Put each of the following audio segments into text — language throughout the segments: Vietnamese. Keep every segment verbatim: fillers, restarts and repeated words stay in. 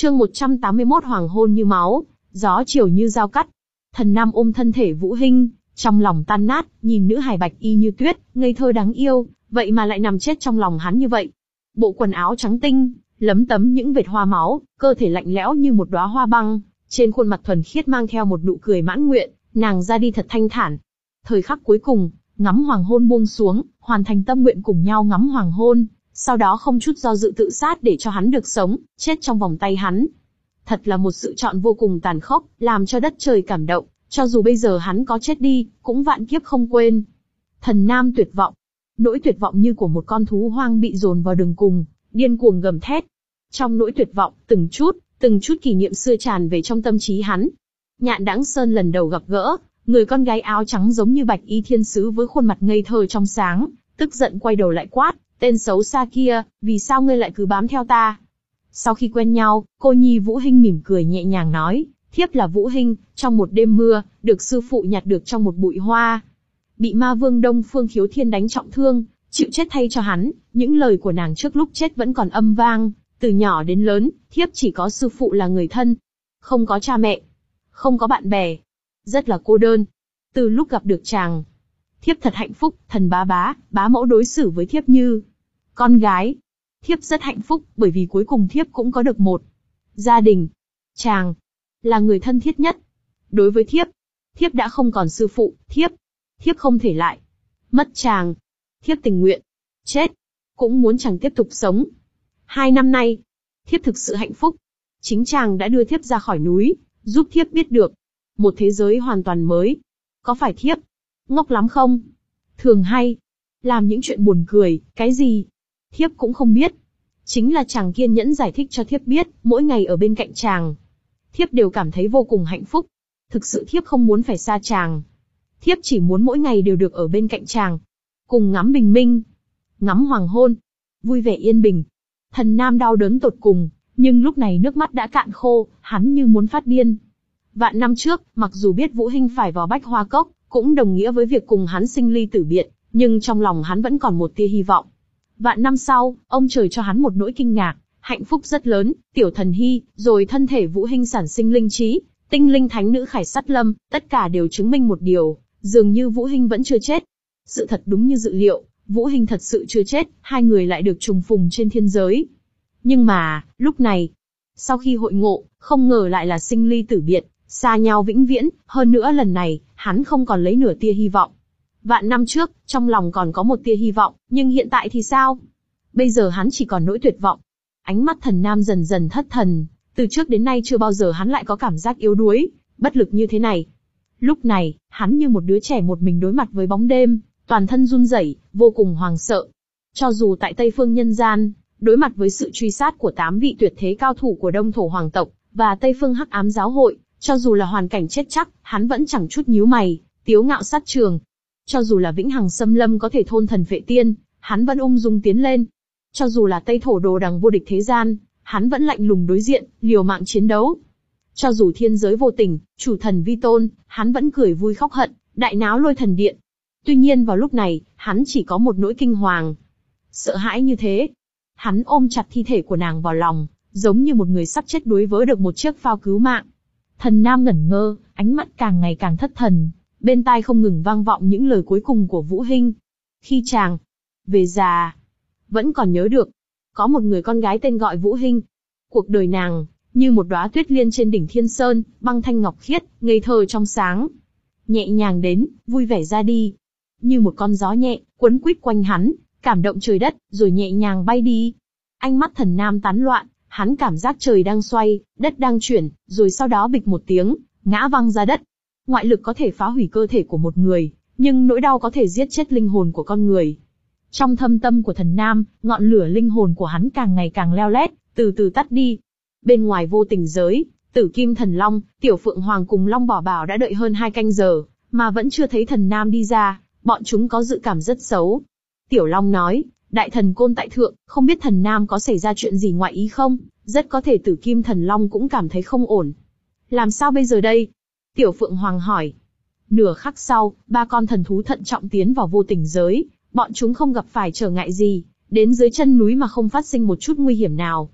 Chương một trăm tám mươi mốt Hoàng hôn như máu, gió chiều như dao cắt. Thần Nam ôm thân thể Vũ Hinh, trong lòng tan nát, nhìn nữ hài bạch y như tuyết, ngây thơ đáng yêu, vậy mà lại nằm chết trong lòng hắn như vậy. Bộ quần áo trắng tinh, lấm tấm những vệt hoa máu, cơ thể lạnh lẽo như một đóa hoa băng, trên khuôn mặt thuần khiết mang theo một nụ cười mãn nguyện, nàng ra đi thật thanh thản. Thời khắc cuối cùng, ngắm hoàng hôn buông xuống, hoàn thành tâm nguyện cùng nhau ngắm hoàng hôn, sau đó không chút do dự tự sát để cho hắn được sống, chết trong vòng tay hắn. Thật là một sự chọn vô cùng tàn khốc, làm cho đất trời cảm động, cho dù bây giờ hắn có chết đi, cũng vạn kiếp không quên. Thần Nam tuyệt vọng, nỗi tuyệt vọng như của một con thú hoang bị dồn vào đường cùng, điên cuồng gầm thét. Trong nỗi tuyệt vọng, từng chút, từng chút kỷ niệm xưa tràn về trong tâm trí hắn. Nhạn Đãng Sơn lần đầu gặp gỡ, người con gái áo trắng giống như bạch y thiên sứ với khuôn mặt ngây thơ trong sáng, tức giận quay đầu lại quát, tên xấu xa kia, vì sao ngươi lại cứ bám theo ta? Sau khi quen nhau, cô nhi Vũ Hinh mỉm cười nhẹ nhàng nói, thiếp là Vũ Hinh, trong một đêm mưa, được sư phụ nhặt được trong một bụi hoa. Bị ma vương Đông Phương Khiếu Thiên đánh trọng thương, chịu chết thay cho hắn, những lời của nàng trước lúc chết vẫn còn âm vang, từ nhỏ đến lớn, thiếp chỉ có sư phụ là người thân, không có cha mẹ, không có bạn bè, rất là cô đơn. Từ lúc gặp được chàng, thiếp thật hạnh phúc, thần bá bá, bá mẫu đối xử với thiếp như con gái. Thiếp rất hạnh phúc, bởi vì cuối cùng thiếp cũng có được một gia đình. Chàng là người thân thiết nhất. Đối với thiếp, thiếp đã không còn sư phụ, thiếp, thiếp không thể lại mất chàng. Thiếp tình nguyện chết, cũng muốn chàng tiếp tục sống. Hai năm nay, thiếp thực sự hạnh phúc. Chính chàng đã đưa thiếp ra khỏi núi, giúp thiếp biết được một thế giới hoàn toàn mới. Có phải thiếp ngốc lắm không? Thường hay làm những chuyện buồn cười, cái gì? Thiếp cũng không biết. Chính là chàng kiên nhẫn giải thích cho thiếp biết, mỗi ngày ở bên cạnh chàng, thiếp đều cảm thấy vô cùng hạnh phúc. Thực sự thiếp không muốn phải xa chàng. Thiếp chỉ muốn mỗi ngày đều được ở bên cạnh chàng, cùng ngắm bình minh, ngắm hoàng hôn, vui vẻ yên bình. Thần Nam đau đớn tột cùng, nhưng lúc này nước mắt đã cạn khô, hắn như muốn phát điên. Vạn năm trước, mặc dù biết Vũ Hinh phải vào Bách Hoa Cốc, cũng đồng nghĩa với việc cùng hắn sinh ly tử biệt, nhưng trong lòng hắn vẫn còn một tia hy vọng. Vạn năm sau, ông trời cho hắn một nỗi kinh ngạc, hạnh phúc rất lớn, tiểu thần hy, rồi thân thể Vũ Hinh sản sinh linh trí, tinh linh thánh nữ Khải Sắt Lâm, tất cả đều chứng minh một điều, dường như Vũ Hinh vẫn chưa chết. Sự thật đúng như dự liệu, Vũ Hinh thật sự chưa chết, hai người lại được trùng phùng trên thiên giới. Nhưng mà, lúc này, sau khi hội ngộ, không ngờ lại là sinh ly tử biệt, xa nhau vĩnh viễn, hơn nữa lần này, hắn không còn lấy nửa tia hy vọng. Vạn năm trước, trong lòng còn có một tia hy vọng, nhưng hiện tại thì sao? Bây giờ hắn chỉ còn nỗi tuyệt vọng. Ánh mắt Thần Nam dần dần thất thần, từ trước đến nay chưa bao giờ hắn lại có cảm giác yếu đuối, bất lực như thế này. Lúc này, hắn như một đứa trẻ một mình đối mặt với bóng đêm, toàn thân run rẩy, vô cùng hoàng sợ. Cho dù tại Tây Phương nhân gian, đối mặt với sự truy sát của tám vị tuyệt thế cao thủ của Đông Thổ Hoàng tộc và Tây Phương Hắc Ám giáo hội, cho dù là hoàn cảnh chết chắc, hắn vẫn chẳng chút nhíu mày, tiếu ngạo sát trường. Cho dù là Vĩnh Hằng Xâm Lâm có thể thôn thần phệ tiên, hắn vẫn ung dung tiến lên. Cho dù là Tây Thổ Đồ Đằng vô địch thế gian, hắn vẫn lạnh lùng đối diện, liều mạng chiến đấu. Cho dù thiên giới vô tình, chủ thần vi tôn, hắn vẫn cười vui khóc hận, đại náo Lôi Thần Điện. Tuy nhiên vào lúc này, hắn chỉ có một nỗi kinh hoàng, sợ hãi như thế. Hắn ôm chặt thi thể của nàng vào lòng, giống như một người sắp chết đuối với được một chiếc phao cứu mạng. Thần Nam ngẩn ngơ, ánh mắt càng ngày càng thất thần, bên tai không ngừng vang vọng những lời cuối cùng của Vũ Hinh. Khi chàng về già, vẫn còn nhớ được, có một người con gái tên gọi Vũ Hinh. Cuộc đời nàng như một đóa tuyết liên trên đỉnh Thiên Sơn, băng thanh ngọc khiết, ngây thơ trong sáng, nhẹ nhàng đến, vui vẻ ra đi, như một con gió nhẹ quấn quýt quanh hắn, cảm động trời đất, rồi nhẹ nhàng bay đi. Ánh mắt Thần Nam tán loạn, hắn cảm giác trời đang xoay, đất đang chuyển, rồi sau đó bịch một tiếng, ngã văng ra đất. Ngoại lực có thể phá hủy cơ thể của một người, nhưng nỗi đau có thể giết chết linh hồn của con người. Trong thâm tâm của Thần Nam, ngọn lửa linh hồn của hắn càng ngày càng leo lét, từ từ tắt đi. Bên ngoài vô tình giới, Tử Kim Thần Long, Tiểu Phượng Hoàng cùng Long Bảo Bảo đã đợi hơn hai canh giờ, mà vẫn chưa thấy Thần Nam đi ra, bọn chúng có dự cảm rất xấu. Tiểu Long nói, Đại Thần Côn tại thượng, không biết Thần Nam có xảy ra chuyện gì ngoại ý không? Rất có thể Tử Kim Thần Long cũng cảm thấy không ổn. Làm sao bây giờ đây? Tiểu Phượng Hoàng hỏi. Nửa khắc sau, ba con thần thú thận trọng tiến vào vô tình giới, bọn chúng không gặp phải trở ngại gì, đến dưới chân núi mà không phát sinh một chút nguy hiểm nào.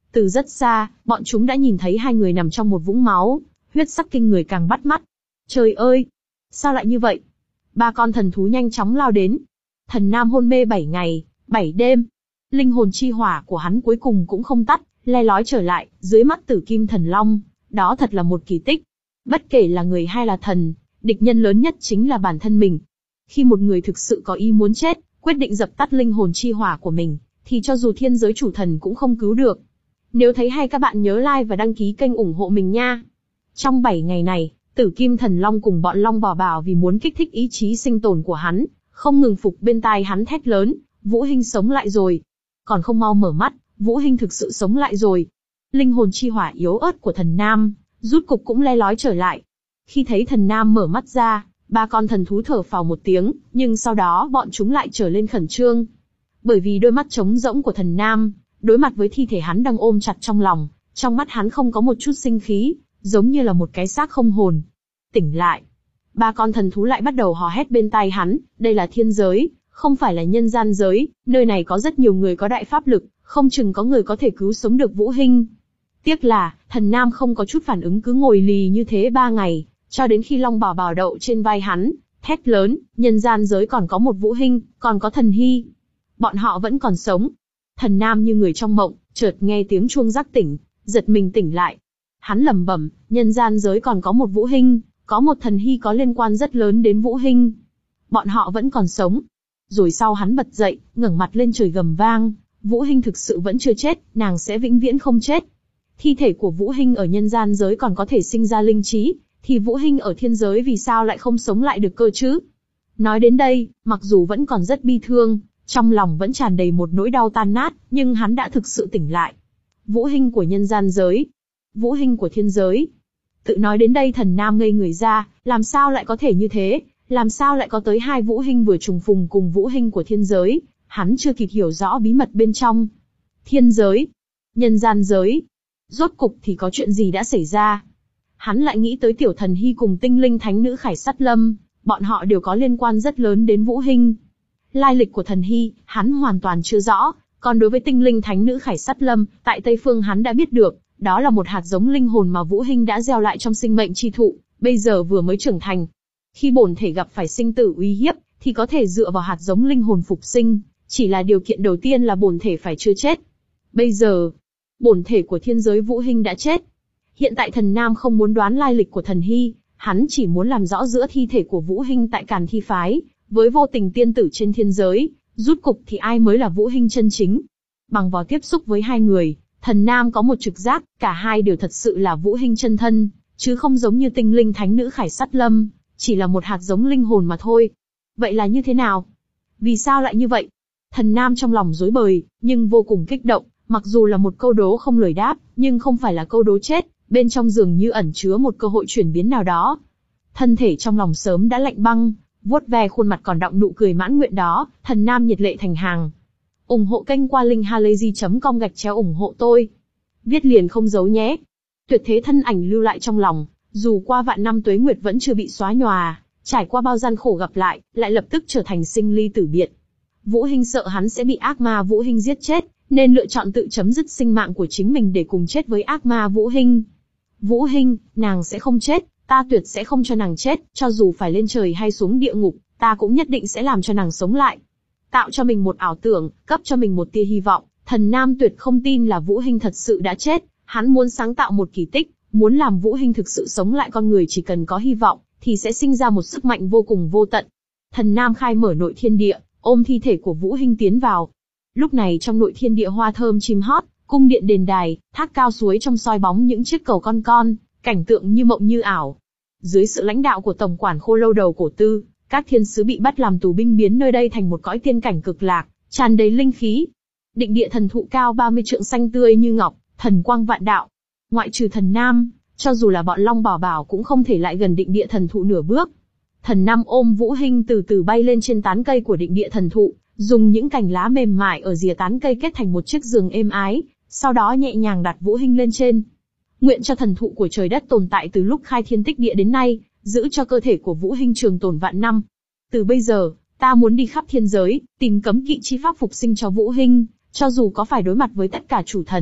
Từ rất xa, bọn chúng đã nhìn thấy hai người nằm trong một vũng máu, huyết sắc kinh người càng bắt mắt. Trời ơi! Sao lại như vậy? Ba con thần thú nhanh chóng lao đến. Thần Nam hôn mê bảy ngày, bảy đêm. Linh hồn chi hỏa của hắn cuối cùng cũng không tắt, le lói trở lại, dưới mắt Tử Kim Thần Long. Đó thật là một kỳ tích. Bất kể là người hay là thần, địch nhân lớn nhất chính là bản thân mình. Khi một người thực sự có ý muốn chết, quyết định dập tắt linh hồn chi hỏa của mình, thì cho dù thiên giới chủ thần cũng không cứu được. Nếu thấy hay các bạn nhớ like và đăng ký kênh ủng hộ mình nha. Trong bảy ngày này, Tử Kim Thần Long cùng bọn Long Bò Bảo vì muốn kích thích ý chí sinh tồn của hắn, không ngừng phục bên tai hắn thét lớn, Vũ Hinh sống lại rồi. Còn không mau mở mắt, Vũ Hinh thực sự sống lại rồi. Linh hồn chi hỏa yếu ớt của thần Nam, rút cục cũng le lói trở lại. Khi thấy thần Nam mở mắt ra, ba con thần thú thở phào một tiếng, nhưng sau đó bọn chúng lại trở lên khẩn trương. Bởi vì đôi mắt trống rỗng của thần Nam, đối mặt với thi thể hắn đang ôm chặt trong lòng, trong mắt hắn không có một chút sinh khí, giống như là một cái xác không hồn. Tỉnh lại. Ba con thần thú lại bắt đầu hò hét bên tai hắn, đây là thiên giới, không phải là nhân gian giới, nơi này có rất nhiều người có đại pháp lực, không chừng có người có thể cứu sống được Vũ Hinh. Tiếc là, thần Nam không có chút phản ứng cứ ngồi lì như thế ba ngày, cho đến khi Long Bảo Bảo đậu trên vai hắn, thét lớn, nhân gian giới còn có một Vũ Hinh, còn có thần Hy. Bọn họ vẫn còn sống. Thần Nam như người trong mộng, chợt nghe tiếng chuông giác tỉnh, giật mình tỉnh lại. Hắn lẩm bẩm, nhân gian giới còn có một Vũ Hinh, có một thần Hy có liên quan rất lớn đến Vũ Hinh. Bọn họ vẫn còn sống. Rồi sau hắn bật dậy, ngẩng mặt lên trời gầm vang, Vũ Hinh thực sự vẫn chưa chết, nàng sẽ vĩnh viễn không chết. Thi thể của Vũ Hinh ở nhân gian giới còn có thể sinh ra linh trí, thì Vũ Hinh ở thiên giới vì sao lại không sống lại được cơ chứ? Nói đến đây, mặc dù vẫn còn rất bi thương, trong lòng vẫn tràn đầy một nỗi đau tan nát, nhưng hắn đã thực sự tỉnh lại. Vũ Hinh của nhân gian giới, Vũ Hinh của thiên giới. Tự nói đến đây thần Nam ngây người ra, làm sao lại có thể như thế? Làm sao lại có tới hai Vũ Hinh vừa trùng phùng cùng Vũ Hinh của thiên giới? Hắn chưa kịp hiểu rõ bí mật bên trong. Thiên giới, nhân gian giới, rốt cục thì có chuyện gì đã xảy ra? Hắn lại nghĩ tới tiểu thần Hy cùng tinh linh thánh nữ Khải Sắt Lâm, bọn họ đều có liên quan rất lớn đến Vũ Hinh. Lai lịch của thần Hy, hắn hoàn toàn chưa rõ, còn đối với tinh linh thánh nữ Khải Sắt Lâm, tại Tây Phương hắn đã biết được, đó là một hạt giống linh hồn mà Vũ Hinh đã gieo lại trong sinh mệnh chi thụ, bây giờ vừa mới trưởng thành. Khi bổn thể gặp phải sinh tử uy hiếp, thì có thể dựa vào hạt giống linh hồn phục sinh, chỉ là điều kiện đầu tiên là bổn thể phải chưa chết. Bây giờ, bổn thể của thiên giới Vũ Hinh đã chết. Hiện tại thần Nam không muốn đoán lai lịch của thần Hy, hắn chỉ muốn làm rõ giữa thi thể của Vũ Hinh tại Càn Thi Phái, với vô tình tiên tử trên thiên giới, rút cục thì ai mới là Vũ Hinh chân chính. Bằng vào tiếp xúc với hai người, thần Nam có một trực giác, cả hai đều thật sự là Vũ Hinh chân thân, chứ không giống như tinh linh thánh nữ Khải Sắt Lâm, chỉ là một hạt giống linh hồn mà thôi. Vậy là như thế nào? Vì sao lại như vậy? Thần Nam trong lòng rối bời, nhưng vô cùng kích động, mặc dù là một câu đố không lời đáp, nhưng không phải là câu đố chết, bên trong dường như ẩn chứa một cơ hội chuyển biến nào đó. Thân thể trong lòng sớm đã lạnh băng, vuốt ve khuôn mặt còn đọng nụ cười mãn nguyện đó, thần Nam nhiệt lệ thành hàng. Ủng hộ kênh qua linkhalazy chấm com gạch chéo ủng hộ tôi. Viết liền không giấu nhé. Tuyệt thế thân ảnh lưu lại trong lòng, dù qua vạn năm tuế nguyệt vẫn chưa bị xóa nhòa, trải qua bao gian khổ gặp lại, lại lập tức trở thành sinh ly tử biệt. Vũ Hinh sợ hắn sẽ bị ác ma Vũ Hinh giết chết, nên lựa chọn tự chấm dứt sinh mạng của chính mình để cùng chết với ác ma Vũ Hinh. Vũ Hinh, nàng sẽ không chết, ta tuyệt sẽ không cho nàng chết, cho dù phải lên trời hay xuống địa ngục, ta cũng nhất định sẽ làm cho nàng sống lại. Tạo cho mình một ảo tưởng, cấp cho mình một tia hy vọng, thần Nam tuyệt không tin là Vũ Hinh thật sự đã chết, hắn muốn sáng tạo một kỳ tích, muốn làm Vũ Hinh thực sự sống lại. Con người chỉ cần có hy vọng, thì sẽ sinh ra một sức mạnh vô cùng vô tận. Thần Nam khai mở nội thiên địa, ôm thi thể của Vũ Hinh tiến vào. Lúc này trong nội thiên địa hoa thơm chim hót, cung điện đền đài, thác cao suối trong soi bóng những chiếc cầu con con, cảnh tượng như mộng như ảo. Dưới sự lãnh đạo của tổng quản Khô Lâu Đầu Cổ Tư, các thiên sứ bị bắt làm tù binh biến nơi đây thành một cõi tiên cảnh cực lạc, tràn đầy linh khí. Định địa thần thụ cao ba mươi trượng xanh tươi như ngọc, thần quang vạn đạo. Ngoại trừ thần Nam, cho dù là bọn Long Bảo Bảo cũng không thể lại gần định địa thần thụ nửa bước. Thần Nam ôm Vũ Hinh từ từ bay lên trên tán cây của định địa thần thụ, dùng những cành lá mềm mại ở rìa tán cây kết thành một chiếc giường êm ái, sau đó nhẹ nhàng đặt Vũ Hinh lên trên. Nguyện cho thần thụ của trời đất tồn tại từ lúc khai thiên tích địa đến nay, giữ cho cơ thể của Vũ Hinh trường tồn vạn năm. Từ bây giờ, ta muốn đi khắp thiên giới, tìm cấm kỵ chi pháp phục sinh cho Vũ Hinh, cho dù có phải đối mặt với tất cả chủ thần,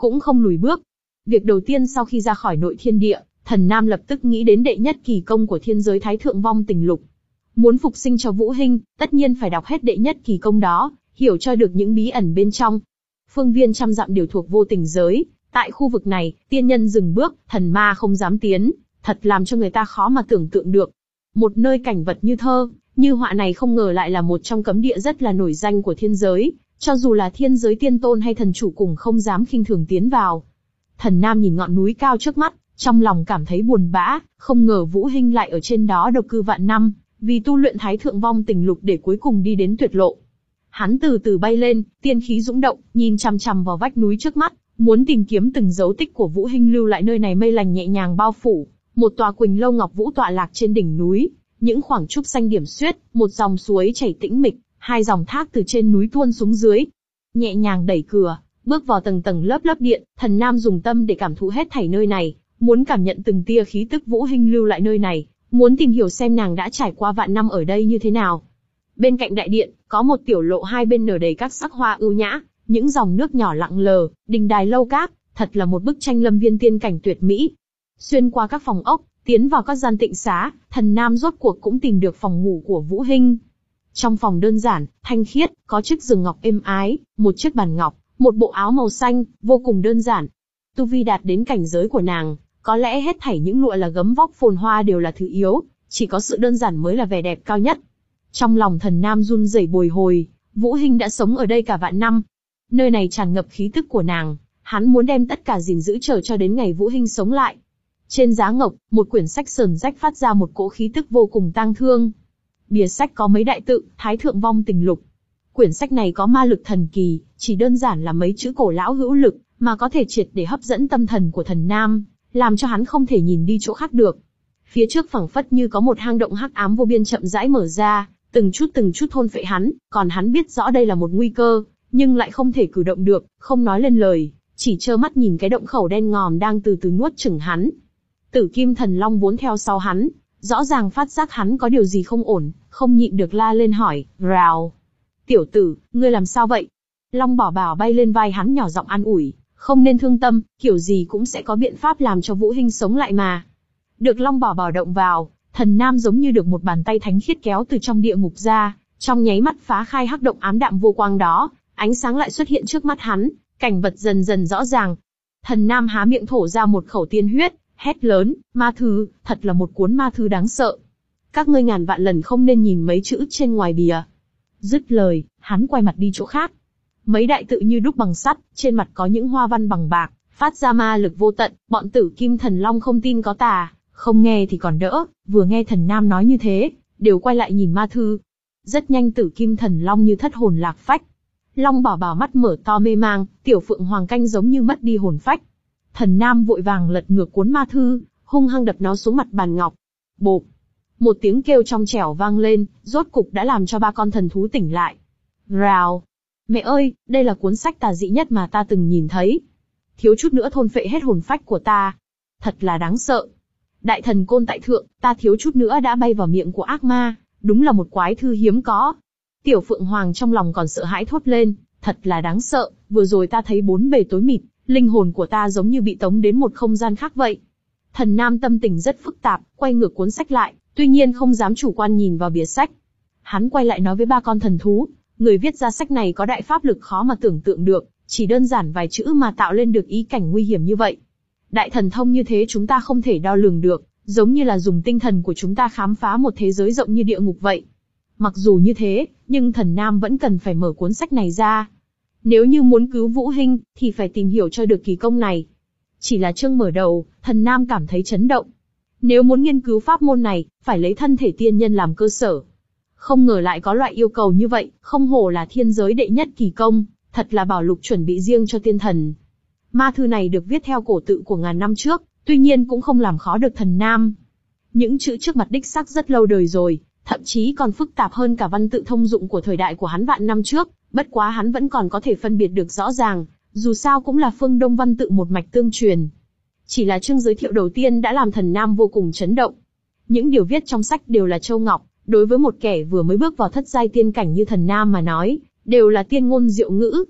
cũng không lùi bước. Việc đầu tiên sau khi ra khỏi nội thiên địa, Thần Nam lập tức nghĩ đến đệ nhất kỳ công của thiên giới Thái Thượng Vong Tình Lục. Muốn phục sinh cho Vũ Hinh, tất nhiên phải đọc hết đệ nhất kỳ công đó, hiểu cho được những bí ẩn bên trong. Phương viên trăm dặm đều thuộc vô tình giới, tại khu vực này, tiên nhân dừng bước, thần ma không dám tiến, thật làm cho người ta khó mà tưởng tượng được. Một nơi cảnh vật như thơ, như họa này không ngờ lại là một trong cấm địa rất là nổi danh của thiên giới, cho dù là thiên giới tiên tôn hay thần chủ cũng không dám khinh thường tiến vào. Thần Nam nhìn ngọn núi cao trước mắt, trong lòng cảm thấy buồn bã, không ngờ Vũ Hinh lại ở trên đó độc cư vạn năm, vì tu luyện Thái Thượng Vong Tình Lục để cuối cùng đi đến tuyệt lộ. Hắn từ từ bay lên, tiên khí dũng động, nhìn chằm chằm vào vách núi trước mắt, muốn tìm kiếm từng dấu tích của Vũ Hinh lưu lại nơi này. Mây lành nhẹ nhàng bao phủ, một tòa Quỳnh Lâu Ngọc Vũ tọa lạc trên đỉnh núi, những khoảng trúc xanh điểm xuyết, một dòng suối chảy tĩnh mịch, hai dòng thác từ trên núi tuôn xuống dưới. Nhẹ nhàng đẩy cửa, bước vào tầng tầng lớp lớp điện, Thần Nam dùng tâm để cảm thụ hết thảy nơi này, muốn cảm nhận từng tia khí tức Vũ Hinh lưu lại nơi này, muốn tìm hiểu xem nàng đã trải qua vạn năm ở đây như thế nào. Bên cạnh đại điện, có một tiểu lộ hai bên nở đầy các sắc hoa ưu nhã, những dòng nước nhỏ lặng lờ, đình đài lâu các, thật là một bức tranh lâm viên tiên cảnh tuyệt mỹ. Xuyên qua các phòng ốc, tiến vào các gian tịnh xá, Thần Nam rốt cuộc cũng tìm được phòng ngủ của Vũ Hinh. Trong phòng đơn giản, thanh khiết, có chiếc giường ngọc êm ái, một chiếc bàn ngọc, một bộ áo màu xanh, vô cùng đơn giản. Tu vi đạt đến cảnh giới của nàng, có lẽ hết thảy những lụa là gấm vóc phồn hoa đều là thứ yếu, chỉ có sự đơn giản mới là vẻ đẹp cao nhất. Trong lòng Thần Nam run rẩy bồi hồi, Vũ Hinh đã sống ở đây cả vạn năm. Nơi này tràn ngập khí tức của nàng, hắn muốn đem tất cả gìn giữ chờ cho đến ngày Vũ Hinh sống lại. Trên giá ngọc, một quyển sách sờn rách phát ra một cỗ khí tức vô cùng tang thương. Bìa sách có mấy đại tự, Thái Thượng Vong Tình Lục. Quyển sách này có ma lực thần kỳ, chỉ đơn giản là mấy chữ cổ lão hữu lực, mà có thể triệt để hấp dẫn tâm thần của Thần Nam, làm cho hắn không thể nhìn đi chỗ khác được. Phía trước phẳng phất như có một hang động hắc ám vô biên chậm rãi mở ra, từng chút từng chút thôn phệ hắn, còn hắn biết rõ đây là một nguy cơ, nhưng lại không thể cử động được, không nói lên lời, chỉ trơ mắt nhìn cái động khẩu đen ngòm đang từ từ nuốt chửng hắn. Tử Kim Thần Long vốn theo sau hắn, rõ ràng phát giác hắn có điều gì không ổn, không nhịn được la lên hỏi, rào. Tiểu tử, ngươi làm sao vậy? Long Bảo Bảo bay lên vai hắn nhỏ giọng an ủi, không nên thương tâm, kiểu gì cũng sẽ có biện pháp làm cho Vũ Hinh sống lại mà. Được Long Bảo Bảo động vào, Thần Nam giống như được một bàn tay thánh khiết kéo từ trong địa ngục ra, trong nháy mắt phá khai hắc động ám đạm vô quang đó, ánh sáng lại xuất hiện trước mắt hắn, cảnh vật dần dần rõ ràng. Thần Nam há miệng thổ ra một khẩu tiên huyết, hét lớn, ma thư, thật là một cuốn ma thư đáng sợ. Các ngươi ngàn vạn lần không nên nhìn mấy chữ trên ngoài bìa. Dứt lời, hắn quay mặt đi chỗ khác. Mấy đại tự như đúc bằng sắt, trên mặt có những hoa văn bằng bạc, phát ra ma lực vô tận. Bọn Tử Kim Thần Long không tin có tà, không nghe thì còn đỡ, vừa nghe Thần Nam nói như thế, đều quay lại nhìn ma thư. Rất nhanh Tử Kim Thần Long như thất hồn lạc phách. Long Bảo Bảo mắt mở to mê mang, Tiểu Phượng Hoàng Canh giống như mất đi hồn phách. Thần Nam vội vàng lật ngược cuốn ma thư, hung hăng đập nó xuống mặt bàn ngọc. Bộp! Một tiếng kêu trong trẻo vang lên, rốt cục đã làm cho ba con thần thú tỉnh lại. Rào! Mẹ ơi, đây là cuốn sách tà dị nhất mà ta từng nhìn thấy. Thiếu chút nữa thôn phệ hết hồn phách của ta. Thật là đáng sợ. Đại thần Côn tại thượng, ta thiếu chút nữa đã bay vào miệng của ác ma, đúng là một quái thư hiếm có. Tiểu Phượng Hoàng trong lòng còn sợ hãi thốt lên, thật là đáng sợ, vừa rồi ta thấy bốn bề tối mịt, linh hồn của ta giống như bị tống đến một không gian khác vậy. Thần Nam tâm tình rất phức tạp, quay ngược cuốn sách lại, tuy nhiên không dám chủ quan nhìn vào bìa sách. Hắn quay lại nói với ba con thần thú, người viết ra sách này có đại pháp lực khó mà tưởng tượng được, chỉ đơn giản vài chữ mà tạo lên được ý cảnh nguy hiểm như vậy. Đại thần thông như thế chúng ta không thể đo lường được, giống như là dùng tinh thần của chúng ta khám phá một thế giới rộng như địa ngục vậy. Mặc dù như thế, nhưng Thần Nam vẫn cần phải mở cuốn sách này ra. Nếu như muốn cứu Vũ Hinh, thì phải tìm hiểu cho được kỳ công này. Chỉ là chương mở đầu, Thần Nam cảm thấy chấn động. Nếu muốn nghiên cứu pháp môn này, phải lấy thân thể tiên nhân làm cơ sở. Không ngờ lại có loại yêu cầu như vậy, không hổ là thiên giới đệ nhất kỳ công, thật là bảo lục chuẩn bị riêng cho tiên thần. Ma thư này được viết theo cổ tự của ngàn năm trước, tuy nhiên cũng không làm khó được Thần Nam. Những chữ trước mặt đích xác rất lâu đời rồi, thậm chí còn phức tạp hơn cả văn tự thông dụng của thời đại của hắn vạn năm trước, bất quá hắn vẫn còn có thể phân biệt được rõ ràng, dù sao cũng là phương Đông văn tự một mạch tương truyền. Chỉ là chương giới thiệu đầu tiên đã làm Thần Nam vô cùng chấn động. Những điều viết trong sách đều là châu ngọc, đối với một kẻ vừa mới bước vào thất giai tiên cảnh như Thần Nam mà nói, đều là tiên ngôn diệu ngữ.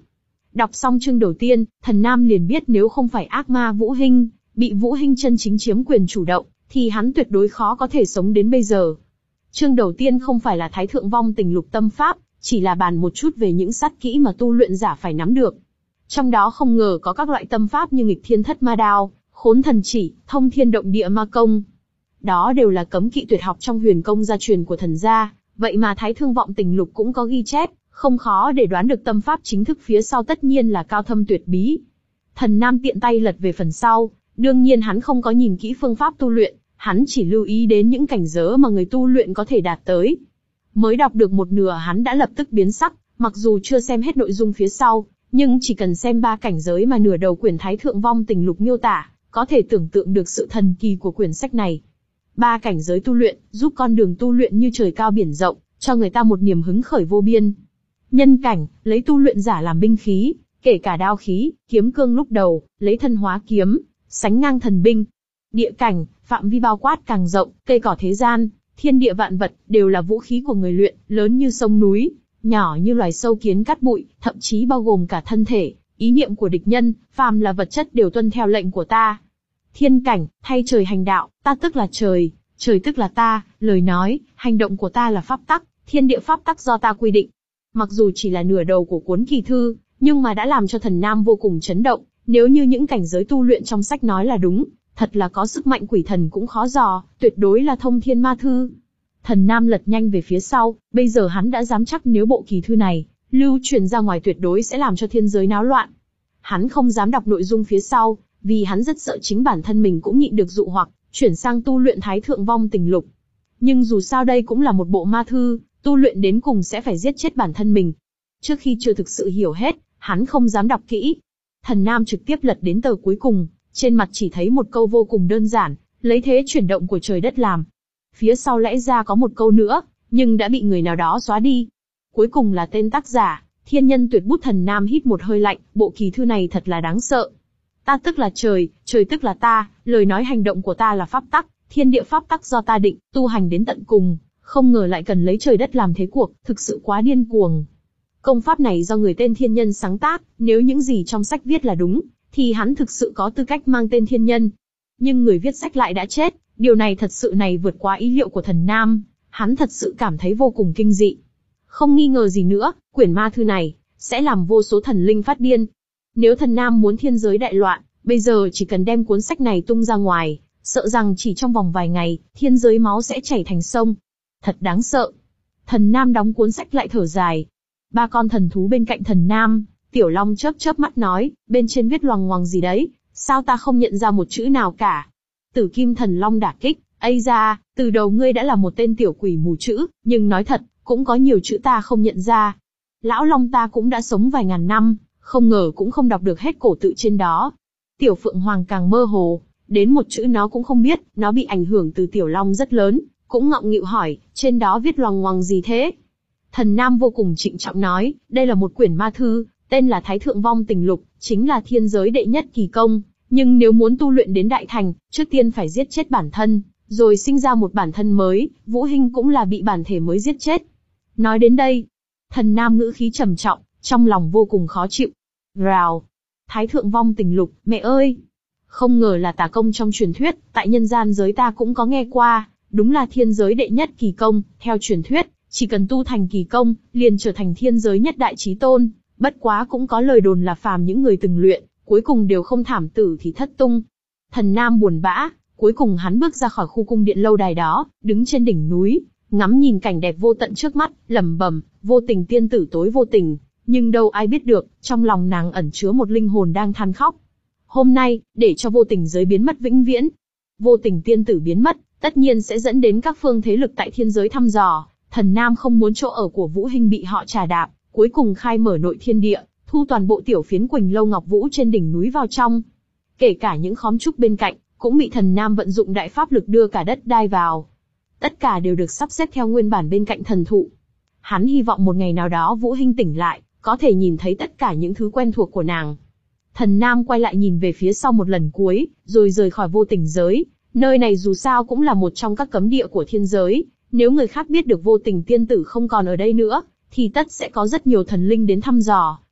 Đọc xong chương đầu tiên, Thần Nam liền biết nếu không phải ác ma Vũ Hinh, bị Vũ Hinh chân chính chiếm quyền chủ động, thì hắn tuyệt đối khó có thể sống đến bây giờ. Chương đầu tiên không phải là Thái Thượng Vong Tình Lục Tâm Pháp, chỉ là bàn một chút về những sát kỹ mà tu luyện giả phải nắm được. Trong đó không ngờ có các loại tâm pháp như nghịch thiên thất ma đao, khốn thần chỉ, thông thiên động địa ma công. Đó đều là cấm kỵ tuyệt học trong huyền công gia truyền của thần gia, vậy mà Thái Thương Vọng Tình Lục cũng có ghi chép, không khó để đoán được tâm pháp chính thức phía sau tất nhiên là cao thâm tuyệt bí. Thần Nam tiện tay lật về phần sau, đương nhiên hắn không có nhìn kỹ phương pháp tu luyện, hắn chỉ lưu ý đến những cảnh giới mà người tu luyện có thể đạt tới. Mới đọc được một nửa hắn đã lập tức biến sắc, mặc dù chưa xem hết nội dung phía sau, nhưng chỉ cần xem ba cảnh giới mà nửa đầu quyển Thái Thượng Vong Tình Lục miêu tả, có thể tưởng tượng được sự thần kỳ của quyển sách này. Ba cảnh giới tu luyện, giúp con đường tu luyện như trời cao biển rộng, cho người ta một niềm hứng khởi vô biên. Nhân cảnh, lấy tu luyện giả làm binh khí, kể cả đao khí, kiếm cương lúc đầu, lấy thân hóa kiếm, sánh ngang thần binh. Địa cảnh, phạm vi bao quát càng rộng, cây cỏ thế gian, thiên địa vạn vật, đều là vũ khí của người luyện, lớn như sông núi, nhỏ như loài sâu kiến cát bụi, thậm chí bao gồm cả thân thể, ý niệm của địch nhân, phàm là vật chất đều tuân theo lệnh của ta. Thiên cảnh, thay trời hành đạo, ta tức là trời, trời tức là ta, lời nói, hành động của ta là pháp tắc, thiên địa pháp tắc do ta quy định. Mặc dù chỉ là nửa đầu của cuốn kỳ thư, nhưng mà đã làm cho Thần Nam vô cùng chấn động, nếu như những cảnh giới tu luyện trong sách nói là đúng, thật là có sức mạnh quỷ thần cũng khó dò, tuyệt đối là thông thiên ma thư. Thần Nam lật nhanh về phía sau, bây giờ hắn đã dám chắc nếu bộ kỳ thư này lưu truyền ra ngoài tuyệt đối sẽ làm cho thiên giới náo loạn. Hắn không dám đọc nội dung phía sau, vì hắn rất sợ chính bản thân mình cũng nhịn được dụ hoặc chuyển sang tu luyện Thái Thượng Vong Tình Lục. Nhưng dù sao đây cũng là một bộ ma thư, tu luyện đến cùng sẽ phải giết chết bản thân mình. Trước khi chưa thực sự hiểu hết, hắn không dám đọc kỹ. Thần Nam trực tiếp lật đến tờ cuối cùng, trên mặt chỉ thấy một câu vô cùng đơn giản, lấy thế chuyển động của trời đất làm. Phía sau lẽ ra có một câu nữa, nhưng đã bị người nào đó xóa đi. Cuối cùng là tên tác giả, Thiên Nhân Tuyệt Bút. Thần Nam hít một hơi lạnh, bộ kỳ thư này thật là đáng sợ. Ta tức là trời, trời tức là ta, lời nói hành động của ta là pháp tắc, thiên địa pháp tắc do ta định, tu hành đến tận cùng, không ngờ lại cần lấy trời đất làm thế cuộc, thực sự quá điên cuồng. Công pháp này do người tên Thiên Nhân sáng tác, nếu những gì trong sách viết là đúng, thì hắn thực sự có tư cách mang tên Thiên Nhân. Nhưng người viết sách lại đã chết, điều này thật sự này vượt quá ý liệu của Thần Nam, hắn thật sự cảm thấy vô cùng kinh dị. Không nghi ngờ gì nữa, quyển ma thư này sẽ làm vô số thần linh phát điên. Nếu Thần Nam muốn thiên giới đại loạn, bây giờ chỉ cần đem cuốn sách này tung ra ngoài, sợ rằng chỉ trong vòng vài ngày, thiên giới máu sẽ chảy thành sông. Thật đáng sợ. Thần Nam đóng cuốn sách lại thở dài. Ba con thần thú bên cạnh Thần Nam, Tiểu Long chớp chớp mắt nói, bên trên viết loằng ngoằng gì đấy, sao ta không nhận ra một chữ nào cả. Tử Kim Thần Long đả kích, ây da, từ đầu ngươi đã là một tên tiểu quỷ mù chữ, nhưng nói thật, cũng có nhiều chữ ta không nhận ra. Lão Long ta cũng đã sống vài ngàn năm, không ngờ cũng không đọc được hết cổ tự trên đó. Tiểu Phượng Hoàng càng mơ hồ, đến một chữ nó cũng không biết, nó bị ảnh hưởng từ Tiểu Long rất lớn, cũng ngọng nghịu hỏi, trên đó viết loằng ngoằng gì thế? Thần Nam vô cùng trịnh trọng nói, đây là một quyển ma thư, tên là Thái Thượng Vong Tình Lục, chính là thiên giới đệ nhất kỳ công, nhưng nếu muốn tu luyện đến đại thành, trước tiên phải giết chết bản thân, rồi sinh ra một bản thân mới, Vũ Hinh cũng là bị bản thể mới giết chết. Nói đến đây, Thần Nam ngữ khí trầm trọng, trong lòng vô cùng khó chịu. Rào! Thái Thượng Vong Tình Lục, mẹ ơi! Không ngờ là tà công trong truyền thuyết, tại nhân gian giới ta cũng có nghe qua, đúng là thiên giới đệ nhất kỳ công, theo truyền thuyết, chỉ cần tu thành kỳ công, liền trở thành thiên giới nhất đại chí tôn, bất quá cũng có lời đồn là phàm những người từng luyện, cuối cùng đều không thảm tử thì thất tung. Thần Nam buồn bã, cuối cùng hắn bước ra khỏi khu cung điện lâu đài đó, đứng trên đỉnh núi, ngắm nhìn cảnh đẹp vô tận trước mắt, lẩm bẩm, vô tình tiên tử tối vô tình, nhưng đâu ai biết được, trong lòng nàng ẩn chứa một linh hồn đang than khóc. Hôm nay, để cho vô tình giới biến mất vĩnh viễn, vô tình tiên tử biến mất, tất nhiên sẽ dẫn đến các phương thế lực tại thiên giới thăm dò. Thần Nam không muốn chỗ ở của Vũ Hinh bị họ trà đạp, cuối cùng khai mở nội thiên địa, thu toàn bộ tiểu phiến Quỳnh Lâu Ngọc Vũ trên đỉnh núi vào trong. Kể cả những khóm trúc bên cạnh, cũng bị Thần Nam vận dụng đại pháp lực đưa cả đất đai vào. Tất cả đều được sắp xếp theo nguyên bản bên cạnh thần thụ. Hắn hy vọng một ngày nào đó Vũ Hinh tỉnh lại, có thể nhìn thấy tất cả những thứ quen thuộc của nàng. Thần Nam quay lại nhìn về phía sau một lần cuối, rồi rời khỏi vô tình giới. Nơi này dù sao cũng là một trong các cấm địa của thiên giới. Nếu người khác biết được vô tình tiên tử không còn ở đây nữa, thì tất sẽ có rất nhiều thần linh đến thăm dò,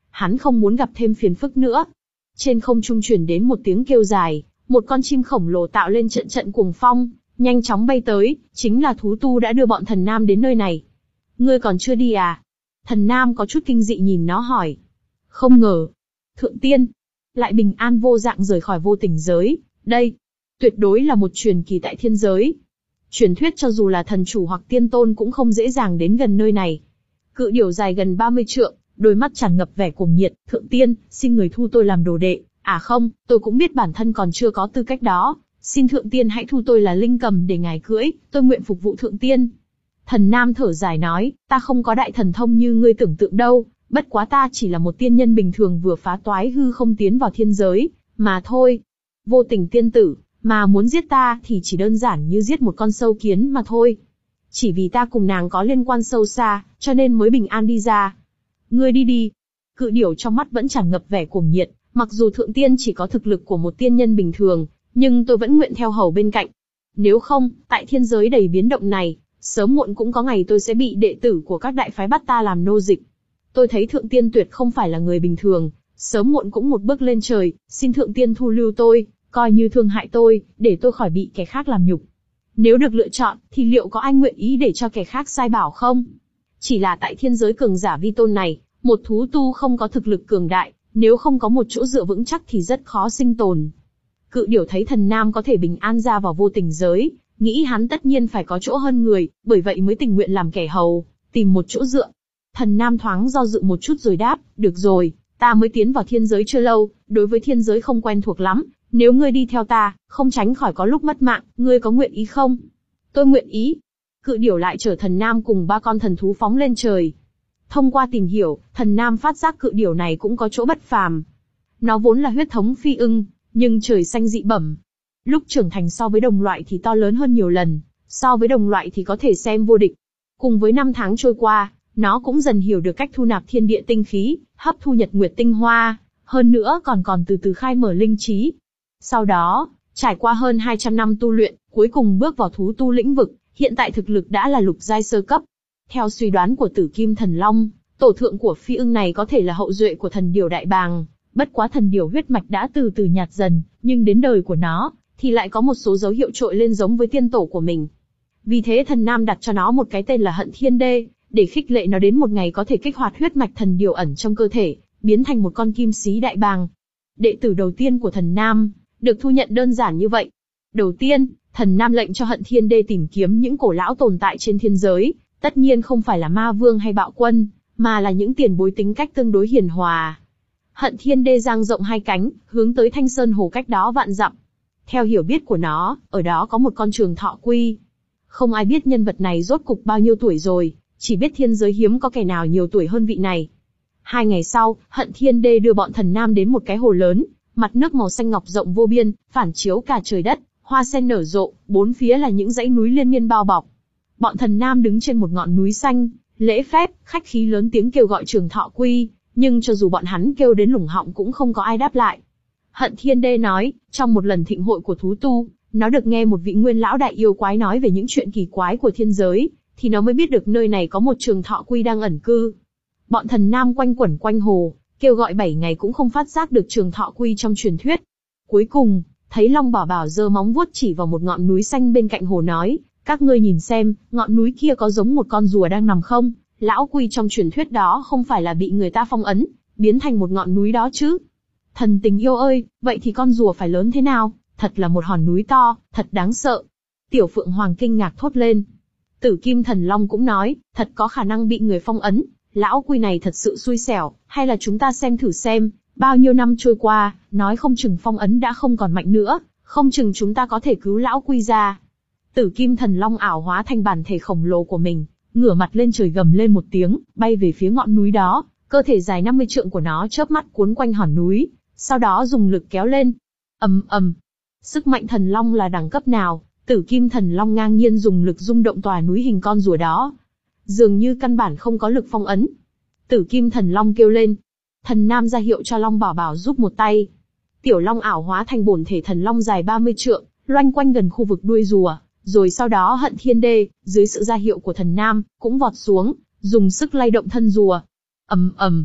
hắn không muốn gặp thêm phiền phức nữa. Trên không trung truyền đến một tiếng kêu dài, một con chim khổng lồ tạo lên trận trận cuồng phong, nhanh chóng bay tới, chính là thú tu đã đưa bọn Thần Nam đến nơi này. Ngươi còn chưa đi à? Thần Nam có chút kinh dị nhìn nó hỏi. Không ngờ, Thượng Tiên lại bình an vô dạng rời khỏi vô tình giới, đây tuyệt đối là một truyền kỳ tại thiên giới. Truyền thuyết cho dù là thần chủ hoặc tiên tôn cũng không dễ dàng đến gần nơi này. Cự điểu dài gần ba mươi trượng, đôi mắt tràn ngập vẻ cuồng nhiệt. Thượng Tiên, xin người thu tôi làm đồ đệ. À không, tôi cũng biết bản thân còn chưa có tư cách đó. Xin Thượng Tiên hãy thu tôi là linh cầm để ngài cưỡi, tôi nguyện phục vụ Thượng Tiên. Thần Nam thở dài nói, ta không có đại thần thông như ngươi tưởng tượng đâu, bất quá ta chỉ là một tiên nhân bình thường vừa phá toái hư không tiến vào thiên giới, mà thôi. Vô tình tiên tử, mà muốn giết ta thì chỉ đơn giản như giết một con sâu kiến mà thôi. Chỉ vì ta cùng nàng có liên quan sâu xa, cho nên mới bình an đi ra. Ngươi đi đi. Cự điểu trong mắt vẫn tràn ngập vẻ cuồng nhiệt, mặc dù Thượng Tiên chỉ có thực lực của một tiên nhân bình thường, nhưng tôi vẫn nguyện theo hầu bên cạnh. Nếu không, tại thiên giới đầy biến động này, sớm muộn cũng có ngày tôi sẽ bị đệ tử của các đại phái bắt ta làm nô dịch. Tôi thấy Thượng Tiên tuyệt không phải là người bình thường, sớm muộn cũng một bước lên trời, xin Thượng Tiên thu lưu tôi, coi như thương hại tôi, để tôi khỏi bị kẻ khác làm nhục. Nếu được lựa chọn, thì liệu có ai nguyện ý để cho kẻ khác sai bảo không? Chỉ là tại thiên giới cường giả vi tôn này, một thú tu không có thực lực cường đại, nếu không có một chỗ dựa vững chắc thì rất khó sinh tồn. Cự điểu thấy Thần Nam có thể bình an ra vào vô tình giới, nghĩ hắn tất nhiên phải có chỗ hơn người, bởi vậy mới tình nguyện làm kẻ hầu, tìm một chỗ dựa. Thần Nam thoáng do dự một chút rồi đáp, được rồi, ta mới tiến vào thiên giới chưa lâu, đối với thiên giới không quen thuộc lắm, nếu ngươi đi theo ta, không tránh khỏi có lúc mất mạng, ngươi có nguyện ý không? Tôi nguyện ý. Cự điểu lại chở Thần Nam cùng ba con thần thú phóng lên trời. Thông qua tìm hiểu, Thần Nam phát giác cự điểu này cũng có chỗ bất phàm. Nó vốn là huyết thống phi ưng, nhưng trời xanh dị bẩm. Lúc trưởng thành so với đồng loại thì to lớn hơn nhiều lần, so với đồng loại thì có thể xem vô địch. Cùng với năm tháng trôi qua, nó cũng dần hiểu được cách thu nạp thiên địa tinh khí, hấp thu nhật nguyệt tinh hoa, hơn nữa còn còn từ từ khai mở linh trí. Sau đó, trải qua hơn hai trăm năm tu luyện, cuối cùng bước vào thú tu lĩnh vực, hiện tại thực lực đã là lục giai sơ cấp. Theo suy đoán của Tử Kim Thần Long, tổ thượng của phi ưng này có thể là hậu duệ của thần điểu đại bàng, bất quá thần điểu huyết mạch đã từ từ nhạt dần, nhưng đến đời của nó, thì lại có một số dấu hiệu trội lên giống với tiên tổ của mình. Vì thế Thần Nam đặt cho nó một cái tên là Hận Thiên Đê, để khích lệ nó đến một ngày có thể kích hoạt huyết mạch thần điểu ẩn trong cơ thể, biến thành một con kim sĩ đại bàng. Đệ tử đầu tiên của Thần Nam, được thu nhận đơn giản như vậy. Đầu tiên, Thần Nam lệnh cho Hận Thiên Đê tìm kiếm những cổ lão tồn tại trên thiên giới, tất nhiên không phải là ma vương hay bạo quân, mà là những tiền bối tính cách tương đối hiền hòa. Hận Thiên Đê dang rộng hai cánh, hướng tới Thanh Sơn Hồ cách đó vạn dặm. Theo hiểu biết của nó, ở đó có một con trường thọ quy. Không ai biết nhân vật này rốt cục bao nhiêu tuổi rồi, chỉ biết thiên giới hiếm có kẻ nào nhiều tuổi hơn vị này. Hai ngày sau, Hận Thiên Đê đưa bọn Thần Nam đến một cái hồ lớn, mặt nước màu xanh ngọc rộng vô biên, phản chiếu cả trời đất, hoa sen nở rộ, bốn phía là những dãy núi liên miên bao bọc. Bọn Thần Nam đứng trên một ngọn núi xanh, lễ phép, khách khí lớn tiếng kêu gọi Trường Thọ Quy, nhưng cho dù bọn hắn kêu đến lủng họng cũng không có ai đáp lại. Hận Thiên Đê nói, trong một lần thịnh hội của thú tu, nó được nghe một vị nguyên lão đại yêu quái nói về những chuyện kỳ quái của thiên giới, thì nó mới biết được nơi này có một Trường Thọ Quy đang ẩn cư. Bọn Thần Nam quanh quẩn quanh hồ, kêu gọi bảy ngày cũng không phát giác được Trường Thọ Quy trong truyền thuyết. Cuối cùng, thấy Long Bảo Bảo giơ móng vuốt chỉ vào một ngọn núi xanh bên cạnh hồ nói, các ngươi nhìn xem, ngọn núi kia có giống một con rùa đang nằm không? Lão Quy trong truyền thuyết đó không phải là bị người ta phong ấn, biến thành một ngọn núi đó chứ? Thần tình yêu ơi, vậy thì con rùa phải lớn thế nào? Thật là một hòn núi to, thật đáng sợ. Tiểu Phượng Hoàng kinh ngạc thốt lên. Tử Kim Thần Long cũng nói, thật có khả năng bị người phong ấn. Lão Quy này thật sự xui xẻo, hay là chúng ta xem thử xem, bao nhiêu năm trôi qua, nói không chừng phong ấn đã không còn mạnh nữa, không chừng chúng ta có thể cứu Lão Quy ra. Tử Kim Thần Long ảo hóa thành bản thể khổng lồ của mình, ngửa mặt lên trời gầm lên một tiếng, bay về phía ngọn núi đó, cơ thể dài năm mươi trượng của nó chớp mắt cuốn quanh hòn núi, sau đó dùng lực kéo lên. Ầm ầm. Sức mạnh thần long là đẳng cấp nào? Tử Kim Thần Long ngang nhiên dùng lực rung động tòa núi hình con rùa đó, dường như căn bản không có lực phong ấn. Tử Kim Thần Long kêu lên. Thần Nam ra hiệu cho Long Bảo Bảo giúp một tay. Tiểu Long ảo hóa thành bổn thể thần long dài ba mươi trượng, loanh quanh gần khu vực đuôi rùa, rồi sau đó Hận Thiên Đê, dưới sự ra hiệu của Thần Nam, cũng vọt xuống, dùng sức lay động thân rùa. Ầm ầm.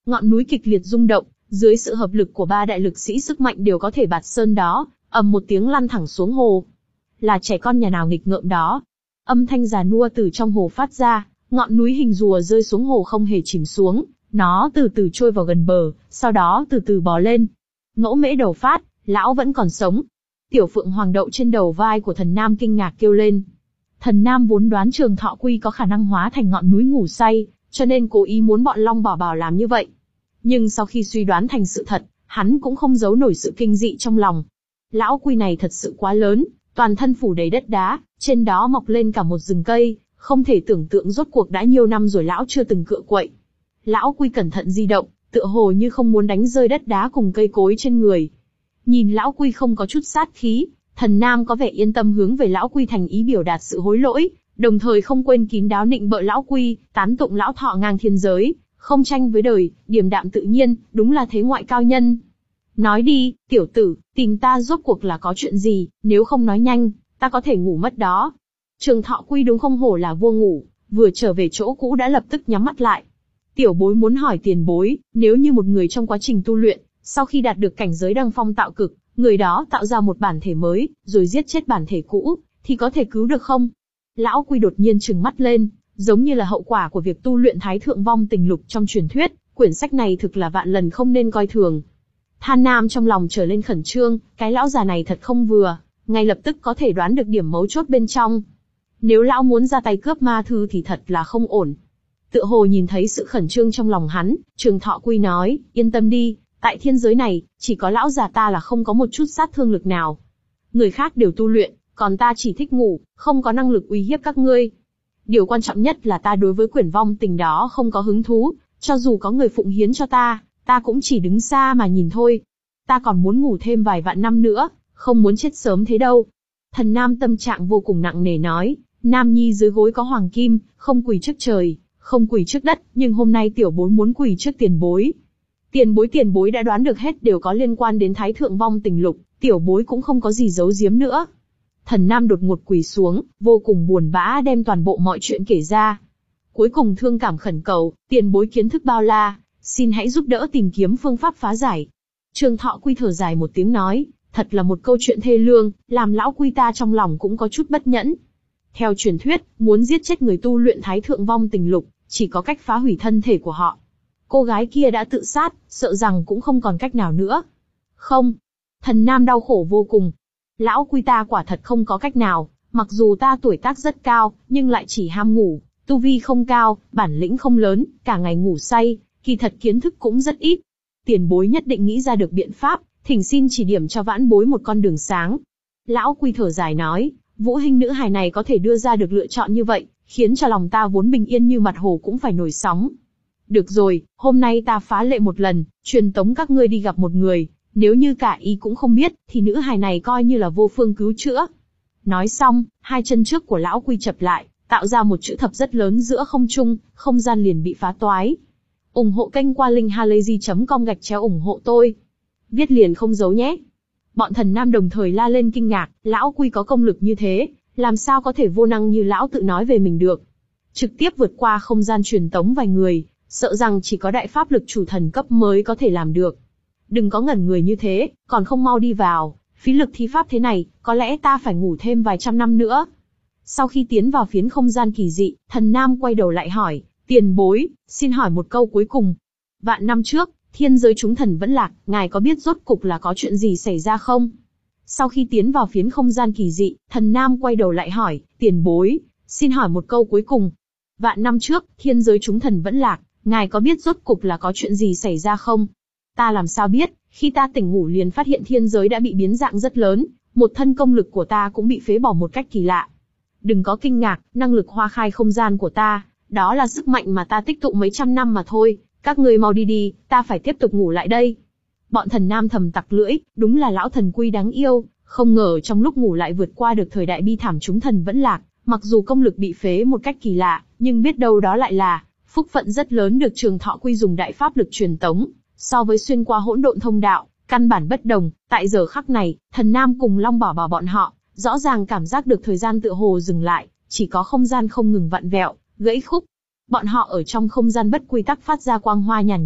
Ngọn núi kịch liệt rung động, dưới sự hợp lực của ba đại lực sĩ sức mạnh đều có thể bạt sơn đó, ầm một tiếng lăn thẳng xuống hồ. Là trẻ con nhà nào nghịch ngợm đó? Âm thanh già nua từ trong hồ phát ra, ngọn núi hình rùa rơi xuống hồ không hề chìm xuống, nó từ từ trôi vào gần bờ, sau đó từ từ bò lên. Ngẫu Mễ Đầu Phát, lão vẫn còn sống. Tiểu Phượng Hoàng đậu trên đầu vai của Thần Nam kinh ngạc kêu lên. Thần Nam vốn đoán Trường Thọ Quy có khả năng hóa thành ngọn núi ngủ say, cho nên cố ý muốn bọn Long Bảo Bảo làm như vậy. Nhưng sau khi suy đoán thành sự thật, hắn cũng không giấu nổi sự kinh dị trong lòng. Lão Quy này thật sự quá lớn, toàn thân phủ đầy đất đá, trên đó mọc lên cả một rừng cây, không thể tưởng tượng rốt cuộc đã nhiều năm rồi lão chưa từng cựa quậy. Lão Quy cẩn thận di động, tựa hồ như không muốn đánh rơi đất đá cùng cây cối trên người. Nhìn Lão Quy không có chút sát khí, Thần Nam có vẻ yên tâm hướng về Lão Quy thành ý biểu đạt sự hối lỗi, đồng thời không quên kín đáo nịnh bợ Lão Quy, tán tụng lão thọ ngang thiên giới, không tranh với đời, điềm đạm tự nhiên, đúng là thế ngoại cao nhân. Nói đi, tiểu tử, tìm ta rốt cuộc là có chuyện gì, nếu không nói nhanh, ta có thể ngủ mất đó. Trường Thọ Quy đúng không hổ là vua ngủ, vừa trở về chỗ cũ đã lập tức nhắm mắt lại. Tiểu bối muốn hỏi tiền bối, nếu như một người trong quá trình tu luyện, sau khi đạt được cảnh giới đăng phong tạo cực, người đó tạo ra một bản thể mới, rồi giết chết bản thể cũ, thì có thể cứu được không? Lão Quy đột nhiên trừng mắt lên, giống như là hậu quả của việc tu luyện Thái Thượng Vong Tình Lục trong truyền thuyết, quyển sách này thực là vạn lần không nên coi thường. Than Nam trong lòng trở lên khẩn trương, cái lão già này thật không vừa, ngay lập tức có thể đoán được điểm mấu chốt bên trong. Nếu lão muốn ra tay cướp ma thư thì thật là không ổn. Tựa hồ nhìn thấy sự khẩn trương trong lòng hắn, Trường Thọ Quy nói, yên tâm đi, tại thiên giới này, chỉ có lão già ta là không có một chút sát thương lực nào. Người khác đều tu luyện, còn ta chỉ thích ngủ, không có năng lực uy hiếp các ngươi. Điều quan trọng nhất là ta đối với quyển vong tình đó không có hứng thú, cho dù có người phụng hiến cho ta, ta cũng chỉ đứng xa mà nhìn thôi. Ta còn muốn ngủ thêm vài vạn năm nữa, không muốn chết sớm thế đâu. Thần Nam tâm trạng vô cùng nặng nề nói, Nam Nhi dưới gối có hoàng kim, không quỳ trước trời, không quỳ trước đất, nhưng hôm nay tiểu bối muốn quỳ trước tiền bối. Tiền bối tiền bối đã đoán được hết đều có liên quan đến Thái Thượng Vong Tình Lục, tiểu bối cũng không có gì giấu giếm nữa. Thần Nam đột ngột quỳ xuống, vô cùng buồn bã đem toàn bộ mọi chuyện kể ra. Cuối cùng thương cảm khẩn cầu, tiền bối kiến thức bao la, xin hãy giúp đỡ tìm kiếm phương pháp phá giải. Trường Thọ Quy thở dài một tiếng nói, thật là một câu chuyện thê lương, làm lão Quy ta trong lòng cũng có chút bất nhẫn. Theo truyền thuyết, muốn giết chết người tu luyện Thái Thượng Vong Tình Lục, chỉ có cách phá hủy thân thể của họ. Cô gái kia đã tự sát, sợ rằng cũng không còn cách nào nữa. Không. Thần Nam đau khổ vô cùng. Lão Quy ta quả thật không có cách nào, mặc dù ta tuổi tác rất cao, nhưng lại chỉ ham ngủ, tu vi không cao, bản lĩnh không lớn, cả ngày ngủ say, kỳ thật kiến thức cũng rất ít. Tiền bối nhất định nghĩ ra được biện pháp, thỉnh xin chỉ điểm cho vãn bối một con đường sáng. Lão Quy thở dài nói, Vũ Hinh nữ hài này có thể đưa ra được lựa chọn như vậy, khiến cho lòng ta vốn bình yên như mặt hồ cũng phải nổi sóng. Được rồi, hôm nay ta phá lệ một lần, truyền tống các ngươi đi gặp một người, nếu như cả y cũng không biết, thì nữ hài này coi như là vô phương cứu chữa. Nói xong, hai chân trước của lão Quy chập lại, tạo ra một chữ thập rất lớn giữa không trung, không gian liền bị phá toái. ủng hộ kênh qua linkhalazy chấm com gạch chéo ủng hộ tôi. Viết liền không giấu nhé. Bọn Thần Nam đồng thời la lên kinh ngạc, lão Quy có công lực như thế, làm sao có thể vô năng như lão tự nói về mình được. Trực tiếp vượt qua không gian truyền tống vài người, sợ rằng chỉ có đại pháp lực chủ thần cấp mới có thể làm được. Đừng có ngẩn người như thế, còn không mau đi vào, phí lực thi pháp thế này, có lẽ ta phải ngủ thêm vài trăm năm nữa. Sau khi tiến vào phiến không gian kỳ dị, Thần Nam quay đầu lại hỏi, tiền bối, xin hỏi một câu cuối cùng. Vạn năm trước, thiên giới chúng thần vẫn lạc, ngài có biết rốt cục là có chuyện gì xảy ra không? Sau khi tiến vào phiến không gian kỳ dị, Thần Nam quay đầu lại hỏi, tiền bối, xin hỏi một câu cuối cùng. Vạn năm trước, thiên giới chúng thần vẫn lạc, ngài có biết rốt cục là có chuyện gì xảy ra không? Ta làm sao biết, khi ta tỉnh ngủ liền phát hiện thiên giới đã bị biến dạng rất lớn, một thân công lực của ta cũng bị phế bỏ một cách kỳ lạ. Đừng có kinh ngạc, năng lực hoa khai không gian của ta, đó là sức mạnh mà ta tích tụ mấy trăm năm mà thôi, các ngươi mau đi đi, ta phải tiếp tục ngủ lại đây. Bọn Thần Nam thầm tặc lưỡi, đúng là lão thần Quy đáng yêu, không ngờ trong lúc ngủ lại vượt qua được thời đại bi thảm chúng thần vẫn lạc, mặc dù công lực bị phế một cách kỳ lạ, nhưng biết đâu đó lại là phúc phận rất lớn được Trường Thọ Quy dùng đại pháp lực truyền tống, so với xuyên qua hỗn độn thông đạo, căn bản bất đồng. Tại giờ khắc này, Thần Nam cùng Long Bảo Bảo bọn họ, rõ ràng cảm giác được thời gian tựa hồ dừng lại, chỉ có không gian không ngừng vặn vẹo, gãy khúc. Bọn họ ở trong không gian bất quy tắc phát ra quang hoa nhàn nhạt, nhạt,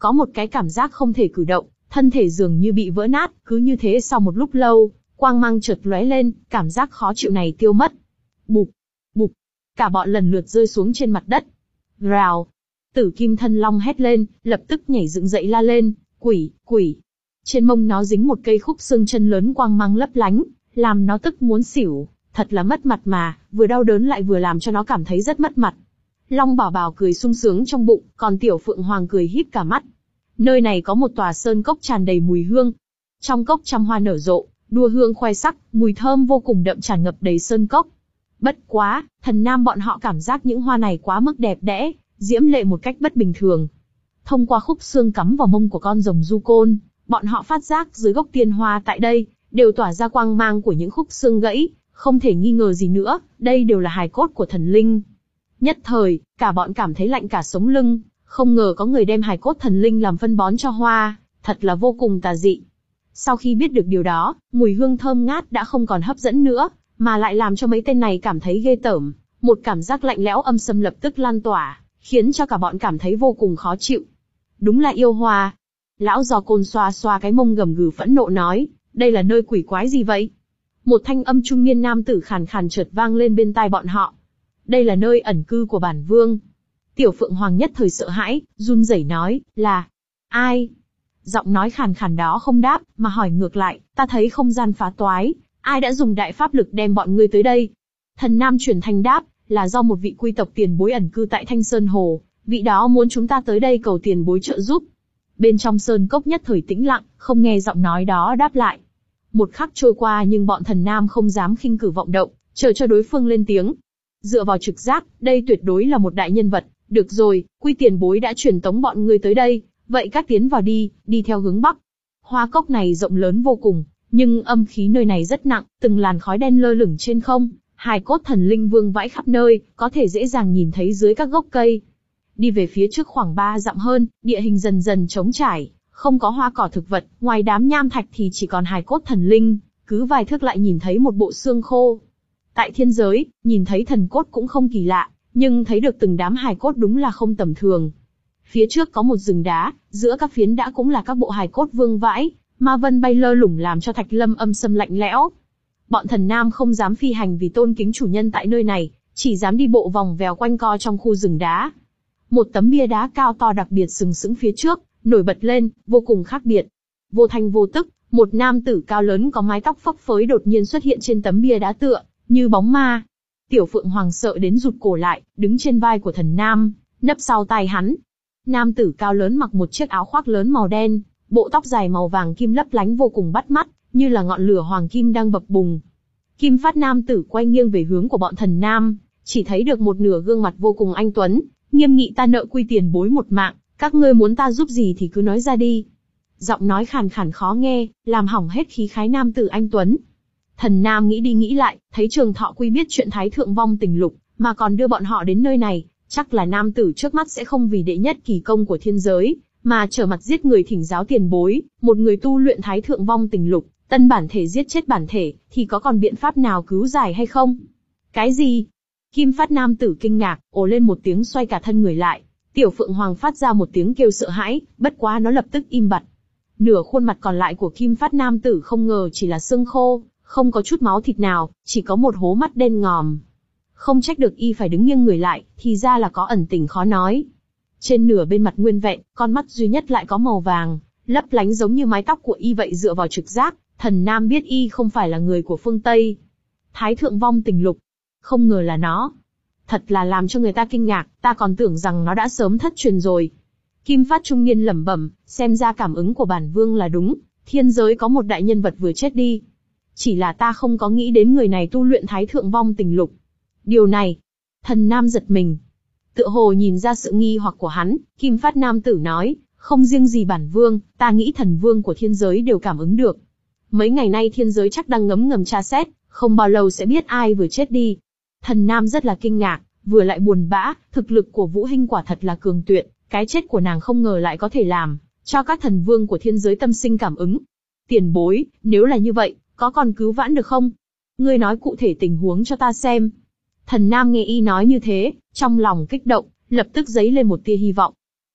có một cái cảm giác không thể cử động, thân thể dường như bị vỡ nát, cứ như thế sau một lúc lâu, quang mang chợt lóe lên, cảm giác khó chịu này tiêu mất. Bụp, bụp, cả bọn lần lượt rơi xuống trên mặt đất. Rào, Tử Kim Thân Long hét lên, lập tức nhảy dựng dậy la lên, quỷ, quỷ. Trên mông nó dính một cây khúc xương chân lớn quang mang lấp lánh, làm nó tức muốn xỉu, thật là mất mặt mà, vừa đau đớn lại vừa làm cho nó cảm thấy rất mất mặt. Long Bảo Bảo cười sung sướng trong bụng, còn Tiểu Phượng Hoàng cười híp cả mắt. Nơi này có một tòa sơn cốc tràn đầy mùi hương. Trong cốc trăm hoa nở rộ, đua hương khoe sắc, mùi thơm vô cùng đậm tràn ngập đầy sơn cốc. Bất quá, Thần Nam bọn họ cảm giác những hoa này quá mức đẹp đẽ, diễm lệ một cách bất bình thường. Thông qua khúc xương cắm vào mông của con rồng du côn, bọn họ phát giác dưới gốc tiên hoa tại đây, đều tỏa ra quang mang của những khúc xương gãy, không thể nghi ngờ gì nữa, đây đều là hài cốt của thần linh. Nhất thời, cả bọn cảm thấy lạnh cả sống lưng, không ngờ có người đem hài cốt thần linh làm phân bón cho hoa, thật là vô cùng tà dị. Sau khi biết được điều đó, mùi hương thơm ngát đã không còn hấp dẫn nữa, mà lại làm cho mấy tên này cảm thấy ghê tởm, một cảm giác lạnh lẽo âm xâm lập tức lan tỏa, khiến cho cả bọn cảm thấy vô cùng khó chịu. Đúng là yêu hoa. Lão giò côn xoa xoa cái mông gầm gừ phẫn nộ nói, đây là nơi quỷ quái gì vậy? Một thanh âm trung niên nam tử khàn khàn chợt vang lên bên tai bọn họ. Đây là nơi ẩn cư của bản vương. Tiểu Phượng Hoàng nhất thời sợ hãi, run rẩy nói, là ai? Giọng nói khàn khàn đó không đáp, mà hỏi ngược lại, ta thấy không gian phá toái, ai đã dùng đại pháp lực đem bọn ngươi tới đây? Thần Nam chuyển thành đáp, là do một vị quy tộc tiền bối ẩn cư tại Thanh Sơn Hồ, vị đó muốn chúng ta tới đây cầu tiền bối trợ giúp. Bên trong sơn cốc nhất thời tĩnh lặng, không nghe giọng nói đó đáp lại. Một khắc trôi qua nhưng bọn Thần Nam không dám khinh cử vọng động, chờ cho đối phương lên tiếng. Dựa vào trực giác, đây tuyệt đối là một đại nhân vật. Được rồi, quy tiền bối đã truyền tống bọn ngươi tới đây, vậy các tiến vào đi, đi theo hướng bắc. Hoa cốc này rộng lớn vô cùng, nhưng âm khí nơi này rất nặng, từng làn khói đen lơ lửng trên không, hài cốt thần linh vương vãi khắp nơi, có thể dễ dàng nhìn thấy dưới các gốc cây. Đi về phía trước khoảng ba dặm hơn, địa hình dần dần trống trải, không có hoa cỏ thực vật, ngoài đám nham thạch thì chỉ còn hài cốt thần linh, cứ vài thước lại nhìn thấy một bộ xương khô. Tại thiên giới, nhìn thấy thần cốt cũng không kỳ lạ, nhưng thấy được từng đám hài cốt đúng là không tầm thường. Phía trước có một rừng đá, giữa các phiến đá cũng là các bộ hài cốt vương vãi, ma vân bay lơ lửng làm cho thạch lâm âm xâm lạnh lẽo. Bọn Thần Nam không dám phi hành vì tôn kính chủ nhân tại nơi này, chỉ dám đi bộ vòng vèo quanh co trong khu rừng đá. Một tấm bia đá cao to đặc biệt sừng sững phía trước, nổi bật lên, vô cùng khác biệt. Vô thanh vô tức, một nam tử cao lớn có mái tóc phấp phới đột nhiên xuất hiện trên tấm bia đá tựa như bóng ma. Tiểu Phượng Hoàng sợ đến rụt cổ lại, đứng trên vai của Thần Nam, nấp sau tai hắn. Nam tử cao lớn mặc một chiếc áo khoác lớn màu đen, bộ tóc dài màu vàng kim lấp lánh vô cùng bắt mắt, như là ngọn lửa hoàng kim đang bập bùng. Kim Phát nam tử quay nghiêng về hướng của bọn Thần Nam, chỉ thấy được một nửa gương mặt vô cùng anh tuấn, nghiêm nghị ta nợ quy tiền bối một mạng, các ngươi muốn ta giúp gì thì cứ nói ra đi. Giọng nói khàn khàn khó nghe, làm hỏng hết khí khái nam tử anh tuấn. Thần Nam nghĩ đi nghĩ lại, thấy Trường Thọ Quy biết chuyện Thái Thượng Vong Tình Lục, mà còn đưa bọn họ đến nơi này, chắc là nam tử trước mắt sẽ không vì đệ nhất kỳ công của thiên giới, mà trở mặt giết người thỉnh giáo tiền bối, một người tu luyện Thái Thượng Vong Tình Lục, tân bản thể giết chết bản thể, thì có còn biện pháp nào cứu giải hay không? Cái gì? Kim Phát nam tử kinh ngạc, ồ lên một tiếng xoay cả thân người lại. Tiểu Phượng Hoàng phát ra một tiếng kêu sợ hãi, bất quá nó lập tức im bặt. Nửa khuôn mặt còn lại của Kim Phát nam tử không ngờ chỉ là xương khô, không có chút máu thịt nào, chỉ có một hố mắt đen ngòm. Không trách được y phải đứng nghiêng người lại, thì ra là có ẩn tình khó nói. Trên nửa bên mặt nguyên vẹn, con mắt duy nhất lại có màu vàng, lấp lánh giống như mái tóc của y vậy. Dựa vào trực giác, Thần Nam biết y không phải là người của phương Tây. Thái Thượng Vong Tình Lục, không ngờ là nó. Thật là làm cho người ta kinh ngạc, ta còn tưởng rằng nó đã sớm thất truyền rồi. Kim Phát trung niên lẩm bẩm, xem ra cảm ứng của bản vương là đúng, thiên giới có một đại nhân vật vừa chết đi. Chỉ là ta không có nghĩ đến người này tu luyện Thái Thượng Vong Tình Lục. Điều này, Thần Nam giật mình. Tựa hồ nhìn ra sự nghi hoặc của hắn, Kim Phát nam tử nói, không riêng gì bản vương, ta nghĩ thần vương của thiên giới đều cảm ứng được. Mấy ngày nay thiên giới chắc đang ngấm ngầm tra xét, không bao lâu sẽ biết ai vừa chết đi. Thần Nam rất là kinh ngạc, vừa lại buồn bã, thực lực của Vũ Hinh quả thật là cường tuyệt, cái chết của nàng không ngờ lại có thể làm cho các thần vương của thiên giới tâm sinh cảm ứng. Tiền bối, nếu là như vậy, có còn cứu vãn được không? Ngươi nói cụ thể tình huống cho ta xem. Thần Nam nghe y nói như thế, trong lòng kích động, lập tức dấy lên một tia hy vọng.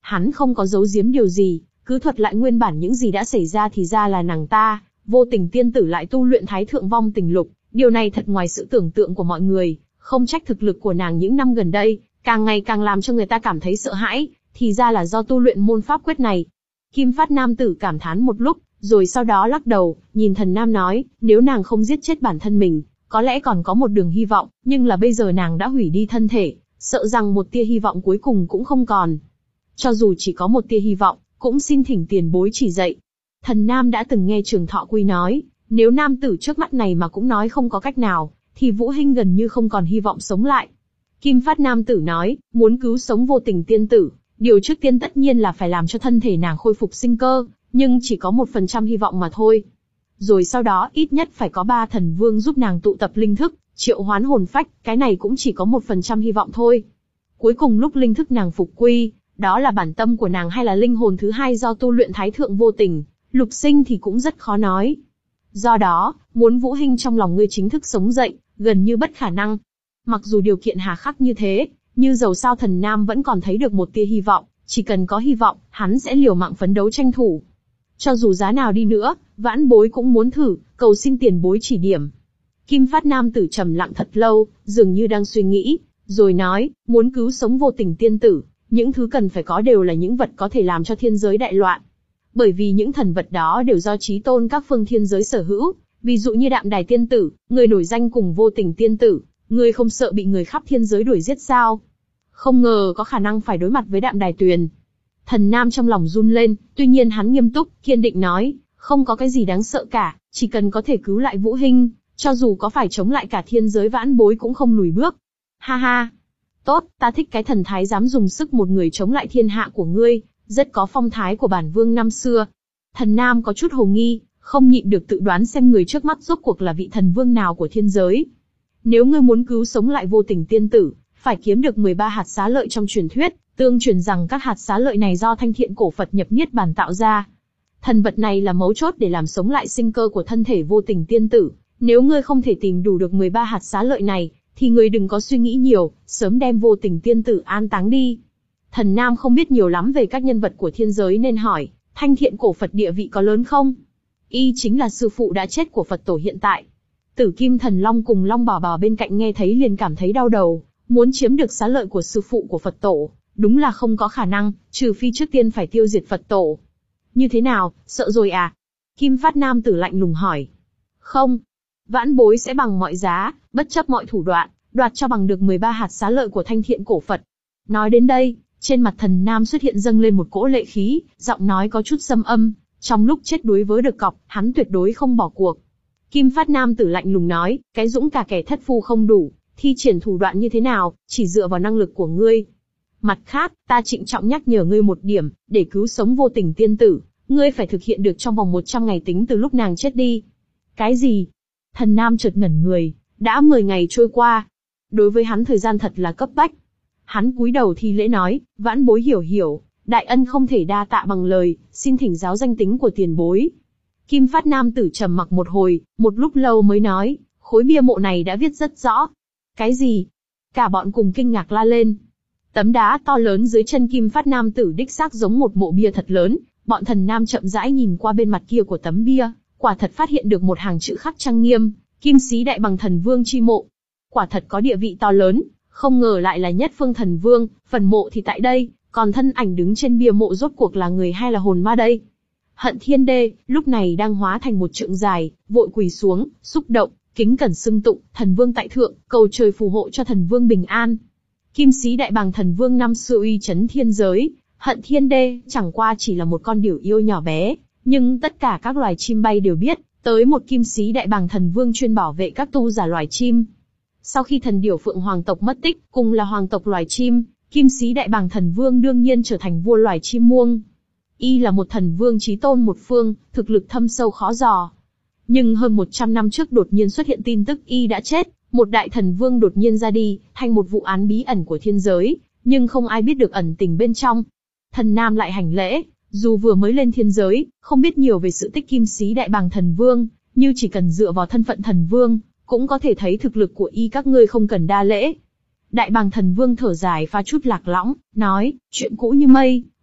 Hắn không có giấu giếm điều gì, cứ thuật lại nguyên bản những gì đã xảy ra thì ra là nàng ta, vô tình tiên tử lại tu luyện thái thượng vong tình lục, điều này thật ngoài sự tưởng tượng của mọi người, không trách thực lực của nàng những năm gần đây, càng ngày càng làm cho người ta cảm thấy sợ hãi, thì ra là do tu luyện môn pháp quyết này. Kim Phát nam tử cảm thán một lúc, rồi sau đó lắc đầu, nhìn Thần Nam nói, nếu nàng không giết chết bản thân mình, có lẽ còn có một đường hy vọng, nhưng là bây giờ nàng đã hủy đi thân thể, sợ rằng một tia hy vọng cuối cùng cũng không còn. Cho dù chỉ có một tia hy vọng, cũng xin thỉnh tiền bối chỉ dạy. Thần Nam đã từng nghe Trường Thọ Quy nói, nếu nam tử trước mắt này mà cũng nói không có cách nào, thì Vũ Hinh gần như không còn hy vọng sống lại. Kim Phát nam tử nói, muốn cứu sống vô tình tiên tử, điều trước tiên tất nhiên là phải làm cho thân thể nàng khôi phục sinh cơ, nhưng chỉ có một phần trăm hy vọng mà thôi. Rồi sau đó ít nhất phải có ba thần vương giúp nàng tụ tập linh thức, triệu hoán hồn phách, cái này cũng chỉ có một phần trăm hy vọng thôi. Cuối cùng lúc linh thức nàng phục quy, đó là bản tâm của nàng hay là linh hồn thứ hai do tu luyện thái thượng vô tình, lục sinh thì cũng rất khó nói. Do đó, muốn Vũ Hinh trong lòng ngươi chính thức sống dậy, gần như bất khả năng. Mặc dù điều kiện hà khắc như thế, như dầu sao Thần Nam vẫn còn thấy được một tia hy vọng, chỉ cần có hy vọng, hắn sẽ liều mạng phấn đấu tranh thủ. Cho dù giá nào đi nữa, vãn bối cũng muốn thử, cầu xin tiền bối chỉ điểm. Kim Phát nam tử trầm lặng thật lâu, dường như đang suy nghĩ, rồi nói, muốn cứu sống vô tình tiên tử, những thứ cần phải có đều là những vật có thể làm cho thiên giới đại loạn. Bởi vì những thần vật đó đều do chí tôn các phương thiên giới sở hữu, ví dụ như Đạm Đài tiên tử, người nổi danh cùng vô tình tiên tử, ngươi không sợ bị người khắp thiên giới đuổi giết sao? Không ngờ có khả năng phải đối mặt với Đạm Đài Tuyền. Thần Nam trong lòng run lên, tuy nhiên hắn nghiêm túc, kiên định nói, không có cái gì đáng sợ cả, chỉ cần có thể cứu lại Vũ Hinh, cho dù có phải chống lại cả thiên giới vãn bối cũng không lùi bước. Ha ha, tốt, ta thích cái thần thái dám dùng sức một người chống lại thiên hạ của ngươi, rất có phong thái của bản vương năm xưa. Thần Nam có chút hồ nghi, không nhịn được tự đoán xem người trước mắt rốt cuộc là vị thần vương nào của thiên giới. Nếu ngươi muốn cứu sống lại vô tình tiên tử, phải kiếm được mười ba hạt xá lợi trong truyền thuyết, tương truyền rằng các hạt xá lợi này do Thanh Thiện cổ Phật nhập niết bàn tạo ra. Thần vật này là mấu chốt để làm sống lại sinh cơ của thân thể vô tình tiên tử. Nếu ngươi không thể tìm đủ được mười ba hạt xá lợi này, thì ngươi đừng có suy nghĩ nhiều, sớm đem vô tình tiên tử an táng đi. Thần Nam không biết nhiều lắm về các nhân vật của thiên giới nên hỏi, Thanh Thiện cổ Phật địa vị có lớn không? Y chính là sư phụ đã chết của Phật tổ hiện tại. Tử Kim Thần Long cùng Long Bảo Bảo bên cạnh nghe thấy liền cảm thấy đau đầu, muốn chiếm được xá lợi của sư phụ của Phật tổ, đúng là không có khả năng, trừ phi trước tiên phải tiêu diệt Phật tổ. Như thế nào, sợ rồi à? Kim Phát nam tử lạnh lùng hỏi. Không, vãn bối sẽ bằng mọi giá, bất chấp mọi thủ đoạn, đoạt cho bằng được mười ba hạt xá lợi của Thanh Thiện cổ Phật. Nói đến đây, trên mặt Thần Nam xuất hiện dâng lên một cỗ lệ khí, giọng nói có chút xâm âm, trong lúc chết đuối với được cọc, hắn tuyệt đối không bỏ cuộc. Kim Phát nam tử lạnh lùng nói, cái dũng cả kẻ thất phu không đủ, thi triển thủ đoạn như thế nào, chỉ dựa vào năng lực của ngươi. Mặt khác, ta trịnh trọng nhắc nhở ngươi một điểm, để cứu sống vô tình tiên tử, ngươi phải thực hiện được trong vòng một trăm ngày tính từ lúc nàng chết đi. Cái gì? Thần Nam chợt ngẩn người, đã mười ngày trôi qua. Đối với hắn thời gian thật là cấp bách. Hắn cúi đầu thi lễ nói, vãn bối hiểu hiểu, đại ân không thể đa tạ bằng lời, xin thỉnh giáo danh tính của tiền bối. Kim Phát nam tử trầm mặc một hồi, một lúc lâu mới nói, khối bia mộ này đã viết rất rõ. Cái gì? Cả bọn cùng kinh ngạc la lên. Tấm đá to lớn dưới chân Kim Phát nam tử đích xác giống một mộ bia thật lớn, bọn Thần Nam chậm rãi nhìn qua bên mặt kia của tấm bia, quả thật phát hiện được một hàng chữ khắc trang nghiêm, Kim Sĩ Đại Bằng Thần Vương chi mộ. Quả thật có địa vị to lớn, không ngờ lại là nhất phương thần vương, phần mộ thì tại đây, còn thân ảnh đứng trên bia mộ rốt cuộc là người hay là hồn ma đây? Hận Thiên Đê, lúc này đang hóa thành một trượng dài, vội quỳ xuống, xúc động, kính cẩn xưng tụng, thần vương tại thượng, cầu trời phù hộ cho thần vương bình an. Kim Sĩ Đại Bàng thần vương năm xưa uy chấn thiên giới, Hận Thiên Đê chẳng qua chỉ là một con điểu yêu nhỏ bé, nhưng tất cả các loài chim bay đều biết, tới một Kim Sĩ Đại Bàng thần vương chuyên bảo vệ các tu giả loài chim. Sau khi thần điểu Phượng Hoàng tộc mất tích, cùng là hoàng tộc loài chim, Kim Sĩ Đại Bàng thần vương đương nhiên trở thành vua loài chim muông. Y là một thần vương chí tôn một phương, thực lực thâm sâu khó dò. Nhưng hơn một trăm năm trước đột nhiên xuất hiện tin tức Y đã chết, một đại thần vương đột nhiên ra đi, thành một vụ án bí ẩn của thiên giới, nhưng không ai biết được ẩn tình bên trong. Thần Nam lại hành lễ, dù vừa mới lên thiên giới, không biết nhiều về sự tích Kim Sĩ Đại Bàng thần vương, nhưng chỉ cần dựa vào thân phận thần vương, cũng có thể thấy thực lực của Y các ngươi không cần đa lễ. Đại Bàng thần vương thở dài pha chút lạc lõng, nói, chuyện cũ như mây,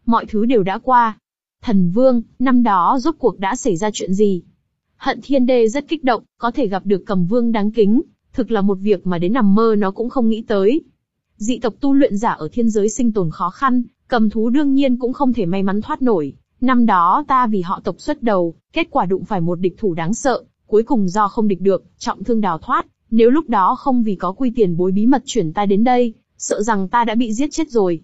mọi thứ đều đã qua. Thần Vương, năm đó rốt cuộc đã xảy ra chuyện gì? Hận Thiên Đê rất kích động, có thể gặp được Cầm Vương đáng kính, thực là một việc mà đến nằm mơ nó cũng không nghĩ tới. Dị tộc tu luyện giả ở thiên giới sinh tồn khó khăn, cầm thú đương nhiên cũng không thể may mắn thoát nổi. Năm đó ta vì họ tộc xuất đầu, kết quả đụng phải một địch thủ đáng sợ, cuối cùng do không địch được, trọng thương đào thoát. Nếu lúc đó không vì có Quy Tiền Bối bí mật chuyển ta đến đây, sợ rằng ta đã bị giết chết rồi.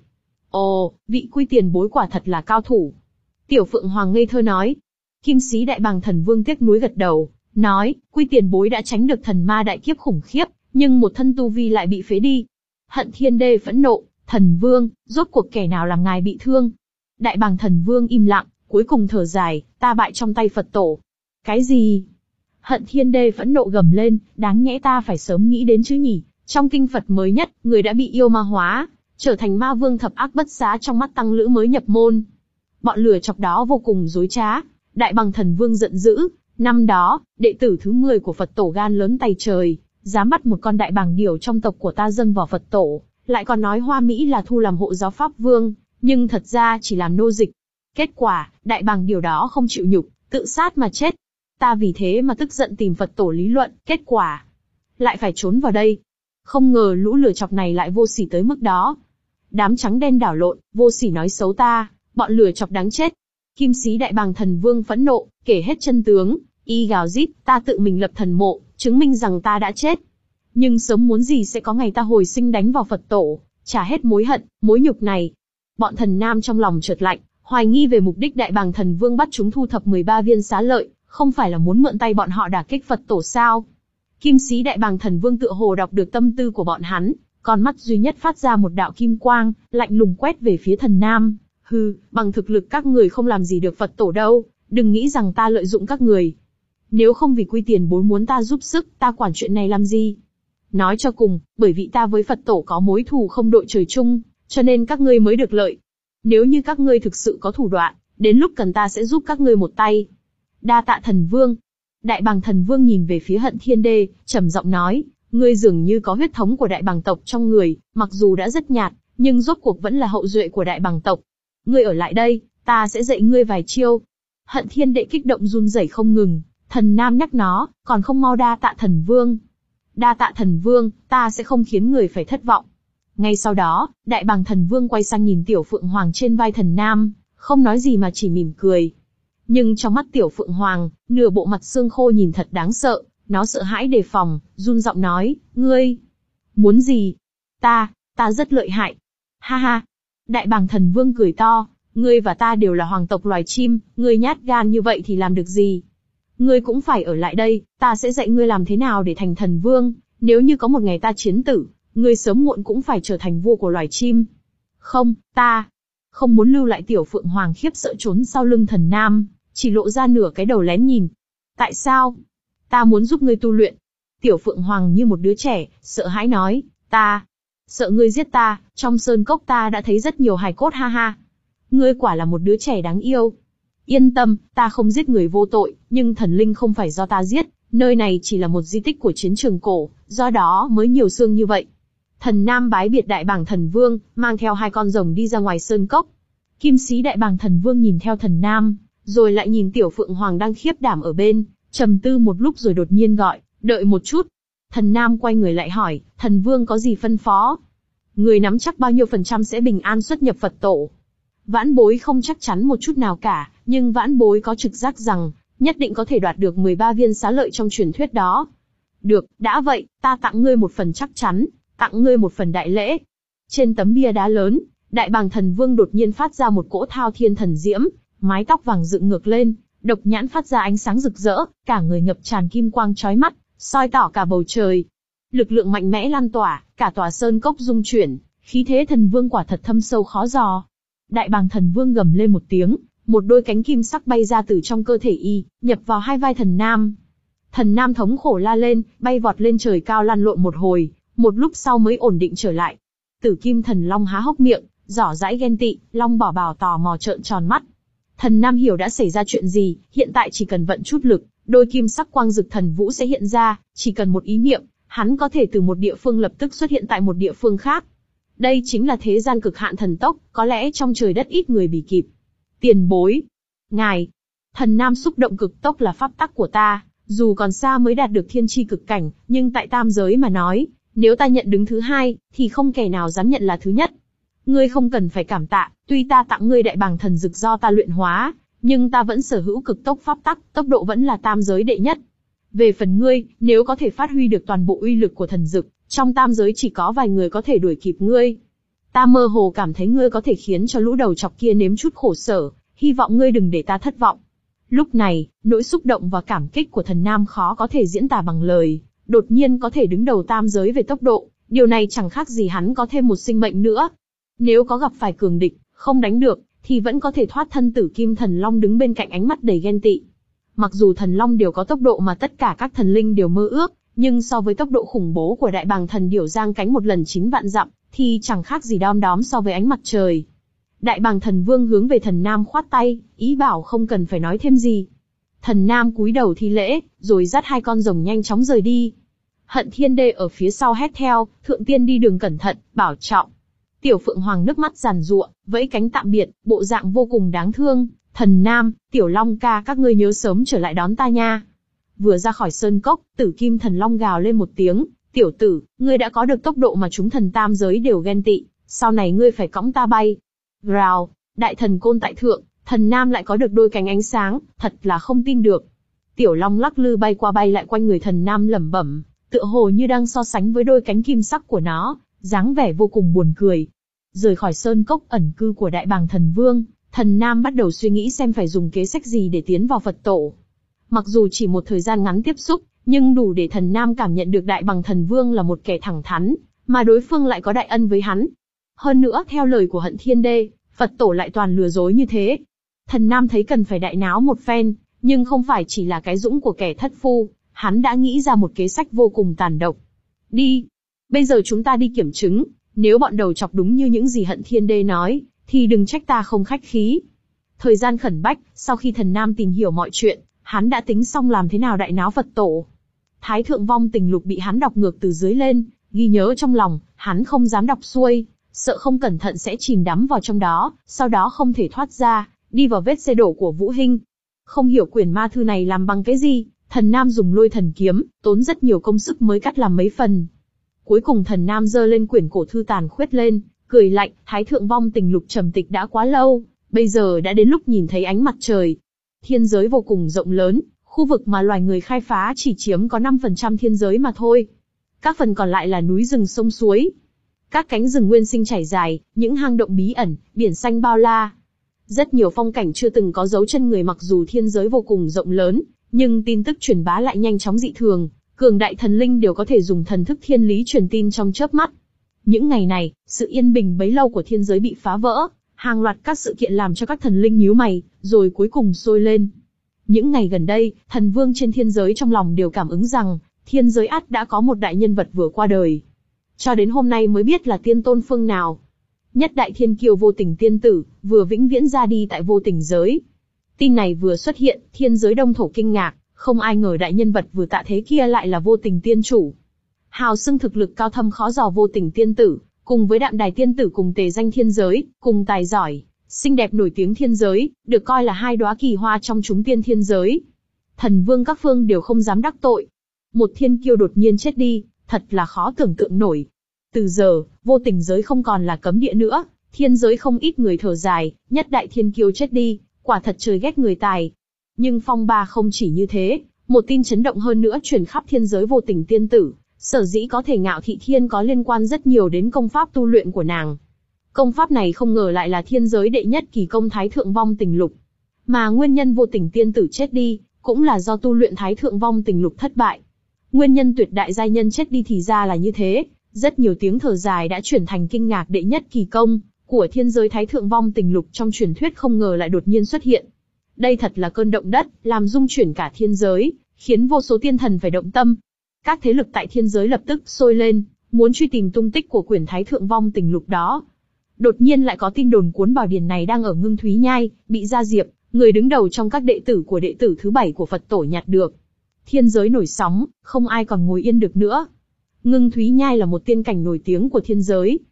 Ồ, vị Quy Tiền Bối quả thật là cao thủ. Tiểu Phượng Hoàng ngây thơ nói. Kim Sĩ Đại Bàng Thần Vương tiếc nuối gật đầu, nói, Quy Tiền Bối đã tránh được thần ma đại kiếp khủng khiếp, nhưng một thân tu vi lại bị phế đi. Hận Thiên Đê phẫn nộ, Thần Vương, rốt cuộc kẻ nào làm ngài bị thương? Đại Bàng Thần Vương im lặng, cuối cùng thở dài, ta bại trong tay Phật tổ. Cái gì? Hận Thiên Đê phẫn nộ gầm lên, đáng nhẽ ta phải sớm nghĩ đến chứ nhỉ? Trong kinh Phật mới nhất, người đã bị yêu ma hóa, trở thành ma vương thập ác bất xá trong mắt tăng lữ mới nhập môn. Bọn lừa chọc đó vô cùng dối trá. Đại Bàng Thần Vương giận dữ, năm đó, đệ tử thứ mười của Phật tổ gan lớn tay trời, dám bắt một con đại bàng điểu trong tộc của ta dâng vào Phật tổ, lại còn nói Hoa Mỹ là thu làm hộ giáo pháp vương, nhưng thật ra chỉ làm nô dịch. Kết quả, đại bàng điểu đó không chịu nhục, tự sát mà chết. Ta vì thế mà tức giận tìm Phật tổ lý luận, kết quả lại phải trốn vào đây. Không ngờ lũ lừa chọc này lại vô sỉ tới mức đó. Đám trắng đen đảo lộn, vô sỉ nói xấu ta, bọn lừa chọc đáng chết. Kim Sĩ Đại Bàng Thần Vương phẫn nộ, kể hết chân tướng, y gào rít, ta tự mình lập thần mộ, chứng minh rằng ta đã chết. Nhưng sớm muốn gì sẽ có ngày ta hồi sinh đánh vào Phật tổ, trả hết mối hận, mối nhục này. Bọn thần nam trong lòng chợt lạnh, hoài nghi về mục đích Đại Bàng Thần Vương bắt chúng thu thập mười ba viên xá lợi, không phải là muốn mượn tay bọn họ đả kích Phật tổ sao? Kim Sĩ Đại Bàng Thần Vương tựa hồ đọc được tâm tư của bọn hắn, con mắt duy nhất phát ra một đạo kim quang, lạnh lùng quét về phía thần nam. Hừ, bằng thực lực các người không làm gì được Phật tổ đâu, đừng nghĩ rằng ta lợi dụng các người. Nếu không vì Quy Tiền Bối muốn ta giúp sức, ta quản chuyện này làm gì? Nói cho cùng, bởi vì ta với Phật tổ có mối thù không đội trời chung, cho nên các ngươi mới được lợi. Nếu như các ngươi thực sự có thủ đoạn, đến lúc cần ta sẽ giúp các ngươi một tay. Đa tạ Thần Vương. Đại Bàng Thần Vương nhìn về phía Hận Thiên Đê, trầm giọng nói, ngươi dường như có huyết thống của Đại Bàng tộc trong người, mặc dù đã rất nhạt, nhưng rốt cuộc vẫn là hậu duệ của Đại Bàng tộc. Ngươi ở lại đây, ta sẽ dạy ngươi vài chiêu. Hận Thiên Đê kích động run rẩy không ngừng, thần nam nhắc nó, còn không mau đa tạ Thần Vương. Đa tạ Thần Vương, ta sẽ không khiến người phải thất vọng. Ngay sau đó, Đại Bàng Thần Vương quay sang nhìn Tiểu Phượng Hoàng trên vai thần nam, không nói gì mà chỉ mỉm cười. Nhưng trong mắt Tiểu Phượng Hoàng, nửa bộ mặt xương khô nhìn thật đáng sợ, nó sợ hãi đề phòng, run giọng nói, ngươi muốn gì? Ta, ta rất lợi hại. Ha ha. Đại Bàng Thần Vương cười to, ngươi và ta đều là hoàng tộc loài chim, ngươi nhát gan như vậy thì làm được gì? Ngươi cũng phải ở lại đây, ta sẽ dạy ngươi làm thế nào để thành thần vương, nếu như có một ngày ta chiến tử, ngươi sớm muộn cũng phải trở thành vua của loài chim. Không, ta không muốn lưu lại. Tiểu Phượng Hoàng khiếp sợ trốn sau lưng thần nam, chỉ lộ ra nửa cái đầu lén nhìn. Tại sao? Ta muốn giúp ngươi tu luyện. Tiểu Phượng Hoàng như một đứa trẻ, sợ hãi nói, ta sợ ngươi giết ta, trong sơn cốc ta đã thấy rất nhiều hài cốt ha ha. Ngươi quả là một đứa trẻ đáng yêu. Yên tâm, ta không giết người vô tội, nhưng thần linh không phải do ta giết, nơi này chỉ là một di tích của chiến trường cổ, do đó mới nhiều xương như vậy. Thần nam bái biệt Đại Bàng Thần Vương, mang theo hai con rồng đi ra ngoài sơn cốc. Kim Sĩ Đại Bàng Thần Vương nhìn theo thần nam, rồi lại nhìn Tiểu Phượng Hoàng đang khiếp đảm ở bên, trầm tư một lúc rồi đột nhiên gọi, đợi một chút. Thần nam quay người lại hỏi, Thần Vương có gì phân phó? Người nắm chắc bao nhiêu phần trăm sẽ bình an xuất nhập Phật tổ? Vãn bối không chắc chắn một chút nào cả, nhưng vãn bối có trực giác rằng, nhất định có thể đoạt được mười ba viên xá lợi trong truyền thuyết đó. Được, đã vậy, ta tặng ngươi một phần chắc chắn, tặng ngươi một phần đại lễ. Trên tấm bia đá lớn, Đại Bàng Thần Vương đột nhiên phát ra một cỗ thao thiên thần diễm, mái tóc vàng dựng ngược lên, độc nhãn phát ra ánh sáng rực rỡ, cả người ngập tràn kim quang chói mắt, soi tỏ cả bầu trời. Lực lượng mạnh mẽ lan tỏa, cả tòa sơn cốc rung chuyển, khí thế thần vương quả thật thâm sâu khó dò. Đại Bàng Thần Vương gầm lên một tiếng, một đôi cánh kim sắc bay ra từ trong cơ thể y, nhập vào hai vai thần nam. Thần nam thống khổ la lên, bay vọt lên trời cao lăn lộn một hồi, một lúc sau mới ổn định trở lại. Tử Kim Thần Long há hốc miệng, giỏ dãi ghen tị, Long Bảo Bảo tò mò trợn tròn mắt. Thần nam hiểu đã xảy ra chuyện gì, hiện tại chỉ cần vận chút lực, đôi kim sắc quang dực thần vũ sẽ hiện ra, chỉ cần một ý niệm, hắn có thể từ một địa phương lập tức xuất hiện tại một địa phương khác. Đây chính là thế gian cực hạn thần tốc, có lẽ trong trời đất ít người bì kịp. Tiền bối. Ngài. Thần Nam xúc động, cực tốc là pháp tắc của ta, dù còn xa mới đạt được thiên chi cực cảnh, nhưng tại tam giới mà nói, nếu ta nhận đứng thứ hai, thì không kẻ nào dám nhận là thứ nhất. Ngươi không cần phải cảm tạ, tuy ta tặng ngươi đại bàng thần dực do ta luyện hóa, nhưng ta vẫn sở hữu cực tốc pháp tắc, tốc độ vẫn là tam giới đệ nhất. Về phần ngươi, nếu có thể phát huy được toàn bộ uy lực của thần dực, trong tam giới chỉ có vài người có thể đuổi kịp ngươi. Ta mơ hồ cảm thấy ngươi có thể khiến cho lũ đầu chọc kia nếm chút khổ sở, hy vọng ngươi đừng để ta thất vọng. Lúc này, nỗi xúc động và cảm kích của thần Nam khó có thể diễn tả bằng lời, đột nhiên có thể đứng đầu tam giới về tốc độ, điều này chẳng khác gì hắn có thêm một sinh mệnh nữa. Nếu có gặp phải cường địch, không đánh được, thì vẫn có thể thoát thân. Tử Kim Thần Long đứng bên cạnh, ánh mắt đầy ghen tị. Mặc dù thần long đều có tốc độ mà tất cả các thần linh đều mơ ước, nhưng so với tốc độ khủng bố của đại bàng thần điểu giang cánh một lần chín vạn dặm, thì chẳng khác gì đom đóm so với ánh mặt trời. Đại bàng thần vương hướng về thần Nam khoát tay, ý bảo không cần phải nói thêm gì. Thần Nam cúi đầu thi lễ, rồi dắt hai con rồng nhanh chóng rời đi. Hận Thiên Đê ở phía sau hét theo, Thượng Tiên đi đường cẩn thận, bảo trọng. Tiểu Phượng Hoàng nước mắt giàn giụa, vẫy cánh tạm biệt, bộ dạng vô cùng đáng thương. Thần Nam, Tiểu Long ca, các ngươi nhớ sớm trở lại đón ta nha. Vừa ra khỏi sơn cốc, Tử Kim Thần Long gào lên một tiếng, tiểu tử, ngươi đã có được tốc độ mà chúng thần tam giới đều ghen tị, sau này ngươi phải cõng ta bay. Rào, đại thần côn tại thượng, thần Nam lại có được đôi cánh ánh sáng, thật là không tin được. Tiểu Long lắc lư bay qua bay lại quanh người thần Nam lẩm bẩm, tựa hồ như đang so sánh với đôi cánh kim sắc của nó, dáng vẻ vô cùng buồn cười. Rời khỏi sơn cốc ẩn cư của đại bàng thần vương, thần Nam bắt đầu suy nghĩ xem phải dùng kế sách gì để tiến vào Phật tổ. Mặc dù chỉ một thời gian ngắn tiếp xúc, nhưng đủ để thần Nam cảm nhận được đại bàng thần vương là một kẻ thẳng thắn, mà đối phương lại có đại ân với hắn. Hơn nữa, theo lời của Hận Thiên Đê, Phật tổ lại toàn lừa dối như thế. Thần Nam thấy cần phải đại náo một phen, nhưng không phải chỉ là cái dũng của kẻ thất phu, hắn đã nghĩ ra một kế sách vô cùng tàn độc. Đi! Bây giờ chúng ta đi kiểm chứng, nếu bọn đầu chọc đúng như những gì Hận Thiên Đê nói, thì đừng trách ta không khách khí. Thời gian khẩn bách, sau khi thần Nam tìm hiểu mọi chuyện, hắn đã tính xong làm thế nào đại náo Phật tổ. Thái Thượng Vong Tình Lục bị hắn đọc ngược từ dưới lên, ghi nhớ trong lòng, hắn không dám đọc xuôi, sợ không cẩn thận sẽ chìm đắm vào trong đó, sau đó không thể thoát ra, đi vào vết xe đổ của Vũ Hinh. Không hiểu quyển ma thư này làm bằng cái gì, thần Nam dùng lôi thần kiếm, tốn rất nhiều công sức mới cắt làm mấy phần. Cuối cùng thần Nam giơ lên quyển cổ thư tàn khuyết lên, cười lạnh, Thái Thượng Vong Tình Lục trầm tịch đã quá lâu, bây giờ đã đến lúc nhìn thấy ánh mặt trời. Thiên giới vô cùng rộng lớn, khu vực mà loài người khai phá chỉ chiếm có năm phần trăm thiên giới mà thôi. Các phần còn lại là núi rừng sông suối. Các cánh rừng nguyên sinh trải dài, những hang động bí ẩn, biển xanh bao la. Rất nhiều phong cảnh chưa từng có dấu chân người. Mặc dù thiên giới vô cùng rộng lớn, nhưng tin tức truyền bá lại nhanh chóng dị thường, cường đại thần linh đều có thể dùng thần thức thiên lý truyền tin trong chớp mắt. Những ngày này, sự yên bình bấy lâu của thiên giới bị phá vỡ, hàng loạt các sự kiện làm cho các thần linh nhíu mày, rồi cuối cùng sôi lên. Những ngày gần đây, thần vương trên thiên giới trong lòng đều cảm ứng rằng, thiên giới ắt đã có một đại nhân vật vừa qua đời. Cho đến hôm nay mới biết là tiên tôn phương nào. Nhất đại thiên kiêu Vô Tình tiên tử, vừa vĩnh viễn ra đi tại vô tình giới. Tin này vừa xuất hiện, thiên giới đông thổ kinh ngạc, không ai ngờ đại nhân vật vừa tạ thế kia lại là Vô Tình tiên chủ. Hào xưng thực lực cao thâm khó dò Vô Tình tiên tử, cùng với Đạm Đài tiên tử cùng tề danh thiên giới, cùng tài giỏi, xinh đẹp nổi tiếng thiên giới, được coi là hai đóa kỳ hoa trong chúng tiên thiên giới. Thần vương các phương đều không dám đắc tội. Một thiên kiêu đột nhiên chết đi, thật là khó tưởng tượng nổi. Từ giờ, vô tình giới không còn là cấm địa nữa, thiên giới không ít người thở dài, nhất đại thiên kiêu chết đi, quả thật trời ghét người tài. Nhưng phong ba không chỉ như thế, một tin chấn động hơn nữa truyền khắp thiên giới. Vô Tình tiên tử, sở dĩ có thể ngạo thị thiên có liên quan rất nhiều đến công pháp tu luyện của nàng. Công pháp này không ngờ lại là thiên giới đệ nhất kỳ công Thái Thượng Vong Tình Lục. Mà nguyên nhân Vô Tình tiên tử chết đi, cũng là do tu luyện Thái Thượng Vong Tình Lục thất bại. Nguyên nhân tuyệt đại giai nhân chết đi thì ra là như thế, rất nhiều tiếng thở dài đã chuyển thành kinh ngạc. Đệ nhất kỳ công của thiên giới Thái Thượng Vong Tình Lục trong truyền thuyết không ngờ lại đột nhiên xuất hiện. Đây thật là cơn động đất, làm rung chuyển cả thiên giới, khiến vô số tiên thần phải động tâm. Các thế lực tại thiên giới lập tức sôi lên, muốn truy tìm tung tích của quyển Thái Thượng Vong Tình Lục đó. Đột nhiên lại có tin đồn cuốn bảo điển này đang ở Ngưng Thúy Nhai, bị Gia Diệp, người đứng đầu trong các đệ tử của đệ tử thứ bảy của Phật tổ nhặt được. Thiên giới nổi sóng, không ai còn ngồi yên được nữa. Ngưng Thúy Nhai là một tiên cảnh nổi tiếng của thiên giới,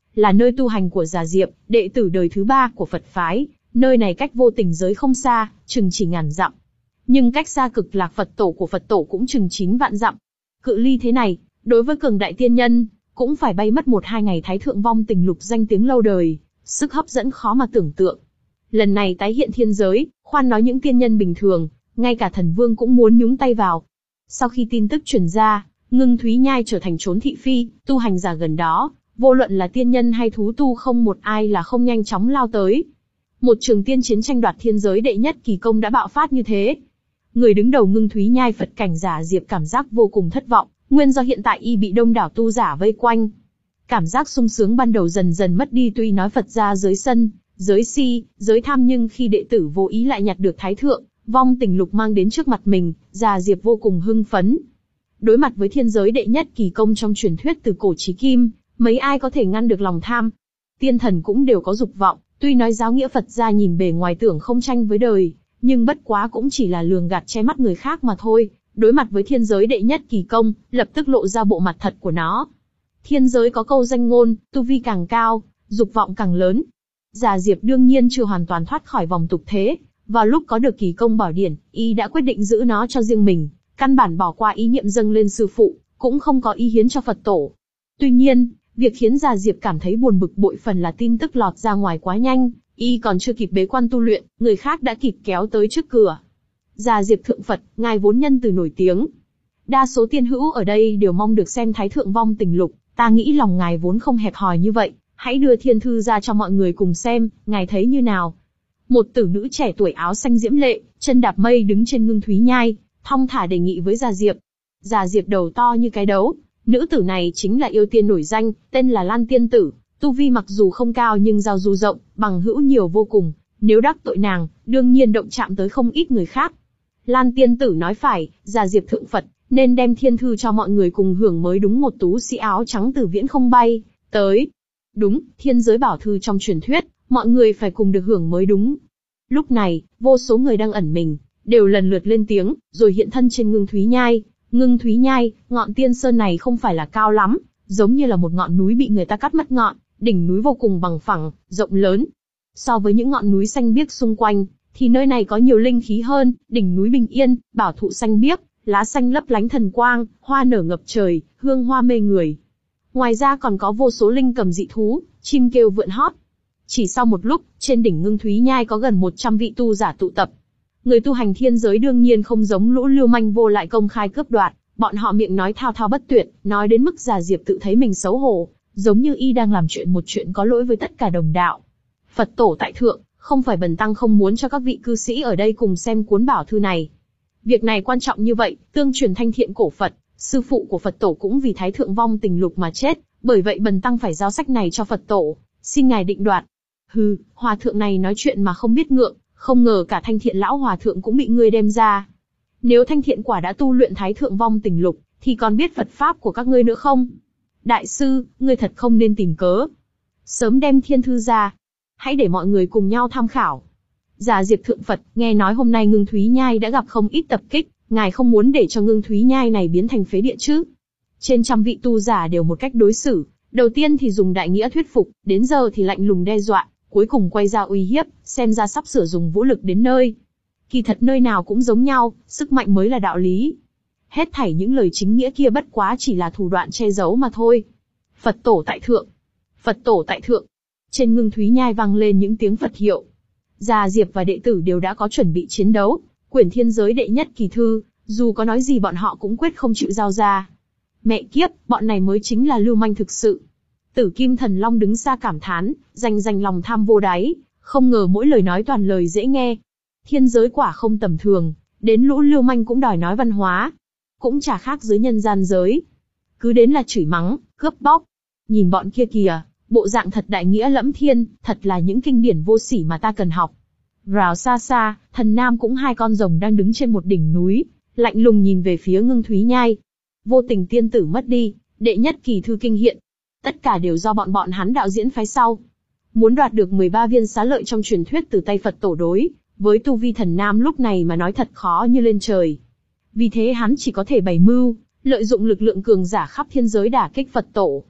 là nơi tu hành của Già Diệp, đệ tử đời thứ ba của Phật phái. Nơi này cách Vô Tình giới không xa, chừng chỉ ngàn dặm. Nhưng cách xa Cực Lạc Phật tổ của Phật tổ cũng chừng chín vạn dặm. Cự ly thế này, đối với cường đại tiên nhân, cũng phải bay mất một hai ngày. Thái thượng vong tình lục danh tiếng lâu đời, sức hấp dẫn khó mà tưởng tượng. Lần này tái hiện thiên giới, khoan nói những tiên nhân bình thường, ngay cả thần vương cũng muốn nhúng tay vào. Sau khi tin tức truyền ra, Ngưng Thúy Nhai trở thành trốn thị phi, tu hành giả gần đó, vô luận là tiên nhân hay thú tu không một ai là không nhanh chóng lao tới. Một trường tiên chiến tranh đoạt thiên giới đệ nhất kỳ công đã bạo phát như thế. Người đứng đầu Ngưng Thúy Nhai Phật cảnh Già Diệp cảm giác vô cùng thất vọng, nguyên do hiện tại y bị đông đảo tu giả vây quanh. Cảm giác sung sướng ban đầu dần dần mất đi, tuy nói Phật gia giới sân, giới si, giới tham, nhưng khi đệ tử vô ý lại nhặt được Thái thượng vong tình lục mang đến trước mặt mình, Già Diệp vô cùng hưng phấn. Đối mặt với thiên giới đệ nhất kỳ công trong truyền thuyết từ cổ chí kim, mấy ai có thể ngăn được lòng tham. Tiên thần cũng đều có dục vọng, tuy nói giáo nghĩa Phật gia nhìn bề ngoài tưởng không tranh với đời, nhưng bất quá cũng chỉ là lường gạt che mắt người khác mà thôi. Đối mặt với thiên giới đệ nhất kỳ công, lập tức lộ ra bộ mặt thật của nó. Thiên giới có câu danh ngôn, tu vi càng cao, dục vọng càng lớn. Già Diệp đương nhiên chưa hoàn toàn thoát khỏi vòng tục thế. Vào lúc có được kỳ công bảo điển, y đã quyết định giữ nó cho riêng mình, căn bản bỏ qua ý niệm dâng lên sư phụ, cũng không có ý hiến cho Phật tổ. Tuy nhiên, việc khiến Già Diệp cảm thấy buồn bực bội phần là tin tức lọt ra ngoài quá nhanh, y còn chưa kịp bế quan tu luyện, người khác đã kịp kéo tới trước cửa. Già Diệp thượng Phật, ngài vốn nhân từ nổi tiếng. Đa số tiên hữu ở đây đều mong được xem Thái thượng vong tình lục, ta nghĩ lòng ngài vốn không hẹp hòi như vậy, hãy đưa thiên thư ra cho mọi người cùng xem, ngài thấy như nào? Một tử nữ trẻ tuổi áo xanh diễm lệ, chân đạp mây đứng trên Ngưng Thúy Nhai, thong thả đề nghị với Già Diệp. Già Diệp đầu to như cái đấu, nữ tử này chính là yêu tiên nổi danh, tên là Lan Tiên Tử, tu vi mặc dù không cao nhưng giao du rộng, bằng hữu nhiều vô cùng, nếu đắc tội nàng, đương nhiên động chạm tới không ít người khác. Lan Tiên Tử nói phải, Già Diệp thượng Phật, nên đem thiên thư cho mọi người cùng hưởng mới đúng. Một tú sĩ áo trắng từ viễn không bay tới. Đúng, thiên giới bảo thư trong truyền thuyết, mọi người phải cùng được hưởng mới đúng. Lúc này, vô số người đang ẩn mình, đều lần lượt lên tiếng, rồi hiện thân trên Ngưng Thúy Nhai. Ngưng Thúy Nhai, ngọn tiên sơn này không phải là cao lắm, giống như là một ngọn núi bị người ta cắt mất ngọn, đỉnh núi vô cùng bằng phẳng, rộng lớn. So với những ngọn núi xanh biếc xung quanh, thì nơi này có nhiều linh khí hơn, đỉnh núi bình yên, bảo thụ xanh biếc, lá xanh lấp lánh thần quang, hoa nở ngập trời, hương hoa mê người. Ngoài ra còn có vô số linh cầm dị thú, chim kêu vượn hót. Chỉ sau một lúc, trên đỉnh Ngưng Thúy Nhai có gần một trăm vị tu giả tụ tập. Người tu hành thiên giới đương nhiên không giống lũ lưu manh vô lại công khai cướp đoạt, bọn họ miệng nói thao thao bất tuyệt, nói đến mức Già Diệp tự thấy mình xấu hổ, giống như y đang làm chuyện một chuyện có lỗi với tất cả đồng đạo. Phật tổ tại thượng, không phải bần tăng không muốn cho các vị cư sĩ ở đây cùng xem cuốn bảo thư này. Việc này quan trọng như vậy, tương truyền thanh thiện cổ Phật, sư phụ của Phật tổ cũng vì Thái thượng vong tình lục mà chết, bởi vậy bần tăng phải giao sách này cho Phật tổ, xin ngài định đoạt. Hừ, hòa thượng này nói chuyện mà không biết ngượng, không ngờ cả thanh thiện lão hòa thượng cũng bị ngươi đem ra. Nếu thanh thiện quả đã tu luyện Thái thượng vong tình lục, thì còn biết Phật pháp của các ngươi nữa không? Đại sư, ngươi thật không nên tìm cớ. Sớm đem thiên thư ra, hãy để mọi người cùng nhau tham khảo. Già Diệp thượng Phật, nghe nói hôm nay Ngưng Thúy Nhai đã gặp không ít tập kích, ngài không muốn để cho Ngưng Thúy Nhai này biến thành phế địa chứ? Trên trăm vị tu giả đều một cách đối xử, đầu tiên thì dùng đại nghĩa thuyết phục, đến giờ thì lạnh lùng đe dọa, cuối cùng quay ra uy hiếp, xem ra sắp sửa dùng vũ lực đến nơi. Kỳ thật nơi nào cũng giống nhau, sức mạnh mới là đạo lý. Hết thảy những lời chính nghĩa kia bất quá chỉ là thủ đoạn che giấu mà thôi. Phật tổ tại thượng, Phật tổ tại thượng. Trên Ngưng Thúy Nhai vang lên những tiếng Phật hiệu. Già Diệp và đệ tử đều đã có chuẩn bị chiến đấu. Quyển thiên giới đệ nhất kỳ thư, dù có nói gì bọn họ cũng quyết không chịu giao ra. Mẹ kiếp, bọn này mới chính là lưu manh thực sự. Tử Kim Thần Long đứng xa cảm thán, danh danh lòng tham vô đáy, không ngờ mỗi lời nói toàn lời dễ nghe. Thiên giới quả không tầm thường, đến lũ lưu manh cũng đòi nói văn hóa. Cũng chả khác dưới nhân gian giới. Cứ đến là chửi mắng, cướp bóc. Nhìn bọn kia kìa, bộ dạng thật đại nghĩa lẫm thiên, thật là những kinh điển vô sỉ mà ta cần học. Rào xa xa, Thần Nam cũng hai con rồng đang đứng trên một đỉnh núi, lạnh lùng nhìn về phía Ngưng Thúy Nhai. Vô Tình tiên tử mất đi, đệ nhất kỳ thư kinh hiện. Tất cả đều do bọn bọn hắn đạo diễn phái sau. Muốn đoạt được mười ba viên xá lợi trong truyền thuyết từ tay Phật tổ đối, với tu vi Thần Nam lúc này mà nói thật khó như lên trời. Vì thế hắn chỉ có thể bày mưu, lợi dụng lực lượng cường giả khắp thiên giới đả kích Phật tổ.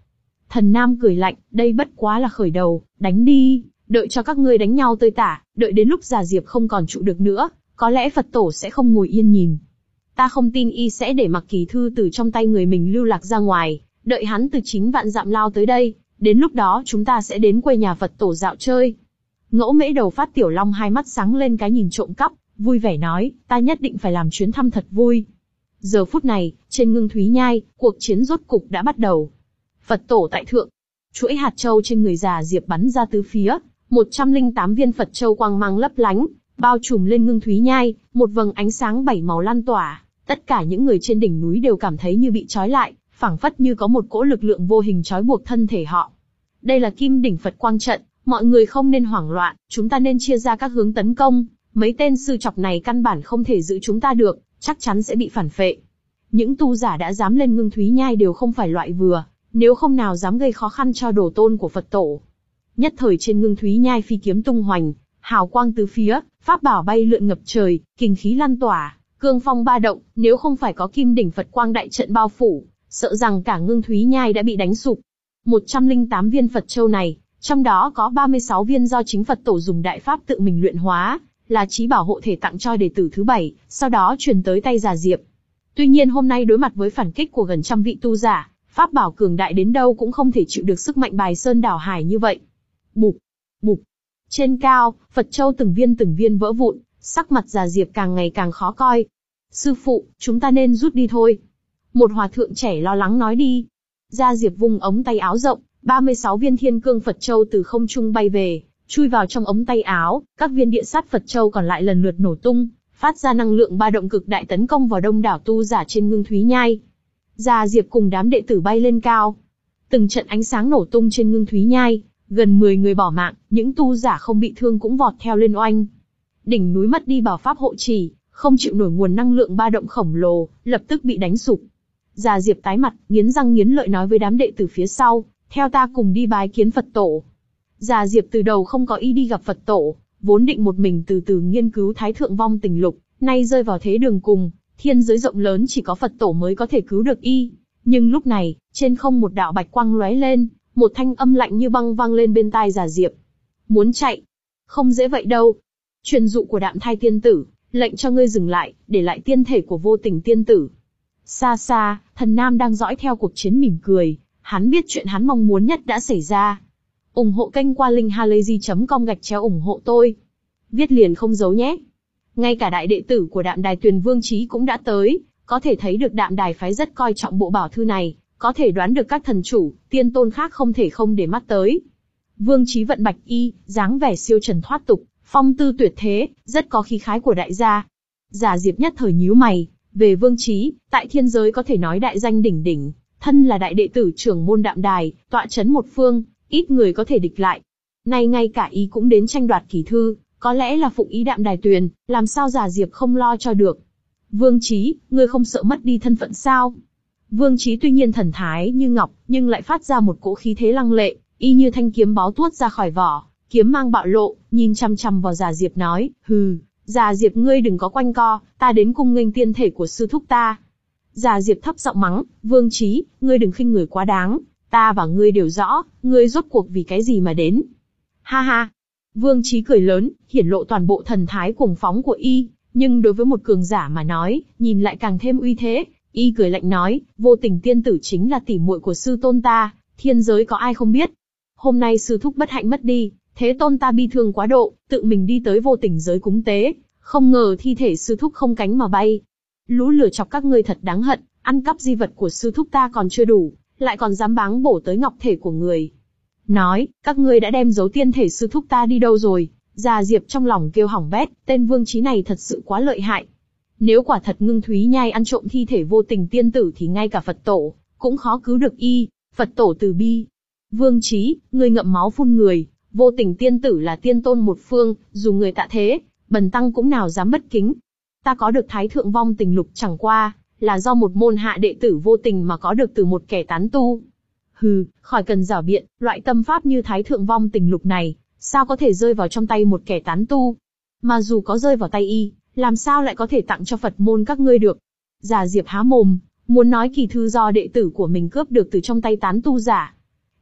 Thần Nam cười lạnh, đây bất quá là khởi đầu, đánh đi, đợi cho các ngươi đánh nhau tơi tả, đợi đến lúc Già Diệp không còn trụ được nữa, có lẽ Phật tổ sẽ không ngồi yên nhìn. Ta không tin y sẽ để mặc kỳ thư từ trong tay người mình lưu lạc ra ngoài, đợi hắn từ chín vạn dặm lao tới đây, đến lúc đó chúng ta sẽ đến quê nhà Phật tổ dạo chơi. Ngẫu Mễ Đầu Phát Tiểu Long hai mắt sáng lên cái nhìn trộm cắp, vui vẻ nói, ta nhất định phải làm chuyến thăm thật vui. Giờ phút này, trên Ngưng Thúy Nhai, cuộc chiến rốt cục đã bắt đầu. Phật tổ tại thượng, chuỗi hạt châu trên người Già Diệp bắn ra tứ phía, một trăm lẻ tám viên Phật châu quang mang lấp lánh, bao trùm lên Ngưng Thúy Nhai, một vầng ánh sáng bảy màu lan tỏa. Tất cả những người trên đỉnh núi đều cảm thấy như bị trói lại, phảng phất như có một cỗ lực lượng vô hình trói buộc thân thể họ. Đây là Kim Đỉnh Phật Quang trận, mọi người không nên hoảng loạn, chúng ta nên chia ra các hướng tấn công. Mấy tên sư chọc này căn bản không thể giữ chúng ta được, chắc chắn sẽ bị phản phệ. Những tu giả đã dám lên Ngưng Thúy Nhai đều không phải loại vừa, nếu không nào dám gây khó khăn cho đồ tôn của Phật tổ. Nhất thời trên Ngưng Thúy Nhai phi kiếm tung hoành, hào quang tứ phía, pháp bảo bay lượn ngập trời, kình khí lan tỏa, cương phong ba động, nếu không phải có Kim Đỉnh Phật Quang đại trận bao phủ, sợ rằng cả Ngưng Thúy Nhai đã bị đánh sụp. một trăm lẻ tám viên Phật châu này, trong đó có ba mươi sáu viên do chính Phật tổ dùng đại pháp tự mình luyện hóa, là chí bảo hộ thể tặng cho đệ tử thứ bảy, sau đó truyền tới tay Già Diệp. Tuy nhiên hôm nay đối mặt với phản kích của gần trăm vị tu giả, pháp bảo cường đại đến đâu cũng không thể chịu được sức mạnh bài sơn đảo hải như vậy. Bụp, bụp. Trên cao, Phật châu từng viên từng viên vỡ vụn, sắc mặt Già Diệp càng ngày càng khó coi. Sư phụ, chúng ta nên rút đi thôi. Một hòa thượng trẻ lo lắng nói đi. Già Diệp vung ống tay áo rộng, ba mươi sáu viên thiên cương Phật châu từ không trung bay về, chui vào trong ống tay áo, các viên địa sát Phật châu còn lại lần lượt nổ tung, phát ra năng lượng ba động cực đại tấn công vào đông đảo tu giả trên Ngưng Thúy Nhai. Già Diệp cùng đám đệ tử bay lên cao. Từng trận ánh sáng nổ tung trên Ngưng Thúy Nhai, gần mười người bỏ mạng, những tu giả không bị thương cũng vọt theo lên oanh. Đỉnh núi mất đi bảo pháp hộ trì, không chịu nổi nguồn năng lượng ba động khổng lồ, lập tức bị đánh sụp. Già Diệp tái mặt, nghiến răng nghiến lợi nói với đám đệ tử phía sau, theo ta cùng đi bái kiến Phật tổ. Già Diệp từ đầu không có ý đi gặp Phật tổ, vốn định một mình từ từ nghiên cứu Thái Thượng Vong Tình Lục, nay rơi vào thế đường cùng, thiên giới rộng lớn chỉ có Phật tổ mới có thể cứu được y. Nhưng lúc này, trên không một đạo bạch quang lóe lên, một thanh âm lạnh như băng vang lên bên tai Già Diệp. Muốn chạy? Không dễ vậy đâu. Truyền dụ của Đạm Thai tiên tử, lệnh cho ngươi dừng lại, để lại tiên thể của Vô Tình tiên tử. Xa xa, Thần Nam đang dõi theo cuộc chiến mỉm cười, hắn biết chuyện hắn mong muốn nhất đã xảy ra. ủng hộ kênh qua link halayzi chấm com gạch chéo ủng hộ tôi. Viết liền không giấu nhé. Ngay cả đại đệ tử của Đạm Đài Tuyền Vương Chí cũng đã tới, có thể thấy được Đạm Đài phái rất coi trọng bộ bảo thư này, có thể đoán được các thần chủ, tiên tôn khác không thể không để mắt tới. Vương Chí vận bạch y, dáng vẻ siêu trần thoát tục, phong tư tuyệt thế, rất có khí khái của đại gia. Già Diệp nhất thời nhíu mày, về Vương Chí, tại thiên giới có thể nói đại danh đỉnh đỉnh, thân là đại đệ tử trưởng môn Đạm Đài, tọa chấn một phương, ít người có thể địch lại. Nay ngay cả y cũng đến tranh đoạt kỳ thư, có lẽ là phụng ý Đạm Đài Tuyền, làm sao Già Diệp không lo cho được. Vương Chí, ngươi không sợ mất đi thân phận sao? Vương Chí tuy nhiên thần thái như ngọc, nhưng lại phát ra một cỗ khí thế lăng lệ, y như thanh kiếm báu tuốt ra khỏi vỏ, kiếm mang bạo lộ, nhìn chăm chăm vào Già Diệp nói, hừ, Già Diệp ngươi đừng có quanh co, ta đến cung nghênh tiên thể của sư thúc ta. Già Diệp thấp giọng mắng, Vương Chí, ngươi đừng khinh người quá đáng, ta và ngươi đều rõ, ngươi rốt cuộc vì cái gì mà đến. Ha ha. Vương Chí cười lớn, hiển lộ toàn bộ thần thái cuồng phóng của y, nhưng đối với một cường giả mà nói, nhìn lại càng thêm uy thế. Y cười lạnh nói, Vô Tình tiên tử chính là tỷ muội của sư tôn ta, thiên giới có ai không biết. Hôm nay sư thúc bất hạnh mất đi, thế tôn ta bi thương quá độ, tự mình đi tới Vô Tình giới cúng tế, không ngờ thi thể sư thúc không cánh mà bay. Lũ lừa chọc các ngươi thật đáng hận, ăn cắp di vật của sư thúc ta còn chưa đủ, lại còn dám báng bổ tới ngọc thể của người. Nói, các ngươi đã đem giấu tiên thể sư thúc ta đi đâu rồi? Già Diệp trong lòng kêu hỏng bét, tên Vương Chí này thật sự quá lợi hại. Nếu quả thật Ngưng Thúy Nhai ăn trộm thi thể Vô Tình tiên tử thì ngay cả Phật tổ cũng khó cứu được y. Phật tổ từ bi. Vương Chí, ngươi ngậm máu phun người, Vô Tình tiên tử là tiên tôn một phương, dù người tạ thế, bần tăng cũng nào dám bất kính. Ta có được Thái Thượng Vong Tình Lục chẳng qua là do một môn hạ đệ tử Vô Tình mà có được từ một kẻ tán tu. Hừ, khỏi cần giảo biện, loại tâm pháp như Thái Thượng Vong Tình Lục này, sao có thể rơi vào trong tay một kẻ tán tu? Mà dù có rơi vào tay y, làm sao lại có thể tặng cho Phật môn các ngươi được? Già Diệp há mồm, muốn nói kỳ thư do đệ tử của mình cướp được từ trong tay tán tu giả.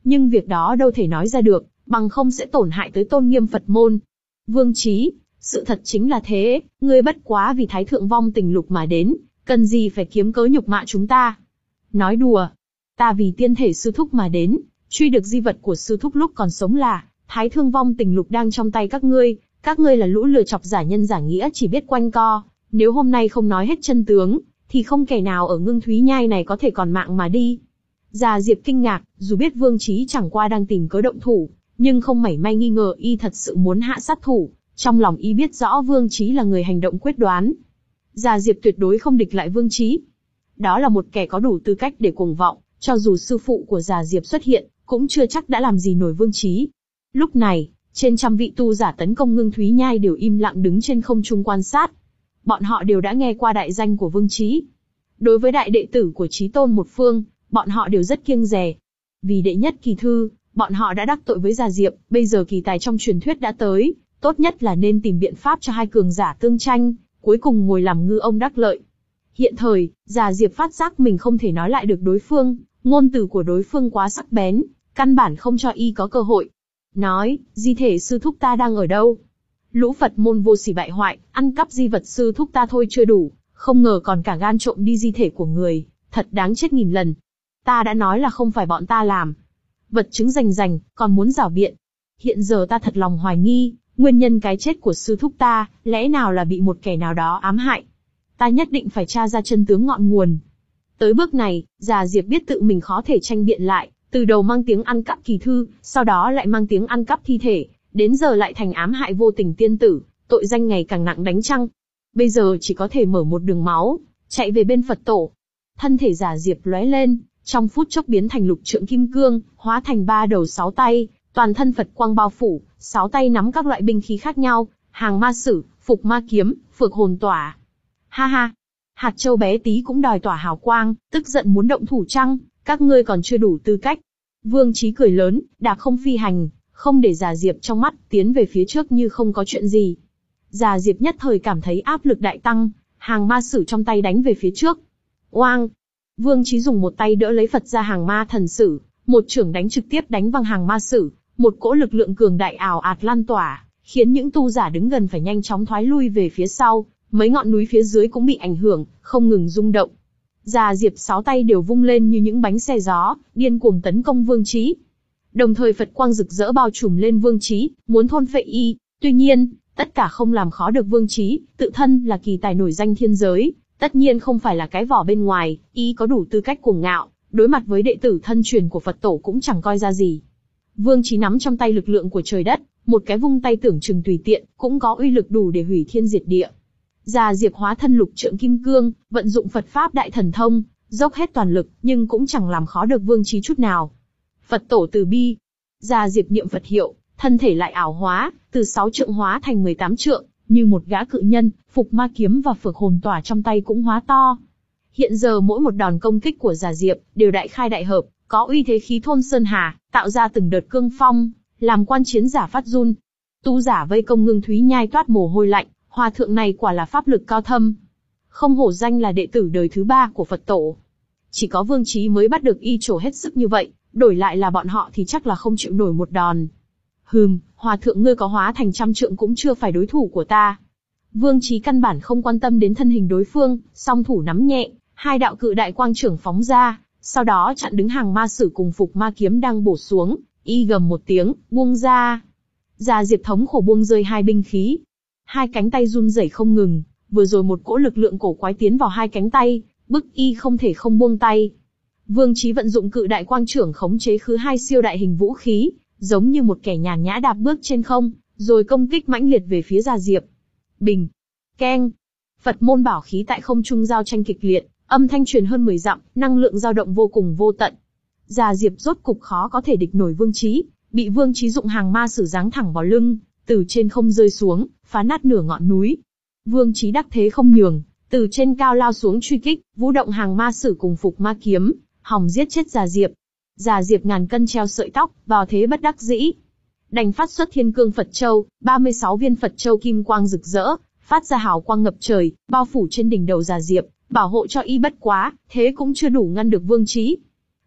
nhưng việc đó đâu thể nói ra được, bằng không sẽ tổn hại tới tôn nghiêm Phật môn. Vương Chí, sự thật chính là thế, ngươi bất quá vì Thái Thượng vong tình lục mà đến, cần gì phải kiếm cớ nhục mạ chúng ta. Nói đùa, ta vì tiên thể sư thúc mà đến, truy được di vật của sư thúc lúc còn sống là, Thái Thương vong tình lục đang trong tay các ngươi, các ngươi là lũ lừa chọc giả nhân giả nghĩa chỉ biết quanh co, nếu hôm nay không nói hết chân tướng, thì không kẻ nào ở Ngưng Thúy Nhai này có thể còn mạng mà đi. Già Diệp kinh ngạc, dù biết Vương Chí chẳng qua đang tìm cớ động thủ, nhưng không mảy may nghi ngờ y thật sự muốn hạ sát thủ, trong lòng y biết rõ Vương Chí là người hành động quyết đoán. Già Diệp tuyệt đối không địch lại Vương Chí. Đó là một kẻ có đủ tư cách để cuồng vọng, cho dù sư phụ của Già Diệp xuất hiện, cũng chưa chắc đã làm gì nổi Vương Chí. Lúc này, trên trăm vị tu giả tấn công Ngưng Thúy Nhai đều im lặng đứng trên không trung quan sát. Bọn họ đều đã nghe qua đại danh của Vương Chí. Đối với đại đệ tử của Chí Tôn một phương, bọn họ đều rất kiêng dè. Vì đệ nhất kỳ thư, bọn họ đã đắc tội với Già Diệp, bây giờ kỳ tài trong truyền thuyết đã tới, tốt nhất là nên tìm biện pháp cho hai cường giả tương tranh, cuối cùng ngồi làm ngư ông đắc lợi. Hiện thời, Già Diệp phát giác mình không thể nói lại được đối phương, ngôn từ của đối phương quá sắc bén, căn bản không cho y có cơ hội. Nói, di thể sư thúc ta đang ở đâu? Lũ Phật môn vô sỉ bại hoại, ăn cắp di vật sư thúc ta thôi chưa đủ, không ngờ còn cả gan trộm đi di thể của người, thật đáng chết nghìn lần. Ta đã nói là không phải bọn ta làm. Vật chứng rành rành, còn muốn giảo biện. Hiện giờ ta thật lòng hoài nghi, nguyên nhân cái chết của sư thúc ta, lẽ nào là bị một kẻ nào đó ám hại. Ta nhất định phải tra ra chân tướng ngọn nguồn. Tới bước này, Già Diệp biết tự mình khó thể tranh biện lại, từ đầu mang tiếng ăn cắp kỳ thư, sau đó lại mang tiếng ăn cắp thi thể, đến giờ lại thành ám hại vô tình tiên tử, tội danh ngày càng nặng đánh chăng. Bây giờ chỉ có thể mở một đường máu, chạy về bên Phật tổ. Thân thể Già Diệp lóe lên, trong phút chốc biến thành lục trượng kim cương, hóa thành ba đầu sáu tay, toàn thân Phật quang bao phủ, sáu tay nắm các loại binh khí khác nhau, hàng ma sử, phục ma kiếm, phược hồn tỏa. Ha ha, hạt châu bé tí cũng đòi tỏa hào quang, tức giận muốn động thủ chăng? Các ngươi còn chưa đủ tư cách. Vương Chí cười lớn, đạp không phi hành, không để Già Diệp trong mắt, tiến về phía trước như không có chuyện gì. Già Diệp nhất thời cảm thấy áp lực đại tăng, hàng ma sử trong tay đánh về phía trước. Oang! Vương Chí dùng một tay đỡ lấy Phật ra hàng ma thần sử, một chưởng đánh trực tiếp đánh văng hàng ma sử, một cỗ lực lượng cường đại ảo ạt lan tỏa, khiến những tu giả đứng gần phải nhanh chóng thoái lui về phía sau, mấy ngọn núi phía dưới cũng bị ảnh hưởng, không ngừng rung động. Già Diệp sáu tay đều vung lên như những bánh xe gió, điên cuồng tấn công Vương Chí. Đồng thời Phật quang rực rỡ bao trùm lên Vương Chí, muốn thôn phệ y. Tuy nhiên, tất cả không làm khó được Vương Chí, tự thân là kỳ tài nổi danh thiên giới, tất nhiên không phải là cái vỏ bên ngoài, y có đủ tư cách cuồng ngạo, đối mặt với đệ tử thân truyền của Phật tổ cũng chẳng coi ra gì. Vương Chí nắm trong tay lực lượng của trời đất, một cái vung tay tưởng chừng tùy tiện, cũng có uy lực đủ để hủy thiên diệt địa. Già Diệp hóa thân lục trượng kim cương, vận dụng Phật pháp đại thần thông, dốc hết toàn lực, nhưng cũng chẳng làm khó được Vương Chí chút nào. Phật tổ từ bi. Già Diệp niệm Phật hiệu, thân thể lại ảo hóa, từ sáu trượng hóa thành mười tám trượng, như một gã cự nhân, phục ma kiếm và phược hồn tỏa trong tay cũng hóa to. Hiện giờ mỗi một đòn công kích của Già Diệp đều đại khai đại hợp, có uy thế khí thôn sơn hà, tạo ra từng đợt cương phong, làm quan chiến giả phát run. Tu giả vây công Ngưng Thúy Nhai toát mồ hôi lạnh, hòa thượng này quả là pháp lực cao thâm. Không hổ danh là đệ tử đời thứ ba của Phật tổ. Chỉ có Vương Chí mới bắt được y trổ hết sức như vậy, đổi lại là bọn họ thì chắc là không chịu nổi một đòn. Hừm, hòa thượng ngươi có hóa thành trăm trượng cũng chưa phải đối thủ của ta. Vương Chí căn bản không quan tâm đến thân hình đối phương, song thủ nắm nhẹ, hai đạo cự đại quang trưởng phóng ra, sau đó chặn đứng hàng ma sử cùng phục ma kiếm đang bổ xuống, y gầm một tiếng, buông ra. Già Diệp thống khổ buông rơi hai binh khí. Hai cánh tay run rẩy không ngừng, vừa rồi một cỗ lực lượng cổ quái tiến vào hai cánh tay, bức y không thể không buông tay. Vương Chí vận dụng cự đại quang trưởng khống chế khứ hai siêu đại hình vũ khí, giống như một kẻ nhàn nhã đạp bước trên không, rồi công kích mãnh liệt về phía Già Diệp. Bình, keng, Phật môn bảo khí tại không trung giao tranh kịch liệt, âm thanh truyền hơn mười dặm, năng lượng dao động vô cùng vô tận. Già Diệp rốt cục khó có thể địch nổi Vương Chí, bị Vương Chí dụng hàng ma sử giáng thẳng vào lưng, từ trên không rơi xuống, phá nát nửa ngọn núi. Vương Chí đắc thế không nhường, từ trên cao lao xuống truy kích, vũ động hàng ma sử cùng phục ma kiếm, hòng giết chết Già Diệp. Già Diệp ngàn cân treo sợi tóc, vào thế bất đắc dĩ, đành phát xuất Thiên Cương Phật Châu, ba mươi sáu viên Phật Châu kim quang rực rỡ, phát ra hào quang ngập trời, bao phủ trên đỉnh đầu Già Diệp, bảo hộ cho y bất quá, thế cũng chưa đủ ngăn được Vương Chí.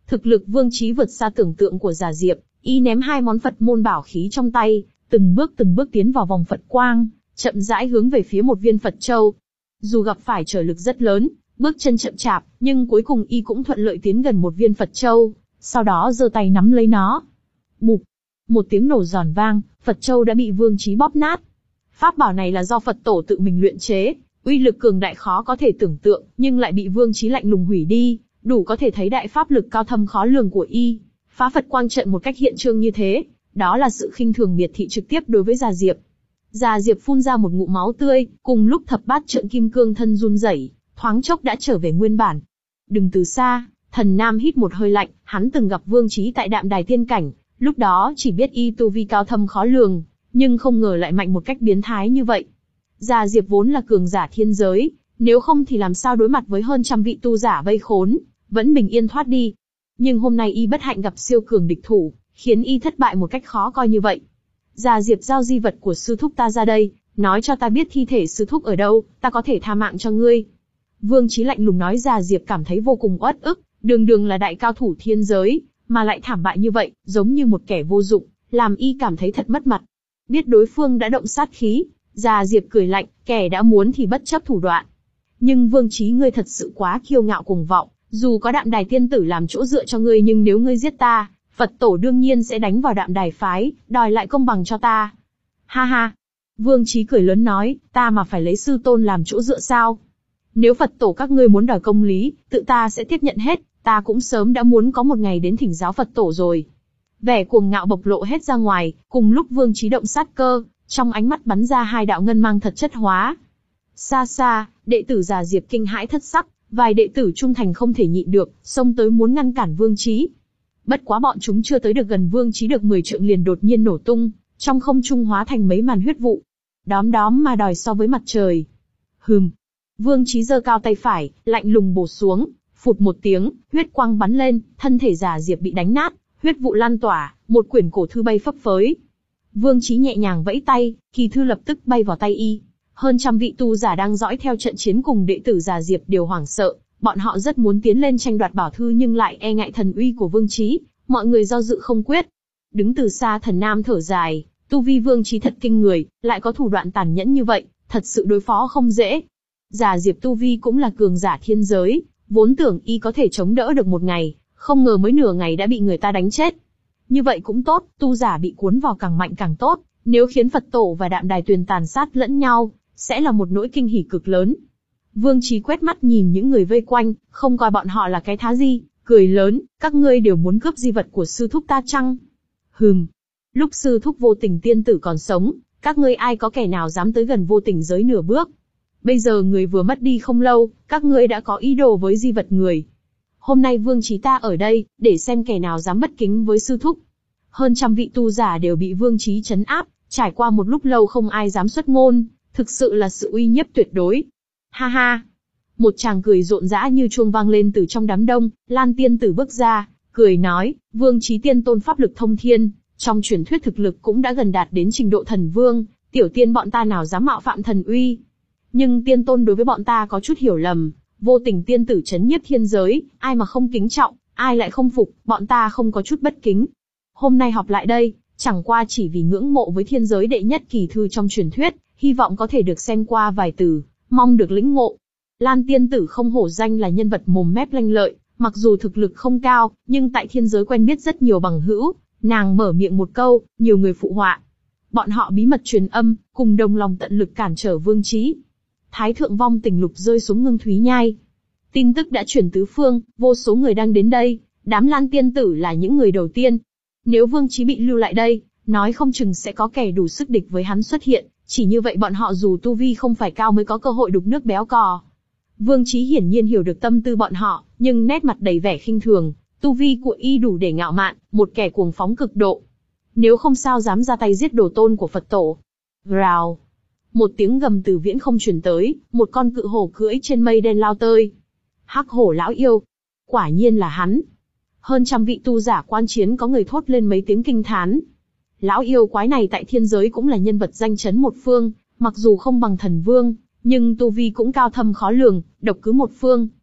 Thực lực Vương Chí vượt xa tưởng tượng của Già Diệp, y ném hai món Phật môn bảo khí trong tay, từng bước từng bước tiến vào vòng Phật quang, chậm rãi hướng về phía một viên Phật châu. Dù gặp phải trở lực rất lớn, bước chân chậm chạp, nhưng cuối cùng y cũng thuận lợi tiến gần một viên Phật châu, sau đó giơ tay nắm lấy nó. Bụp, một tiếng nổ giòn vang, Phật châu đã bị Vương Chí bóp nát. Pháp bảo này là do Phật tổ tự mình luyện chế, uy lực cường đại khó có thể tưởng tượng, nhưng lại bị Vương Chí lạnh lùng hủy đi, đủ có thể thấy đại pháp lực cao thâm khó lường của y. Phá Phật quang trận một cách hiện trương như thế, đó là sự khinh thường miệt thị trực tiếp đối với Già Diệp. Già Diệp phun ra một ngụm máu tươi, cùng lúc thập bát trượng kim cương thân run rẩy, thoáng chốc đã trở về nguyên bản. Đừng từ xa, Thần Nam hít một hơi lạnh, hắn từng gặp Vương Chí tại Đạm Đài tiên cảnh, lúc đó chỉ biết y tu vi cao thâm khó lường, nhưng không ngờ lại mạnh một cách biến thái như vậy. Già Diệp vốn là cường giả thiên giới, nếu không thì làm sao đối mặt với hơn trăm vị tu giả vây khốn, vẫn bình yên thoát đi. Nhưng hôm nay y bất hạnh gặp siêu cường địch thủ, khiến y thất bại một cách khó coi như vậy. Già Diệp giao di vật của sư thúc ta ra đây, nói cho ta biết thi thể sư thúc ở đâu, ta có thể tha mạng cho ngươi. Vương Chí lạnh lùng nói. Già Diệp cảm thấy vô cùng uất ức, đường đường là đại cao thủ thiên giới, mà lại thảm bại như vậy, giống như một kẻ vô dụng, làm y cảm thấy thật mất mặt. Biết đối phương đã động sát khí, Già Diệp cười lạnh, kẻ đã muốn thì bất chấp thủ đoạn. Nhưng Vương Chí ngươi thật sự quá kiêu ngạo cuồng vọng, dù có Đạm Đài tiên tử làm chỗ dựa cho ngươi nhưng nếu ngươi giết ta, Phật tổ đương nhiên sẽ đánh vào Đạm Đài phái, đòi lại công bằng cho ta. Ha ha. Vương Chí cười lớn nói, ta mà phải lấy sư tôn làm chỗ dựa sao? Nếu Phật tổ các ngươi muốn đòi công lý, tự ta sẽ tiếp nhận hết, ta cũng sớm đã muốn có một ngày đến thỉnh giáo Phật tổ rồi. Vẻ cuồng ngạo bộc lộ hết ra ngoài, cùng lúc Vương Chí động sát cơ, trong ánh mắt bắn ra hai đạo ngân mang thật chất hóa. Xa xa, đệ tử Già Diệp kinh hãi thất sắc, vài đệ tử trung thành không thể nhịn được, xông tới muốn ngăn cản Vương Chí. Bất quá bọn chúng chưa tới được gần Vương Chí được mười trượng liền đột nhiên nổ tung, trong không trung hóa thành mấy màn huyết vụ. Đóm đóm mà đòi so với mặt trời. Hừm. Vương Chí giơ cao tay phải, lạnh lùng bổ xuống, phụt một tiếng, huyết quang bắn lên, thân thể Già Diệp bị đánh nát, huyết vụ lan tỏa, một quyển cổ thư bay phấp phới. Vương Chí nhẹ nhàng vẫy tay, kỳ thư lập tức bay vào tay y. Hơn trăm vị tu giả đang dõi theo trận chiến cùng đệ tử Già Diệp đều hoảng sợ, bọn họ rất muốn tiến lên tranh đoạt bảo thư nhưng lại e ngại thần uy của Vương Chí, mọi người do dự không quyết. Đứng từ xa Thần Nam thở dài, tu vi Vương Chí thật kinh người, lại có thủ đoạn tàn nhẫn như vậy, thật sự đối phó không dễ. Già Diệp tu vi cũng là cường giả thiên giới, vốn tưởng y có thể chống đỡ được một ngày, không ngờ mới nửa ngày đã bị người ta đánh chết. Như vậy cũng tốt, tu giả bị cuốn vào càng mạnh càng tốt, nếu khiến Phật tổ và Đạm Đài Tuyền tàn sát lẫn nhau, sẽ là một nỗi kinh hỉ cực lớn. Vương Chí quét mắt nhìn những người vây quanh, không coi bọn họ là cái thá gì, cười lớn, các ngươi đều muốn cướp di vật của sư thúc ta chăng? Hừm. Lúc sư thúc Vô Tình tiên tử còn sống, các ngươi ai có kẻ nào dám tới gần Vô Tình giới nửa bước? Bây giờ người vừa mất đi không lâu, các ngươi đã có ý đồ với di vật người. Hôm nay Vương Chí ta ở đây, để xem kẻ nào dám bất kính với sư thúc. Hơn trăm vị tu giả đều bị Vương Chí trấn áp, trải qua một lúc lâu không ai dám xuất ngôn, thực sự là sự uy nhiếp tuyệt đối. Ha ha. Một tràng cười rộn rã như chuông vang lên từ trong đám đông, Lan tiên tử bước ra, cười nói, Vương Chí tiên tôn pháp lực thông thiên, trong truyền thuyết thực lực cũng đã gần đạt đến trình độ thần vương, tiểu tiên bọn ta nào dám mạo phạm thần uy. Nhưng tiên tôn đối với bọn ta có chút hiểu lầm, Vô Tình tiên tử trấn nhiếp thiên giới, ai mà không kính trọng, ai lại không phục, bọn ta không có chút bất kính. Hôm nay họp lại đây, chẳng qua chỉ vì ngưỡng mộ với thiên giới đệ nhất kỳ thư trong truyền thuyết, hy vọng có thể được xem qua vài từ, mong được lĩnh ngộ. Lan tiên tử không hổ danh là nhân vật mồm mép lanh lợi, mặc dù thực lực không cao, nhưng tại thiên giới quen biết rất nhiều bằng hữu, nàng mở miệng một câu, nhiều người phụ họa. Bọn họ bí mật truyền âm, cùng đồng lòng tận lực cản trở Vương Chí. Thái thượng vong tình lục rơi xuống Ngưng Thúy Nhai. Tin tức đã truyền tứ phương, vô số người đang đến đây, đám Lan tiên tử là những người đầu tiên. Nếu Vương Chí bị lưu lại đây, nói không chừng sẽ có kẻ đủ sức địch với hắn xuất hiện, chỉ như vậy bọn họ dù tu vi không phải cao mới có cơ hội đục nước béo cò. Vương Chí hiển nhiên hiểu được tâm tư bọn họ, nhưng nét mặt đầy vẻ khinh thường, tu vi của y đủ để ngạo mạn, một kẻ cuồng phóng cực độ. Nếu không sao dám ra tay giết đồ tôn của Phật tổ. Rào. Một tiếng gầm từ viễn không truyền tới, một con cự hổ cưỡi trên mây đen lao tới. Hắc hổ lão yêu. Quả nhiên là hắn. Hơn trăm vị tu giả quan chiến có người thốt lên mấy tiếng kinh thán. Lão yêu quái này tại thiên giới cũng là nhân vật danh chấn một phương, mặc dù không bằng thần vương, nhưng tu vi cũng cao thâm khó lường, độc cứ một phương.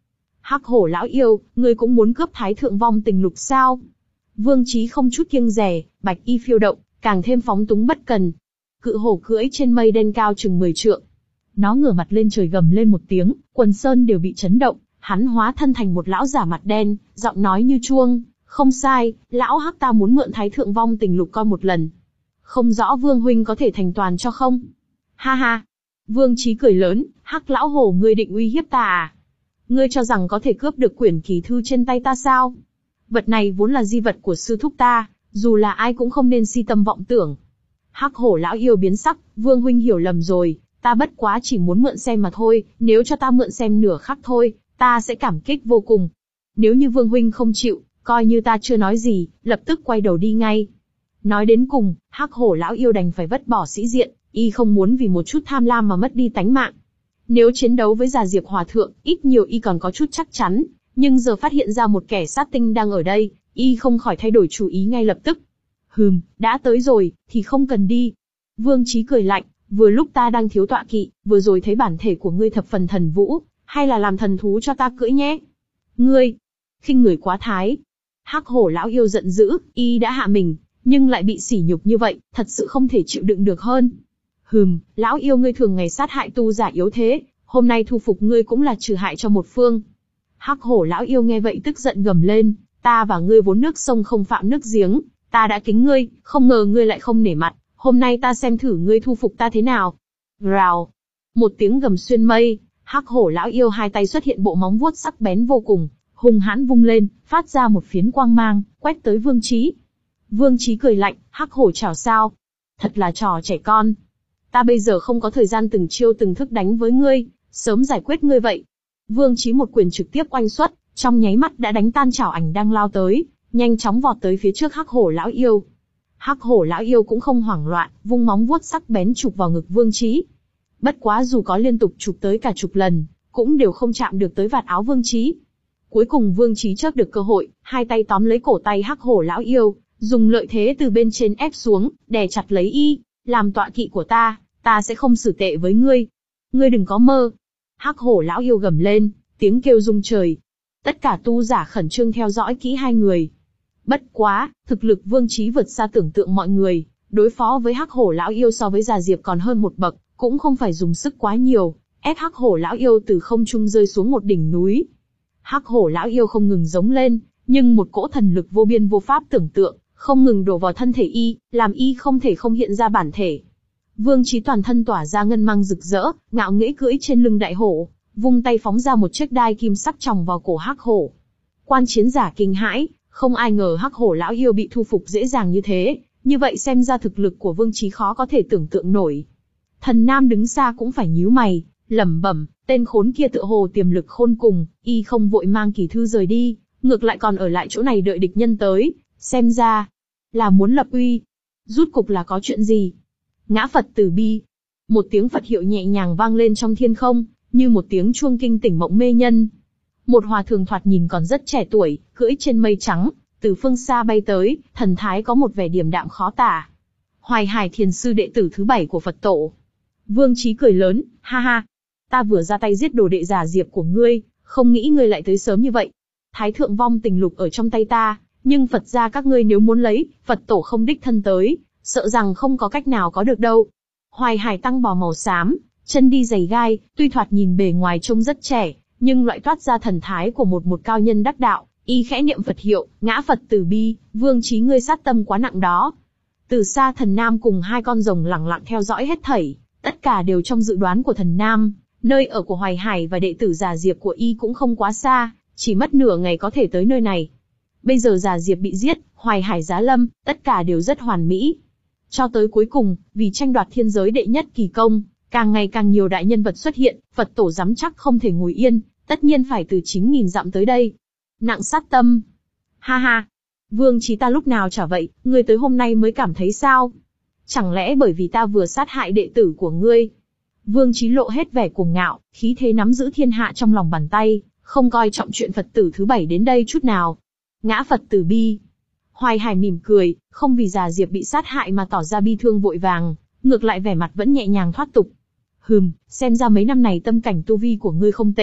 Hắc hổ lão yêu, ngươi cũng muốn cướp Thái Thượng Vong Tình Lục sao? Vương Chí không chút kiêng dè, bạch y phiêu động, càng thêm phóng túng bất cần. Cự hổ cưỡi trên mây đen cao chừng mười trượng. Nó ngửa mặt lên trời gầm lên một tiếng, quần sơn đều bị chấn động, hắn hóa thân thành một lão giả mặt đen, giọng nói như chuông, không sai, lão Hắc ta muốn mượn Thái Thượng Vong Tình Lục coi một lần. Không rõ Vương huynh có thể thành toàn cho không? Ha ha. Vương Chí cười lớn, Hắc lão hổ ngươi định uy hiếp ta à? Ngươi cho rằng có thể cướp được quyển kỳ thư trên tay ta sao? Vật này vốn là di vật của sư thúc ta, dù là ai cũng không nên si tâm vọng tưởng. Hắc hổ lão yêu biến sắc, Vương huynh hiểu lầm rồi, ta bất quá chỉ muốn mượn xem mà thôi, nếu cho ta mượn xem nửa khắc thôi, ta sẽ cảm kích vô cùng. Nếu như Vương huynh không chịu, coi như ta chưa nói gì, lập tức quay đầu đi ngay. Nói đến cùng, Hắc hổ lão yêu đành phải vứt bỏ sĩ diện, y không muốn vì một chút tham lam mà mất đi tánh mạng. Nếu chiến đấu với Già Diệp Hòa Thượng, ít nhiều y còn có chút chắc chắn, nhưng giờ phát hiện ra một kẻ sát tinh đang ở đây, y không khỏi thay đổi chủ ý ngay lập tức. Hừm, đã tới rồi, thì không cần đi. Vương Chí cười lạnh, vừa lúc ta đang thiếu tọa kỵ, vừa rồi thấy bản thể của ngươi thập phần thần vũ, hay là làm thần thú cho ta cưỡi nhé. Ngươi, khinh người quá thái. Hắc hổ lão yêu giận dữ, y đã hạ mình, nhưng lại bị sỉ nhục như vậy, thật sự không thể chịu đựng được hơn. Hừm, lão yêu ngươi thường ngày sát hại tu giả yếu thế, hôm nay thu phục ngươi cũng là trừ hại cho một phương. Hắc hổ lão yêu nghe vậy tức giận gầm lên, ta và ngươi vốn nước sông không phạm nước giếng, ta đã kính ngươi, không ngờ ngươi lại không nể mặt, hôm nay ta xem thử ngươi thu phục ta thế nào. Rào, một tiếng gầm xuyên mây, hắc hổ lão yêu hai tay xuất hiện bộ móng vuốt sắc bén vô cùng, hung hãn vung lên, phát ra một phiến quang mang, quét tới Vương Chí. Vương Chí cười lạnh, hắc hổ chảo sao? Thật là trò trẻ con. Ta bây giờ không có thời gian từng chiêu từng thức đánh với ngươi, sớm giải quyết ngươi vậy. Vương Chí một quyền trực tiếp oanh xuất, trong nháy mắt đã đánh tan chảo ảnh đang lao tới, nhanh chóng vọt tới phía trước hắc hổ lão yêu. Hắc hổ lão yêu cũng không hoảng loạn, vung móng vuốt sắc bén chụp vào ngực Vương Chí. Bất quá dù có liên tục chụp tới cả chục lần, cũng đều không chạm được tới vạt áo Vương Chí. Cuối cùng Vương Chí chớp được cơ hội, hai tay tóm lấy cổ tay hắc hổ lão yêu, dùng lợi thế từ bên trên ép xuống, đè chặt lấy y, làm tọa kỵ của ta, ta sẽ không xử tệ với ngươi. Ngươi đừng có mơ. Hắc hổ lão yêu gầm lên, tiếng kêu rung trời. Tất cả tu giả khẩn trương theo dõi kỹ hai người. Bất quá, thực lực Vương Chí vượt xa tưởng tượng mọi người, đối phó với hắc hổ lão yêu so với Già Diệp còn hơn một bậc, cũng không phải dùng sức quá nhiều, ép hắc hổ lão yêu từ không trung rơi xuống một đỉnh núi. Hắc hổ lão yêu không ngừng giống lên, nhưng một cỗ thần lực vô biên vô pháp tưởng tượng, không ngừng đổ vào thân thể y, làm y không thể không hiện ra bản thể. Vương Chí toàn thân tỏa ra ngân mang rực rỡ, ngạo nghễ cưỡi trên lưng đại hổ, vung tay phóng ra một chiếc đai kim sắc chòng vào cổ hắc hổ. Quan chiến giả kinh hãi, không ai ngờ hắc hổ lão yêu bị thu phục dễ dàng như thế, như vậy xem ra thực lực của Vương Chí khó có thể tưởng tượng nổi. Thần Nam đứng xa cũng phải nhíu mày, lẩm bẩm, tên khốn kia tựa hồ tiềm lực khôn cùng, y không vội mang kỳ thư rời đi, ngược lại còn ở lại chỗ này đợi địch nhân tới, xem ra là muốn lập uy. Rút cục là có chuyện gì? Ngã Phật Từ Bi. Một tiếng Phật hiệu nhẹ nhàng vang lên trong thiên không, như một tiếng chuông kinh tỉnh mộng mê nhân. Một hòa thượng thoạt nhìn còn rất trẻ tuổi, cưỡi trên mây trắng, từ phương xa bay tới, thần thái có một vẻ điềm đạm khó tả. Hoài Hải Thiền sư đệ tử thứ bảy của Phật tổ. Vương Chí cười lớn, ha ha, ta vừa ra tay giết đồ đệ Già Diệp của ngươi, không nghĩ ngươi lại tới sớm như vậy. Thái Thượng Vong Tình Lục ở trong tay ta, nhưng Phật gia các ngươi nếu muốn lấy, Phật tổ không đích thân tới, sợ rằng không có cách nào có được đâu. Hoài Hải tăng bào màu xám, chân đi giày gai, tuy thoạt nhìn bề ngoài trông rất trẻ, nhưng loại toát ra thần thái của một một cao nhân đắc đạo. Y khẽ niệm Phật hiệu, ngã Phật Từ Bi, Vương Chí ngươi sát tâm quá nặng đó. Từ xa Thần Nam cùng hai con rồng lẳng lặng theo dõi hết thảy, tất cả đều trong dự đoán của Thần Nam. Nơi ở của Hoài Hải và đệ tử Già Diệp của y cũng không quá xa, chỉ mất nửa ngày có thể tới nơi này. Bây giờ Già Diệp bị giết, Hoài Hải giá lâm, tất cả đều rất hoàn mỹ. Cho tới cuối cùng, vì tranh đoạt thiên giới đệ nhất kỳ công, càng ngày càng nhiều đại nhân vật xuất hiện, Phật tổ dám chắc không thể ngồi yên, tất nhiên phải từ chín nghìn dặm tới đây. Nặng sát tâm. Ha ha. Vương Chí ta lúc nào chả vậy, ngươi tới hôm nay mới cảm thấy sao? Chẳng lẽ bởi vì ta vừa sát hại đệ tử của ngươi? Vương Chí lộ hết vẻ cuồng ngạo, khí thế nắm giữ thiên hạ trong lòng bàn tay, không coi trọng chuyện Phật tử thứ bảy đến đây chút nào. Ngã Phật Từ Bi. Hoài Hải mỉm cười, không vì Già Diệp bị sát hại mà tỏ ra bi thương vội vàng, ngược lại vẻ mặt vẫn nhẹ nhàng thoát tục. Hừm, xem ra mấy năm này tâm cảnh tu vi của ngươi không tệ,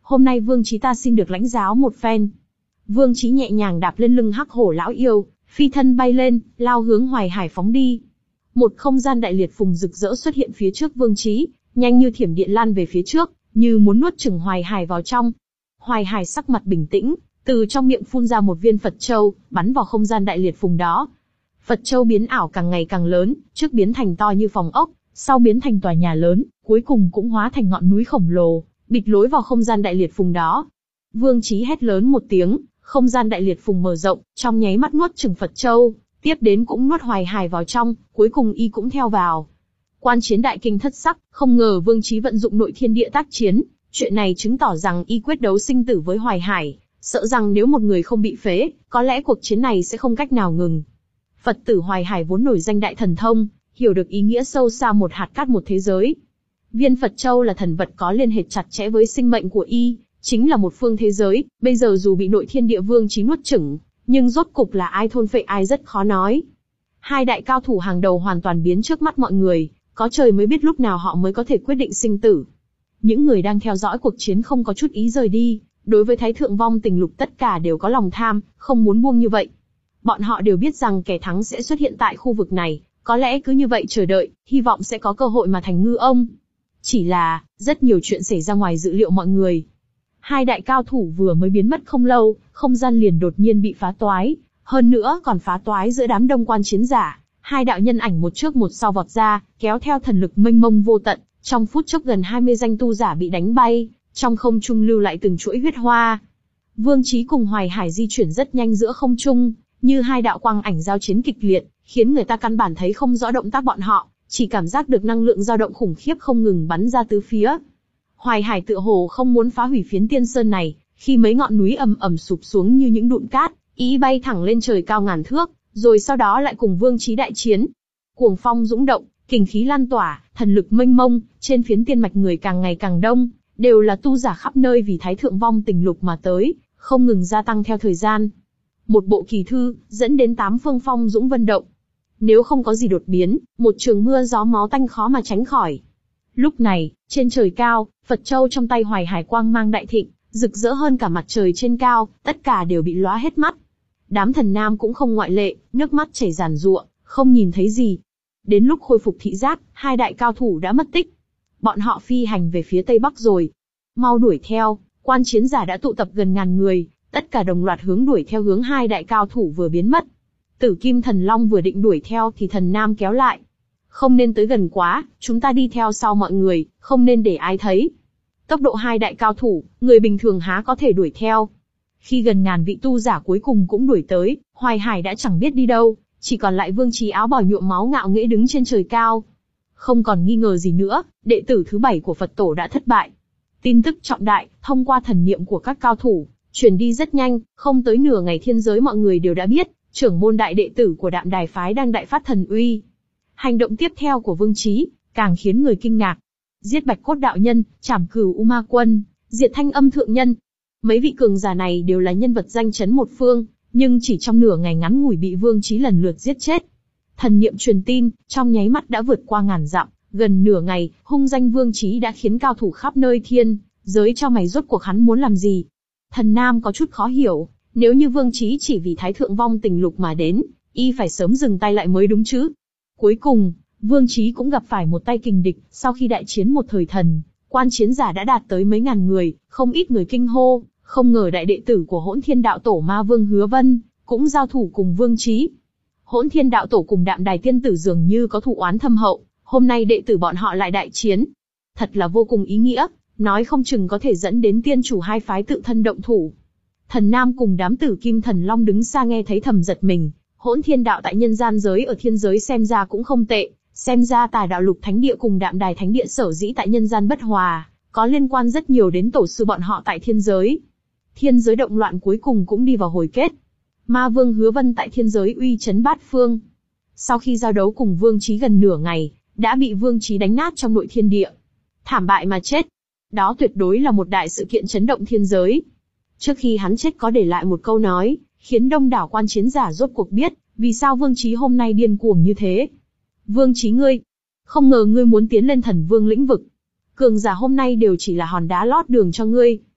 hôm nay Vương Chí ta xin được lãnh giáo một phen. Vương Chí nhẹ nhàng đạp lên lưng hắc hổ lão yêu, phi thân bay lên, lao hướng Hoài Hải phóng đi. Một không gian đại liệt phùng rực rỡ xuất hiện phía trước Vương Chí, nhanh như thiểm điện lan về phía trước, như muốn nuốt chửng Hoài Hải vào trong. Hoài Hải sắc mặt bình tĩnh, từ trong miệng phun ra một viên Phật châu, bắn vào không gian đại liệt phùng đó. Phật châu biến ảo càng ngày càng lớn, trước biến thành to như phòng ốc, sau biến thành tòa nhà lớn, cuối cùng cũng hóa thành ngọn núi khổng lồ, bịt lối vào không gian đại liệt phùng đó. Vương Chí hét lớn một tiếng, không gian đại liệt phùng mở rộng, trong nháy mắt nuốt chửng Phật châu, tiếp đến cũng nuốt Hoài Hải vào trong, cuối cùng y cũng theo vào. Quan chiến đại kinh thất sắc, không ngờ Vương Chí vận dụng nội thiên địa tác chiến, chuyện này chứng tỏ rằng y quyết đấu sinh tử với Hoài Hải, sợ rằng nếu một người không bị phế, có lẽ cuộc chiến này sẽ không cách nào ngừng. Phật tử Hoài Hải vốn nổi danh đại thần thông, hiểu được ý nghĩa sâu xa một hạt cát một thế giới. Viên Phật châu là thần vật có liên hệ chặt chẽ với sinh mệnh của y, chính là một phương thế giới, bây giờ dù bị nội thiên địa Vương Chí nuốt chửng, nhưng rốt cục là ai thôn phệ ai rất khó nói. Hai đại cao thủ hàng đầu hoàn toàn biến trước mắt mọi người, có trời mới biết lúc nào họ mới có thể quyết định sinh tử. Những người đang theo dõi cuộc chiến không có chút ý rời đi, đối với Thái Thượng Vong Tình Lục tất cả đều có lòng tham, không muốn buông như vậy. Bọn họ đều biết rằng kẻ thắng sẽ xuất hiện tại khu vực này, có lẽ cứ như vậy chờ đợi, hy vọng sẽ có cơ hội mà thành ngư ông. Chỉ là, rất nhiều chuyện xảy ra ngoài dự liệu mọi người. Hai đại cao thủ vừa mới biến mất không lâu, không gian liền đột nhiên bị phá toái, hơn nữa còn phá toái giữa đám đông quan chiến giả. Hai đạo nhân ảnh một trước một sau vọt ra, kéo theo thần lực mênh mông vô tận, trong phút chốc gần hai mươi danh tu giả bị đánh bay, trong không trung lưu lại từng chuỗi huyết hoa. Vương Chí cùng Hoài Hải di chuyển rất nhanh giữa không trung, như hai đạo quang ảnh giao chiến kịch liệt, khiến người ta căn bản thấy không rõ động tác bọn họ, chỉ cảm giác được năng lượng dao động khủng khiếp không ngừng bắn ra tứ phía. Hoài Hải tựa hồ không muốn phá hủy phiến tiên sơn này, khi mấy ngọn núi ầm ầm sụp xuống như những đụn cát, ý bay thẳng lên trời cao ngàn thước, rồi sau đó lại cùng Vương Chí đại chiến. Cuồng phong dũng động, kình khí lan tỏa, thần lực mênh mông, trên phiến tiên mạch người càng ngày càng đông, đều là tu giả khắp nơi vì Thái Thượng Vong Tình Lục mà tới, không ngừng gia tăng theo thời gian. Một bộ kỳ thư, dẫn đến tám phương phong dũng vân động. Nếu không có gì đột biến, một trường mưa gió máu tanh khó mà tránh khỏi. Lúc này, trên trời cao, Phật châu trong tay Hoài Hải quang mang đại thịnh, rực rỡ hơn cả mặt trời trên cao, tất cả đều bị lóa hết mắt. Đám thần nam cũng không ngoại lệ, nước mắt chảy ràn rụa, không nhìn thấy gì. Đến lúc khôi phục thị giác, hai đại cao thủ đã mất tích. Bọn họ phi hành về phía tây bắc rồi. Mau đuổi theo, quan chiến giả đã tụ tập gần ngàn người, tất cả đồng loạt hướng đuổi theo hướng hai đại cao thủ vừa biến mất. Tử Kim Thần Long vừa định đuổi theo thì thần nam kéo lại. Không nên tới gần quá, chúng ta đi theo sau mọi người, không nên để ai thấy. Tốc độ hai đại cao thủ, người bình thường há có thể đuổi theo. Khi gần ngàn vị tu giả cuối cùng cũng đuổi tới, Hoài Hải đã chẳng biết đi đâu, chỉ còn lại Vương Chí áo bào nhuộm máu ngạo nghễ đứng trên trời cao. Không còn nghi ngờ gì nữa, đệ tử thứ bảy của Phật tổ đã thất bại. Tin tức trọng đại, thông qua thần niệm của các cao thủ, truyền đi rất nhanh, không tới nửa ngày thiên giới mọi người đều đã biết, trưởng môn đại đệ tử của Đạm Đài phái đang đại phát thần uy. Hành động tiếp theo của Vương Chí càng khiến người kinh ngạc. Giết Bạch Cốt đạo nhân, trảm Cửu U Ma Quân, diệt Thanh Âm thượng nhân. Mấy vị cường giả này đều là nhân vật danh chấn một phương, nhưng chỉ trong nửa ngày ngắn ngủi bị Vương Chí lần lượt giết chết. Thần niệm truyền tin, trong nháy mắt đã vượt qua ngàn dặm, gần nửa ngày, hung danh Vương Chí đã khiến cao thủ khắp nơi thiên giới cho mày rốt cuộc hắn muốn làm gì. Thần Nam có chút khó hiểu, nếu như Vương Chí chỉ vì Thái Thượng Vong Tình Lục mà đến, y phải sớm dừng tay lại mới đúng chứ. Cuối cùng, Vương Chí cũng gặp phải một tay kình địch, sau khi đại chiến một thời thần, quan chiến giả đã đạt tới mấy ngàn người, không ít người kinh hô, không ngờ đại đệ tử của Hỗn Thiên Đạo Tổ Ma Vương Hứa Vân cũng giao thủ cùng Vương Chí. Hỗn Thiên Đạo Tổ cùng Đạm Đài tiên tử dường như có thù oán thâm hậu, hôm nay đệ tử bọn họ lại đại chiến, thật là vô cùng ý nghĩa, nói không chừng có thể dẫn đến tiên chủ hai phái tự thân động thủ. Thần Nam cùng đám Tử Kim Thần Long đứng xa nghe thấy thầm giật mình, Hỗn Thiên Đạo tại nhân gian giới ở thiên giới xem ra cũng không tệ, xem ra Tà Đạo Lục Thánh Địa cùng Đạm Đài Thánh Địa sở dĩ tại nhân gian bất hòa, có liên quan rất nhiều đến tổ sư bọn họ tại thiên giới. Thiên giới động loạn cuối cùng cũng đi vào hồi kết. Ma Vương Hứa Vân tại thiên giới uy chấn bát phương. Sau khi giao đấu cùng Vương Chí gần nửa ngày, đã bị Vương Chí đánh nát trong nội thiên địa. Thảm bại mà chết. Đó tuyệt đối là một đại sự kiện chấn động thiên giới. Trước khi hắn chết có để lại một câu nói, khiến đông đảo quan chiến giả rốt cuộc biết, vì sao Vương Chí hôm nay điên cuồng như thế. Vương Chí ngươi, không ngờ ngươi muốn tiến lên thần vương lĩnh vực. Cường giả hôm nay đều chỉ là hòn đá lót đường cho ngươi.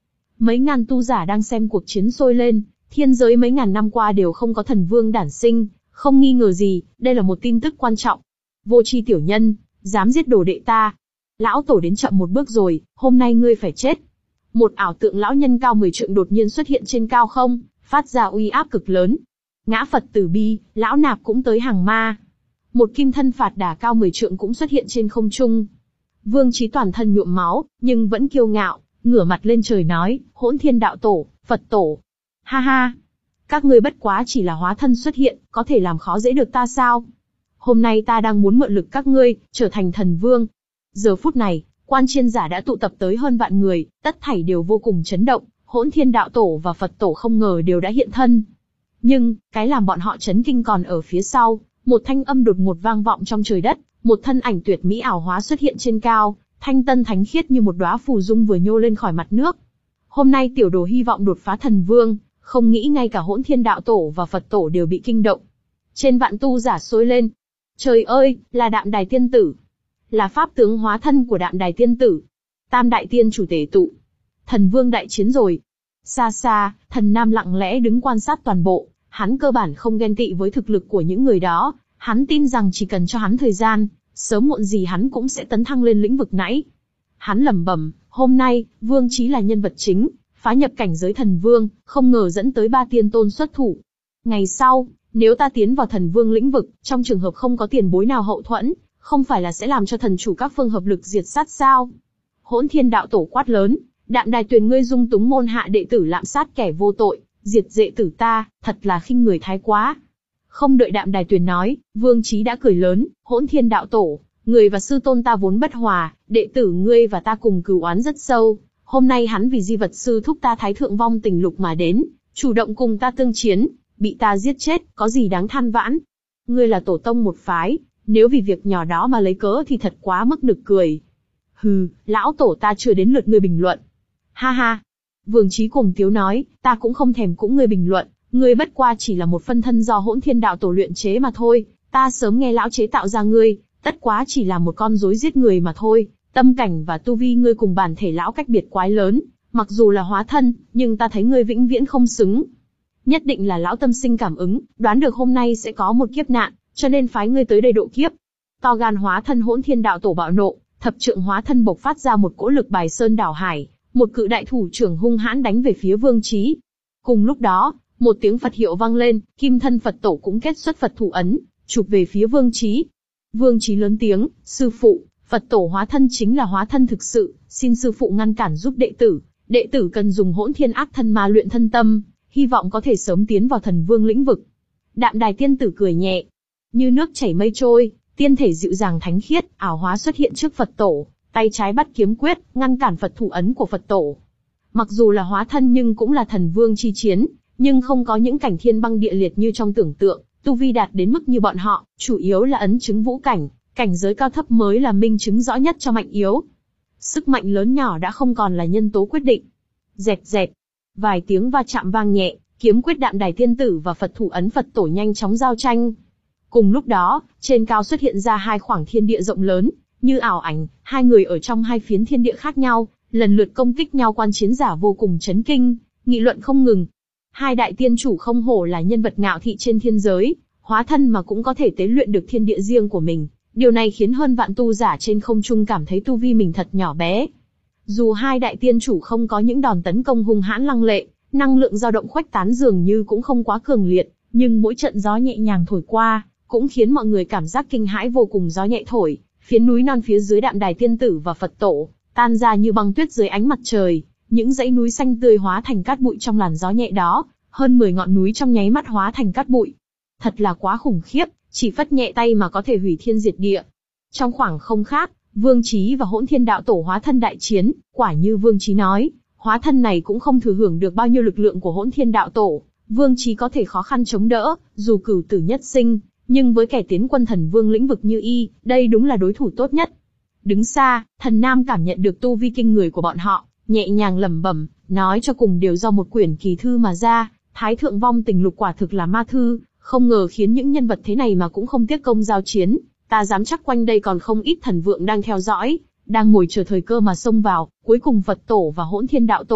Mấy ngàn tu giả đang xem cuộc chiến sôi lên, thiên giới mấy ngàn năm qua đều không có thần vương đản sinh, không nghi ngờ gì, đây là một tin tức quan trọng. Vô tri tiểu nhân, dám giết đồ đệ ta. Lão tổ đến chậm một bước rồi, hôm nay ngươi phải chết. Một ảo tượng lão nhân cao mười trượng đột nhiên xuất hiện trên cao không, phát ra uy áp cực lớn. Ngã Phật Tử Bi, lão nạp cũng tới hàng ma. Một kim thân phạt đà cao mười trượng cũng xuất hiện trên không trung. Vương Chí toàn thân nhuộm máu, nhưng vẫn kiêu ngạo, ngửa mặt lên trời nói, Hỗn Thiên Đạo Tổ, Phật Tổ. Ha ha, các ngươi bất quá chỉ là hóa thân xuất hiện, có thể làm khó dễ được ta sao? Hôm nay ta đang muốn mượn lực các ngươi, trở thành thần vương. Giờ phút này, quan chiên giả đã tụ tập tới hơn vạn người, tất thảy đều vô cùng chấn động, Hỗn Thiên Đạo Tổ và Phật Tổ không ngờ đều đã hiện thân. Nhưng, cái làm bọn họ chấn kinh còn ở phía sau, một thanh âm đột ngột vang vọng trong trời đất, một thân ảnh tuyệt mỹ ảo hóa xuất hiện trên cao, thanh tân thánh khiết như một đóa phù dung vừa nhô lên khỏi mặt nước. Hôm nay tiểu đồ hy vọng đột phá thần vương, không nghĩ ngay cả Hỗn Thiên Đạo Tổ và Phật Tổ đều bị kinh động. Trên vạn tu giả sôi lên. Trời ơi, là Đạm Đài Tiên Tử. Là pháp tướng hóa thân của Đạm Đài Tiên Tử. Tam đại tiên chủ tề tụ. Thần vương đại chiến rồi. Xa xa, Thần Nam lặng lẽ đứng quan sát toàn bộ, hắn cơ bản không ghen tị với thực lực của những người đó, hắn tin rằng chỉ cần cho hắn thời gian, sớm muộn gì hắn cũng sẽ tấn thăng lên lĩnh vực nãy. Hắn lẩm bẩm, hôm nay, Vương Chí là nhân vật chính, phá nhập cảnh giới thần vương, không ngờ dẫn tới ba tiên tôn xuất thủ. Ngày sau, nếu ta tiến vào thần vương lĩnh vực, trong trường hợp không có tiền bối nào hậu thuẫn, không phải là sẽ làm cho thần chủ các phương hợp lực diệt sát sao? Hỗn Thiên Đạo Tổ quát lớn, Đạm Đài Tuyền ngươi dung túng môn hạ đệ tử lạm sát kẻ vô tội, diệt đệ tử ta, thật là khinh người thái quá. Không đợi Đạm Đài Tuyền nói, Vương Chí đã cười lớn, Hỗn Thiên Đạo Tổ, người và sư tôn ta vốn bất hòa, đệ tử ngươi và ta cùng cừu oán rất sâu. Hôm nay hắn vì di vật sư thúc ta Thái Thượng Vong Tình Lục mà đến, chủ động cùng ta tương chiến, bị ta giết chết, có gì đáng than vãn? Ngươi là tổ tông một phái, nếu vì việc nhỏ đó mà lấy cớ thì thật quá mức nực cười. Hừ, lão tổ ta chưa đến lượt ngươi bình luận. Ha ha. Vương Chí cùng tiếu nói, ta cũng không thèm cũng ngươi bình luận, ngươi bất qua chỉ là một phân thân do Hỗn Thiên Đạo Tổ luyện chế mà thôi, ta sớm nghe lão chế tạo ra ngươi, tất quá chỉ là một con rối giết người mà thôi. Tâm cảnh và tu vi ngươi cùng bản thể lão cách biệt quái lớn, mặc dù là hóa thân, nhưng ta thấy ngươi vĩnh viễn không xứng. Nhất định là lão tâm sinh cảm ứng, đoán được hôm nay sẽ có một kiếp nạn, cho nên phái ngươi tới đây độ kiếp. To gan hóa thân Hỗn Thiên Đạo Tổ bạo nộ, thập trượng hóa thân bộc phát ra một cỗ lực bài sơn đảo hải, một cự đại thủ trưởng hung hãn đánh về phía Vương Chí. Cùng lúc đó, một tiếng Phật hiệu vang lên, kim thân Phật Tổ cũng kết xuất Phật thủ ấn, chụp về phía Vương Chí. Vương Chí lớn tiếng, sư phụ, Phật Tổ hóa thân chính là hóa thân thực sự, xin sư phụ ngăn cản giúp đệ tử, đệ tử cần dùng Hỗn Thiên Ác Thân Ma luyện thân tâm, hy vọng có thể sớm tiến vào thần vương lĩnh vực. Đạm Đài Tiên Tử cười nhẹ, như nước chảy mây trôi, tiên thể dịu dàng thánh khiết, ảo hóa xuất hiện trước Phật Tổ, tay trái bắt kiếm quyết, ngăn cản Phật thủ ấn của Phật Tổ. Mặc dù là hóa thân nhưng cũng là thần vương chi chiến, nhưng không có những cảnh thiên băng địa liệt như trong tưởng tượng, tu vi đạt đến mức như bọn họ, chủ yếu là ấn chứng vũ cảnh. Cảnh giới cao thấp mới là minh chứng rõ nhất cho mạnh yếu. Sức mạnh lớn nhỏ đã không còn là nhân tố quyết định. Dẹt dẹt. Vài tiếng va chạm vang nhẹ, kiếm quyết Đạm Đài Tiên Tử và Phật thủ ấn Phật Tổ nhanh chóng giao tranh. Cùng lúc đó, trên cao xuất hiện ra hai khoảng thiên địa rộng lớn, như ảo ảnh, hai người ở trong hai phiến thiên địa khác nhau, lần lượt công kích nhau quan chiến giả vô cùng chấn kinh, nghị luận không ngừng. Hai đại tiên chủ không hổ là nhân vật ngạo thị trên thiên giới, hóa thân mà cũng có thể tế luyện được thiên địa riêng của mình. Điều này khiến hơn vạn tu giả trên không trung cảm thấy tu vi mình thật nhỏ bé. Dù hai đại tiên chủ không có những đòn tấn công hung hãn lăng lệ, năng lượng dao động khuếch tán dường như cũng không quá cường liệt, nhưng mỗi trận gió nhẹ nhàng thổi qua, cũng khiến mọi người cảm giác kinh hãi vô cùng. Gió nhẹ thổi, phiến núi non phía dưới Đạm Đài Tiên Tử và Phật Tổ, tan ra như băng tuyết dưới ánh mặt trời, những dãy núi xanh tươi hóa thành cát bụi trong làn gió nhẹ đó, hơn mười ngọn núi trong nháy mắt hóa thành cát bụi. Thật là quá khủng khiếp. Chỉ phất nhẹ tay mà có thể hủy thiên diệt địa. Trong khoảng không khác, Vương Chí và Hỗn Thiên Đạo Tổ hóa thân đại chiến, quả như Vương Chí nói, hóa thân này cũng không thừa hưởng được bao nhiêu lực lượng của Hỗn Thiên Đạo Tổ. Vương Chí có thể khó khăn chống đỡ, dù cửu tử nhất sinh, nhưng với kẻ tiến quân thần vương lĩnh vực như y, đây đúng là đối thủ tốt nhất. Đứng xa, Thần Nam cảm nhận được tu vi kinh người của bọn họ, nhẹ nhàng lẩm bẩm, nói cho cùng đều do một quyển kỳ thư mà ra, Thái Thượng Vong Tình Lục quả thực là ma thư. Không ngờ khiến những nhân vật thế này mà cũng không tiếc công giao chiến, ta dám chắc quanh đây còn không ít thần vượng đang theo dõi, đang ngồi chờ thời cơ mà xông vào. Cuối cùng Phật Tổ và Hỗn Thiên Đạo Tổ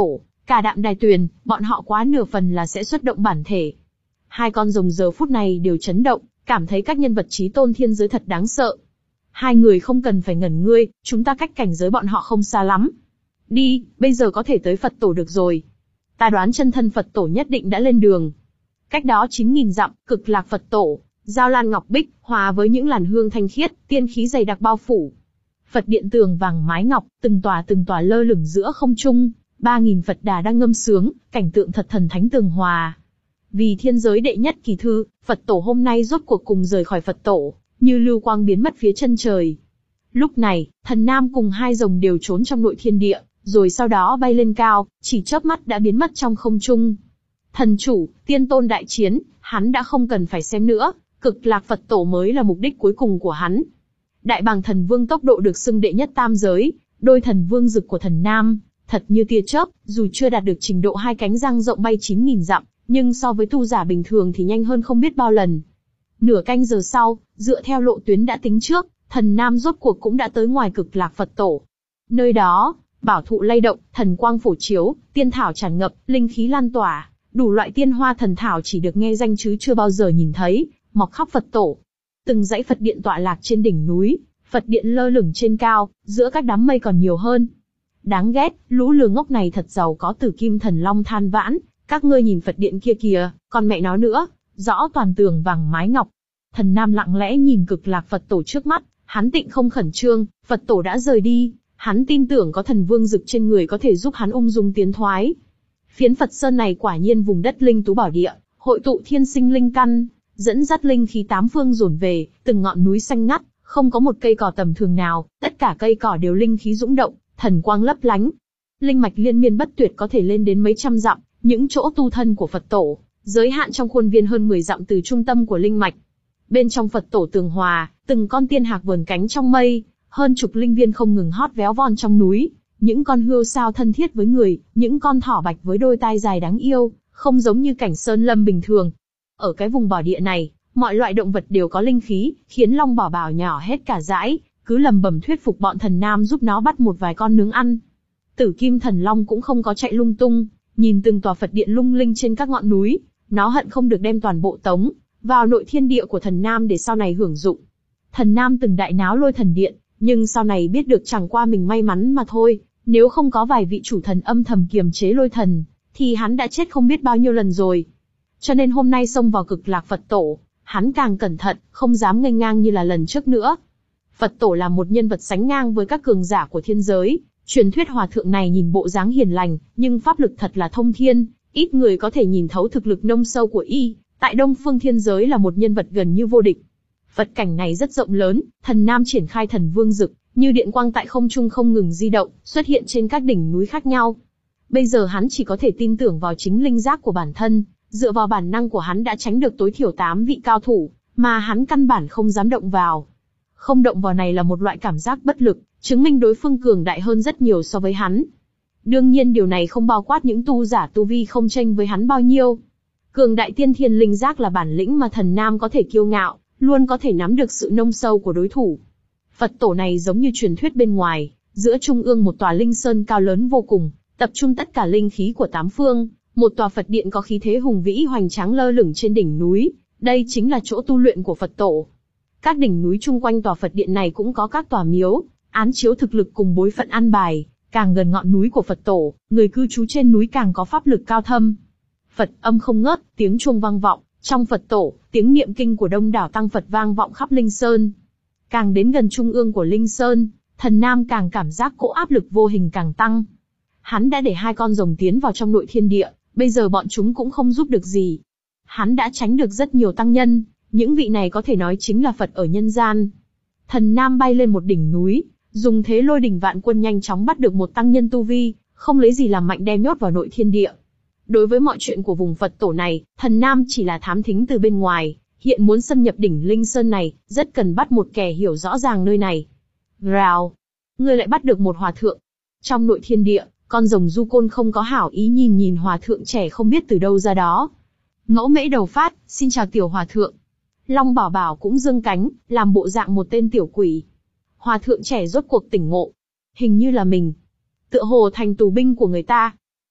Cả Đạm Đài Tuyền, bọn họ quá nửa phần là sẽ xuất động bản thể. Hai con rồng giờ phút này đều chấn động, cảm thấy các nhân vật chí tôn thiên giới thật đáng sợ. Hai người không cần phải ngẩn ngươi, chúng ta cách cảnh giới bọn họ không xa lắm. Đi, bây giờ có thể tới Phật tổ được rồi. Ta đoán chân thân Phật tổ nhất định đã lên đường. Cách đó chín nghìn dặm, Cực Lạc Phật tổ, giao lan ngọc bích, hòa với những làn hương thanh khiết, tiên khí dày đặc bao phủ. Phật điện tường vàng mái ngọc, từng tòa từng tòa lơ lửng giữa không trung, ba nghìn Phật đà đang ngâm sướng, cảnh tượng thật thần thánh tường hòa. Vì thiên giới đệ nhất kỳ thư, Phật tổ hôm nay rốt cuộc cùng rời khỏi Phật tổ, như lưu quang biến mất phía chân trời. Lúc này, Thần Nam cùng hai rồng đều trốn trong nội thiên địa, rồi sau đó bay lên cao, chỉ chớp mắt đã biến mất trong không trung. Thần chủ, tiên tôn đại chiến, hắn đã không cần phải xem nữa, Cực Lạc Phật tổ mới là mục đích cuối cùng của hắn. Đại Bàng Thần Vương tốc độ được xưng đệ nhất tam giới, đôi thần vương dực của Thần Nam, thật như tia chớp, dù chưa đạt được trình độ hai cánh dang rộng bay chín nghìn dặm, nhưng so với tu giả bình thường thì nhanh hơn không biết bao lần. Nửa canh giờ sau, dựa theo lộ tuyến đã tính trước, Thần Nam rốt cuộc cũng đã tới ngoài Cực Lạc Phật tổ. Nơi đó, bảo thụ lay động, thần quang phổ chiếu, tiên thảo tràn ngập, linh khí lan tỏa, đủ loại tiên hoa thần thảo chỉ được nghe danh chứ chưa bao giờ nhìn thấy, mọc khắp Phật tổ. Từng dãy Phật điện tọa lạc trên đỉnh núi, Phật điện lơ lửng trên cao, giữa các đám mây còn nhiều hơn. Đáng ghét, lũ lừa ngốc này thật giàu có. Tử Kim Thần Long than vãn, các ngươi nhìn Phật điện kia kìa, còn mẹ nó nữa, rõ toàn tường vàng mái ngọc. Thần Nam lặng lẽ nhìn Cực Lạc Phật tổ trước mắt, hắn tịnh không khẩn trương, Phật tổ đã rời đi, hắn tin tưởng có thần vương dực trên người có thể giúp hắn ung dung tiến thoái. Phiến Phật Sơn này quả nhiên vùng đất linh tú bảo địa, hội tụ thiên sinh linh căn, dẫn dắt linh khí tám phương dồn về, từng ngọn núi xanh ngắt, không có một cây cỏ tầm thường nào, tất cả cây cỏ đều linh khí dũng động, thần quang lấp lánh. Linh mạch liên miên bất tuyệt có thể lên đến mấy trăm dặm, những chỗ tu thân của Phật tổ, giới hạn trong khuôn viên hơn mười dặm từ trung tâm của linh mạch. Bên trong Phật tổ tường hòa, từng con tiên hạc vờn cánh trong mây, hơn chục linh viên không ngừng hót véo von trong núi, những con hươu sao thân thiết với người, những con thỏ bạch với đôi tai dài đáng yêu, không giống như cảnh sơn lâm bình thường. Ở cái vùng bảo địa này, mọi loại động vật đều có linh khí, khiến Long Bảo Bảo nhỏ hết cả dãi, cứ lầm bầm thuyết phục bọn Thần Nam giúp nó bắt một vài con nướng ăn. Tử Kim Thần Long cũng không có chạy lung tung, nhìn từng tòa Phật điện lung linh trên các ngọn núi, nó hận không được đem toàn bộ tống vào nội thiên địa của Thần Nam để sau này hưởng dụng. Thần Nam từng đại náo Lôi Thần Điện, nhưng sau này biết được chẳng qua mình may mắn mà thôi, nếu không có vài vị chủ thần âm thầm kiềm chế Lôi Thần, thì hắn đã chết không biết bao nhiêu lần rồi. Cho nên hôm nay xông vào Cực Lạc Phật tổ, hắn càng cẩn thận, không dám nghênh ngang như là lần trước nữa. Phật tổ là một nhân vật sánh ngang với các cường giả của thiên giới, truyền thuyết hòa thượng này nhìn bộ dáng hiền lành, nhưng pháp lực thật là thông thiên, ít người có thể nhìn thấu thực lực nông sâu của y, tại Đông Phương thiên giới là một nhân vật gần như vô địch. Phật cảnh này rất rộng lớn, Thần Nam triển khai thần vương dực, như điện quang tại không trung không ngừng di động, xuất hiện trên các đỉnh núi khác nhau. Bây giờ hắn chỉ có thể tin tưởng vào chính linh giác của bản thân, dựa vào bản năng của hắn đã tránh được tối thiểu tám vị cao thủ, mà hắn căn bản không dám động vào. Không động vào này là một loại cảm giác bất lực, chứng minh đối phương cường đại hơn rất nhiều so với hắn. Đương nhiên điều này không bao quát những tu giả tu vi không chênh với hắn bao nhiêu. Cường đại tiên thiên linh giác là bản lĩnh mà Thần Nam có thể kiêu ngạo, luôn có thể nắm được sự nông sâu của đối thủ. Phật tổ này giống như truyền thuyết bên ngoài, giữa trung ương một tòa linh sơn cao lớn vô cùng, tập trung tất cả linh khí của tám phương, một tòa Phật điện có khí thế hùng vĩ hoành tráng lơ lửng trên đỉnh núi, đây chính là chỗ tu luyện của Phật tổ. Các đỉnh núi chung quanh tòa Phật điện này cũng có các tòa miếu, án chiếu thực lực cùng bối phận an bài, càng gần ngọn núi của Phật tổ, người cư trú trên núi càng có pháp lực cao thâm. Phật âm không ngớt, tiếng chuông vang vọng, trong Phật tổ, tiếng niệm kinh của đông đảo tăng Phật vang vọng khắp Linh Sơn. Càng đến gần trung ương của Linh Sơn, Thần Nam càng cảm giác cỗ áp lực vô hình càng tăng. Hắn đã để hai con rồng tiến vào trong nội thiên địa, bây giờ bọn chúng cũng không giúp được gì. Hắn đã tránh được rất nhiều tăng nhân, những vị này có thể nói chính là Phật ở nhân gian. Thần Nam bay lên một đỉnh núi, dùng thế lôi đỉnh vạn quân nhanh chóng bắt được một tăng nhân tu vi, không lấy gì làm mạnh đem nhốt vào nội thiên địa. Đối với mọi chuyện của vùng Phật tổ này, Thần Nam chỉ là thám thính từ bên ngoài, hiện muốn xâm nhập đỉnh Linh Sơn này, rất cần bắt một kẻ hiểu rõ ràng nơi này. Rào! Ngươi lại bắt được một hòa thượng. Trong nội thiên địa, con rồng du côn không có hảo ý nhìn nhìn hòa thượng trẻ không biết từ đâu ra đó. Ngẫu mễ đầu phát, xin chào tiểu hòa thượng. Long Bảo Bảo cũng dương cánh, làm bộ dạng một tên tiểu quỷ. Hòa thượng trẻ rốt cuộc tỉnh ngộ. Hình như là mình. Tựa hồ thành tù binh của người ta.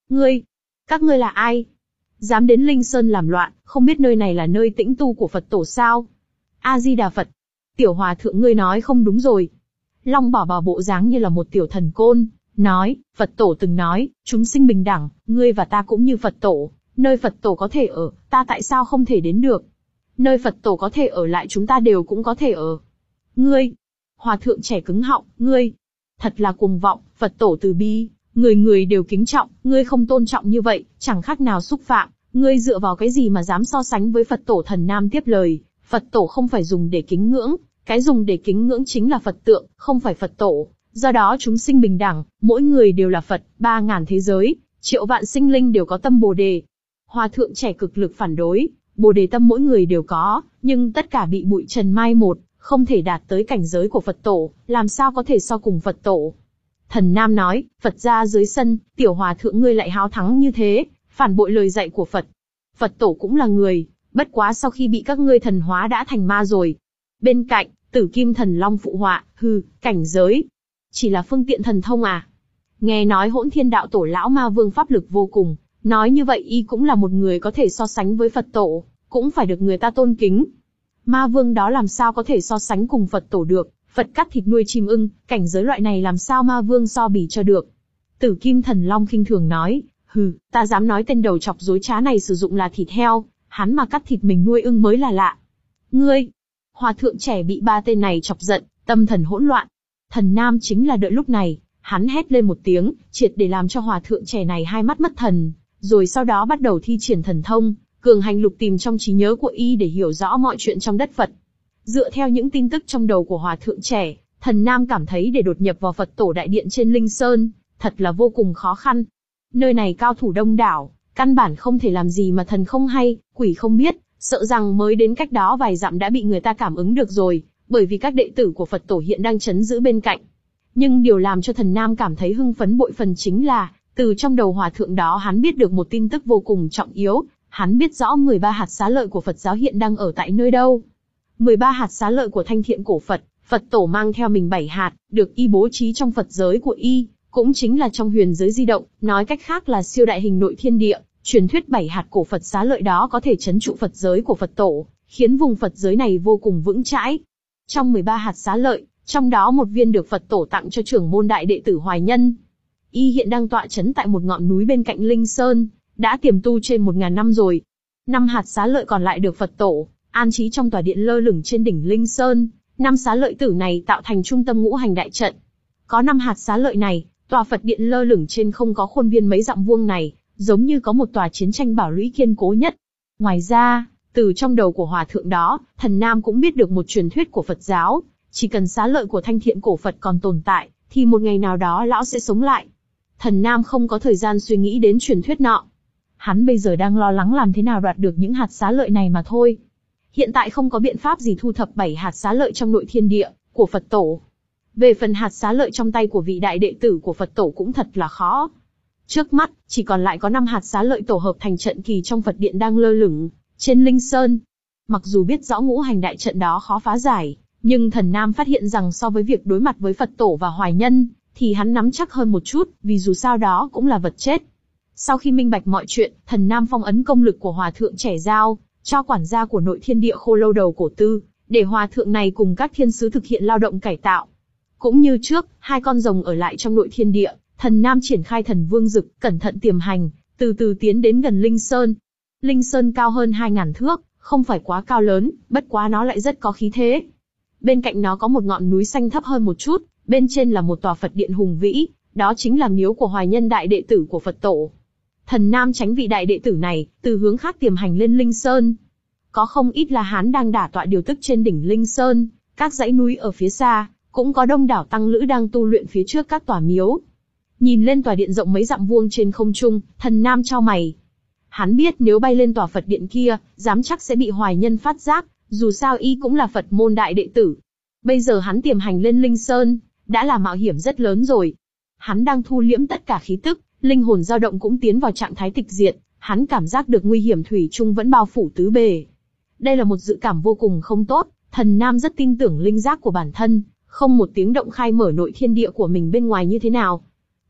Ngươi, các ngươi là ai? Dám đến Linh Sơn làm loạn, không biết nơi này là nơi tĩnh tu của Phật tổ sao? A-di-đà Phật. Tiểu hòa thượng ngươi nói không đúng rồi. Long Bảo Bảo bộ dáng như là một tiểu thần côn, nói, Phật tổ từng nói, chúng sinh bình đẳng, ngươi và ta cũng như Phật tổ, nơi Phật tổ có thể ở, ta tại sao không thể đến được? Nơi Phật tổ có thể ở lại chúng ta đều cũng có thể ở. Ngươi, hòa thượng trẻ cứng họng, ngươi, thật là cuồng vọng, Phật tổ từ bi, người người đều kính trọng, ngươi không tôn trọng như vậy, chẳng khác nào xúc phạm, ngươi dựa vào cái gì mà dám so sánh với Phật tổ? Thần Nam tiếp lời, Phật tổ không phải dùng để kính ngưỡng, cái dùng để kính ngưỡng chính là Phật tượng, không phải Phật tổ. Do đó chúng sinh bình đẳng, mỗi người đều là Phật, ba ngàn thế giới, triệu vạn sinh linh đều có tâm Bồ đề. Hòa thượng trẻ cực lực phản đối, Bồ đề tâm mỗi người đều có, nhưng tất cả bị bụi trần mai một, không thể đạt tới cảnh giới của Phật tổ, làm sao có thể so cùng Phật tổ. Thần Nam nói, Phật ra dưới sân, tiểu hòa thượng ngươi lại háo thắng như thế, phản bội lời dạy của Phật. Phật tổ cũng là người, bất quá sau khi bị các ngươi thần hóa đã thành ma rồi. Bên cạnh, Tử Kim Thần Long phụ họa, hừ, cảnh giới. Chỉ là phương tiện thần thông à? Nghe nói Hỗn Thiên Đạo Tổ lão ma vương pháp lực vô cùng, nói như vậy y cũng là một người có thể so sánh với Phật tổ, cũng phải được người ta tôn kính. Ma vương đó làm sao có thể so sánh cùng Phật tổ được, Phật cắt thịt nuôi chim ưng, cảnh giới loại này làm sao ma vương so bì cho được. Tử Kim Thần Long khinh thường nói, hừ, ta dám nói tên đầu chọc dối trá này sử dụng là thịt heo, hắn mà cắt thịt mình nuôi ưng mới là lạ. Ngươi, hòa thượng trẻ bị ba tên này chọc giận, tâm thần hỗn loạn. Thần Nam chính là đợi lúc này, hắn hét lên một tiếng, triệt để làm cho hòa thượng trẻ này hai mắt mất thần, rồi sau đó bắt đầu thi triển thần thông, cường hành lục tìm trong trí nhớ của y để hiểu rõ mọi chuyện trong đất Phật. Dựa theo những tin tức trong đầu của hòa thượng trẻ, Thần Nam cảm thấy để đột nhập vào Phật tổ đại điện trên Linh Sơn, thật là vô cùng khó khăn. Nơi này cao thủ đông đảo, căn bản không thể làm gì mà thần không hay, quỷ không biết, sợ rằng mới đến cách đó vài dặm đã bị người ta cảm ứng được rồi, bởi vì các đệ tử của Phật tổ hiện đang trấn giữ bên cạnh. Nhưng điều làm cho Thần Nam cảm thấy hưng phấn bội phần chính là, từ trong đầu hòa thượng đó hắn biết được một tin tức vô cùng trọng yếu, hắn biết rõ mười ba hạt xá lợi của Phật giáo hiện đang ở tại nơi đâu. mười ba hạt xá lợi của Thanh Thiện cổ Phật, Phật tổ mang theo mình bảy hạt, được y bố trí trong Phật giới của y, cũng chính là trong huyền giới di động, nói cách khác là siêu đại hình nội thiên địa. Truyền thuyết bảy hạt cổ Phật xá lợi đó có thể trấn trụ Phật giới của Phật tổ, khiến vùng Phật giới này vô cùng vững chãi. Trong mười ba hạt xá lợi, trong đó một viên được Phật tổ tặng cho trưởng môn đại đệ tử Hoài Nhân. Y hiện đang tọa trấn tại một ngọn núi bên cạnh Linh Sơn, đã tiềm tu trên một ngàn năm rồi. Năm hạt xá lợi còn lại được Phật tổ an trí trong tòa điện lơ lửng trên đỉnh Linh Sơn. Năm xá lợi tử này tạo thành trung tâm ngũ hành đại trận. Có năm hạt xá lợi này, tòa Phật điện lơ lửng trên không có khuôn viên mấy dặm vuông này, giống như có một tòa chiến tranh bảo lũy kiên cố nhất. Ngoài ra, từ trong đầu của hòa thượng đó, Thần Nam cũng biết được một truyền thuyết của Phật giáo, chỉ cần xá lợi của Thanh Thiện cổ Phật còn tồn tại, thì một ngày nào đó lão sẽ sống lại. Thần Nam không có thời gian suy nghĩ đến truyền thuyết nọ. Hắn bây giờ đang lo lắng làm thế nào đoạt được những hạt xá lợi này mà thôi. Hiện tại không có biện pháp gì thu thập bảy hạt xá lợi trong nội thiên địa của Phật tổ. Về phần hạt xá lợi trong tay của vị đại đệ tử của Phật tổ cũng thật là khó. Trước mắt, chỉ còn lại có năm hạt xá lợi tổ hợp thành trận kỳ trong Phật điện đang lơ lửng trên Linh Sơn. Mặc dù biết rõ ngũ hành đại trận đó khó phá giải, nhưng Thần Nam phát hiện rằng so với việc đối mặt với Phật tổ và Hoài Nhân, thì hắn nắm chắc hơn một chút, vì dù sao đó cũng là vật chết. Sau khi minh bạch mọi chuyện, Thần Nam phong ấn công lực của hòa thượng trẻ giao cho quản gia của nội thiên địa Khô Lâu Đầu Cổ Tư, để hòa thượng này cùng các thiên sứ thực hiện lao động cải tạo. Cũng như trước, hai con rồng ở lại trong nội thiên địa, Thần Nam triển khai Thần Vương Dực, cẩn thận tiềm hành, từ từ tiến đến gần Linh Sơn. Linh Sơn cao hơn hai ngàn thước, không phải quá cao lớn, bất quá nó lại rất có khí thế. Bên cạnh nó có một ngọn núi xanh thấp hơn một chút, bên trên là một tòa Phật điện hùng vĩ, đó chính là miếu của Hoài Nhân đại đệ tử của Phật tổ. Thần Nam tránh vị đại đệ tử này, từ hướng khác tiềm hành lên Linh Sơn. Có không ít là hán đang đả tọa điều tức trên đỉnh Linh Sơn, các dãy núi ở phía xa, cũng có đông đảo tăng lữ đang tu luyện phía trước các tòa miếu. Nhìn lên tòa điện rộng mấy dặm vuông trên không trung, Thần Nam chau mày. Hắn biết nếu bay lên tòa Phật điện kia, dám chắc sẽ bị Hoài Nhân phát giác, dù sao y cũng là Phật môn đại đệ tử. Bây giờ hắn tiềm hành lên Linh Sơn, đã là mạo hiểm rất lớn rồi. Hắn đang thu liễm tất cả khí tức, linh hồn dao động cũng tiến vào trạng thái tịch diệt, hắn cảm giác được nguy hiểm thủy chung vẫn bao phủ tứ bề. Đây là một dự cảm vô cùng không tốt, Thần Nam rất tin tưởng linh giác của bản thân, không một tiếng động khai mở nội thiên địa của mình bên ngoài như thế nào.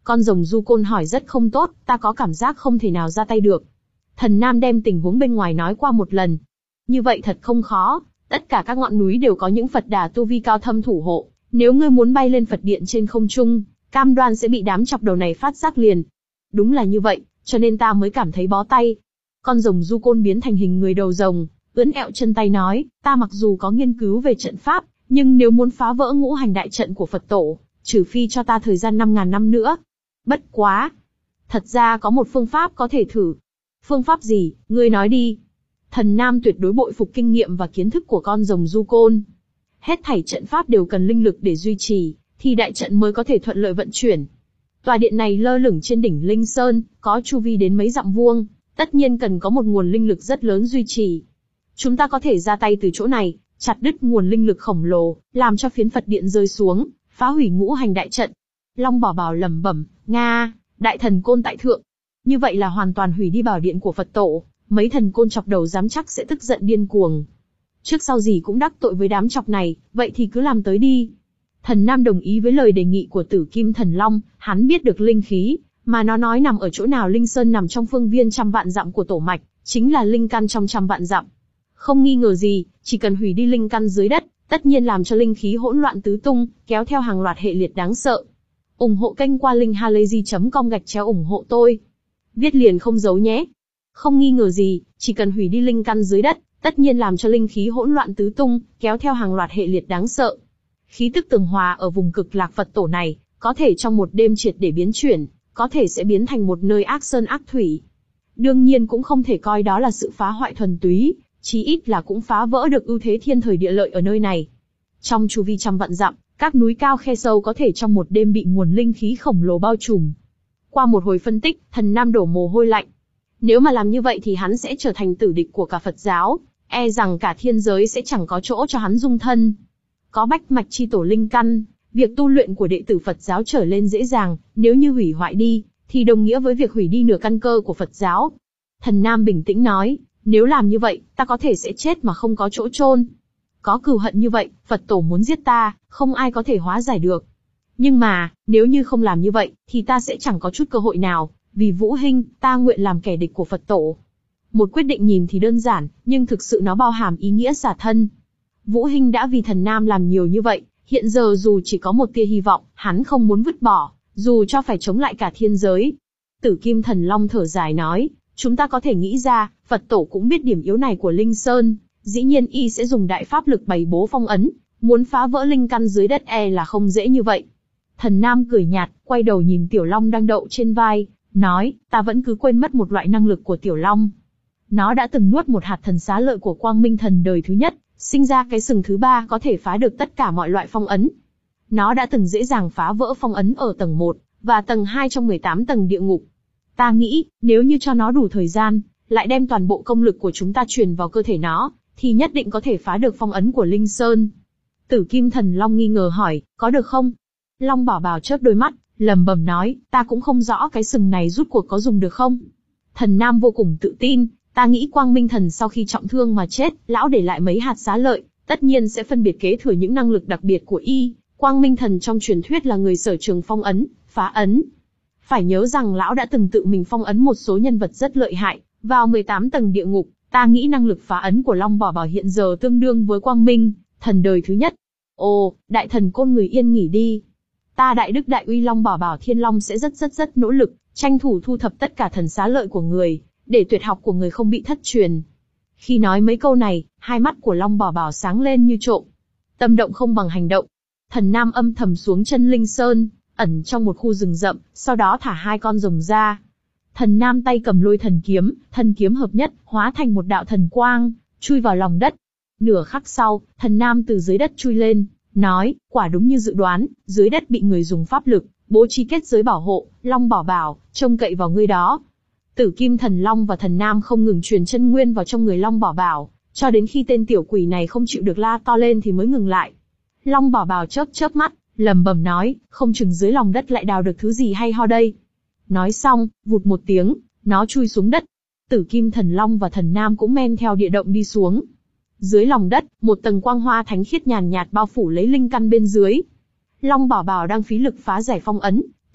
Con rồng du côn hỏi rất không tốt, ta có cảm giác không thể nào ra tay được. Thần Nam đem tình huống bên ngoài nói qua một lần. Như vậy thật không khó, tất cả các ngọn núi đều có những Phật đà tu vi cao thâm thủ hộ. Nếu ngươi muốn bay lên Phật điện trên không trung, cam đoan sẽ bị đám chọc đầu này phát giác liền. Đúng là như vậy, cho nên ta mới cảm thấy bó tay. Con rồng du côn biến thành hình người đầu rồng, ưỡn ẹo chân tay nói, ta mặc dù có nghiên cứu về trận pháp, nhưng nếu muốn phá vỡ ngũ hành đại trận của Phật tổ, trừ phi cho ta thời gian năm ngàn năm nữa. Bất quá. Thật ra có một phương pháp có thể thử. Phương pháp gì, ngươi nói đi. Thần Nam tuyệt đối bội phục kinh nghiệm và kiến thức của con rồng du côn. Hết thảy trận pháp đều cần linh lực để duy trì, thì đại trận mới có thể thuận lợi vận chuyển. Tòa điện này lơ lửng trên đỉnh Linh Sơn, có chu vi đến mấy dặm vuông, tất nhiên cần có một nguồn linh lực rất lớn duy trì. Chúng ta có thể ra tay từ chỗ này, chặt đứt nguồn linh lực khổng lồ, làm cho phiến Phật điện rơi xuống, phá hủy ngũ hành đại trận. Long Bảo Bảo lẩm bẩm, Nga, đại thần côn tại thượng. Như vậy là hoàn toàn hủy đi bảo điện của Phật tổ, mấy thần côn chọc đầu dám chắc sẽ tức giận điên cuồng. Trước sau gì cũng đắc tội với đám chọc này, vậy thì cứ làm tới đi. Thần Nam đồng ý với lời đề nghị của Tử Kim Thần Long, hắn biết được linh khí, mà nó nói nằm ở chỗ nào. Linh Sơn nằm trong phương viên trăm vạn dặm của tổ mạch, chính là linh căn trong trăm vạn dặm. Không nghi ngờ gì, chỉ cần hủy đi linh căn dưới đất, tất nhiên làm cho linh khí hỗn loạn tứ tung, kéo theo hàng loạt hệ liệt đáng sợ. ủng hộ kênh qua linkhalazy chấm com gạch chéo ủng hộ tôi. Viết liền không giấu nhé. Không nghi ngờ gì, chỉ cần hủy đi linh căn dưới đất, tất nhiên làm cho linh khí hỗn loạn tứ tung, kéo theo hàng loạt hệ liệt đáng sợ. Khí tức tường hòa ở vùng cực lạc Phật tổ này, có thể trong một đêm triệt để biến chuyển, có thể sẽ biến thành một nơi ác sơn ác thủy. Đương nhiên cũng không thể coi đó là sự phá hoại thuần túy, chí ít là cũng phá vỡ được ưu thế thiên thời địa lợi ở nơi này. Trong chu vi trăm vạn dặm, các núi cao khe sâu có thể trong một đêm bị nguồn linh khí khổng lồ bao trùm. Qua một hồi phân tích, Thần Nam đổ mồ hôi lạnh. Nếu mà làm như vậy thì hắn sẽ trở thành tử địch của cả Phật giáo, e rằng cả thiên giới sẽ chẳng có chỗ cho hắn dung thân. Có bách mạch chi tổ linh căn, việc tu luyện của đệ tử Phật giáo trở lên dễ dàng, nếu như hủy hoại đi, thì đồng nghĩa với việc hủy đi nửa căn cơ của Phật giáo. Thần Nam bình tĩnh nói, nếu làm như vậy, ta có thể sẽ chết mà không có chỗ chôn. Có cừu hận như vậy, Phật tổ muốn giết ta, không ai có thể hóa giải được. Nhưng mà, nếu như không làm như vậy, thì ta sẽ chẳng có chút cơ hội nào, vì Vũ Hinh, ta nguyện làm kẻ địch của Phật tổ. Một quyết định nhìn thì đơn giản, nhưng thực sự nó bao hàm ý nghĩa xả thân. Vũ Hinh đã vì Thần Nam làm nhiều như vậy, hiện giờ dù chỉ có một tia hy vọng, hắn không muốn vứt bỏ, dù cho phải chống lại cả thiên giới. Tử Kim Thần Long thở dài nói, chúng ta có thể nghĩ ra, Phật tổ cũng biết điểm yếu này của Linh Sơn, dĩ nhiên y sẽ dùng đại pháp lực bày bố phong ấn, muốn phá vỡ linh căn dưới đất e là không dễ như vậy. Thần Nam cười nhạt, quay đầu nhìn Tiểu Long đang đậu trên vai, nói, ta vẫn cứ quên mất một loại năng lực của Tiểu Long. Nó đã từng nuốt một hạt thần xá lợi của Quang Minh Thần đời thứ nhất, sinh ra cái sừng thứ ba có thể phá được tất cả mọi loại phong ấn. Nó đã từng dễ dàng phá vỡ phong ấn ở tầng một, và tầng hai trong mười tám tầng địa ngục. Ta nghĩ, nếu như cho nó đủ thời gian, lại đem toàn bộ công lực của chúng ta truyền vào cơ thể nó, thì nhất định có thể phá được phong ấn của Linh Sơn. Tử Kim Thần Long nghi ngờ hỏi, có được không? Long Bảo Bảo chớp đôi mắt, lẩm bẩm nói, ta cũng không rõ cái sừng này rút cuộc có dùng được không? Thần Nam vô cùng tự tin, ta nghĩ Quang Minh Thần sau khi trọng thương mà chết, lão để lại mấy hạt xá lợi, tất nhiên sẽ phân biệt kế thừa những năng lực đặc biệt của y. Quang Minh Thần trong truyền thuyết là người sở trường phong ấn, phá ấn. Phải nhớ rằng lão đã từng tự mình phong ấn một số nhân vật rất lợi hại, vào mười tám tầng địa ngục. Ta nghĩ năng lực phá ấn của Long Bảo Bảo hiện giờ tương đương với Quang Minh Thần đời thứ nhất. Ồ, đại thần côn người yên nghỉ đi. Ta đại đức đại uy Long Bảo Bảo Thiên Long sẽ rất rất rất nỗ lực, tranh thủ thu thập tất cả thần xá lợi của người, để tuyệt học của người không bị thất truyền. Khi nói mấy câu này, hai mắt của Long Bảo Bảo sáng lên như trộm. Tâm động không bằng hành động. Thần Nam âm thầm xuống chân Linh Sơn, ẩn trong một khu rừng rậm, sau đó thả hai con rồng ra. Thần Nam tay cầm lôi thần kiếm, thần kiếm hợp nhất, hóa thành một đạo thần quang, chui vào lòng đất. Nửa khắc sau, Thần Nam từ dưới đất chui lên, nói, quả đúng như dự đoán, dưới đất bị người dùng pháp lực, bố trí kết giới bảo hộ, Long Bảo Bảo, trông cậy vào ngươi đó. Tử Kim Thần Long và Thần Nam không ngừng truyền chân nguyên vào trong người Long Bảo Bảo, cho đến khi tên tiểu quỷ này không chịu được la to lên thì mới ngừng lại. Long Bảo Bảo chớp chớp mắt, lẩm bẩm nói, không chừng dưới lòng đất lại đào được thứ gì hay ho đây. Nói xong, vụt một tiếng, nó chui xuống đất. Tử Kim Thần Long và Thần Nam cũng men theo địa động đi xuống. Dưới lòng đất, một tầng quang hoa thánh khiết nhàn nhạt bao phủ lấy linh căn bên dưới. Long Bảo Bảo đang phí lực phá giải phong ấn,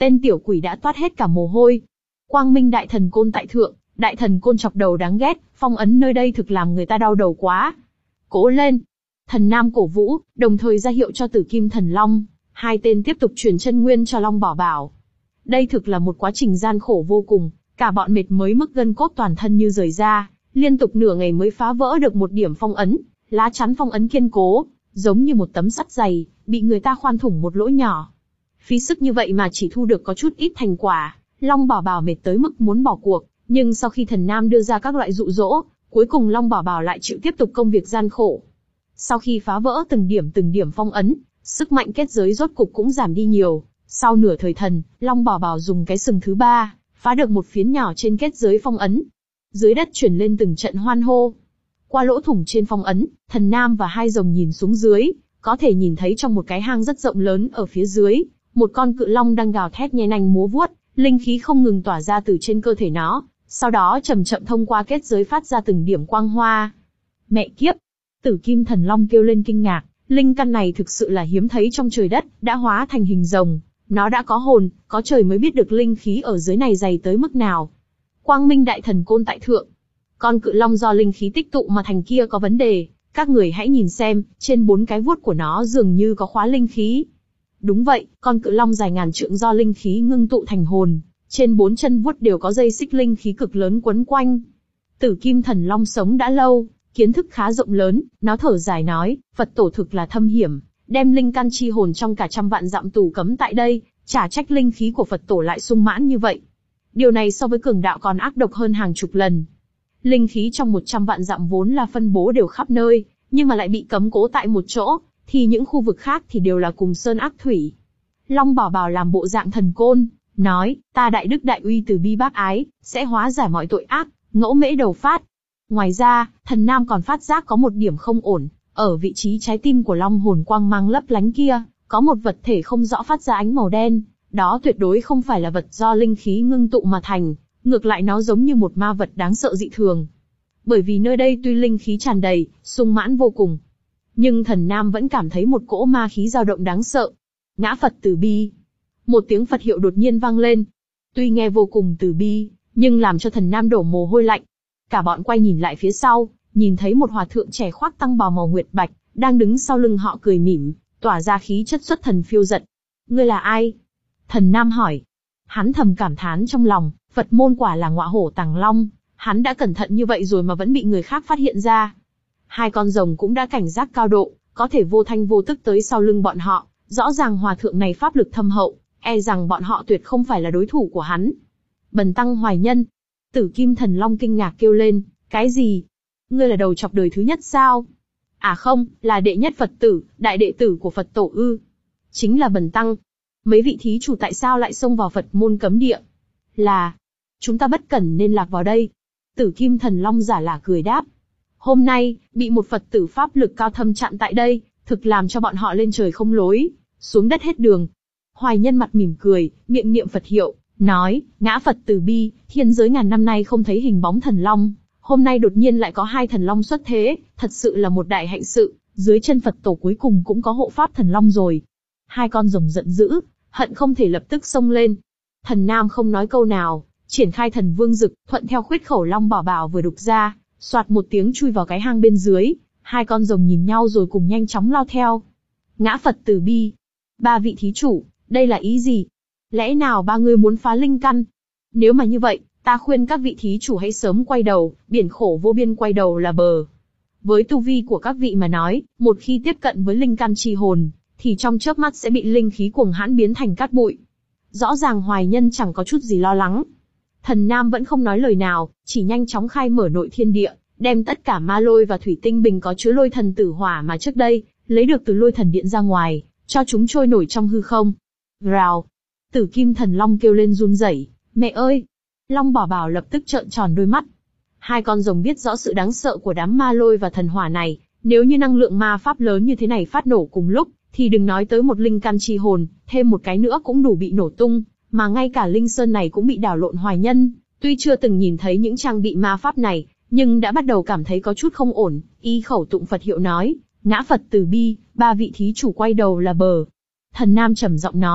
Tên tiểu quỷ đã toát hết cả mồ hôi. Quang Minh đại thần côn tại thượng, đại thần côn chọc đầu đáng ghét, phong ấn nơi đây thực làm người ta đau đầu quá. Cố lên! Thần Nam cổ vũ, đồng thời ra hiệu cho Tử Kim Thần Long, hai tên tiếp tục truyền chân nguyên cho Long Bảo Bảo. Đây thực là một quá trình gian khổ vô cùng, cả bọn mệt mới mức gân cốt toàn thân như rời ra, liên tục nửa ngày mới phá vỡ được một điểm phong ấn, lá chắn phong ấn kiên cố, giống như một tấm sắt dày, bị người ta khoan thủng một lỗ nhỏ. Phí sức như vậy mà chỉ thu được có chút ít thành quả, Long Bảo Bảo mệt tới mức muốn bỏ cuộc, nhưng sau khi Thần Nam đưa ra các loại dụ dỗ, cuối cùng Long Bảo Bảo lại chịu tiếp tục công việc gian khổ. Sau khi phá vỡ từng điểm từng điểm phong ấn, sức mạnh kết giới rốt cục cũng giảm đi nhiều. Sau nửa thời thần, Long Bảo Bảo dùng cái sừng thứ ba, phá được một phiến nhỏ trên kết giới phong ấn. Dưới đất chuyển lên từng trận hoan hô. Qua lỗ thủng trên phong ấn, Thần Nam và hai rồng nhìn xuống dưới, có thể nhìn thấy trong một cái hang rất rộng lớn ở phía dưới, một con cự long đang gào thét nhe nanh múa vuốt, linh khí không ngừng tỏa ra từ trên cơ thể nó, sau đó chậm chậm thông qua kết giới phát ra từng điểm quang hoa. Mẹ kiếp! Tử Kim Thần Long kêu lên kinh ngạc, linh căn này thực sự là hiếm thấy trong trời đất, đã hóa thành hình rồng. Nó đã có hồn, có trời mới biết được linh khí ở dưới này dày tới mức nào. Quang Minh đại thần côn tại thượng. Con cự long do linh khí tích tụ mà thành kia có vấn đề, các người hãy nhìn xem, trên bốn cái vuốt của nó dường như có khóa linh khí. Đúng vậy, con cự long dài ngàn trượng do linh khí ngưng tụ thành hồn, trên bốn chân vuốt đều có dây xích linh khí cực lớn quấn quanh. Tử Kim Thần Long sống đã lâu, kiến thức khá rộng lớn, nó thở dài nói, Phật tổ thực là thâm hiểm, đem linh căn chi hồn trong cả trăm vạn dặm tù cấm tại đây, chả trách linh khí của Phật tổ lại sung mãn như vậy. Điều này so với cường đạo còn ác độc hơn hàng chục lần. Linh khí trong một trăm vạn dặm vốn là phân bố đều khắp nơi, nhưng mà lại bị cấm cố tại một chỗ, thì những khu vực khác thì đều là cùng sơn ác thủy. Long Bảo Bảo làm bộ dạng thần côn, nói, ta đại đức đại uy từ bi bác ái, sẽ hóa giải mọi tội ác, ngẫu mễ đầu phát. Ngoài ra, Thần Nam còn phát giác có một điểm không ổn, ở vị trí trái tim của long hồn quang mang lấp lánh kia, có một vật thể không rõ phát ra ánh màu đen, đó tuyệt đối không phải là vật do linh khí ngưng tụ mà thành, ngược lại nó giống như một ma vật đáng sợ dị thường. Bởi vì nơi đây tuy linh khí tràn đầy, sung mãn vô cùng, nhưng Thần Nam vẫn cảm thấy một cỗ ma khí dao động đáng sợ. Ngã Phật từ bi. Một tiếng Phật hiệu đột nhiên vang lên. Tuy nghe vô cùng từ bi, nhưng làm cho Thần Nam đổ mồ hôi lạnh. Cả bọn quay nhìn lại phía sau, nhìn thấy một hòa thượng trẻ khoác tăng bào màu nguyệt bạch, đang đứng sau lưng họ cười mỉm, tỏa ra khí chất xuất thần phiêu dật. Ngươi là ai? Thần Nam hỏi. Hắn thầm cảm thán trong lòng, Phật môn quả là ngọa hổ tàng long, hắn đã cẩn thận như vậy rồi mà vẫn bị người khác phát hiện ra. Hai con rồng cũng đã cảnh giác cao độ, có thể vô thanh vô tức tới sau lưng bọn họ, rõ ràng hòa thượng này pháp lực thâm hậu, e rằng bọn họ tuyệt không phải là đối thủ của hắn. Bần tăng Hoài Nhân. Tử Kim Thần Long kinh ngạc kêu lên, cái gì? Ngươi là đầu chọc đời thứ nhất sao? À không, là đệ nhất Phật tử, đại đệ tử của Phật tổ ư? Chính là bần tăng. Mấy vị thí chủ tại sao lại xông vào Phật môn cấm địa? Là, chúng ta bất cẩn nên lạc vào đây. Tử Kim Thần Long giả lả cười đáp. Hôm nay, bị một Phật tử pháp lực cao thâm chặn tại đây, thực làm cho bọn họ lên trời không lối, xuống đất hết đường. Hoài Nhân mặt mỉm cười, miệng niệm Phật hiệu, nói, ngã Phật từ bi, thiên giới ngàn năm nay không thấy hình bóng thần long, hôm nay đột nhiên lại có hai thần long xuất thế, thật sự là một đại hạnh sự, dưới chân Phật tổ cuối cùng cũng có hộ pháp thần long rồi. Hai con rồng giận dữ, hận không thể lập tức xông lên. Thần Nam không nói câu nào, triển khai thần vương dực, thuận theo khuyết khẩu Long Bảo Bảo vừa đục ra, soạt một tiếng chui vào cái hang bên dưới, hai con rồng nhìn nhau rồi cùng nhanh chóng lao theo. Ngã Phật từ bi. Ba vị thí chủ, đây là ý gì? Lẽ nào ba người muốn phá linh căn? Nếu mà như vậy, ta khuyên các vị thí chủ hãy sớm quay đầu, biển khổ vô biên quay đầu là bờ. Với tu vi của các vị mà nói, một khi tiếp cận với linh căn chi hồn, thì trong chớp mắt sẽ bị linh khí cuồng hãn biến thành cát bụi. Rõ ràng Hoài Nhân chẳng có chút gì lo lắng. Thần Nam vẫn không nói lời nào, chỉ nhanh chóng khai mở nội thiên địa, đem tất cả ma lôi và thủy tinh bình có chứa lôi thần tử hỏa mà trước đây lấy được từ lôi thần điện ra ngoài, cho chúng trôi nổi trong hư không. Rào! Tử Kim Thần Long kêu lên run rẩy, mẹ ơi! Long Bảo Bảo lập tức trợn tròn đôi mắt. Hai con rồng biết rõ sự đáng sợ của đám ma lôi và thần hỏa này, nếu như năng lượng ma pháp lớn như thế này phát nổ cùng lúc, thì đừng nói tới một linh căn chi hồn, thêm một cái nữa cũng đủ bị nổ tung, mà ngay cả linh sơn này cũng bị đảo lộn. Hoài Nhân, tuy chưa từng nhìn thấy những trang bị ma pháp này, nhưng đã bắt đầu cảm thấy có chút không ổn, y khẩu tụng Phật hiệu nói, ngã Phật từ bi, ba vị thí chủ quay đầu là bờ. Thần Nam trầm giọng nói,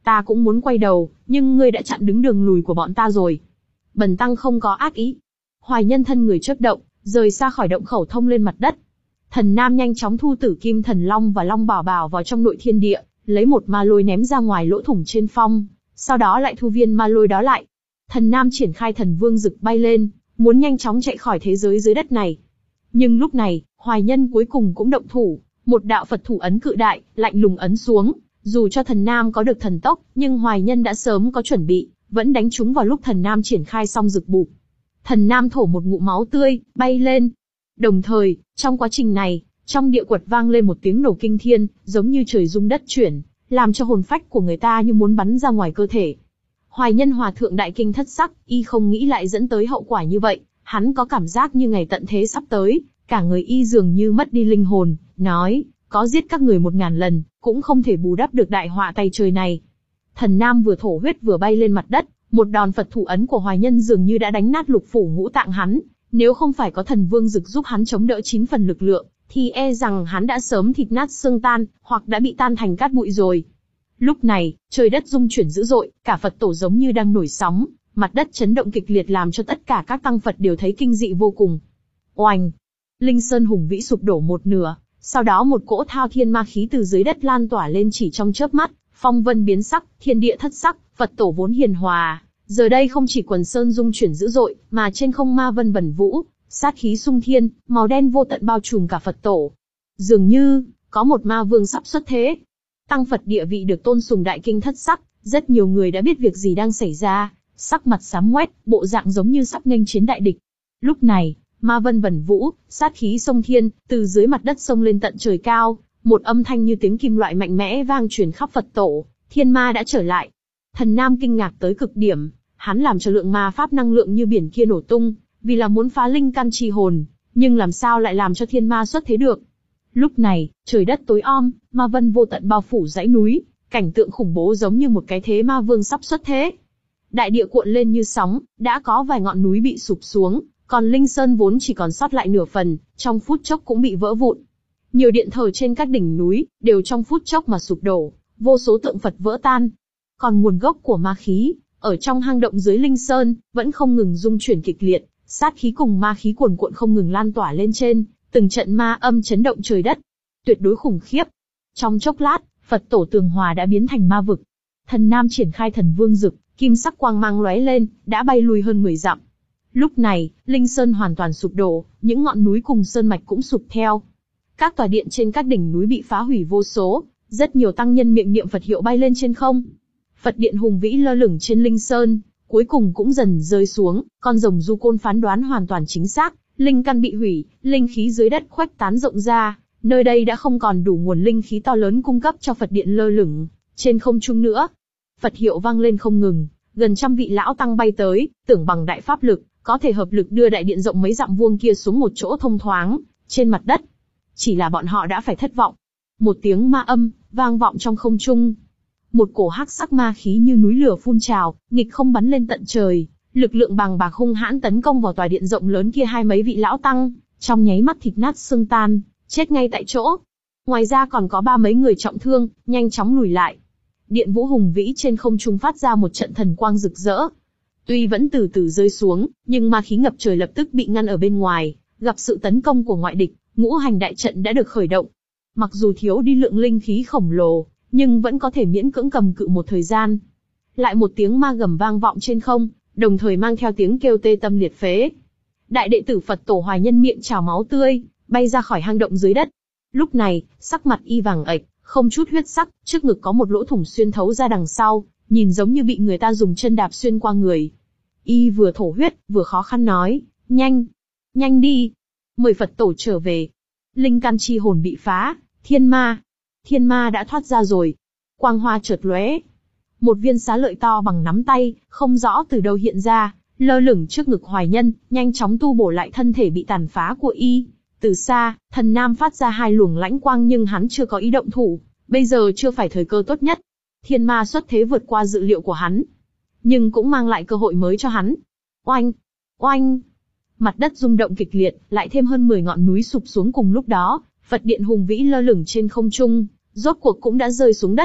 Ta cũng muốn quay đầu, nhưng ngươi đã chặn đứng đường lùi của bọn ta rồi. Bần tăng không có ác ý. Hoài Nhân thân người chớp động, rời xa khỏi động khẩu thông lên mặt đất. Thần Nam nhanh chóng thu Tử Kim Thần Long và Long Bảo Bảo vào trong nội thiên địa, lấy một ma lôi ném ra ngoài lỗ thủng trên phong, sau đó lại thu viên ma lôi đó lại. Thần Nam triển khai Thần Vương Dực bay lên, muốn nhanh chóng chạy khỏi thế giới dưới đất này. Nhưng lúc này, Hoài Nhân cuối cùng cũng động thủ, một đạo Phật thủ ấn cự đại, lạnh lùng ấn xuống. Dù cho Thần Nam có được thần tốc, nhưng Hoài Nhân đã sớm có chuẩn bị, vẫn đánh trúng vào lúc Thần Nam triển khai xong Dực bụp. Thần Nam thổ một ngụm máu tươi, bay lên. Đồng thời, trong quá trình này, trong địa quật vang lên một tiếng nổ kinh thiên, giống như trời rung đất chuyển, làm cho hồn phách của người ta như muốn bắn ra ngoài cơ thể. Hoài Nhân hòa thượng đại kinh thất sắc, y không nghĩ lại dẫn tới hậu quả như vậy, hắn có cảm giác như ngày tận thế sắp tới, cả người y dường như mất đi linh hồn, nói, có giết các người một ngàn lần, cũng không thể bù đắp được đại họa tay trời này. Thần Nam vừa thổ huyết vừa bay lên mặt đất, một đòn Phật thủ ấn của Hoài Nhân dường như đã đánh nát lục phủ ngũ tạng hắn, nếu không phải có Thần Vương Dực giúp hắn chống đỡ chín phần lực lượng, thì e rằng hắn đã sớm thịt nát xương tan, hoặc đã bị tan thành cát bụi rồi. Lúc này, trời đất rung chuyển dữ dội, cả Phật tổ giống như đang nổi sóng, mặt đất chấn động kịch liệt làm cho tất cả các tăng Phật đều thấy kinh dị vô cùng. Oành! Linh Sơn hùng vĩ sụp đổ một nửa, sau đó một cỗ thao thiên ma khí từ dưới đất lan tỏa lên chỉ trong chớp mắt, phong vân biến sắc, thiên địa thất sắc, Phật tổ vốn hiền hòa, giờ đây không chỉ quần sơn rung chuyển dữ dội, mà trên không ma vân vẩn vũ, sát khí xung thiên, màu đen vô tận bao trùm cả Phật tổ. Dường như có một ma vương sắp xuất thế. Tăng Phật địa vị được tôn sùng đại kinh thất sắc, rất nhiều người đã biết việc gì đang xảy ra, sắc mặt xám ngoét, bộ dạng giống như sắp nghênh chiến đại địch. Lúc này, ma vân vẩn vũ, sát khí xông thiên, từ dưới mặt đất xông lên tận trời cao, một âm thanh như tiếng kim loại mạnh mẽ vang truyền khắp Phật tổ, thiên ma đã trở lại. Thần Nam kinh ngạc tới cực điểm, hắn làm cho lượng ma pháp năng lượng như biển kia nổ tung, vì là muốn phá linh căn chi hồn, nhưng làm sao lại làm cho thiên ma xuất thế được. Lúc này, trời đất tối om, ma vân vô tận bao phủ dãy núi, cảnh tượng khủng bố giống như một cái thế ma vương sắp xuất thế. Đại địa cuộn lên như sóng, đã có vài ngọn núi bị sụp xuống, còn Linh Sơn vốn chỉ còn sót lại nửa phần, trong phút chốc cũng bị vỡ vụn. Nhiều điện thờ trên các đỉnh núi, đều trong phút chốc mà sụp đổ, vô số tượng Phật vỡ tan. Còn nguồn gốc của ma khí, ở trong hang động dưới Linh Sơn, vẫn không ngừng rung chuyển kịch liệt, sát khí cùng ma khí cuồn cuộn không ngừng lan tỏa lên trên, từng trận ma âm chấn động trời đất. Tuyệt đối khủng khiếp. Trong chốc lát, Phật tổ Tường Hòa đã biến thành ma vực. Thần Nam triển khai Thần Vương Dực, kim sắc quang mang lóe lên, đã bay lùi hơn mười dặm. Lúc này, Linh Sơn hoàn toàn sụp đổ, những ngọn núi cùng sơn mạch cũng sụp theo. Các tòa điện trên các đỉnh núi bị phá hủy vô số, rất nhiều tăng nhân miệng niệm Phật hiệu bay lên trên không. Phật điện hùng vĩ lơ lửng trên Linh Sơn, cuối cùng cũng dần rơi xuống, con rồng Du Côn phán đoán hoàn toàn chính xác, linh căn bị hủy, linh khí dưới đất khuếch tán rộng ra, nơi đây đã không còn đủ nguồn linh khí to lớn cung cấp cho Phật điện lơ lửng trên không trung nữa. Phật hiệu vang lên không ngừng, gần trăm vị lão tăng bay tới, tưởng bằng đại pháp lực, có thể hợp lực đưa đại điện rộng mấy dặm vuông kia xuống một chỗ thông thoáng, trên mặt đất. Chỉ là bọn họ đã phải thất vọng. Một tiếng ma âm, vang vọng trong không trung. Một cổ hắc sắc ma khí như núi lửa phun trào, nghịch không bắn lên tận trời, lực lượng bàng bạc hung hãn tấn công vào tòa điện rộng lớn kia hai mấy vị lão tăng, trong nháy mắt thịt nát xương tan, chết ngay tại chỗ. Ngoài ra còn có ba mấy người trọng thương, nhanh chóng lùi lại. Điện vũ hùng vĩ trên không trung phát ra một trận thần quang rực rỡ. Tuy vẫn từ từ rơi xuống, nhưng ma khí ngập trời lập tức bị ngăn ở bên ngoài, gặp sự tấn công của ngoại địch, ngũ hành đại trận đã được khởi động. Mặc dù thiếu đi lượng linh khí khổng lồ, nhưng vẫn có thể miễn cưỡng cầm cự một thời gian. Lại một tiếng ma gầm vang vọng trên không, đồng thời mang theo tiếng kêu tê tâm liệt phế. Đại đệ tử Phật tổ Hoài Nhân miệng trào máu tươi, bay ra khỏi hang động dưới đất. Lúc này, sắc mặt y vàng ệch, không chút huyết sắc, trước ngực có một lỗ thủng xuyên thấu ra đằng sau, nhìn giống như bị người ta dùng chân đạp xuyên qua người. Y vừa thổ huyết, vừa khó khăn nói, nhanh, nhanh đi, mời Phật tổ trở về. Linh căn chi hồn bị phá, thiên ma, thiên ma đã thoát ra rồi. Quang hoa chợt lóe, một viên xá lợi to bằng nắm tay, không rõ từ đâu hiện ra, lơ lửng trước ngực Hoài Nhân, nhanh chóng tu bổ lại thân thể bị tàn phá của y. Từ xa, Thần Nam phát ra hai luồng lãnh quang nhưng hắn chưa có ý động thủ, bây giờ chưa phải thời cơ tốt nhất. Thiên ma xuất thế vượt qua dự liệu của hắn, nhưng cũng mang lại cơ hội mới cho hắn. Oanh, oanh, mặt đất rung động kịch liệt, lại thêm hơn mười ngọn núi sụp xuống cùng lúc đó, Phật điện hùng vĩ lơ lửng trên không trung, rốt cuộc cũng đã rơi xuống đất.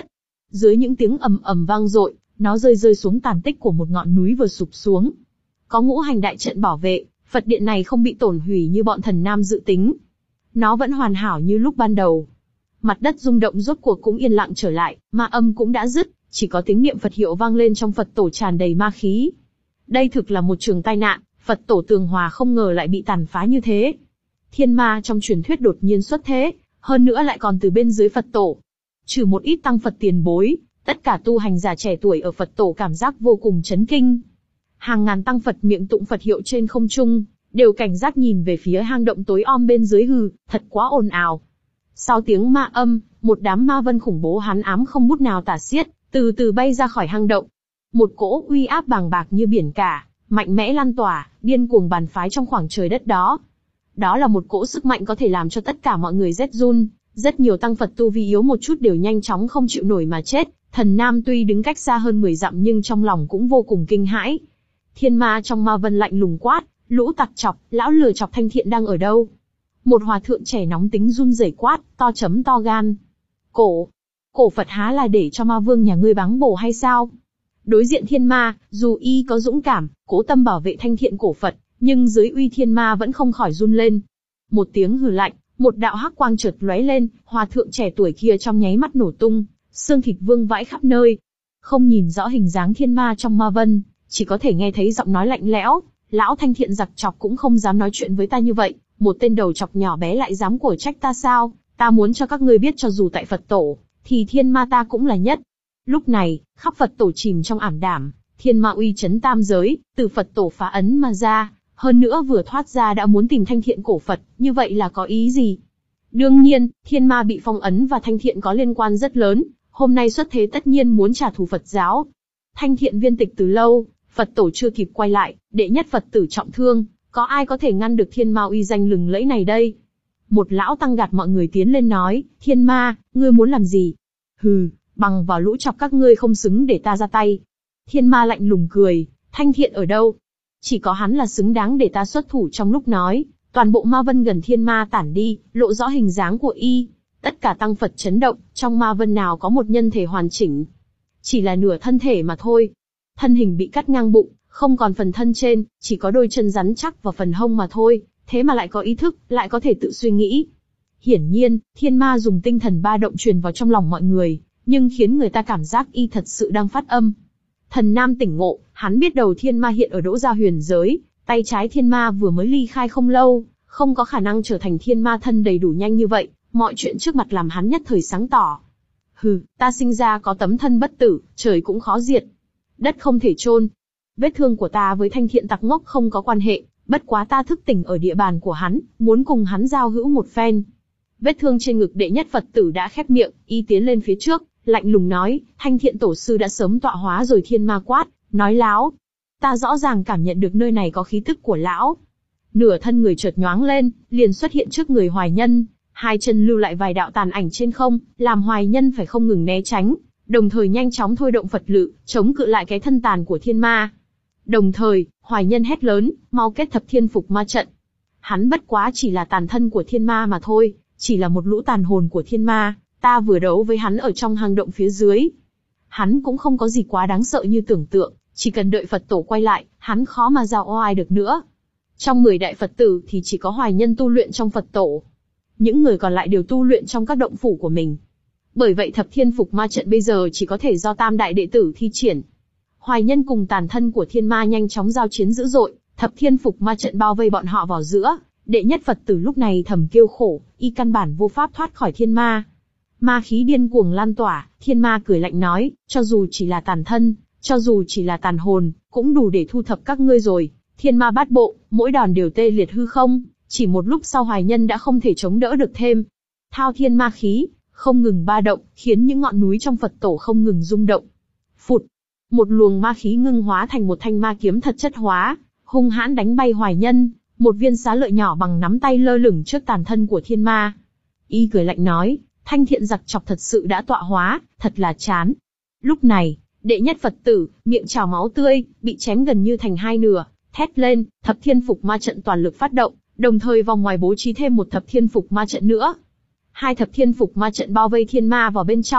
dưới những tiếng ầm ầm vang dội, nó rơi rơi xuống tàn tích của một ngọn núi vừa sụp xuống. Có ngũ hành đại trận bảo vệ, Phật điện này không bị tổn hủy như bọn thần nam dự tính. Nó vẫn hoàn hảo như lúc ban đầu. Mặt đất rung động rốt cuộc cũng yên lặng trở lại, ma âm cũng đã dứt, chỉ có tiếng niệm Phật hiệu vang lên trong Phật tổ tràn đầy ma khí. Đây thực là một trường tai nạn, Phật tổ tường hòa không ngờ lại bị tàn phá như thế. Thiên ma trong truyền thuyết đột nhiên xuất thế, hơn nữa lại còn từ bên dưới Phật tổ. Trừ một ít tăng Phật tiền bối, tất cả tu hành giả trẻ tuổi ở Phật tổ cảm giác vô cùng chấn kinh. Hàng ngàn tăng Phật miệng tụng Phật hiệu trên không trung, đều cảnh giác nhìn về phía hang động tối om bên dưới hừ, thật quá ồn ào. Sau tiếng ma âm, một đám ma vân khủng bố hán ám không bút nào tả xiết, từ từ bay ra khỏi hang động. Một cỗ uy áp bàng bạc như biển cả, mạnh mẽ lan tỏa, điên cuồng bàn phái trong khoảng trời đất đó. Đó là một cỗ sức mạnh có thể làm cho tất cả mọi người rét run, rất nhiều tăng Phật tu vi yếu một chút đều nhanh chóng không chịu nổi mà chết. Thần Nam tuy đứng cách xa hơn mười dặm nhưng trong lòng cũng vô cùng kinh hãi. Thiên ma trong ma vân lạnh lùng quát, lũ tặc chọc, lão lừa chọc Thanh Thiện đang ở đâu? Một hòa thượng trẻ nóng tính run rẩy quát, to chấm to gan. Cổ, cổ Phật há là để cho ma vương nhà ngươi báng bổ hay sao? Đối diện thiên ma, dù y có dũng cảm, cố tâm bảo vệ Thanh Thiện cổ Phật, nhưng dưới uy thiên ma vẫn không khỏi run lên. Một tiếng hừ lạnh, một đạo hắc quang chợt lóe lên, hòa thượng trẻ tuổi kia trong nháy mắt nổ tung, xương thịt vương vãi khắp nơi. Không nhìn rõ hình dáng thiên ma trong ma vân, chỉ có thể nghe thấy giọng nói lạnh lẽo, lão Thanh Thiện giặc chọc cũng không dám nói chuyện với ta như vậy, một tên đầu chọc nhỏ bé lại dám của trách ta sao? Ta muốn cho các ngươi biết cho dù tại Phật tổ, thì thiên ma ta cũng là nhất. Lúc này, khắp Phật tổ chìm trong ảm đảm, thiên ma uy chấn tam giới, từ Phật tổ phá ấn mà ra, hơn nữa vừa thoát ra đã muốn tìm Thanh Thiện cổ Phật, như vậy là có ý gì? Đương nhiên, thiên ma bị phong ấn và Thanh Thiện có liên quan rất lớn, hôm nay xuất thế tất nhiên muốn trả thù Phật giáo. Thanh Thiện viên tịch từ lâu, Phật tổ chưa kịp quay lại, đệ nhất Phật tử trọng thương, có ai có thể ngăn được thiên ma uy danh lừng lẫy này đây? Một lão tăng gạt mọi người tiến lên nói, thiên ma, ngươi muốn làm gì? Hừ, bằng vào lũ chọc các ngươi không xứng để ta ra tay. Thiên ma lạnh lùng cười, Thanh Thiện ở đâu? Chỉ có hắn là xứng đáng để ta xuất thủ. Trong lúc nói, toàn bộ ma vân gần thiên ma tản đi, lộ rõ hình dáng của y. Tất cả tăng Phật chấn động, trong ma vân nào có một nhân thể hoàn chỉnh. Chỉ là nửa thân thể mà thôi. Thân hình bị cắt ngang bụng, không còn phần thân trên, chỉ có đôi chân rắn chắc và phần hông mà thôi, thế mà lại có ý thức, lại có thể tự suy nghĩ. Hiển nhiên, thiên ma dùng tinh thần ba động truyền vào trong lòng mọi người, nhưng khiến người ta cảm giác y thật sự đang phát âm. Thần Nam tỉnh ngộ, hắn biết đầu thiên ma hiện ở Đỗ Gia huyền giới, tay trái thiên ma vừa mới ly khai không lâu, không có khả năng trở thành thiên ma thân đầy đủ nhanh như vậy, mọi chuyện trước mặt làm hắn nhất thời sáng tỏ. Hừ, ta sinh ra có tấm thân bất tử, trời cũng khó diệt, đất không thể chôn. Vết thương của ta với Thanh Thiện tặc ngốc không có quan hệ, bất quá ta thức tỉnh ở địa bàn của hắn, muốn cùng hắn giao hữu một phen. Vết thương trên ngực đệ nhất Phật tử đã khép miệng, y tiến lên phía trước, lạnh lùng nói, Thanh Thiện tổ sư đã sớm tọa hóa rồi. Thiên ma quát, nói láo. Ta rõ ràng cảm nhận được nơi này có khí tức của lão. Nửa thân người chợt nhoáng lên, liền xuất hiện trước người Hoài Nhân, hai chân lưu lại vài đạo tàn ảnh trên không, làm Hoài Nhân phải không ngừng né tránh, đồng thời nhanh chóng thôi động Phật lự, chống cự lại cái thân tàn của thiên ma. Đồng thời, Hoài Nhân hét lớn, mau kết thập thiên phục ma trận. Hắn bất quá chỉ là tàn thân của thiên ma mà thôi, chỉ là một lũ tàn hồn của thiên ma, ta vừa đấu với hắn ở trong hang động phía dưới. Hắn cũng không có gì quá đáng sợ như tưởng tượng, chỉ cần đợi Phật tổ quay lại, hắn khó mà giao oai được nữa. Trong mười đại Phật tử thì chỉ có Hoài Nhân tu luyện trong Phật tổ. Những người còn lại đều tu luyện trong các động phủ của mình. Bởi vậy thập thiên phục ma trận bây giờ chỉ có thể do tam đại đệ tử thi triển. Hoài Nhân cùng tàn thân của thiên ma nhanh chóng giao chiến dữ dội, thập thiên phục ma trận bao vây bọn họ vào giữa. Đệ nhất Phật tử lúc này thầm kêu khổ, y căn bản vô pháp thoát khỏi thiên ma. Ma khí điên cuồng lan tỏa, thiên ma cười lạnh nói, cho dù chỉ là tàn thân, cho dù chỉ là tàn hồn, cũng đủ để thu thập các ngươi rồi. Thiên ma bát bộ, mỗi đòn đều tê liệt hư không, chỉ một lúc sau Hoài Nhân đã không thể chống đỡ được thêm. Thao thiên ma khí, không ngừng ba động, khiến những ngọn núi trong Phật tổ không ngừng rung động. Phụt, một luồng ma khí ngưng hóa thành một thanh ma kiếm thật chất hóa, hung hãn đánh bay Hoài Nhân, một viên xá lợi nhỏ bằng nắm tay lơ lửng trước tàn thân của thiên ma. Y cười lạnh nói, Thanh Thiện giặc chọc thật sự đã tọa hóa, thật là chán. Lúc này, đệ nhất Phật tử, miệng trào máu tươi, bị chém gần như thành hai nửa, thét lên, thập thiên phục ma trận toàn lực phát động, đồng thời vòng ngoài bố trí thêm một thập thiên phục ma trận nữa. Hai thập thiên phục ma trận bao vây thiên ma vào bên trong,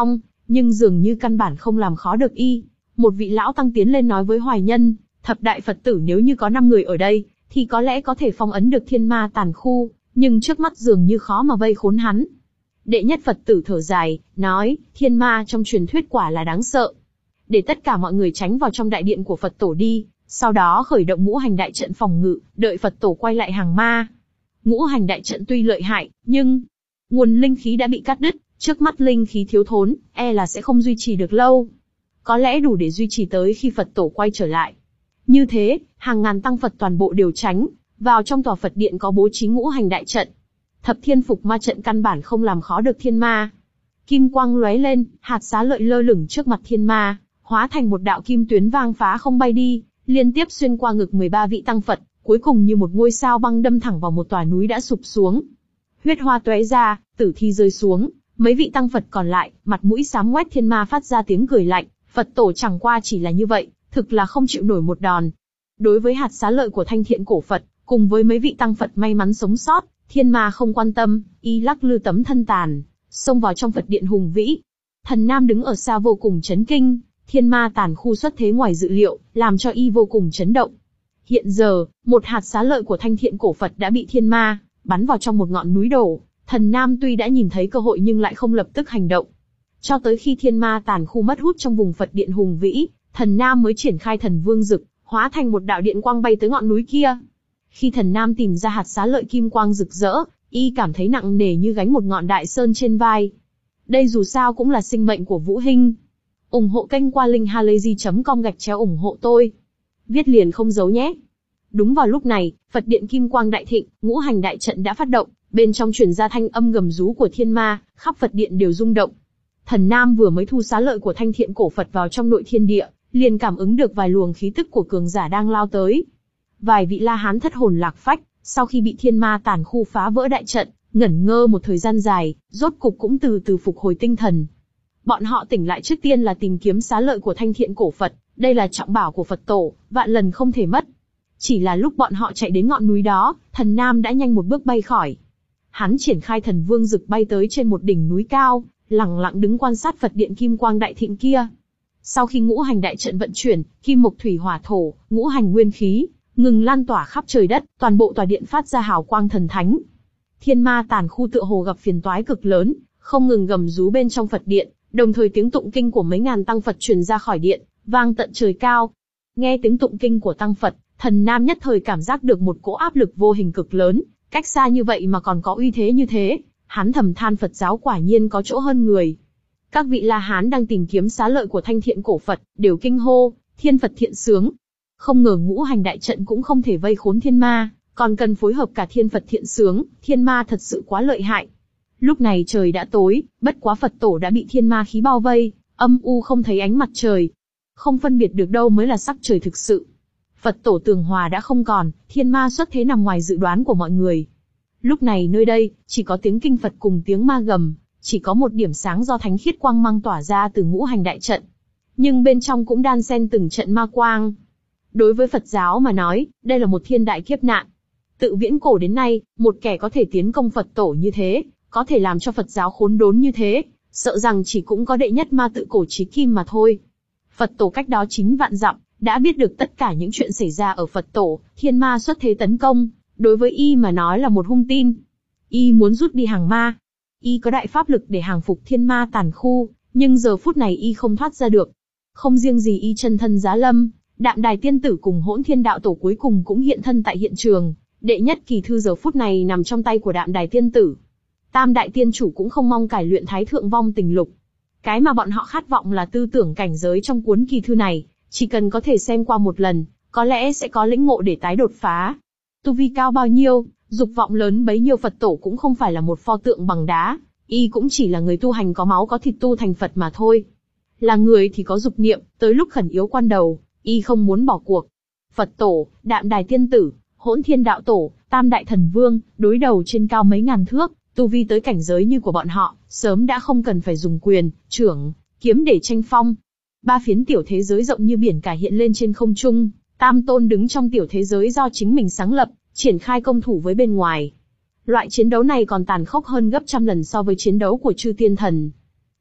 nhưng dường như căn bản không làm khó được y. Một vị lão tăng tiến lên nói với Hoài Nhân, thập đại Phật tử nếu như có năm người ở đây, thì có lẽ có thể phong ấn được thiên ma tàn khu, nhưng trước mắt dường như khó mà vây khốn hắn. Đệ nhất Phật tử thở dài, nói, thiên ma trong truyền thuyết quả là đáng sợ. Để tất cả mọi người tránh vào trong đại điện của Phật tổ đi, sau đó khởi động ngũ hành đại trận phòng ngự, đợi Phật tổ quay lại hàng ma. Ngũ hành đại trận tuy lợi hại, nhưng nguồn linh khí đã bị cắt đứt, trước mắt linh khí thiếu thốn, e là sẽ không duy trì được lâu. Có lẽ đủ để duy trì tới khi Phật tổ quay trở lại. Như thế, hàng ngàn tăng Phật toàn bộ đều tránh, vào trong tòa Phật điện có bố trí ngũ hành đại trận. Thập thiên phục ma trận căn bản không làm khó được thiên ma. Kim quang lóe lên, hạt xá lợi lơ lửng trước mặt thiên ma, hóa thành một đạo kim tuyến vang phá không bay đi, liên tiếp xuyên qua ngực mười ba vị tăng Phật, cuối cùng như một ngôi sao băng đâm thẳng vào một tòa núi đã sụp xuống. Huyết hoa tóe ra, tử thi rơi xuống, mấy vị tăng Phật còn lại, mặt mũi xám ngoét, thiên ma phát ra tiếng cười lạnh, Phật tổ chẳng qua chỉ là như vậy, thực là không chịu nổi một đòn. Đối với hạt xá lợi của Thanh Thiện cổ Phật, cùng với mấy vị tăng Phật may mắn sống sót, thiên ma không quan tâm, y lắc lư tấm thân tàn, xông vào trong Phật điện hùng vĩ. Thần Nam đứng ở xa vô cùng chấn kinh, thiên ma tàn khu xuất thế ngoài dự liệu, làm cho y vô cùng chấn động. Hiện giờ, một hạt xá lợi của Thanh Thiện cổ Phật đã bị thiên ma bắn vào trong một ngọn núi đổ. Thần Nam tuy đã nhìn thấy cơ hội nhưng lại không lập tức hành động. Cho tới khi thiên ma tàn khu mất hút trong vùng Phật điện hùng vĩ, Thần Nam mới triển khai thần vương dực, hóa thành một đạo điện quang bay tới ngọn núi kia. Khi Thần Nam tìm ra hạt xá lợi kim quang rực rỡ, y cảm thấy nặng nề như gánh một ngọn đại sơn trên vai. Đây dù sao cũng là sinh mệnh của Vũ Hinh. ủng hộ kênh qua link halayzi chấm com gạch chéo ủng hộ tôi. Viết liền không giấu nhé. Đúng vào lúc này, Phật điện kim quang đại thịnh, ngũ hành đại trận đã phát động, bên trong truyền ra thanh âm gầm rú của thiên ma, khắp Phật điện đều rung động. Thần Nam vừa mới thu xá lợi của Thanh Thiện cổ Phật vào trong nội thiên địa, liền cảm ứng được vài luồng khí tức của cường giả đang lao tới. Vài vị La Hán thất hồn lạc phách, sau khi bị thiên ma tàn khu phá vỡ đại trận, ngẩn ngơ một thời gian dài, rốt cục cũng từ từ phục hồi tinh thần. Bọn họ tỉnh lại trước tiên là tìm kiếm xá lợi của Thanh Thiện cổ Phật, đây là trọng bảo của Phật tổ, vạn lần không thể mất. Chỉ là lúc bọn họ chạy đến ngọn núi đó, Thần Nam đã nhanh một bước bay khỏi. Hắn triển khai thần vương dực bay tới trên một đỉnh núi cao, lặng lặng đứng quan sát Phật điện kim quang đại thịnh kia. Sau khi ngũ hành đại trận vận chuyển, kim mộc thủy hỏa thổ, ngũ hành nguyên khí ngừng lan tỏa khắp trời đất, toàn bộ tòa điện phát ra hào quang thần thánh. Thiên ma tàn khu tựa hồ gặp phiền toái cực lớn, không ngừng gầm rú bên trong Phật điện, đồng thời tiếng tụng kinh của mấy ngàn tăng Phật truyền ra khỏi điện, vang tận trời cao. Nghe tiếng tụng kinh của tăng Phật, Thần Nam nhất thời cảm giác được một cỗ áp lực vô hình cực lớn, cách xa như vậy mà còn có uy thế như thế, hắn thầm than Phật giáo quả nhiên có chỗ hơn người. Các vị La Hán đang tìm kiếm xá lợi của Thanh Thiện cổ Phật, đều kinh hô, thiên Phật thiện sướng. Không ngờ ngũ hành đại trận cũng không thể vây khốn thiên ma, còn cần phối hợp cả thiên Phật thiện sướng, thiên ma thật sự quá lợi hại. Lúc này trời đã tối, bất quá Phật tổ đã bị thiên ma khí bao vây, âm u không thấy ánh mặt trời. Không phân biệt được đâu mới là sắc trời thực sự. Phật tổ tường hòa đã không còn, thiên ma xuất thế nằm ngoài dự đoán của mọi người. Lúc này nơi đây, chỉ có tiếng kinh Phật cùng tiếng ma gầm, chỉ có một điểm sáng do thánh khiết quang mang tỏa ra từ ngũ hành đại trận. Nhưng bên trong cũng đan xen từng trận ma quang. Đối với Phật giáo mà nói, đây là một thiên đại kiếp nạn. Tự viễn cổ đến nay, một kẻ có thể tiến công Phật tổ như thế, có thể làm cho Phật giáo khốn đốn như thế, sợ rằng chỉ cũng có đệ nhất ma tự cổ Chí Kim mà thôi. Phật tổ cách đó chín vạn dặm, đã biết được tất cả những chuyện xảy ra ở Phật tổ, thiên ma xuất thế tấn công, đối với y mà nói là một hung tin. Y muốn rút đi hàng ma. Y có đại pháp lực để hàng phục thiên ma tàn khu, nhưng giờ phút này y không thoát ra được. Không riêng gì y chân thân giá lâm, Đạm Đài tiên tử cùng Hỗn Thiên đạo tổ cuối cùng cũng hiện thân tại hiện trường. Đệ nhất kỳ thư giờ phút này nằm trong tay của Đạm Đài tiên tử. Tam đại tiên chủ cũng không mong cải luyện Thái Thượng Vong Tình Lục. Cái mà bọn họ khát vọng là tư tưởng cảnh giới trong cuốn kỳ thư này, chỉ cần có thể xem qua một lần, có lẽ sẽ có lĩnh ngộ để tái đột phá. Tu vi cao bao nhiêu, dục vọng lớn bấy nhiêu, Phật tổ cũng không phải là một pho tượng bằng đá, y cũng chỉ là người tu hành có máu có thịt tu thành Phật mà thôi. Là người thì có dục niệm, tới lúc khẩn yếu quan đầu, y không muốn bỏ cuộc. Phật tổ, Đạm Đài tiên tử, Hỗn Thiên đạo tổ, Tam đại thần vương, đối đầu trên cao mấy ngàn thước, tu vi tới cảnh giới như của bọn họ, sớm đã không cần phải dùng quyền, chưởng, kiếm để tranh phong. Ba phiến tiểu thế giới rộng như biển cả hiện lên trên không trung, Tam tôn đứng trong tiểu thế giới do chính mình sáng lập, triển khai công thủ với bên ngoài. Loại chiến đấu này còn tàn khốc hơn gấp trăm lần so với chiến đấu của chư tiên thần.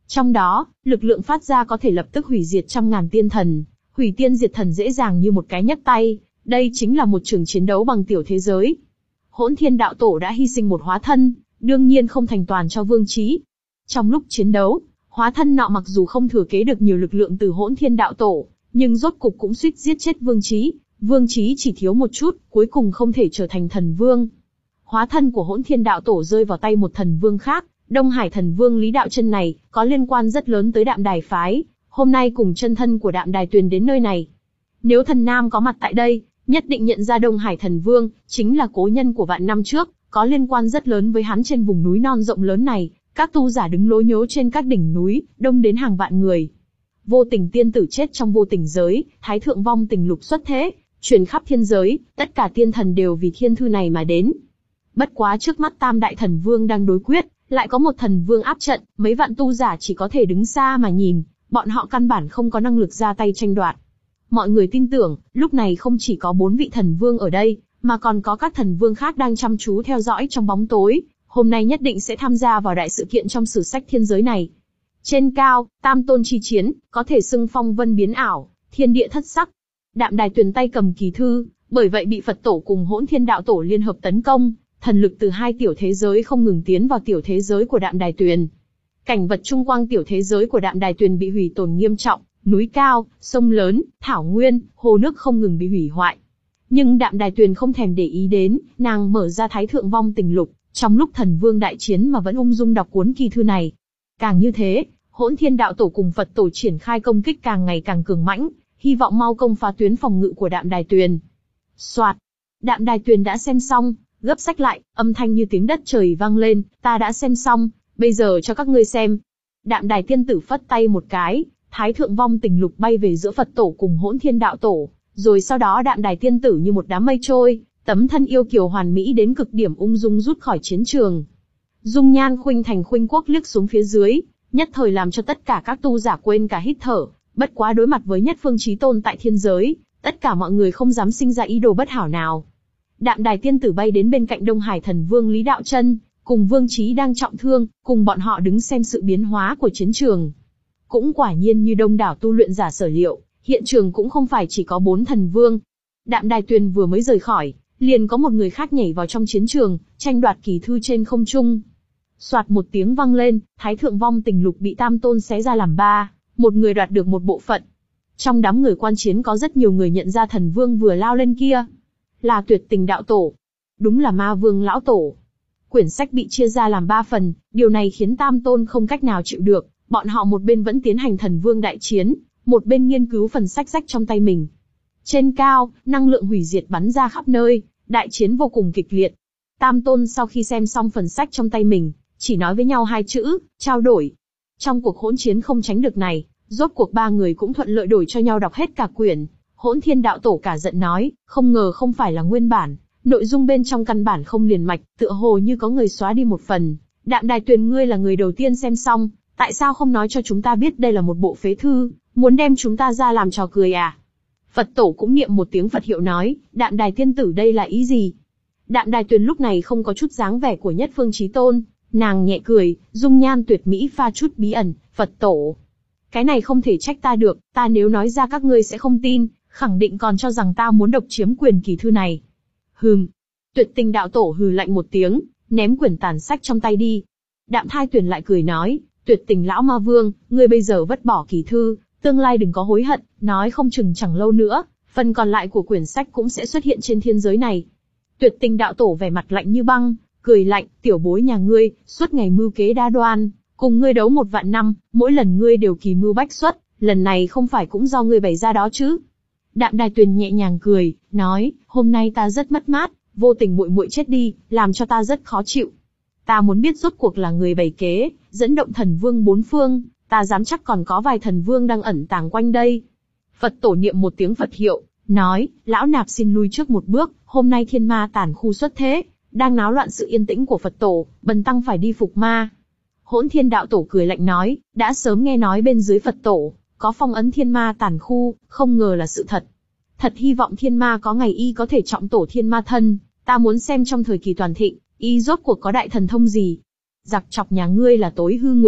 Trong đó, lực lượng phát ra có thể lập tức hủy diệt trăm ngàn tiên thần, hủy tiên diệt thần dễ dàng như một cái nhấc tay. Đây chính là một trường chiến đấu bằng tiểu thế giới. Hỗn Thiên Đạo Tổ đã hy sinh một hóa thân, đương nhiên không thành toàn cho Vương Chí. Trong lúc chiến đấu, hóa thân nọ mặc dù không thừa kế được nhiều lực lượng từ Hỗn Thiên Đạo Tổ, nhưng rốt cục cũng suýt giết chết Vương Chí. Vương Chí chỉ thiếu một chút, cuối cùng không thể trở thành thần vương. Hóa thân của Hỗn Thiên Đạo Tổ rơi vào tay một thần vương khác, Đông Hải thần vương Lý Đạo Chân này, có liên quan rất lớn tới Đạm Đài phái, hôm nay cùng chân thân của Đạm Đài Tuyền đến nơi này. Nếu Thần Nam có mặt tại đây, nhất định nhận ra Đông Hải thần vương, chính là cố nhân của vạn năm trước, có liên quan rất lớn với hắn trên vùng núi non rộng lớn này, các tu giả đứng lố nhố trên các đỉnh núi, đông đến hàng vạn người. Vô tình tiên tử chết trong vô tình giới, thái thượng vong tình lục xuất thế, truyền khắp thiên giới, tất cả tiên thần đều vì thiên thư này mà đến. Bất quá trước mắt tam đại thần vương đang đối quyết, lại có một thần vương áp trận, mấy vạn tu giả chỉ có thể đứng xa mà nhìn, bọn họ căn bản không có năng lực ra tay tranh đoạt. Mọi người tin tưởng, lúc này không chỉ có bốn vị thần vương ở đây, mà còn có các thần vương khác đang chăm chú theo dõi trong bóng tối, hôm nay nhất định sẽ tham gia vào đại sự kiện trong sử sách thiên giới này. Trên cao, tam tôn chi chiến, có thể xưng phong vân biến ảo, thiên địa thất sắc. Đạm Đài Tuyền tay cầm kỳ thư, bởi vậy bị Phật tổ cùng Hỗn Thiên Đạo Tổ liên hợp tấn công, thần lực từ hai tiểu thế giới không ngừng tiến vào tiểu thế giới của Đạm Đài Tuyền. Cảnh vật chung quanh tiểu thế giới của Đạm Đài Tuyền bị hủy tổn nghiêm trọng, núi cao, sông lớn, thảo nguyên, hồ nước không ngừng bị hủy hoại. Nhưng Đạm Đài Tuyền không thèm để ý đến, nàng mở ra Thái Thượng Vong Tình Lục, trong lúc thần vương đại chiến mà vẫn ung dung đọc cuốn kỳ thư này. Càng như thế, Hỗn Thiên Đạo Tổ cùng Phật tổ triển khai công kích càng ngày càng cường mãnh, hy vọng mau công phá tuyến phòng ngự của Đạm Đài Tuyền. Soạt, Đạm Đài Tuyền đã xem xong, gấp sách lại, âm thanh như tiếng đất trời vang lên, ta đã xem xong, bây giờ cho các ngươi xem. Đạm Đài tiên tử phất tay một cái, Thái Thượng Vong Tình Lục bay về giữa Phật tổ cùng Hỗn Thiên Đạo Tổ, rồi sau đó Đạm Đài tiên tử như một đám mây trôi, tấm thân yêu kiều hoàn mỹ đến cực điểm ung dung rút khỏi chiến trường. Dung nhan khuynh thành khuynh quốc liếc xuống phía dưới, nhất thời làm cho tất cả các tu giả quên cả hít thở, bất quá đối mặt với nhất phương chí tôn tại thiên giới, tất cả mọi người không dám sinh ra ý đồ bất hảo nào. Đạm Đài tiên tử bay đến bên cạnh Đông Hải thần vương Lý Đạo Chân, cùng Vương Chí đang trọng thương, cùng bọn họ đứng xem sự biến hóa của chiến trường. Cũng quả nhiên như đông đảo tu luyện giả sở liệu, hiện trường cũng không phải chỉ có bốn thần vương. Đạm Đài Tuyền vừa mới rời khỏi, liền có một người khác nhảy vào trong chiến trường, tranh đoạt kỳ thư trên không trung. Soạt một tiếng vang lên, Thái Thượng Vong Tình Lục bị Tam Tôn xé ra làm ba, một người đoạt được một bộ phận. Trong đám người quan chiến có rất nhiều người nhận ra thần vương vừa lao lên kia là Tuyệt Tình Đạo Tổ, đúng là Ma Vương lão tổ. Quyển sách bị chia ra làm ba phần, điều này khiến Tam Tôn không cách nào chịu được, bọn họ một bên vẫn tiến hành thần vương đại chiến, một bên nghiên cứu phần sách rách trong tay mình. Trên cao, năng lượng hủy diệt bắn ra khắp nơi, đại chiến vô cùng kịch liệt. Tam Tôn sau khi xem xong phần sách trong tay mình, chỉ nói với nhau hai chữ, trao đổi. Trong cuộc hỗn chiến không tránh được này, rốt cuộc ba người cũng thuận lợi đổi cho nhau đọc hết cả quyển. Hỗn Thiên Đạo Tổ cả giận nói, không ngờ không phải là nguyên bản, nội dung bên trong căn bản không liền mạch, tựa hồ như có người xóa đi một phần. Đạm Đài Tuyền ngươi là người đầu tiên xem xong, tại sao không nói cho chúng ta biết đây là một bộ phế thư, muốn đem chúng ta ra làm trò cười à? Phật tổ cũng niệm một tiếng Phật hiệu nói, Đạm Đài tiên tử đây là ý gì? Đạm Đài Tuyền lúc này không có chút dáng vẻ của nhất phương chí tôn, nàng nhẹ cười, dung nhan tuyệt mỹ pha chút bí ẩn, Phật tổ. Cái này không thể trách ta được, ta nếu nói ra các ngươi sẽ không tin, khẳng định còn cho rằng ta muốn độc chiếm quyền kỳ thư này. Hừm. Tuyệt Tình Đạo Tổ hừ lạnh một tiếng, ném quyển tàn sách trong tay đi. Đạm Thai Tuyền lại cười nói, Tuyệt Tình lão ma vương, ngươi bây giờ vứt bỏ kỳ thư, tương lai đừng có hối hận, nói không chừng chẳng lâu nữa, phần còn lại của quyển sách cũng sẽ xuất hiện trên thiên giới này. Tuyệt Tình Đạo Tổ vẻ mặt lạnh như băng, cười lạnh, tiểu bối nhà ngươi, suốt ngày mưu kế đa đoan, cùng ngươi đấu một vạn năm, mỗi lần ngươi đều kỳ mưu bách xuất, lần này không phải cũng do ngươi bày ra đó chứ? Đạm Đài Tuyền nhẹ nhàng cười, nói, hôm nay ta rất mất mát, vô tình muội muội chết đi, làm cho ta rất khó chịu. Ta muốn biết rốt cuộc là người bày kế, dẫn động thần vương bốn phương, ta dám chắc còn có vài thần vương đang ẩn tàng quanh đây. Phật tổ niệm một tiếng Phật hiệu, nói, lão nạp xin lui trước một bước, hôm nay thiên ma tản khu xuất thế, đang náo loạn sự yên tĩnh của Phật tổ, bần tăng phải đi phục ma. Hỗn Thiên Đạo Tổ cười lạnh nói, đã sớm nghe nói bên dưới Phật tổ có phong ấn thiên ma tản khu, không ngờ là sự thật. Thật hy vọng thiên ma có ngày y có thể trọng tổ thiên ma thân, ta muốn xem trong thời kỳ toàn thịnh, y rốt cuộc có đại thần thông gì. Giặc chọc nhà ngươi là tối hư ngụy,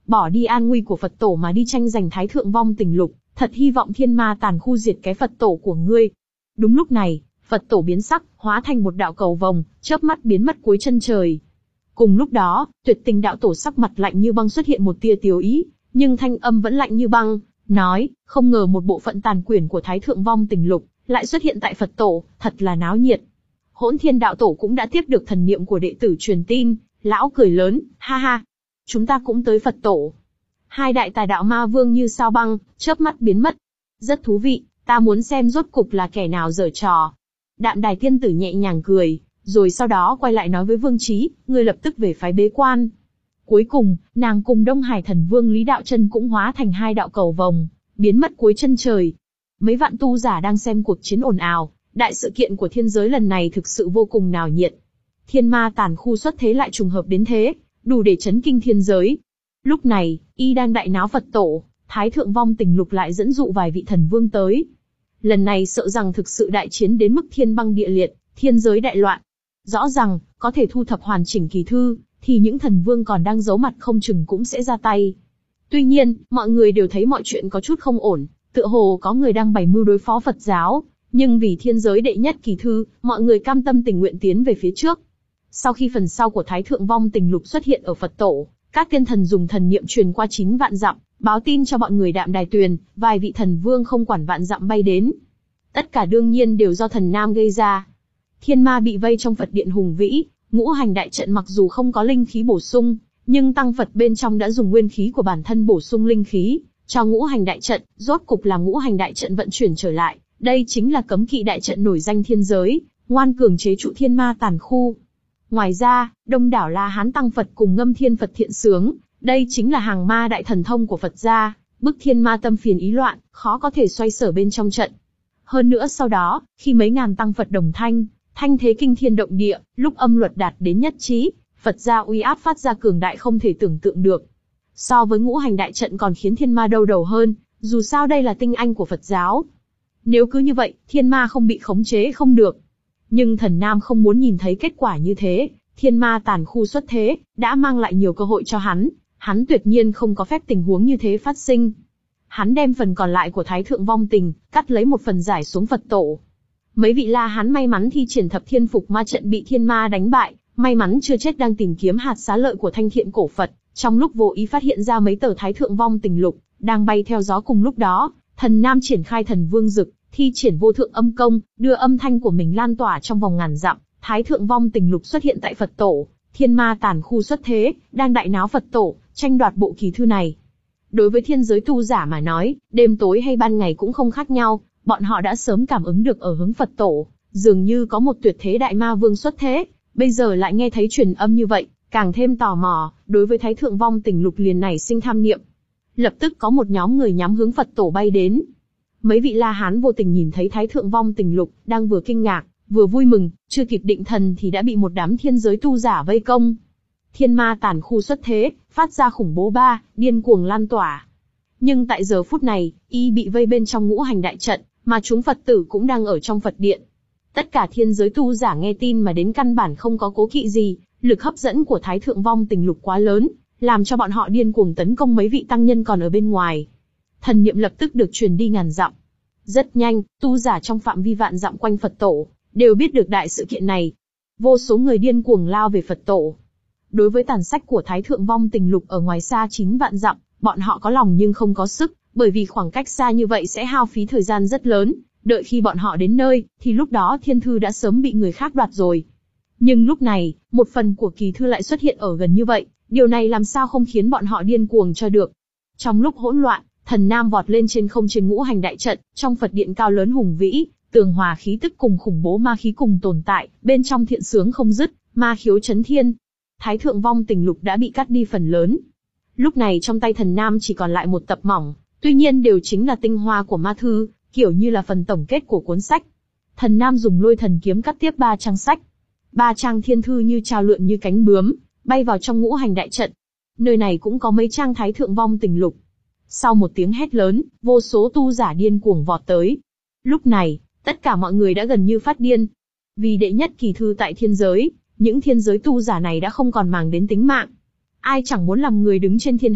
bỏ đi an nguy của Phật tổ mà đi tranh giành Thái Thượng Vong Tình Lục, thật hy vọng thiên ma tàn khu diệt cái Phật tổ của ngươi. Đúng lúc này, Phật tổ biến sắc, hóa thành một đạo cầu vồng, chớp mắt biến mất cuối chân trời. Cùng lúc đó, Tuyệt Tình đạo tổ sắc mặt lạnh như băng xuất hiện một tia tiếu ý, nhưng thanh âm vẫn lạnh như băng, nói, không ngờ một bộ phận tàn quyển của Thái Thượng Vong Tình Lục lại xuất hiện tại Phật tổ, thật là náo nhiệt. Hỗn Thiên đạo tổ cũng đã tiếp được thần niệm của đệ tử truyền tin, lão cười lớn, ha ha, chúng ta cũng tới Phật tổ. Hai đại tà đạo ma vương như sao băng, chớp mắt biến mất. Rất thú vị, ta muốn xem rốt cục là kẻ nào giở trò. Đạm Đài tiên tử nhẹ nhàng cười, rồi sau đó quay lại nói với Vương Chí, ngươi lập tức về phái bế quan. Cuối cùng, nàng cùng Đông Hải thần vương Lý Đạo Chân cũng hóa thành hai đạo cầu vồng, biến mất cuối chân trời. Mấy vạn tu giả đang xem cuộc chiến ồn ào, đại sự kiện của thiên giới lần này thực sự vô cùng náo nhiệt. Thiên ma tàn khu xuất thế lại trùng hợp đến thế, đủ để chấn kinh thiên giới. Lúc này, y đang đại náo Phật tổ, Thái Thượng Vong Tình Lục lại dẫn dụ vài vị thần vương tới. Lần này sợ rằng thực sự đại chiến đến mức thiên băng địa liệt, thiên giới đại loạn. Rõ ràng, có thể thu thập hoàn chỉnh kỳ thư, thì những thần vương còn đang giấu mặt không chừng cũng sẽ ra tay. Tuy nhiên, mọi người đều thấy mọi chuyện có chút không ổn, tựa hồ có người đang bày mưu đối phó Phật giáo, nhưng vì thiên giới đệ nhất kỳ thư, mọi người cam tâm tình nguyện tiến về phía trước. Sau khi phần sau của Thái Thượng Vong Tình Lục xuất hiện ở Phật tổ, các tiên thần dùng thần niệm truyền qua chín vạn dặm, báo tin cho bọn người Đạm Đài Tuyền, vài vị thần vương không quản vạn dặm bay đến. Tất cả đương nhiên đều do thần nam gây ra. Thiên ma bị vây trong Phật điện hùng vĩ, ngũ hành đại trận mặc dù không có linh khí bổ sung, nhưng tăng Phật bên trong đã dùng nguyên khí của bản thân bổ sung linh khí, cho ngũ hành đại trận, rốt cục làm ngũ hành đại trận vận chuyển trở lại. Đây chính là cấm kỵ đại trận nổi danh thiên giới, ngoan cường chế trụ thiên ma tàn khu. Ngoài ra, đông đảo La Hán tăng Phật cùng ngâm thiên Phật thiện sướng, đây chính là hàng ma đại thần thông của Phật gia, bức thiên ma tâm phiền ý loạn, khó có thể xoay sở bên trong trận. Hơn nữa sau đó, khi mấy ngàn tăng Phật đồng thanh, thanh thế kinh thiên động địa, lúc âm luật đạt đến nhất trí, Phật gia uy áp phát ra cường đại không thể tưởng tượng được. So với ngũ hành đại trận còn khiến thiên ma đau đầu hơn, dù sao đây là tinh anh của Phật giáo. Nếu cứ như vậy, thiên ma không bị khống chế không được. Nhưng thần nam không muốn nhìn thấy kết quả như thế, thiên ma tàn khu xuất thế, đã mang lại nhiều cơ hội cho hắn, hắn tuyệt nhiên không có phép tình huống như thế phát sinh. Hắn đem phần còn lại của Thái Thượng Vong Tình, cắt lấy một phần giải xuống Phật tổ. Mấy vị La Hán may mắn thi triển thập thiên phục ma trận bị thiên ma đánh bại, may mắn chưa chết đang tìm kiếm hạt xá lợi của thanh thiện cổ Phật, trong lúc vô ý phát hiện ra mấy tờ Thái Thượng Vong Tình lục, đang bay theo gió cùng lúc đó, thần nam triển khai thần vương dực, thi triển vô thượng âm công, đưa âm thanh của mình lan tỏa trong vòng ngàn dặm, Thái Thượng Vong Tình lục xuất hiện tại Phật tổ, thiên ma tàn khu xuất thế, đang đại náo Phật tổ, tranh đoạt bộ kỳ thư này. Đối với thiên giới tu giả mà nói, đêm tối hay ban ngày cũng không khác nhau, bọn họ đã sớm cảm ứng được ở hướng Phật tổ, dường như có một tuyệt thế đại ma vương xuất thế, bây giờ lại nghe thấy truyền âm như vậy, càng thêm tò mò, đối với Thái Thượng Vong Tình lục liền nảy sinh tham niệm. Lập tức có một nhóm người nhắm hướng Phật tổ bay đến. Mấy vị La Hán vô tình nhìn thấy Thái Thượng Vong Tình lục, đang vừa kinh ngạc, vừa vui mừng, chưa kịp định thần thì đã bị một đám thiên giới tu giả vây công. Thiên ma tàn khu xuất thế, phát ra khủng bố ba, điên cuồng lan tỏa. Nhưng tại giờ phút này, y bị vây bên trong ngũ hành đại trận, mà chúng Phật tử cũng đang ở trong Phật điện. Tất cả thiên giới tu giả nghe tin mà đến căn bản không có cố kỵ gì, lực hấp dẫn của Thái Thượng Vong Tình lục quá lớn, làm cho bọn họ điên cuồng tấn công mấy vị tăng nhân còn ở bên ngoài. Thần niệm lập tức được truyền đi ngàn dặm. Rất nhanh, tu giả trong phạm vi vạn dặm quanh Phật tổ đều biết được đại sự kiện này. Vô số người điên cuồng lao về Phật tổ. Đối với tàn sách của Thái Thượng Vong Tình lục ở ngoài xa chín vạn dặm, bọn họ có lòng nhưng không có sức, bởi vì khoảng cách xa như vậy sẽ hao phí thời gian rất lớn. Đợi khi bọn họ đến nơi, thì lúc đó thiên thư đã sớm bị người khác đoạt rồi. Nhưng lúc này, một phần của kỳ thư lại xuất hiện ở gần như vậy, điều này làm sao không khiến bọn họ điên cuồng cho được. Trong lúc hỗn loạn, thần nam vọt lên trên không trên ngũ hành đại trận, trong Phật điện cao lớn hùng vĩ, tường hòa khí tức cùng khủng bố ma khí cùng tồn tại, bên trong thiện sướng không dứt, ma khiếu chấn thiên. Thái Thượng Vong Tình lục đã bị cắt đi phần lớn. Lúc này trong tay thần nam chỉ còn lại một tập mỏng, tuy nhiên đều chính là tinh hoa của ma thư, kiểu như là phần tổng kết của cuốn sách. Thần nam dùng lôi thần kiếm cắt tiếp ba trang sách. Ba trang thiên thư như trao lượn như cánh bướm, bay vào trong ngũ hành đại trận. Nơi này cũng có mấy trang Thái Thượng Vong Tình lục. Sau một tiếng hét lớn, vô số tu giả điên cuồng vọt tới. Lúc này, tất cả mọi người đã gần như phát điên. Vì đệ nhất kỳ thư tại thiên giới, những thiên giới tu giả này đã không còn màng đến tính mạng. Ai chẳng muốn làm người đứng trên thiên hạ,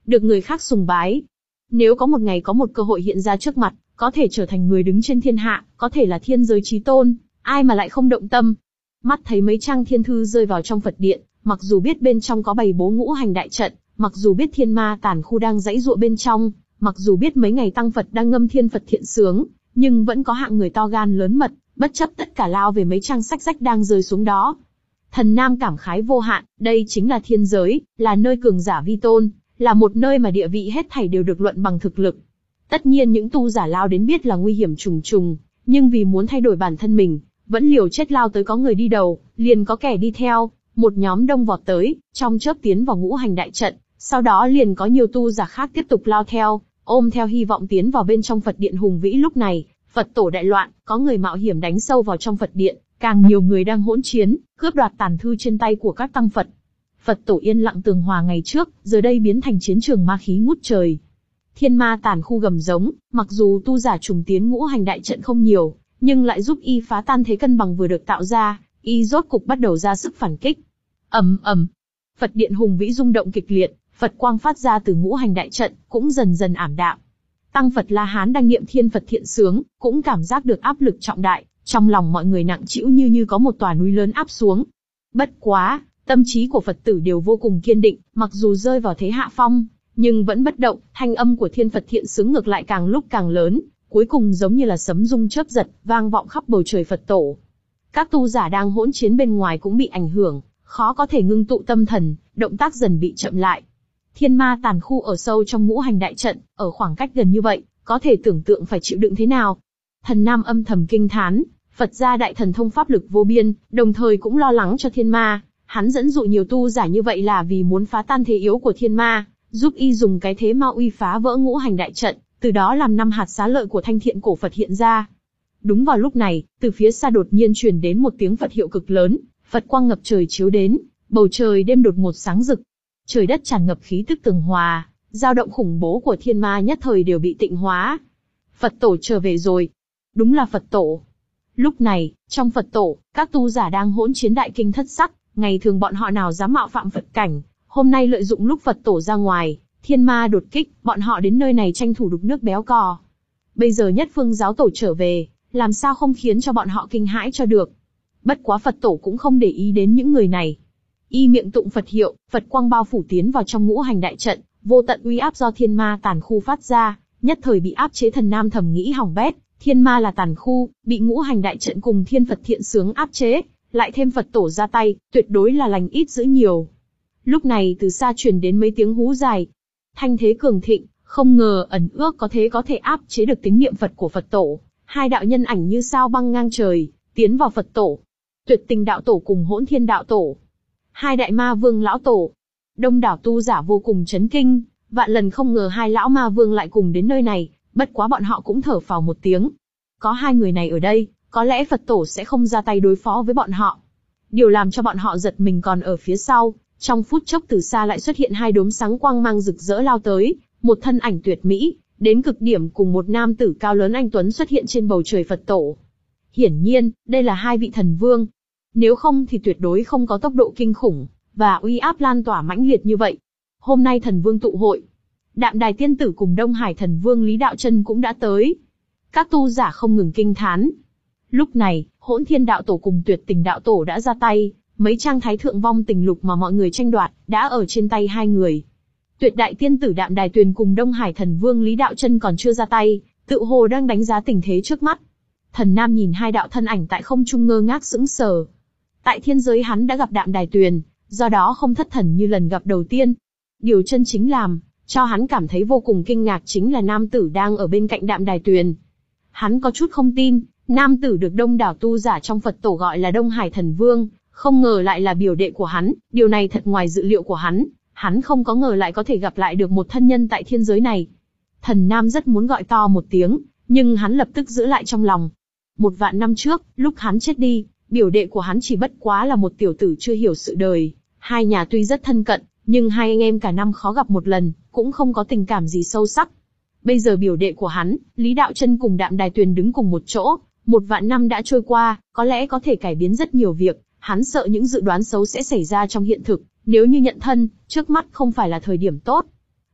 được người khác sùng bái. Nếu có một ngày có một cơ hội hiện ra trước mặt, có thể trở thành người đứng trên thiên hạ, có thể là thiên giới chí tôn, ai mà lại không động tâm. Mắt thấy mấy trang thiên thư rơi vào trong Phật điện, mặc dù biết bên trong có bày bố ngũ hành đại trận, mặc dù biết thiên ma tản khu đang giãy giụa bên trong, mặc dù biết mấy ngày tăng Phật đang ngâm thiên Phật thiện sướng, nhưng vẫn có hạng người to gan lớn mật, bất chấp tất cả lao về mấy trang sách rách đang rơi xuống đó. Thần Nam cảm khái vô hạn, đây chính là thiên giới, là nơi cường giả vi tôn, là một nơi mà địa vị hết thảy đều được luận bằng thực lực. Tất nhiên những tu giả lao đến biết là nguy hiểm trùng trùng, nhưng vì muốn thay đổi bản thân mình, vẫn liều chết lao tới. Có người đi đầu, liền có kẻ đi theo, một nhóm đông vọt tới, trong chớp tiến vào ngũ hành đại trận, sau đó liền có nhiều tu giả khác tiếp tục lao theo, ôm theo hy vọng tiến vào bên trong Phật điện hùng vĩ. Lúc này, Phật tổ đại loạn, có người mạo hiểm đánh sâu vào trong Phật điện, càng nhiều người đang hỗn chiến, cướp đoạt tàn thư trên tay của các tăng Phật. Phật tổ yên lặng tường hòa ngày trước, giờ đây biến thành chiến trường ma khí ngút trời. Thiên ma tản khu gầm giống, mặc dù tu giả trùng tiến ngũ hành đại trận không nhiều, nhưng lại giúp y phá tan thế cân bằng vừa được tạo ra, y rốt cục bắt đầu ra sức phản kích. ầm ầm, Phật điện hùng vĩ rung động kịch liệt, Phật quang phát ra từ ngũ hành đại trận cũng dần dần ảm đạm. Tăng Phật La Hán đang niệm thiên Phật thiện sướng, cũng cảm giác được áp lực trọng đại, trong lòng mọi người nặng trĩu như như có một tòa núi lớn áp xuống. Bất quá, tâm trí của Phật tử đều vô cùng kiên định, mặc dù rơi vào thế hạ phong, nhưng vẫn bất động. Thanh âm của thiên Phật thiện sướng ngược lại càng lúc càng lớn, cuối cùng giống như là sấm rung chớp giật, vang vọng khắp bầu trời Phật tổ. Các tu giả đang hỗn chiến bên ngoài cũng bị ảnh hưởng, khó có thể ngưng tụ tâm thần, động tác dần bị chậm lại. Thiên ma tàn khu ở sâu trong ngũ hành đại trận, ở khoảng cách gần như vậy, có thể tưởng tượng phải chịu đựng thế nào. Thần Nam âm thầm kinh thán, Phật gia đại thần thông pháp lực vô biên, đồng thời cũng lo lắng cho thiên ma. Hắn dẫn dụ nhiều tu giả như vậy là vì muốn phá tan thế yếu của thiên ma, giúp y dùng cái thế ma uy phá vỡ ngũ hành đại trận, từ đó làm năm hạt xá lợi của thanh thiện cổ Phật hiện ra. Đúng vào lúc này, từ phía xa đột nhiên truyền đến một tiếng Phật hiệu cực lớn, Phật quang ngập trời chiếu đến, bầu trời đêm đột ngột sáng rực. Trời đất tràn ngập khí tức tường hòa, dao động khủng bố của thiên ma nhất thời đều bị tịnh hóa. Phật tổ trở về rồi. Đúng là Phật tổ. Lúc này, trong Phật tổ, các tu giả đang hỗn chiến đại kinh thất sắc, ngày thường bọn họ nào dám mạo phạm Phật cảnh, hôm nay lợi dụng lúc Phật tổ ra ngoài, thiên ma đột kích, bọn họ đến nơi này tranh thủ đục nước béo cò. Bây giờ nhất phương giáo tổ trở về, làm sao không khiến cho bọn họ kinh hãi cho được. Bất quá Phật tổ cũng không để ý đến những người này. Y miệng tụng Phật hiệu, Phật quang bao phủ tiến vào trong ngũ hành đại trận, vô tận uy áp do thiên ma tàn khu phát ra, nhất thời bị áp chế. Thần Nam thầm nghĩ hỏng bét, thiên ma là tàn khu, bị ngũ hành đại trận cùng thiên Phật thiện sướng áp chế, lại thêm Phật tổ ra tay, tuyệt đối là lành ít dữ nhiều. Lúc này từ xa truyền đến mấy tiếng hú dài. Thanh thế cường thịnh, không ngờ ẩn ước có thế có thể áp chế được tính niệm Phật của Phật tổ. Hai đạo nhân ảnh như sao băng ngang trời, tiến vào Phật tổ. Tuyệt Tình đạo tổ cùng Hỗn Thiên đạo tổ. Hai đại ma vương lão tổ. Đông đảo tu giả vô cùng chấn kinh, vạn lần không ngờ hai lão ma vương lại cùng đến nơi này, bất quá bọn họ cũng thở phào một tiếng. Có hai người này ở đây, có lẽ Phật tổ sẽ không ra tay đối phó với bọn họ. Điều làm cho bọn họ giật mình còn ở phía sau, trong phút chốc từ xa lại xuất hiện hai đốm sáng quang mang rực rỡ lao tới, một thân ảnh tuyệt mỹ, đến cực điểm cùng một nam tử cao lớn anh tuấn xuất hiện trên bầu trời Phật tổ. Hiển nhiên, đây là hai vị thần vương. Nếu không thì tuyệt đối không có tốc độ kinh khủng, và uy áp lan tỏa mãnh liệt như vậy. Hôm nay thần vương tụ hội. Đạm Đài tiên tử cùng Đông Hải thần vương Lý Đạo Chân cũng đã tới. Các tu giả không ngừng kinh thán. Lúc này, Hỗn Thiên đạo tổ cùng Tuyệt Tình đạo tổ đã ra tay, mấy trang thái thượng vong tình lục mà mọi người tranh đoạt, đã ở trên tay hai người. Tuyệt đại tiên tử Đạm Đài Tuyền cùng Đông Hải thần vương Lý Đạo Chân còn chưa ra tay, tự hồ đang đánh giá tình thế trước mắt. Thần Nam nhìn hai đạo thân ảnh tại không trung ngơ ngác sững sờ. Tại thiên giới hắn đã gặp Đạm Đài Tuyền, do đó không thất thần như lần gặp đầu tiên. Điều chân chính làm cho hắn cảm thấy vô cùng kinh ngạc chính là nam tử đang ở bên cạnh Đạm Đài Tuyền. Hắn có chút không tin, nam tử được đông đảo tu giả trong Phật tổ gọi là Đông Hải thần vương, không ngờ lại là biểu đệ của hắn, điều này thật ngoài dự liệu của hắn, hắn không có ngờ lại có thể gặp lại được một thân nhân tại thiên giới này. Thần Nam rất muốn gọi to một tiếng, nhưng hắn lập tức giữ lại trong lòng. Một vạn năm trước, lúc hắn chết đi, biểu đệ của hắn chỉ bất quá là một tiểu tử chưa hiểu sự đời, hai nhà tuy rất thân cận, nhưng hai anh em cả năm khó gặp một lần, cũng không có tình cảm gì sâu sắc. Bây giờ biểu đệ của hắn, Lý Đạo Chân cùng Đạm Đài Tuyền đứng cùng một chỗ, một vạn năm đã trôi qua, có lẽ có thể cải biến rất nhiều việc, hắn sợ những dự đoán xấu sẽ xảy ra trong hiện thực, nếu như nhận thân, trước mắt không phải là thời điểm tốt.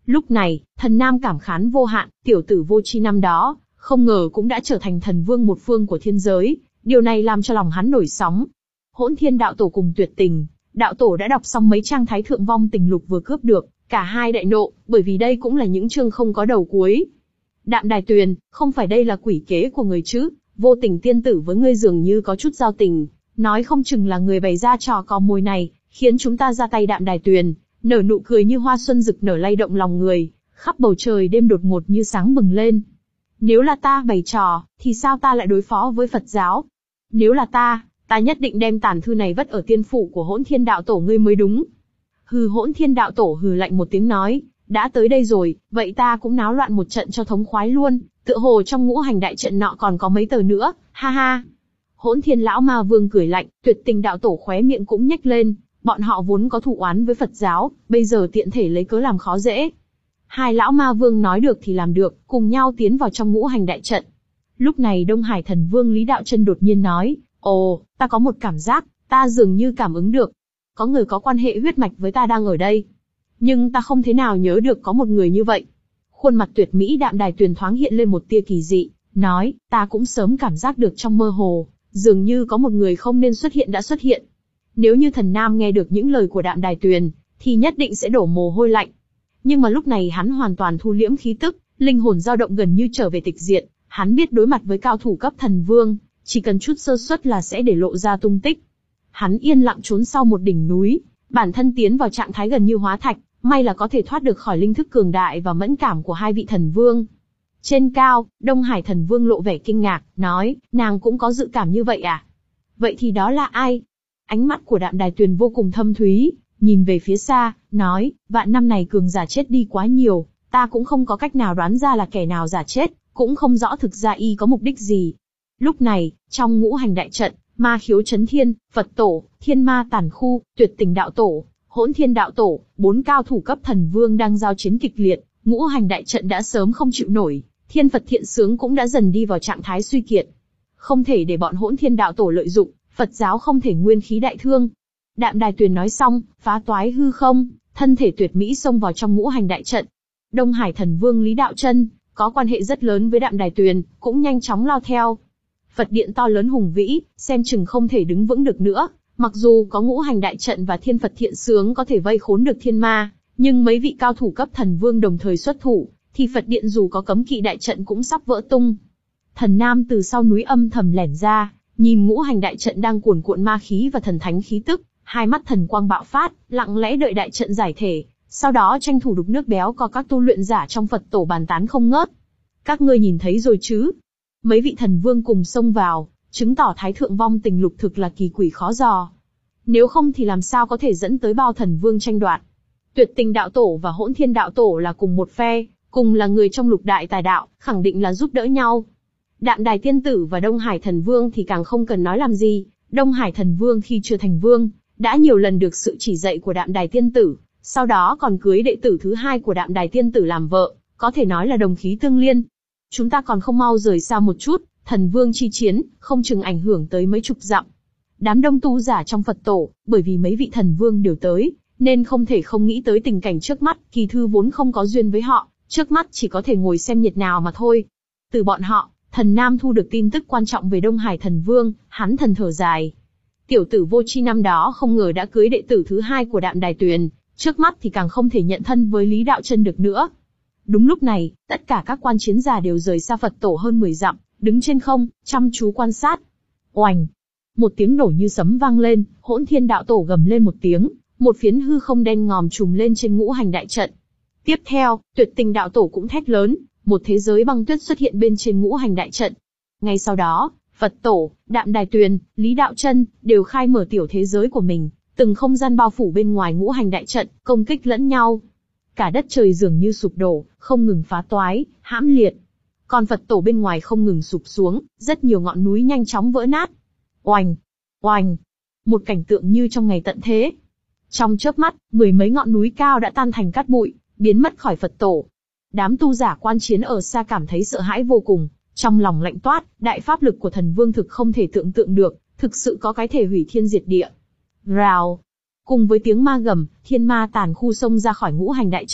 Lúc này, Thần Nam cảm khán vô hạn, tiểu tử vô tri năm đó, không ngờ cũng đã trở thành thần vương một phương của thiên giới, điều này làm cho lòng hắn nổi sóng. Hỗn Thiên đạo tổ cùng Tuyệt Tình đạo tổ đã đọc xong mấy trang Thái Thượng Vong Tình Lục vừa cướp được, cả hai đại nộ, bởi vì đây cũng là những chương không có đầu cuối. Đạm Đài Tuyền, không phải đây là quỷ kế của người chứ? Vô Tình tiên tử với ngươi dường như có chút giao tình, nói không chừng là người bày ra trò cò mồi này, khiến chúng ta ra tay. Đạm Đài Tuyền nở nụ cười như hoa xuân rực nở lay động lòng người, khắp bầu trời đêm đột ngột như sáng bừng lên. Nếu là ta bày trò, thì sao ta lại đối phó với Phật giáo? Nếu là ta, ta nhất định đem tàn thư này vất ở tiên phủ của Hỗn Thiên đạo tổ ngươi mới đúng. Hừ. Hỗn Thiên đạo tổ hừ lạnh một tiếng nói, đã tới đây rồi, vậy ta cũng náo loạn một trận cho thống khoái luôn, tựa hồ trong ngũ hành đại trận nọ còn có mấy tờ nữa, ha ha. Hỗn Thiên lão ma vương cười lạnh, Tuyệt Tình đạo tổ khóe miệng cũng nhếch lên, bọn họ vốn có thù oán với Phật giáo, bây giờ tiện thể lấy cớ làm khó dễ. Hai lão ma vương nói được thì làm được, cùng nhau tiến vào trong ngũ hành đại trận. Lúc này Đông Hải thần vương Lý Đạo Chân đột nhiên nói, ồ, ta có một cảm giác, ta dường như cảm ứng được. Có người có quan hệ huyết mạch với ta đang ở đây. Nhưng ta không thế nào nhớ được có một người như vậy. Khuôn mặt tuyệt mỹ Đạm Đài Tuyền thoáng hiện lên một tia kỳ dị, nói, ta cũng sớm cảm giác được trong mơ hồ, dường như có một người không nên xuất hiện đã xuất hiện. Nếu như Thần Nam nghe được những lời của Đạm Đài Tuyền, thì nhất định sẽ đổ mồ hôi lạnh. Nhưng mà lúc này hắn hoàn toàn thu liễm khí tức, linh hồn dao động gần như trở về tịch diện, hắn biết đối mặt với cao thủ cấp thần vương, chỉ cần chút sơ suất là sẽ để lộ ra tung tích. Hắn yên lặng trốn sau một đỉnh núi, bản thân tiến vào trạng thái gần như hóa thạch, may là có thể thoát được khỏi linh thức cường đại và mẫn cảm của hai vị thần vương. Trên cao, Đông Hải thần vương lộ vẻ kinh ngạc, nói, nàng cũng có dự cảm như vậy à? Vậy thì đó là ai? Ánh mắt của Đạm Đài Tuyền vô cùng thâm thúy, nhìn về phía xa, nói, vạn năm này cường giả chết đi quá nhiều, ta cũng không có cách nào đoán ra là kẻ nào giả chết, cũng không rõ thực ra y có mục đích gì. Lúc này, trong ngũ hành đại trận, Ma Khiếu Chấn Thiên, Phật Tổ, Thiên Ma Tản Khu, Tuyệt Tình đạo tổ, Hỗn Thiên đạo tổ, bốn cao thủ cấp thần vương đang giao chiến kịch liệt, ngũ hành đại trận đã sớm không chịu nổi, Thiên Phật Thiện Sướng cũng đã dần đi vào trạng thái suy kiệt. Không thể để bọn Hỗn Thiên đạo tổ lợi dụng, Phật giáo không thể nguyên khí đại thương. Đạm Đài Tuyền nói xong, phá toái hư không, thân thể tuyệt mỹ xông vào trong ngũ hành đại trận. Đông Hải thần vương Lý Đạo Chân có quan hệ rất lớn với Đạm Đài Tuyền, cũng nhanh chóng lao theo. Phật điện to lớn hùng vĩ, xem chừng không thể đứng vững được nữa. Mặc dù có ngũ hành đại trận và Thiên Phật Thiện Sướng có thể vây khốn được thiên ma, nhưng mấy vị cao thủ cấp thần vương đồng thời xuất thủ, thì Phật điện dù có cấm kỵ đại trận cũng sắp vỡ tung. Thần Nam từ sau núi âm thầm lẻn ra, nhìn ngũ hành đại trận đang cuồn cuộn ma khí và thần thánh khí tức, hai mắt thần quang bạo phát, lặng lẽ đợi đại trận giải thể, sau đó tranh thủ đục nước béo có các tu luyện giả trong Phật tổ bàn tán không ngớt. Các ngươi nhìn thấy rồi chứ? Mấy vị thần vương cùng xông vào, chứng tỏ Thái Thượng Vong Tình Lục thực là kỳ quỷ khó dò. Nếu không thì làm sao có thể dẫn tới bao thần vương tranh đoạt? Tuyệt Tình đạo tổ và Hỗn Thiên đạo tổ là cùng một phe, cùng là người trong lục đại tài đạo, khẳng định là giúp đỡ nhau. Đạm Đài tiên tử và Đông Hải thần vương thì càng không cần nói làm gì. Đông Hải thần vương khi chưa thành vương, đã nhiều lần được sự chỉ dạy của Đạm Đài tiên tử, sau đó còn cưới đệ tử thứ hai của Đạm Đài tiên tử làm vợ, có thể nói là đồng khí tương liên. Chúng ta còn không mau rời xa một chút, thần vương chi chiến, không chừng ảnh hưởng tới mấy chục dặm. Đám đông tu giả trong Phật tổ, bởi vì mấy vị thần vương đều tới, nên không thể không nghĩ tới tình cảnh trước mắt, kỳ thư vốn không có duyên với họ, trước mắt chỉ có thể ngồi xem nhiệt nào mà thôi. Từ bọn họ, Thần Nam thu được tin tức quan trọng về Đông Hải thần vương, hắn thần thở dài. Tiểu tử vô tri năm đó không ngờ đã cưới đệ tử thứ hai của Đạm Đài Tuyền, trước mắt thì càng không thể nhận thân với Lý Đạo Chân được nữa. Đúng lúc này, tất cả các quan chiến giả đều rời xa Phật tổ hơn mười dặm, đứng trên không, chăm chú quan sát. Oành! Một tiếng nổ như sấm vang lên, Hỗn Thiên đạo tổ gầm lên một tiếng, một phiến hư không đen ngòm trùm lên trên ngũ hành đại trận. Tiếp theo, Tuyệt Tình đạo tổ cũng thét lớn, một thế giới băng tuyết xuất hiện bên trên ngũ hành đại trận. Ngay sau đó, Phật tổ, Đạm Đài Tuyền, Lý Đạo Chân đều khai mở tiểu thế giới của mình, từng không gian bao phủ bên ngoài ngũ hành đại trận, công kích lẫn nhau. Cả đất trời dường như sụp đổ, không ngừng phá toái, hãm liệt. Còn Phật tổ bên ngoài không ngừng sụp xuống, rất nhiều ngọn núi nhanh chóng vỡ nát. Oành, oành, một cảnh tượng như trong ngày tận thế. Trong chớp mắt, mười mấy ngọn núi cao đã tan thành cát bụi, biến mất khỏi Phật tổ. Đám tu giả quan chiến ở xa cảm thấy sợ hãi vô cùng, trong lòng lạnh toát, đại pháp lực của thần vương thực không thể tưởng tượng được, thực sự có cái thể hủy thiên diệt địa. Rào! Cùng với tiếng ma gầm, thiên ma tàn khu xông ra khỏi ngũ hành đại trận,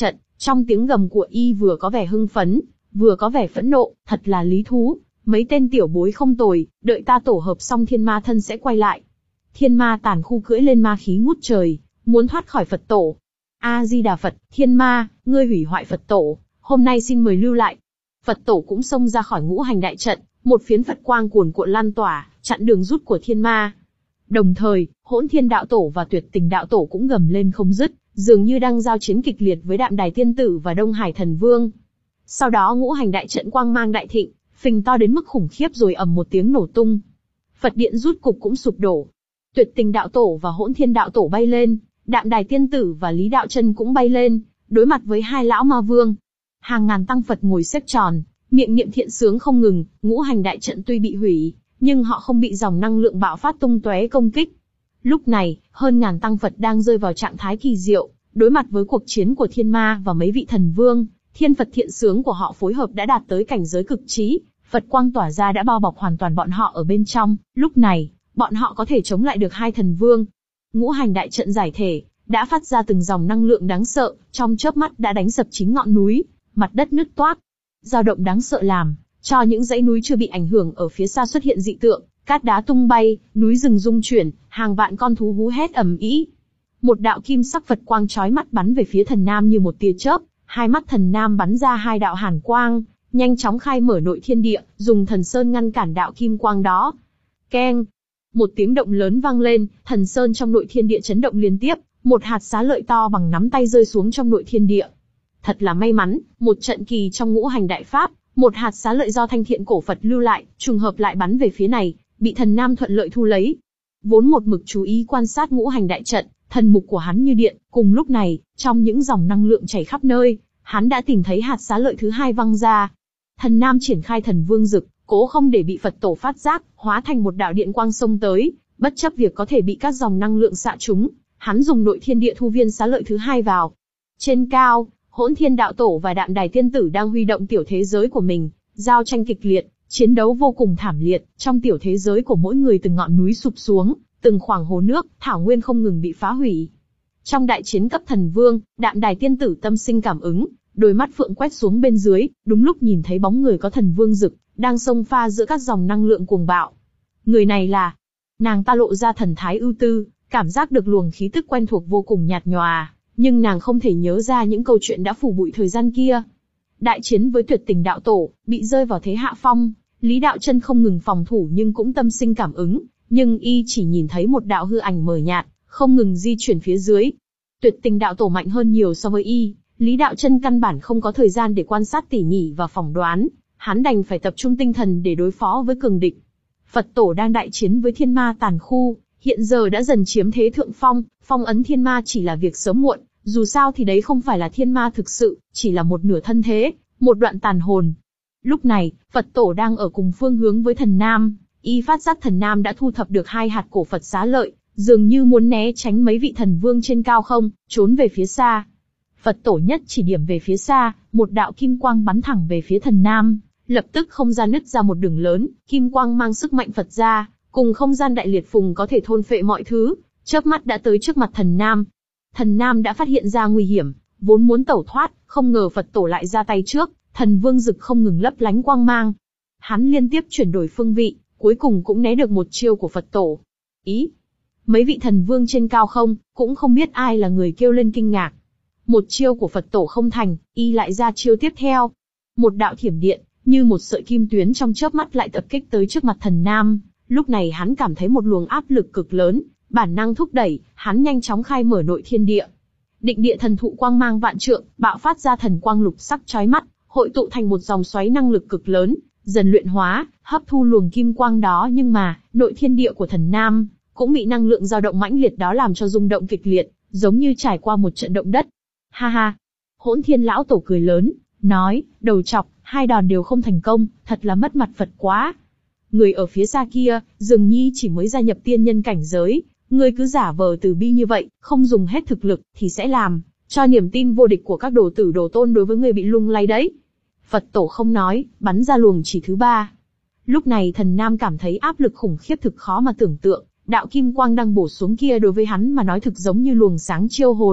Trong tiếng gầm của y vừa có vẻ hưng phấn, vừa có vẻ phẫn nộ, thật là lý thú, mấy tên tiểu bối không tồi, đợi ta tổ hợp xong thiên ma thân sẽ quay lại. Thiên ma tàn khu cưỡi lên ma khí ngút trời, muốn thoát khỏi Phật tổ. A-di-đà Phật, thiên ma, ngươi hủy hoại Phật tổ, hôm nay xin mời lưu lại. Phật tổ cũng xông ra khỏi ngũ hành đại trận, một phiến Phật quang cuồn cuộn lan tỏa, chặn đường rút của thiên ma. Đồng thời, Hỗn Thiên đạo tổ và Tuyệt Tình đạo tổ cũng gầm lên không dứt, dường như đang giao chiến kịch liệt với Đạm Đài tiên tử và Đông Hải thần vương. Sau đó ngũ hành đại trận quang mang đại thịnh, phình to đến mức khủng khiếp rồi ầm một tiếng nổ tung. Phật điện rút cục cũng sụp đổ. Tuyệt Tình đạo tổ và Hỗn Thiên đạo tổ bay lên, Đạm Đài tiên tử và Lý đạo chân cũng bay lên, đối mặt với hai lão ma vương. Hàng ngàn tăng Phật ngồi xếp tròn, miệng niệm thiện sướng không ngừng, ngũ hành đại trận tuy bị hủy, nhưng họ không bị dòng năng lượng bạo phát tung tóe công kích. Lúc này, hơn ngàn tăng Phật đang rơi vào trạng thái kỳ diệu, đối mặt với cuộc chiến của thiên ma và mấy vị thần vương, thiên Phật thiện sướng của họ phối hợp đã đạt tới cảnh giới cực trí, Phật quang tỏa ra đã bao bọc hoàn toàn bọn họ ở bên trong, lúc này, bọn họ có thể chống lại được hai thần vương. Ngũ hành đại trận giải thể, đã phát ra từng dòng năng lượng đáng sợ, trong chớp mắt đã đánh sập chín ngọn núi, mặt đất nứt toác. Dao động đáng sợ làm cho những dãy núi chưa bị ảnh hưởng ở phía xa xuất hiện dị tượng, cát đá tung bay, núi rừng rung chuyển, hàng vạn con thú hú hét ầm ĩ. Một đạo kim sắc Phật quang chói mắt bắn về phía thần nam như một tia chớp, hai mắt thần nam bắn ra hai đạo hàn quang, nhanh chóng khai mở nội thiên địa, dùng thần sơn ngăn cản đạo kim quang đó. Keng! Một tiếng động lớn vang lên, thần sơn trong nội thiên địa chấn động liên tiếp, một hạt xá lợi to bằng nắm tay rơi xuống trong nội thiên địa. Thật là may mắn, một trận kỳ trong ngũ hành đại pháp, một hạt xá lợi do Thanh Thiện cổ Phật lưu lại, trùng hợp lại bắn về phía này, bị thần nam thuận lợi thu lấy. Vốn một mực chú ý quan sát ngũ hành đại trận, thần mục của hắn như điện, cùng lúc này, trong những dòng năng lượng chảy khắp nơi, hắn đã tìm thấy hạt xá lợi thứ hai văng ra. Thần nam triển khai thần vương dực, cố không để bị Phật tổ phát giác, hóa thành một đạo điện quang xông tới, bất chấp việc có thể bị các dòng năng lượng xạ trúng, hắn dùng nội thiên địa thu viên xá lợi thứ hai vào. Trên cao, Hỗn Thiên đạo tổ và Đạm Đài tiên tử đang huy động tiểu thế giới của mình, giao tranh kịch liệt, chiến đấu vô cùng thảm liệt, trong tiểu thế giới của mỗi người từng ngọn núi sụp xuống, từng khoảng hồ nước, thảo nguyên không ngừng bị phá hủy. Trong đại chiến cấp thần vương, Đạm Đài tiên tử tâm sinh cảm ứng, đôi mắt phượng quét xuống bên dưới, đúng lúc nhìn thấy bóng người có thần vương dực, đang xông pha giữa các dòng năng lượng cuồng bạo. Người này là... Nàng ta lộ ra thần thái ưu tư, cảm giác được luồng khí tức quen thuộc vô cùng nhạt nhòa, nhưng nàng không thể nhớ ra những câu chuyện đã phủ bụi thời gian kia. Đại chiến với Tuyệt Tình đạo tổ, bị rơi vào thế hạ phong, Lý đạo chân không ngừng phòng thủ nhưng cũng tâm sinh cảm ứng, nhưng y chỉ nhìn thấy một đạo hư ảnh mờ nhạt, không ngừng di chuyển phía dưới. Tuyệt Tình đạo tổ mạnh hơn nhiều so với y, Lý đạo chân căn bản không có thời gian để quan sát tỉ mỉ và phỏng đoán, hắn đành phải tập trung tinh thần để đối phó với cường địch. Phật tổ đang đại chiến với thiên ma tàn khu, hiện giờ đã dần chiếm thế thượng phong, phong ấn thiên ma chỉ là việc sớm muộn, dù sao thì đấy không phải là thiên ma thực sự, chỉ là một nửa thân thế, một đoạn tàn hồn. Lúc này, Phật tổ đang ở cùng phương hướng với thần nam, y phát giác thần nam đã thu thập được hai hạt cổ Phật xá lợi, dường như muốn né tránh mấy vị thần vương trên cao không, trốn về phía xa. Phật tổ nhất chỉ điểm về phía xa, một đạo kim quang bắn thẳng về phía thần nam, lập tức không gian nứt ra một đường lớn, kim quang mang sức mạnh Phật ra, cùng không gian đại liệt phùng có thể thôn phệ mọi thứ, chớp mắt đã tới trước mặt thần nam. Thần nam đã phát hiện ra nguy hiểm, vốn muốn tẩu thoát, không ngờ Phật tổ lại ra tay trước, thần vương dực không ngừng lấp lánh quang mang. Hắn liên tiếp chuyển đổi phương vị, cuối cùng cũng né được một chiêu của Phật tổ. Ý! Mấy vị thần vương trên cao không, cũng không biết ai là người kêu lên kinh ngạc. Một chiêu của Phật tổ không thành, y lại ra chiêu tiếp theo. Một đạo thiểm điện, như một sợi kim tuyến trong chớp mắt lại tập kích tới trước mặt thần nam. Lúc này hắn cảm thấy một luồng áp lực cực lớn, bản năng thúc đẩy, hắn nhanh chóng khai mở nội thiên địa. Định địa thần thụ quang mang vạn trượng, bạo phát ra thần quang lục sắc chói mắt, hội tụ thành một dòng xoáy năng lực cực lớn, dần luyện hóa, hấp thu luồng kim quang đó, nhưng mà, nội thiên địa của thần nam cũng bị năng lượng dao động mãnh liệt đó làm cho rung động kịch liệt, giống như trải qua một trận động đất. Ha ha! Hỗn Thiên lão tổ cười lớn, nói, đầu chọc, hai đòn đều không thành công, thật là mất mặt Phật quá. Người ở phía xa kia, dường như chỉ mới gia nhập tiên nhân cảnh giới, ngươi cứ giả vờ từ bi như vậy, không dùng hết thực lực, thì sẽ làm cho niềm tin vô địch của các đồ tử đồ tôn đối với ngươi bị lung lay đấy. Phật tổ không nói, bắn ra luồng chỉ thứ ba. Lúc này thần nam cảm thấy áp lực khủng khiếp thực khó mà tưởng tượng, đạo kim quang đang bổ xuống kia đối với hắn mà nói thực giống như luồng sáng chiêu hồn,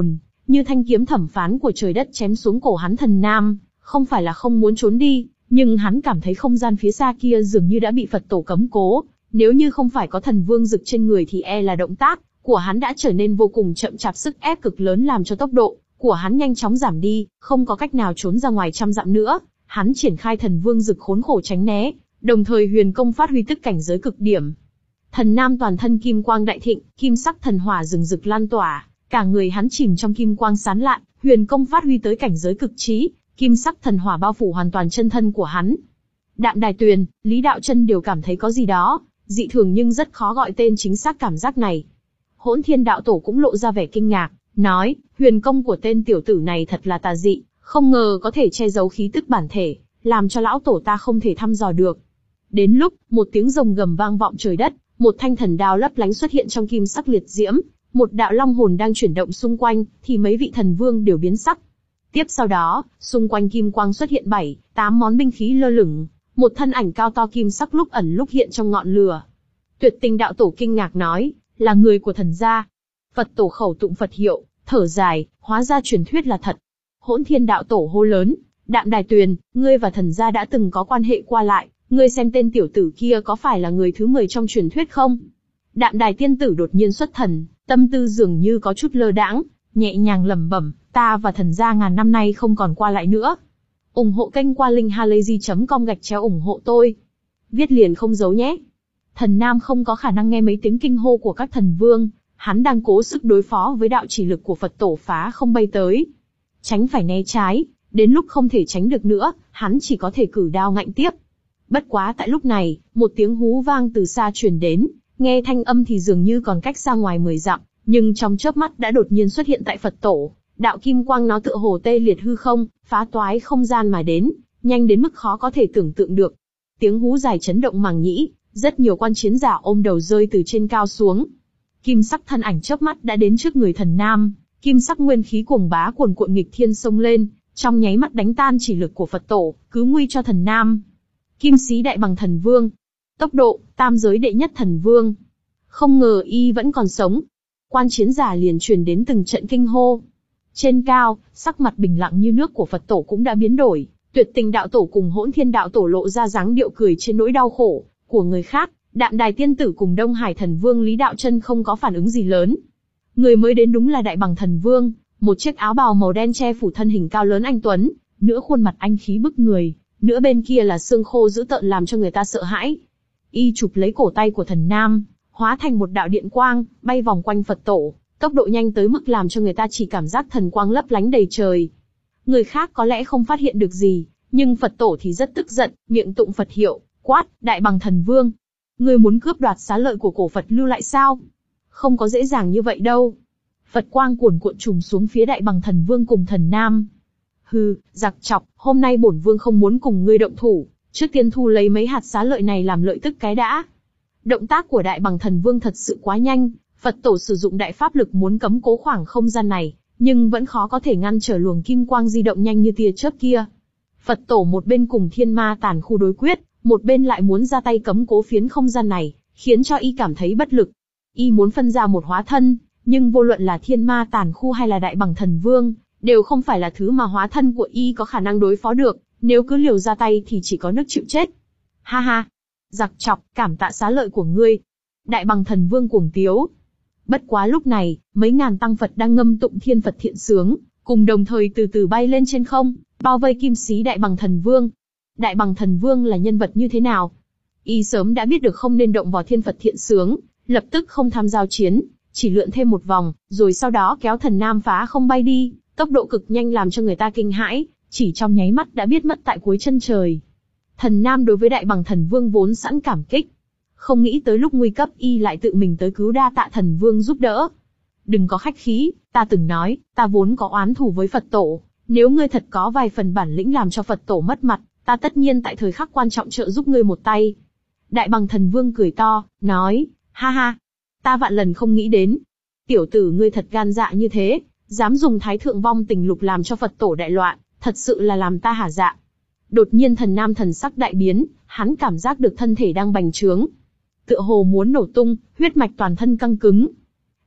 như thanh kiếm thẩm phán của trời đất chém xuống cổ hắn. Thần Nam không phải là không muốn trốn đi, nhưng hắn cảm thấy không gian phía xa kia dường như đã bị Phật tổ cấm cố, nếu như không phải có thần vương dực trên người thì e là động tác của hắn đã trở nên vô cùng chậm chạp, sức ép cực lớn làm cho tốc độ của hắn nhanh chóng giảm đi, không có cách nào trốn ra ngoài trăm dặm nữa. Hắn triển khai thần vương dực khốn khổ tránh né, đồng thời huyền công phát huy tức cảnh giới cực điểm. Thần Nam toàn thân kim quang đại thịnh, kim sắc thần hỏa rừng rực lan tỏa, cả người hắn chìm trong kim quang sáng lạn, huyền công phát huy tới cảnh giới cực trí, kim sắc thần hỏa bao phủ hoàn toàn chân thân của hắn. Đạm Đài Tuyền, Lý Đạo Chân đều cảm thấy có gì đó dị thường, nhưng rất khó gọi tên chính xác cảm giác này. Hỗn Thiên đạo tổ cũng lộ ra vẻ kinh ngạc, nói, huyền công của tên tiểu tử này thật là tà dị, không ngờ có thể che giấu khí tức bản thể, làm cho lão tổ ta không thể thăm dò được. Đến lúc, một tiếng rồng gầm vang vọng trời đất, một thanh thần đao lấp lánh xuất hiện trong kim sắc liệt diễm, một đạo long hồn đang chuyển động xung quanh, thì mấy vị thần vương đều biến sắc. Tiếp sau đó, xung quanh kim quang xuất hiện bảy, tám món binh khí lơ lửng, một thân ảnh cao to kim sắc lúc ẩn lúc hiện trong ngọn lửa. Tuyệt Tình đạo tổ kinh ngạc nói, là người của thần gia. Phật tổ khẩu tụng Phật hiệu, thở dài, hóa ra truyền thuyết là thật. Hỗn Thiên đạo tổ hô lớn, Đạm Đài Tuyền, ngươi và thần gia đã từng có quan hệ qua lại, ngươi xem tên tiểu tử kia có phải là người thứ mười trong truyền thuyết không? Đạm Đài tiên tử đột nhiên xuất thần, tâm tư dường như có chút lơ đãng, nhẹ nhàng lẩm bẩm, ta và thần gia ngàn năm nay không còn qua lại nữa. ủng hộ kênh qua link halayzi chấm com gạch chéo ủng hộ tôi. Viết liền không giấu nhé. Thần Nam không có khả năng nghe mấy tiếng kinh hô của các thần vương, hắn đang cố sức đối phó với đạo chỉ lực của Phật tổ phá không bay tới. Tránh phải né trái, đến lúc không thể tránh được nữa, hắn chỉ có thể cử đao ngạnh tiếp. Bất quá tại lúc này, một tiếng hú vang từ xa truyền đến, nghe thanh âm thì dường như còn cách xa ngoài mười dặm, nhưng trong chớp mắt đã đột nhiên xuất hiện tại Phật tổ. Đạo kim quang nó tựa hồ tê liệt hư không, phá toái không gian mà đến, nhanh đến mức khó có thể tưởng tượng được. Tiếng hú dài chấn động màng nhĩ, rất nhiều quan chiến giả ôm đầu rơi từ trên cao xuống. Kim sắc thân ảnh chớp mắt đã đến trước người thần Nam, kim sắc nguyên khí cuồng bá cuồn cuộn nghịch thiên xông lên, trong nháy mắt đánh tan chỉ lực của Phật tổ, cứu nguy cho thần Nam. Kim sĩ đại bằng thần vương, tốc độ, tam giới đệ nhất thần vương. Không ngờ y vẫn còn sống. Quan chiến giả liền truyền đến từng trận kinh hô. Trên cao, sắc mặt bình lặng như nước của Phật tổ cũng đã biến đổi, Tuyệt Tình đạo tổ cùng Hỗn Thiên đạo tổ lộ ra dáng điệu cười trên nỗi đau khổ của người khác. Đạm Đài tiên tử cùng Đông Hải thần vương Lý Đạo Chân không có phản ứng gì lớn. Người mới đến đúng là đại bằng thần vương, một chiếc áo bào màu đen che phủ thân hình cao lớn anh tuấn, nửa khuôn mặt anh khí bức người, nửa bên kia là xương khô dữ tợn làm cho người ta sợ hãi. Y chụp lấy cổ tay của thần Nam, hóa thành một đạo điện quang, bay vòng quanh Phật tổ, tốc độ nhanh tới mức làm cho người ta chỉ cảm giác thần quang lấp lánh đầy trời. Người khác có lẽ không phát hiện được gì, nhưng Phật tổ thì rất tức giận, miệng tụng Phật hiệu, quát, đại bằng thần vương. Ngươi muốn cướp đoạt xá lợi của cổ Phật lưu lại sao? Không có dễ dàng như vậy đâu. Phật quang cuồn cuộn trùm xuống phía đại bằng thần vương cùng thần Nam. Hừ, giặc chọc, hôm nay bổn vương không muốn cùng ngươi động thủ, trước tiên thu lấy mấy hạt xá lợi này làm lợi tức cái đã. Động tác của đại bằng thần vương thật sự quá nhanh, Phật tổ sử dụng đại pháp lực muốn cấm cố khoảng không gian này, nhưng vẫn khó có thể ngăn trở luồng kim quang di động nhanh như tia chớp kia. Phật tổ một bên cùng thiên ma tàn khu đối quyết, một bên lại muốn ra tay cấm cố phiến không gian này, khiến cho y cảm thấy bất lực. Y muốn phân ra một hóa thân, nhưng vô luận là thiên ma tàn khu hay là đại bằng thần vương, đều không phải là thứ mà hóa thân của y có khả năng đối phó được, nếu cứ liều ra tay thì chỉ có nước chịu chết. Ha ha! Giặc chọc, cảm tạ xá lợi của ngươi. Đại bằng thần vương cuồng tiếu. Bất quá lúc này, mấy ngàn tăng Phật đang ngâm tụng thiên Phật thiện sướng, cùng đồng thời từ từ bay lên trên không, bao vây kim sĩ đại bằng thần vương. Đại bằng thần vương là nhân vật như thế nào? Y sớm đã biết được không nên động vào thiên Phật thiện sướng, lập tức không tham giao chiến, chỉ lượn thêm một vòng, rồi sau đó kéo thần Nam phá không bay đi, tốc độ cực nhanh làm cho người ta kinh hãi, chỉ trong nháy mắt đã biết mất tại cuối chân trời. Thần Nam đối với đại bằng thần vương vốn sẵn cảm kích, không nghĩ tới lúc nguy cấp y lại tự mình tới cứu, đa tạ thần vương giúp đỡ. Đừng có khách khí, ta từng nói, ta vốn có oán thù với Phật tổ, nếu ngươi thật có vài phần bản lĩnh làm cho Phật tổ mất mặt, ta tất nhiên tại thời khắc quan trọng trợ giúp ngươi một tay. Đại bằng thần vương cười to, nói, ha ha, ta vạn lần không nghĩ đến. Tiểu tử ngươi thật gan dạ như thế, dám dùng thái thượng vong tình lục làm cho Phật tổ đại loạn, thật sự là làm ta hả dạ. Đột nhiên thần Nam thần sắc đại biến, hắn cảm giác được thân thể đang bành trướng, tựa hồ muốn nổ tung, huyết mạch toàn thân căng cứng.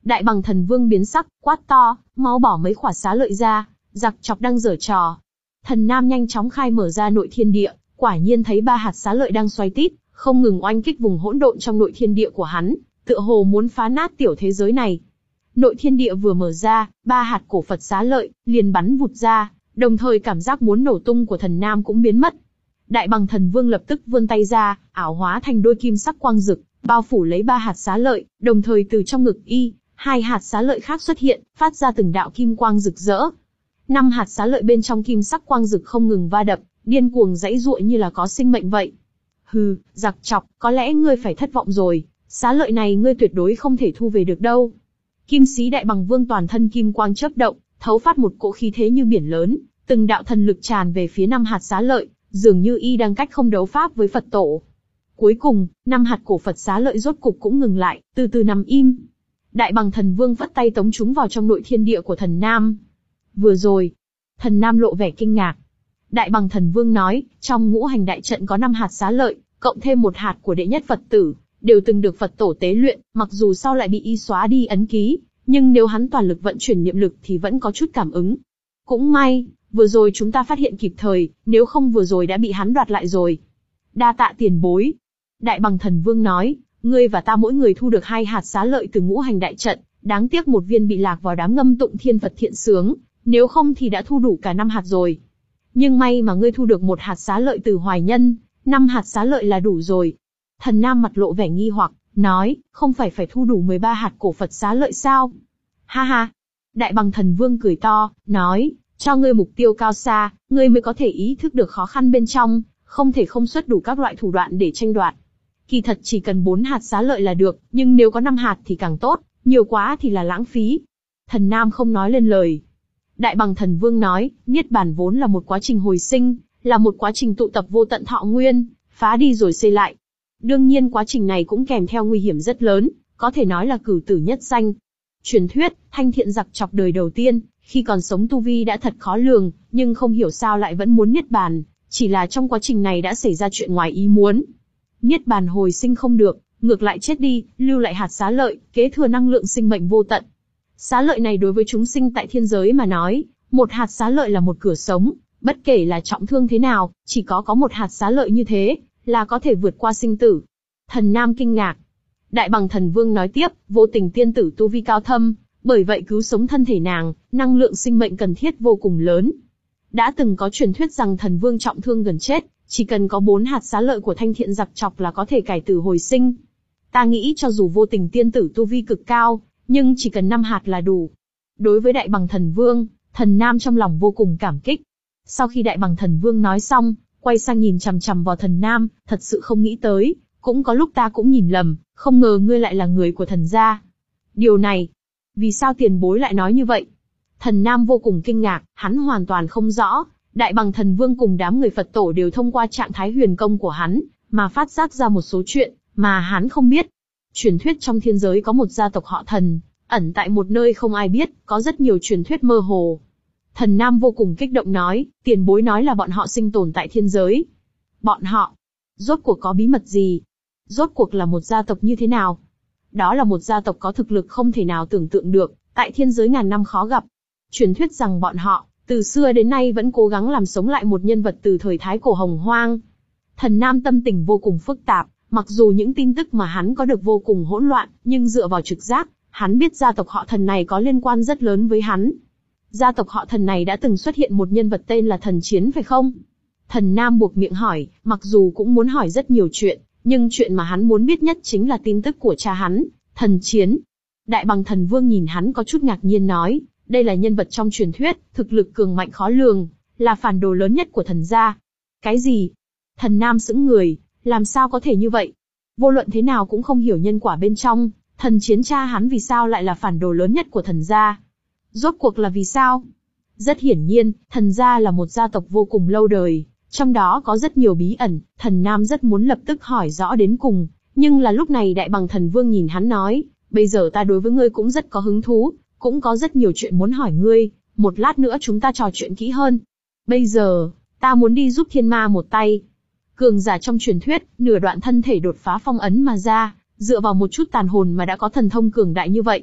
Đại Bằng Thần Vương biến sắc, quát to, mau bỏ mấy quả xá lợi ra, giặc chọc đang giở trò. Thần Nam nhanh chóng khai mở ra nội thiên địa, quả nhiên thấy ba hạt xá lợi đang xoay tít, không ngừng oanh kích vùng hỗn độn trong nội thiên địa của hắn, tựa hồ muốn phá nát tiểu thế giới này. Nội thiên địa vừa mở ra, ba hạt cổ Phật xá lợi liền bắn vụt ra, đồng thời cảm giác muốn nổ tung của Thần Nam cũng biến mất. Đại Bằng Thần Vương lập tức vươn tay ra, ảo hóa thành đôi kim sắc quang rực, bao phủ lấy ba hạt xá lợi, đồng thời từ trong ngực y, hai hạt xá lợi khác xuất hiện, phát ra từng đạo kim quang rực rỡ. Năm hạt xá lợi bên trong kim sắc quang rực không ngừng va đập, điên cuồng giãy giụa như là có sinh mệnh vậy. Hừ, giặc chọc, có lẽ ngươi phải thất vọng rồi, xá lợi này ngươi tuyệt đối không thể thu về được đâu. Kim sĩ Đại Bằng Vương toàn thân kim quang chớp động, thấu phát một cỗ khí thế như biển lớn, từng đạo thần lực tràn về phía năm hạt xá lợi, dường như y đang cách không đấu pháp với Phật tổ. Cuối cùng, năm hạt cổ Phật xá lợi rốt cục cũng ngừng lại, từ từ nằm im. Đại Bằng Thần Vương vất tay tống chúng vào trong nội thiên địa của Thần Nam. Vừa rồi, Thần Nam lộ vẻ kinh ngạc. Đại Bằng Thần Vương nói, trong ngũ hành đại trận có năm hạt xá lợi, cộng thêm một hạt của đệ nhất Phật tử, đều từng được Phật tổ tế luyện, mặc dù sau lại bị y xóa đi ấn ký, nhưng nếu hắn toàn lực vận chuyển niệm lực thì vẫn có chút cảm ứng. Cũng may, vừa rồi chúng ta phát hiện kịp thời, nếu không vừa rồi đã bị hắn đoạt lại rồi. Đa tạ tiền bối. Đại Bằng Thần Vương nói, ngươi và ta mỗi người thu được hai hạt xá lợi từ ngũ hành đại trận, đáng tiếc một viên bị lạc vào đám ngâm tụng thiên Phật thiện sướng, nếu không thì đã thu đủ cả năm hạt rồi. Nhưng may mà ngươi thu được một hạt xá lợi từ Hoài Nhân, năm hạt xá lợi là đủ rồi. Thần Nam mặt lộ vẻ nghi hoặc, nói, không phải phải thu đủ mười ba hạt cổ Phật xá lợi sao? Ha ha. Đại Bằng Thần Vương cười to, nói, cho ngươi mục tiêu cao xa, ngươi mới có thể ý thức được khó khăn bên trong, không thể không xuất đủ các loại thủ đoạn để tranh đoạt. Kỳ thật chỉ cần bốn hạt xá lợi là được, nhưng nếu có năm hạt thì càng tốt, nhiều quá thì là lãng phí. Thần Nam không nói lên lời. Đại Bằng Thần Vương nói, Niết Bàn vốn là một quá trình hồi sinh, là một quá trình tụ tập vô tận thọ nguyên, phá đi rồi xây lại. Đương nhiên quá trình này cũng kèm theo nguy hiểm rất lớn, có thể nói là cửu tử nhất danh. Truyền thuyết, Thanh Thiện giặc chọc đời đầu tiên, khi còn sống tu vi đã thật khó lường, nhưng không hiểu sao lại vẫn muốn Niết Bàn, chỉ là trong quá trình này đã xảy ra chuyện ngoài ý muốn. Niết Bàn hồi sinh không được, ngược lại chết đi, lưu lại hạt xá lợi, kế thừa năng lượng sinh mệnh vô tận. Xá lợi này đối với chúng sinh tại thiên giới mà nói, một hạt xá lợi là một cửa sống, bất kể là trọng thương thế nào, chỉ có có một hạt xá lợi như thế, là có thể vượt qua sinh tử. Thần Nam kinh ngạc. Đại Bằng Thần Vương nói tiếp, vô tình tiên tử tu vi cao thâm, bởi vậy cứu sống thân thể nàng, năng lượng sinh mệnh cần thiết vô cùng lớn. Đã từng có truyền thuyết rằng thần vương trọng thương gần chết, chỉ cần có bốn hạt xá lợi của Thanh Thiện giặc chọc là có thể cải tử hồi sinh. Ta nghĩ cho dù vô tình tiên tử tu vi cực cao, nhưng chỉ cần năm hạt là đủ. Đối với Đại Bằng Thần Vương, Thần Nam trong lòng vô cùng cảm kích. Sau khi Đại Bằng Thần Vương nói xong, quay sang nhìn chằm chằm vào Thần Nam, thật sự không nghĩ tới, cũng có lúc ta cũng nhìn lầm, không ngờ ngươi lại là người của thần gia. Điều này, vì sao tiền bối lại nói như vậy? Thần Nam vô cùng kinh ngạc, hắn hoàn toàn không rõ, Đại Bằng Thần Vương cùng đám người Phật tổ đều thông qua trạng thái huyền công của hắn, mà phát giác ra một số chuyện, mà hắn không biết. Truyền thuyết trong thiên giới có một gia tộc họ Thần, ẩn tại một nơi không ai biết, có rất nhiều truyền thuyết mơ hồ. Thần Nam vô cùng kích động nói, tiền bối nói là bọn họ sinh tồn tại thiên giới. Bọn họ, rốt cuộc có bí mật gì? Rốt cuộc là một gia tộc như thế nào? Đó là một gia tộc có thực lực không thể nào tưởng tượng được, tại thiên giới ngàn năm khó gặp. Truyền thuyết rằng bọn họ, từ xưa đến nay vẫn cố gắng làm sống lại một nhân vật từ thời Thái Cổ Hồng Hoang. Thần Nam tâm tình vô cùng phức tạp, mặc dù những tin tức mà hắn có được vô cùng hỗn loạn, nhưng dựa vào trực giác, hắn biết gia tộc họ Thần này có liên quan rất lớn với hắn. Gia tộc họ Thần này đã từng xuất hiện một nhân vật tên là Thần Chiến phải không? Thần Nam buộc miệng hỏi, mặc dù cũng muốn hỏi rất nhiều chuyện, nhưng chuyện mà hắn muốn biết nhất chính là tin tức của cha hắn, Thần Chiến. Đại Bằng Thần Vương nhìn hắn có chút ngạc nhiên nói, đây là nhân vật trong truyền thuyết, thực lực cường mạnh khó lường, là phản đồ lớn nhất của thần gia. Cái gì? Thần Nam sững người, làm sao có thể như vậy? Vô luận thế nào cũng không hiểu nhân quả bên trong, Thần Chiến cha hắn vì sao lại là phản đồ lớn nhất của thần gia? Rốt cuộc là vì sao? Rất hiển nhiên, thần gia là một gia tộc vô cùng lâu đời, trong đó có rất nhiều bí ẩn, Thần Nam rất muốn lập tức hỏi rõ đến cùng, nhưng là lúc này Đại Bằng Thần Vương nhìn hắn nói, bây giờ ta đối với ngươi cũng rất có hứng thú, cũng có rất nhiều chuyện muốn hỏi ngươi, một lát nữa chúng ta trò chuyện kỹ hơn. Bây giờ, ta muốn đi giúp thiên ma một tay. Cường giả trong truyền thuyết, nửa đoạn thân thể đột phá phong ấn mà ra, dựa vào một chút tàn hồn mà đã có thần thông cường đại như vậy.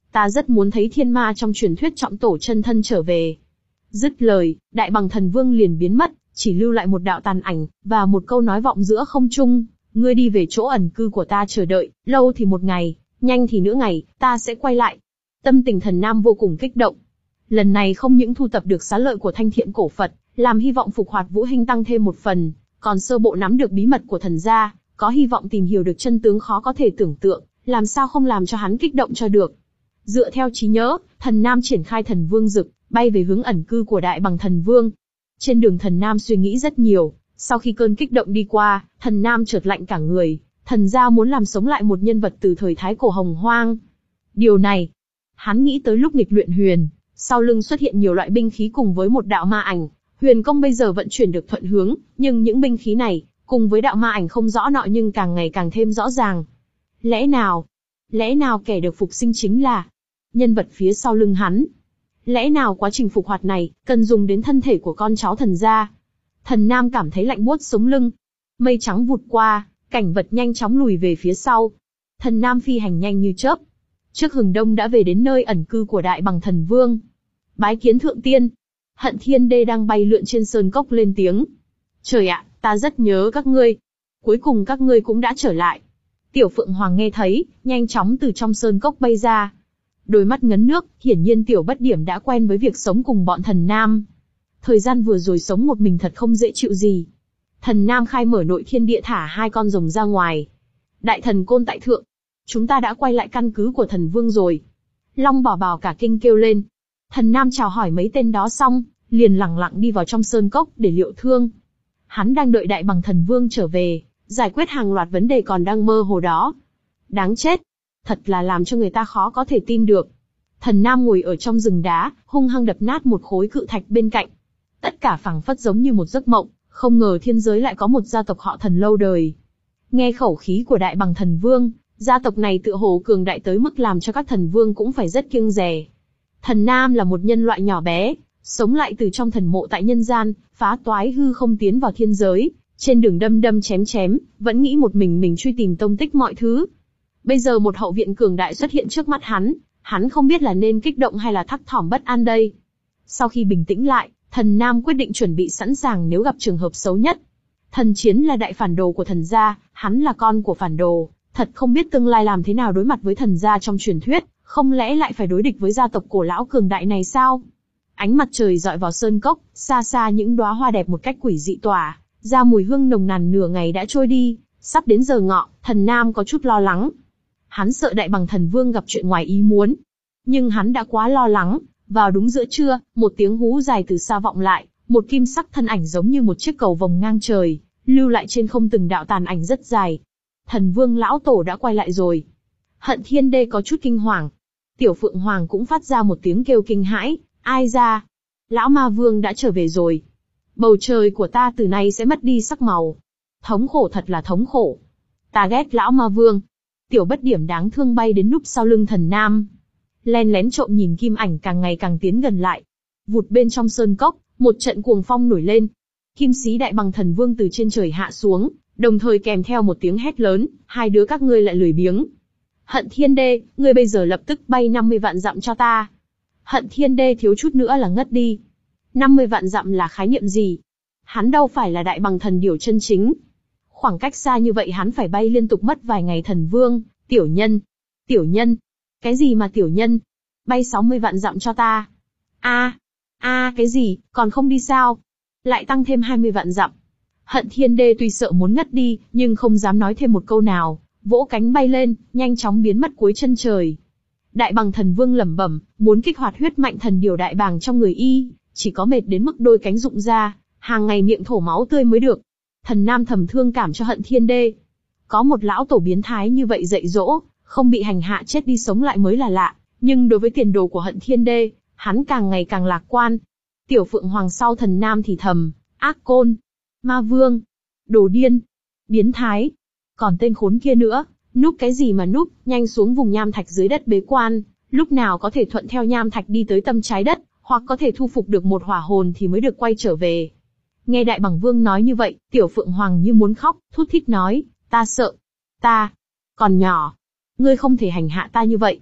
Ta rất muốn thấy thiên ma trong truyền thuyết trọng tổ chân thân trở về. Dứt lời, Đại Bằng Thần Vương liền biến mất, chỉ lưu lại một đạo tàn ảnh, và một câu nói vọng giữa không trung. Ngươi đi về chỗ ẩn cư của ta chờ đợi, lâu thì một ngày, nhanh thì nửa ngày, ta sẽ quay lại. Tâm tình Thần Nam vô cùng kích động. Lần này không những thu tập được xá lợi của Thanh Thiện cổ Phật, làm hy vọng phục hoạt Vũ Hinh tăng thêm một phần, còn sơ bộ nắm được bí mật của thần gia, có hy vọng tìm hiểu được chân tướng khó có thể tưởng tượng, làm sao không làm cho hắn kích động cho được. Dựa theo trí nhớ, Thần Nam triển khai Thần Vương Dực, bay về hướng ẩn cư của Đại Bằng Thần Vương. Trên đường Thần Nam suy nghĩ rất nhiều, sau khi cơn kích động đi qua, Thần Nam chợt lạnh cả người, thần gia muốn làm sống lại một nhân vật từ thời Thái Cổ Hồng Hoang. Điều này, hắn nghĩ tới lúc nghịch luyện huyền, sau lưng xuất hiện nhiều loại binh khí cùng với một đạo ma ảnh, huyền công bây giờ vận chuyển được thuận hướng, nhưng những binh khí này, cùng với đạo ma ảnh không rõ nọ nhưng càng ngày càng thêm rõ ràng. Lẽ nào, lẽ nào kẻ được phục sinh chính là nhân vật phía sau lưng hắn? Lẽ nào quá trình phục hoạt này, cần dùng đến thân thể của con cháu thần gia? Thần Nam cảm thấy lạnh buốt sống lưng. Mây trắng vụt qua, cảnh vật nhanh chóng lùi về phía sau. Thần Nam phi hành nhanh như chớp. Trước hừng đông đã về đến nơi ẩn cư của Đại Bằng Thần Vương. Bái kiến thượng tiên. Hận Thiên Đê đang bay lượn trên sơn cốc lên tiếng. Trời ạ, ta rất nhớ các ngươi. Cuối cùng các ngươi cũng đã trở lại. Tiểu Phượng Hoàng nghe thấy, nhanh chóng từ trong sơn cốc bay ra. Đôi mắt ngấn nước, hiển nhiên Tiểu Bất Điểm đã quen với việc sống cùng bọn Thần Nam. Thời gian vừa rồi sống một mình thật không dễ chịu gì. Thần Nam khai mở nội thiên địa thả hai con rồng ra ngoài. Đại thần Côn tại thượng. Chúng ta đã quay lại căn cứ của thần vương rồi. Long Bảo Bảo cả kinh kêu lên. Thần Nam chào hỏi mấy tên đó xong, liền lẳng lặng đi vào trong sơn cốc để liệu thương. Hắn đang đợi Đại Bằng Thần Vương trở về, giải quyết hàng loạt vấn đề còn đang mơ hồ đó. Đáng chết. Thật là làm cho người ta khó có thể tin được. Thần Nam ngồi ở trong rừng đá, hung hăng đập nát một khối cự thạch bên cạnh. Tất cả phảng phất giống như một giấc mộng, không ngờ thiên giới lại có một gia tộc họ Thần lâu đời. Nghe khẩu khí của Đại Bằng Thần Vương, gia tộc này tựa hồ cường đại tới mức làm cho các thần vương cũng phải rất kiêng dè. Thần Nam là một nhân loại nhỏ bé, sống lại từ trong thần mộ tại nhân gian, phá toái hư không tiến vào thiên giới, trên đường đâm đâm chém chém, vẫn nghĩ một mình mình truy tìm tông tích mọi thứ. Bây giờ một hậu viện cường đại xuất hiện trước mắt hắn, hắn không biết là nên kích động hay là thấp thỏm bất an đây. Sau khi bình tĩnh lại, Thần Nam quyết định chuẩn bị sẵn sàng nếu gặp trường hợp xấu nhất. Thần Chiến là đại phản đồ của thần gia, hắn là con của phản đồ, thật không biết tương lai làm thế nào đối mặt với thần gia trong truyền thuyết, không lẽ lại phải đối địch với gia tộc cổ lão cường đại này sao? Ánh mặt trời dọi vào sơn cốc, xa xa những đóa hoa đẹp một cách quỷ dị tỏa ra mùi hương nồng nàn. Nửa ngày đã trôi đi, sắp đến giờ ngọ, Thần Nam có chút lo lắng. Hắn sợ Đại Bằng Thần Vương gặp chuyện ngoài ý muốn. Nhưng hắn đã quá lo lắng, vào đúng giữa trưa, một tiếng hú dài từ xa vọng lại, một kim sắc thân ảnh giống như một chiếc cầu vồng ngang trời, lưu lại trên không từng đạo tàn ảnh rất dài. Thần Vương lão tổ đã quay lại rồi. Hận Thiên Đê có chút kinh hoàng. Tiểu Phượng Hoàng cũng phát ra một tiếng kêu kinh hãi, ai ra? Lão Ma Vương đã trở về rồi. Bầu trời của ta từ nay sẽ mất đi sắc màu. Thống khổ thật là thống khổ. Ta ghét Lão Ma Vương. Tiểu Bất Điểm đáng thương bay đến núp sau lưng Thần Nam. Len lén trộm nhìn kim ảnh càng ngày càng tiến gần lại. Vụt bên trong sơn cốc, một trận cuồng phong nổi lên. Kim sĩ Đại Bằng Thần Vương từ trên trời hạ xuống, đồng thời kèm theo một tiếng hét lớn, hai đứa các ngươi lại lười biếng. Hận Thiên Đê, ngươi bây giờ lập tức bay năm mươi vạn dặm cho ta. Hận Thiên Đê thiếu chút nữa là ngất đi. năm mươi vạn dặm là khái niệm gì? Hắn đâu phải là Đại Bằng Thần Điểu chân chính. Khoảng cách xa như vậy hắn phải bay liên tục mất vài ngày. Thần Vương, tiểu nhân, tiểu nhân. Cái gì mà tiểu nhân? Bay sáu mươi vạn dặm cho ta. A, a cái gì, còn không đi sao? Lại tăng thêm hai mươi vạn dặm. Hận Thiên Đê tuy sợ muốn ngất đi, nhưng không dám nói thêm một câu nào, vỗ cánh bay lên, nhanh chóng biến mất cuối chân trời. Đại Bằng Thần Vương lẩm bẩm, muốn kích hoạt huyết mạnh thần điều đại bàng trong người y, chỉ có mệt đến mức đôi cánh rụng ra, hàng ngày miệng thổ máu tươi mới được. Thần Nam thầm thương cảm cho Hận Thiên Đê. Có một lão tổ biến thái như vậy dạy dỗ, không bị hành hạ chết đi sống lại mới là lạ, nhưng đối với tiền đồ của Hận Thiên Đê, hắn càng ngày càng lạc quan. Tiểu Phượng Hoàng sau Thần Nam thì thầm, ác côn, ma vương, đồ điên, biến thái. Còn tên khốn kia nữa, núp cái gì mà núp, nhanh xuống vùng nham thạch dưới đất bế quan, lúc nào có thể thuận theo nham thạch đi tới tâm trái đất, hoặc có thể thu phục được một hỏa hồn thì mới được quay trở về. Nghe Đại Bằng Vương nói như vậy, Tiểu Phượng Hoàng như muốn khóc, thút thít nói, ta sợ, ta còn nhỏ, ngươi không thể hành hạ ta như vậy.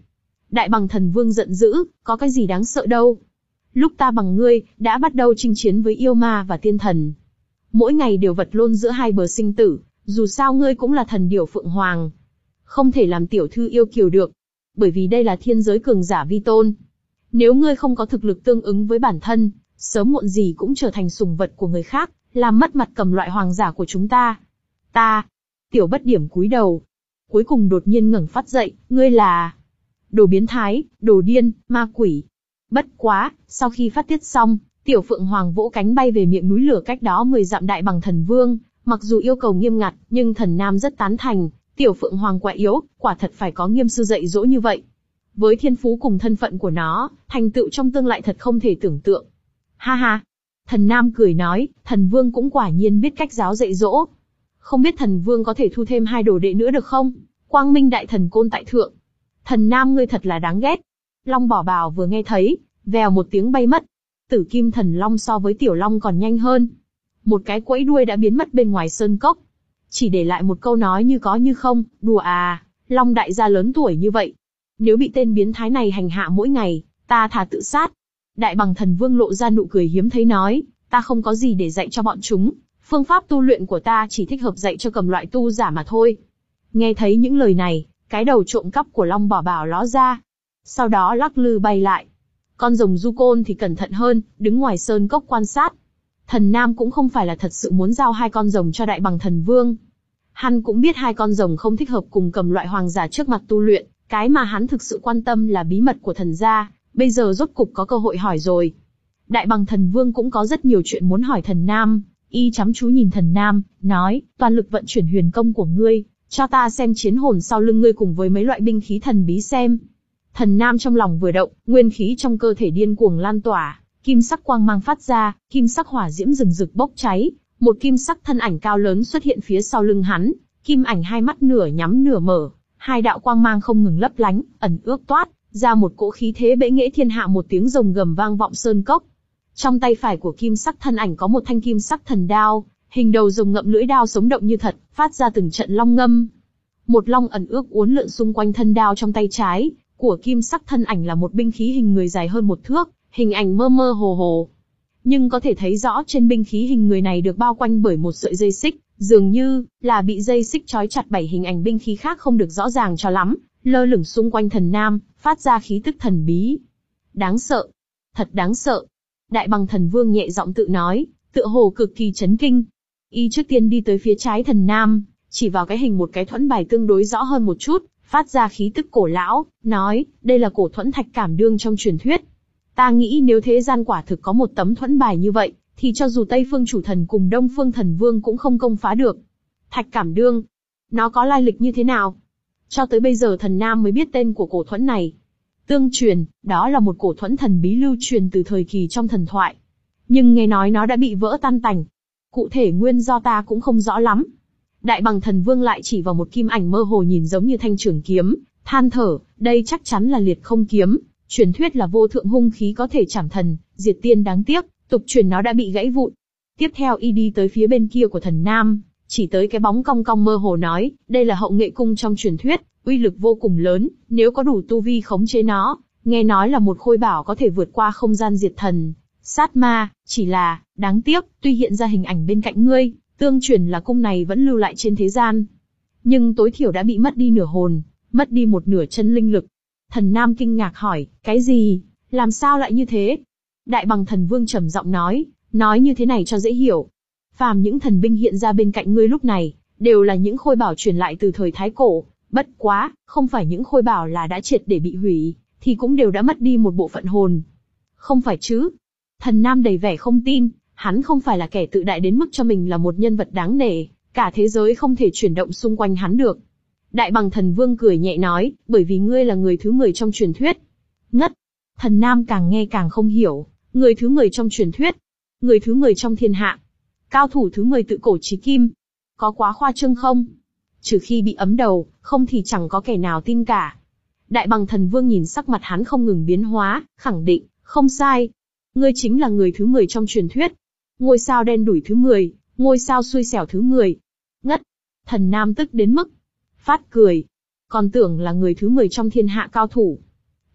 Đại Bằng Thần Vương giận dữ, có cái gì đáng sợ đâu. Lúc ta bằng ngươi, đã bắt đầu chinh chiến với yêu ma và tiên thần. Mỗi ngày đều vật lộn giữa hai bờ sinh tử, dù sao ngươi cũng là thần điểu Phượng Hoàng. Không thể làm tiểu thư yêu kiều được. Bởi vì đây là thiên giới cường giả vi tôn. Nếu ngươi không có thực lực tương ứng với bản thân, sớm muộn gì cũng trở thành sủng vật của người khác, làm mất mặt cầm loại hoàng giả của chúng ta. Ta, Tiểu Bất Điểm cúi đầu. Cuối cùng đột nhiên ngẩng phát dậy, ngươi là... Đồ biến thái, đồ điên, ma quỷ. Bất quá, sau khi phát tiết xong, Tiểu Phượng Hoàng vỗ cánh bay về miệng núi lửa cách đó mười dặm Đại Bằng Thần Vương. Mặc dù yêu cầu nghiêm ngặt, nhưng Thần Nam rất tán thành. Tiểu Phượng Hoàng quá yếu, quả thật phải có nghiêm sư dạy dỗ như vậy. Với thiên phú cùng thân phận của nó, thành tựu trong tương lai thật không thể tưởng tượng. Ha ha! Thần Nam cười nói, Thần Vương cũng quả nhiên biết cách giáo dạy dỗ. Không biết Thần Vương có thể thu thêm hai đồ đệ nữa được không? Quang Minh Đại Thần Côn tại thượng. Thần Nam ngươi thật là đáng ghét. Long Bỏ Bào vừa nghe thấy, vèo một tiếng bay mất. Tử Kim Thần Long so với Tiểu Long còn nhanh hơn. Một cái quẫy đuôi đã biến mất bên ngoài sơn cốc. Chỉ để lại một câu nói như có như không, đùa à, Long đại gia lớn tuổi như vậy. Nếu bị tên biến thái này hành hạ mỗi ngày, ta thà tự sát. Đại Bằng Thần Vương lộ ra nụ cười hiếm thấy nói, ta không có gì để dạy cho bọn chúng, phương pháp tu luyện của ta chỉ thích hợp dạy cho cầm loại tu giả mà thôi. Nghe thấy những lời này, cái đầu trộm cắp của Long Bỏ Bào ló ra. Sau đó lắc lư bay lại. Con rồng du côn thì cẩn thận hơn, đứng ngoài sơn cốc quan sát. Thần Nam cũng không phải là thật sự muốn giao hai con rồng cho Đại Bằng Thần Vương. Hắn cũng biết hai con rồng không thích hợp cùng cầm loại hoàng giả trước mặt tu luyện, cái mà hắn thực sự quan tâm là bí mật của thần gia, bây giờ rốt cục có cơ hội hỏi rồi. Đại Bằng Thần Vương cũng có rất nhiều chuyện muốn hỏi Thần Nam, y chăm chú nhìn Thần Nam, nói, toàn lực vận chuyển huyền công của ngươi, cho ta xem chiến hồn sau lưng ngươi cùng với mấy loại binh khí thần bí xem. Thần Nam trong lòng vừa động, nguyên khí trong cơ thể điên cuồng lan tỏa, kim sắc quang mang phát ra, kim sắc hỏa diễm rừng rực bốc cháy, một kim sắc thân ảnh cao lớn xuất hiện phía sau lưng hắn, kim ảnh hai mắt nửa nhắm nửa mở, hai đạo quang mang không ngừng lấp lánh, ẩn ước toát ra một cỗ khí thế bệ nghệ thiên hạ, một tiếng rồng gầm vang vọng sơn cốc. Trong tay phải của kim sắc thân ảnh có một thanh kim sắc thần đao, hình đầu rồng ngậm lưỡi đao sống động như thật, phát ra từng trận long ngâm. Một long ẩn ước uốn lượn xung quanh thân đao trong tay trái của kim sắc thân ảnh là một binh khí hình người dài hơn một thước, hình ảnh mơ mơ hồ hồ. Nhưng có thể thấy rõ trên binh khí hình người này được bao quanh bởi một sợi dây xích, dường như là bị dây xích trói chặt. Bảy hình ảnh binh khí khác không được rõ ràng cho lắm, lơ lửng xung quanh Thần Nam, phát ra khí tức thần bí. Đáng sợ, thật đáng sợ. Đại Bằng Thần Vương nhẹ giọng tự nói, tựa hồ cực kỳ chấn kinh. Y trước tiên đi tới phía trái Thần Nam, chỉ vào cái hình một cái thuẫn bài tương đối rõ hơn một chút, phát ra khí tức cổ lão, nói, đây là cổ thuẫn thạch cảm đương trong truyền thuyết. Ta nghĩ nếu thế gian quả thực có một tấm thuẫn bài như vậy, thì cho dù Tây Phương Chủ Thần cùng Đông Phương Thần Vương cũng không công phá được. Thạch cảm đương, nó có lai lịch như thế nào? Cho tới bây giờ Thần Nam mới biết tên của cổ thuẫn này. Tương truyền, đó là một cổ thuẫn thần bí lưu truyền từ thời kỳ trong thần thoại. Nhưng nghe nói nó đã bị vỡ tan tành. Cụ thể nguyên do ta cũng không rõ lắm. Đại Bằng Thần Vương lại chỉ vào một kim ảnh mơ hồ nhìn giống như thanh trường kiếm, than thở, đây chắc chắn là liệt không kiếm. Truyền thuyết là vô thượng hung khí có thể chảm thần, diệt tiên, đáng tiếc, tục truyền nó đã bị gãy vụn. Tiếp theo y đi tới phía bên kia của Thần Nam, chỉ tới cái bóng cong cong mơ hồ nói, đây là hậu nghệ cung trong truyền thuyết, uy lực vô cùng lớn, nếu có đủ tu vi khống chế nó, nghe nói là một khôi bảo có thể vượt qua không gian diệt thần, sát ma, chỉ là, đáng tiếc, tuy hiện ra hình ảnh bên cạnh ngươi, tương truyền là cung này vẫn lưu lại trên thế gian. Nhưng tối thiểu đã bị mất đi nửa hồn, mất đi một nửa chân linh lực. Thần Nam kinh ngạc hỏi, cái gì? Làm sao lại như thế? Đại Bằng Thần Vương trầm giọng nói, nói như thế này cho dễ hiểu. Phàm những thần binh hiện ra bên cạnh ngươi lúc này, đều là những khôi bảo truyền lại từ thời Thái Cổ. Bất quá, không phải những khôi bảo là đã triệt để bị hủy, thì cũng đều đã mất đi một bộ phận hồn. Không phải chứ? Thần Nam đầy vẻ không tin, hắn không phải là kẻ tự đại đến mức cho mình là một nhân vật đáng nể, cả thế giới không thể chuyển động xung quanh hắn được. Đại Bằng Thần Vương cười nhẹ nói, bởi vì ngươi là người thứ mười trong truyền thuyết. Ngất! Thần Nam càng nghe càng không hiểu, người thứ mười trong truyền thuyết, người thứ mười trong thiên hạ, cao thủ thứ mười tự cổ chí kim. Có quá khoa trương không? Trừ khi bị ấm đầu, không thì chẳng có kẻ nào tin cả. Đại Bằng Thần Vương nhìn sắc mặt hắn không ngừng biến hóa, khẳng định, không sai. Ngươi chính là người thứ mười trong truyền thuyết. Ngôi sao đen đủi thứ mười, ngôi sao xui xẻo thứ mười. Ngất! Thần Nam tức đến mức phát cười. Còn tưởng là người thứ mười trong thiên hạ cao thủ.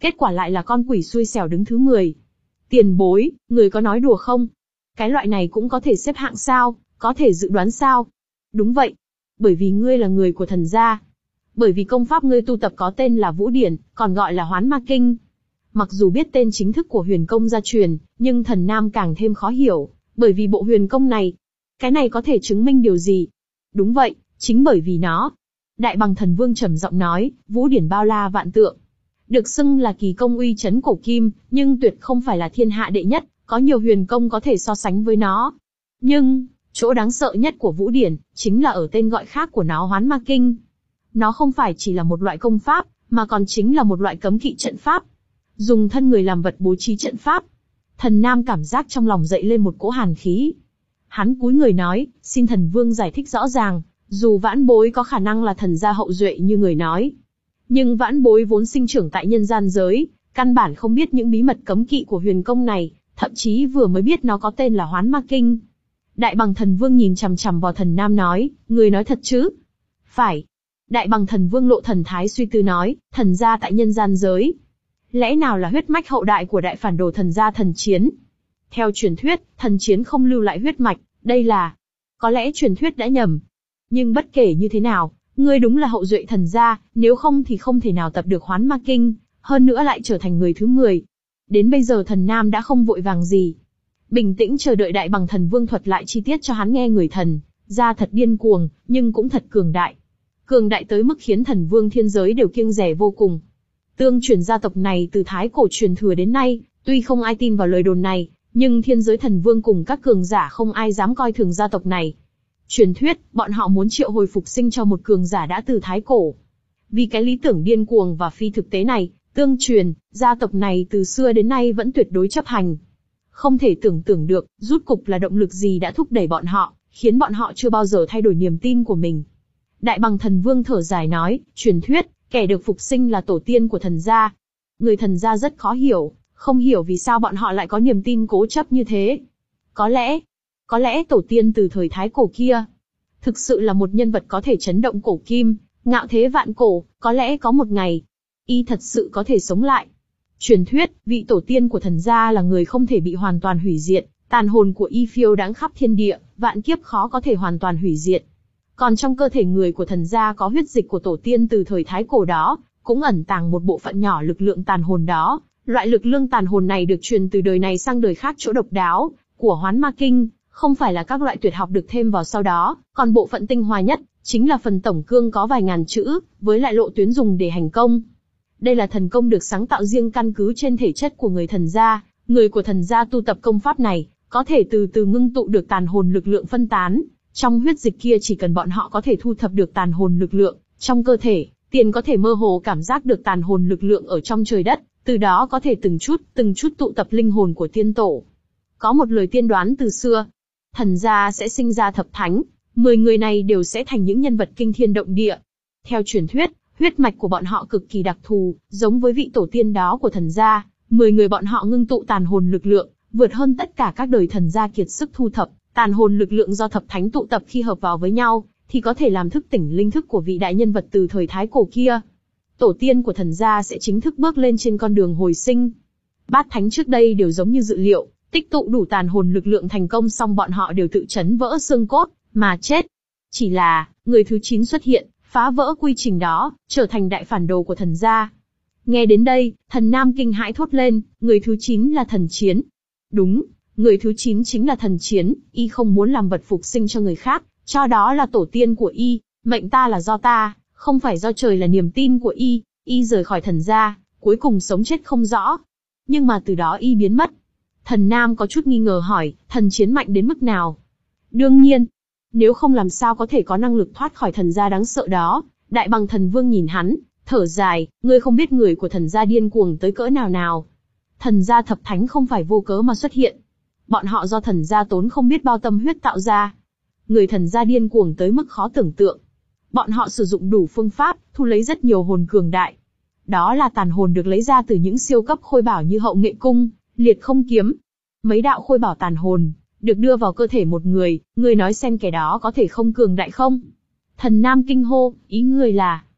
Kết quả lại là con quỷ xui xẻo đứng thứ mười. Tiền bối, người có nói đùa không? Cái loại này cũng có thể xếp hạng sao, có thể dự đoán sao? Đúng vậy. Bởi vì ngươi là người của thần gia. Bởi vì công pháp ngươi tu tập có tên là Vũ Điển, còn gọi là Hoán Ma Kinh. Mặc dù biết tên chính thức của huyền công gia truyền, nhưng thần nam càng thêm khó hiểu, bởi vì bộ huyền công này, cái này có thể chứng minh điều gì? Đúng vậy, chính bởi vì nó. Đại Bằng Thần Vương trầm giọng nói, Vũ Điển bao la vạn tượng. Được xưng là kỳ công uy chấn cổ kim, nhưng tuyệt không phải là thiên hạ đệ nhất, có nhiều huyền công có thể so sánh với nó. Nhưng, chỗ đáng sợ nhất của Vũ Điển, chính là ở tên gọi khác của nó Hoán Ma Kinh. Nó không phải chỉ là một loại công pháp, mà còn chính là một loại cấm kỵ trận pháp. Dùng thân người làm vật bố trí trận pháp. Thần Nam cảm giác trong lòng dậy lên một cỗ hàn khí. Hắn cúi người nói, xin thần vương giải thích rõ ràng, dù vãn bối có khả năng là thần gia hậu duệ như người nói. Nhưng vãn bối vốn sinh trưởng tại nhân gian giới, căn bản không biết những bí mật cấm kỵ của huyền công này, thậm chí vừa mới biết nó có tên là Hoán Ma Kinh. Đại Bằng Thần Vương nhìn chằm chằm vào thần Nam nói, người nói thật chứ? Phải. Đại Bằng Thần Vương lộ thần thái suy tư nói, thần gia tại nhân gian giới. Lẽ nào là huyết mạch hậu đại của đại phản đồ thần gia Thần Chiến? Theo truyền thuyết, Thần Chiến không lưu lại huyết mạch, đây là... Có lẽ truyền thuyết đã nhầm. Nhưng bất kể như thế nào, ngươi đúng là hậu duệ thần gia, nếu không thì không thể nào tập được Hoán Ma Kinh, hơn nữa lại trở thành người thứ mười. Đến bây giờ thần Nam đã không vội vàng gì. Bình tĩnh chờ đợi Đại Bằng Thần Vương thuật lại chi tiết cho hắn nghe. Người thần gia thật điên cuồng, nhưng cũng thật cường đại. Cường đại tới mức khiến thần vương thiên giới đều kiêng dè vô cùng. Tương truyền gia tộc này từ thái cổ truyền thừa đến nay, tuy không ai tin vào lời đồn này, nhưng thiên giới thần vương cùng các cường giả không ai dám coi thường gia tộc này. Truyền thuyết, bọn họ muốn triệu hồi phục sinh cho một cường giả đã từ thái cổ. Vì cái lý tưởng điên cuồng và phi thực tế này, tương truyền, gia tộc này từ xưa đến nay vẫn tuyệt đối chấp hành. Không thể tưởng tượng được, rút cục là động lực gì đã thúc đẩy bọn họ, khiến bọn họ chưa bao giờ thay đổi niềm tin của mình. Đại Bằng Thần Vương thở dài nói, truyền thuyết, kẻ được phục sinh là tổ tiên của thần gia. Người thần gia rất khó hiểu, không hiểu vì sao bọn họ lại có niềm tin cố chấp như thế. Có lẽ, có lẽ tổ tiên từ thời thái cổ kia, thực sự là một nhân vật có thể chấn động cổ kim, ngạo thế vạn cổ, có lẽ có một ngày, y thật sự có thể sống lại. Truyền thuyết, vị tổ tiên của thần gia là người không thể bị hoàn toàn hủy diệt, tàn hồn của y phiêu đãng khắp thiên địa, vạn kiếp khó có thể hoàn toàn hủy diệt. Còn trong cơ thể người của thần gia có huyết dịch của tổ tiên từ thời thái cổ đó, cũng ẩn tàng một bộ phận nhỏ lực lượng tàn hồn đó. Loại lực lượng tàn hồn này được truyền từ đời này sang đời khác. Chỗ độc đáo của Hoán Ma Kinh không phải là các loại tuyệt học được thêm vào sau đó, còn bộ phận tinh hoa nhất chính là phần tổng cương có vài ngàn chữ, với lại lộ tuyến dùng để hành công. Đây là thần công được sáng tạo riêng căn cứ trên thể chất của người thần gia. Người của thần gia tu tập công pháp này, có thể từ từ ngưng tụ được tàn hồn lực lượng phân tán. Trong huyết dịch kia chỉ cần bọn họ có thể thu thập được tàn hồn lực lượng trong cơ thể, tiền có thể mơ hồ cảm giác được tàn hồn lực lượng ở trong trời đất, từ đó có thể từng chút, từng chút tụ tập linh hồn của tiên tổ. Có một lời tiên đoán từ xưa, thần gia sẽ sinh ra thập thánh, mười người này đều sẽ thành những nhân vật kinh thiên động địa. Theo truyền thuyết, huyết mạch của bọn họ cực kỳ đặc thù, giống với vị tổ tiên đó của thần gia, mười người bọn họ ngưng tụ tàn hồn lực lượng, vượt hơn tất cả các đời thần gia kiệt sức thu thập. Tàn hồn lực lượng do thập thánh tụ tập khi hợp vào với nhau, thì có thể làm thức tỉnh linh thức của vị đại nhân vật từ thời thái cổ kia. Tổ tiên của thần gia sẽ chính thức bước lên trên con đường hồi sinh. Bát thánh trước đây đều giống như dự liệu, tích tụ đủ tàn hồn lực lượng thành công xong bọn họ đều tự chấn vỡ xương cốt, mà chết. Chỉ là, người thứ chín xuất hiện, phá vỡ quy trình đó, trở thành đại phản đồ của thần gia. Nghe đến đây, thần Nam kinh hãi thốt lên, người thứ chín là Thần Chiến. Đúng. Người thứ chín chính là Thần Chiến, y không muốn làm vật phục sinh cho người khác, cho đó là tổ tiên của y, mệnh ta là do ta, không phải do trời là niềm tin của y, y rời khỏi thần gia, cuối cùng sống chết không rõ. Nhưng mà từ đó y biến mất. Thần Nam có chút nghi ngờ hỏi, Thần Chiến mạnh đến mức nào? Đương nhiên, nếu không làm sao có thể có năng lực thoát khỏi thần gia đáng sợ đó. Đại Bằng Thần Vương nhìn hắn, thở dài, ngươi không biết người của thần gia điên cuồng tới cỡ nào nào. Thần gia thập thánh không phải vô cớ mà xuất hiện. Bọn họ do thần gia tốn không biết bao tâm huyết tạo ra. Người thần gia điên cuồng tới mức khó tưởng tượng. Bọn họ sử dụng đủ phương pháp, thu lấy rất nhiều hồn cường đại. Đó là tàn hồn được lấy ra từ những siêu cấp khôi bảo như Hậu Nghệ Cung, Liệt Không Kiếm. Mấy đạo khôi bảo tàn hồn, được đưa vào cơ thể một người, người nói xem kẻ đó có thể không cường đại không? Thần Nam kinh hô, ý người là...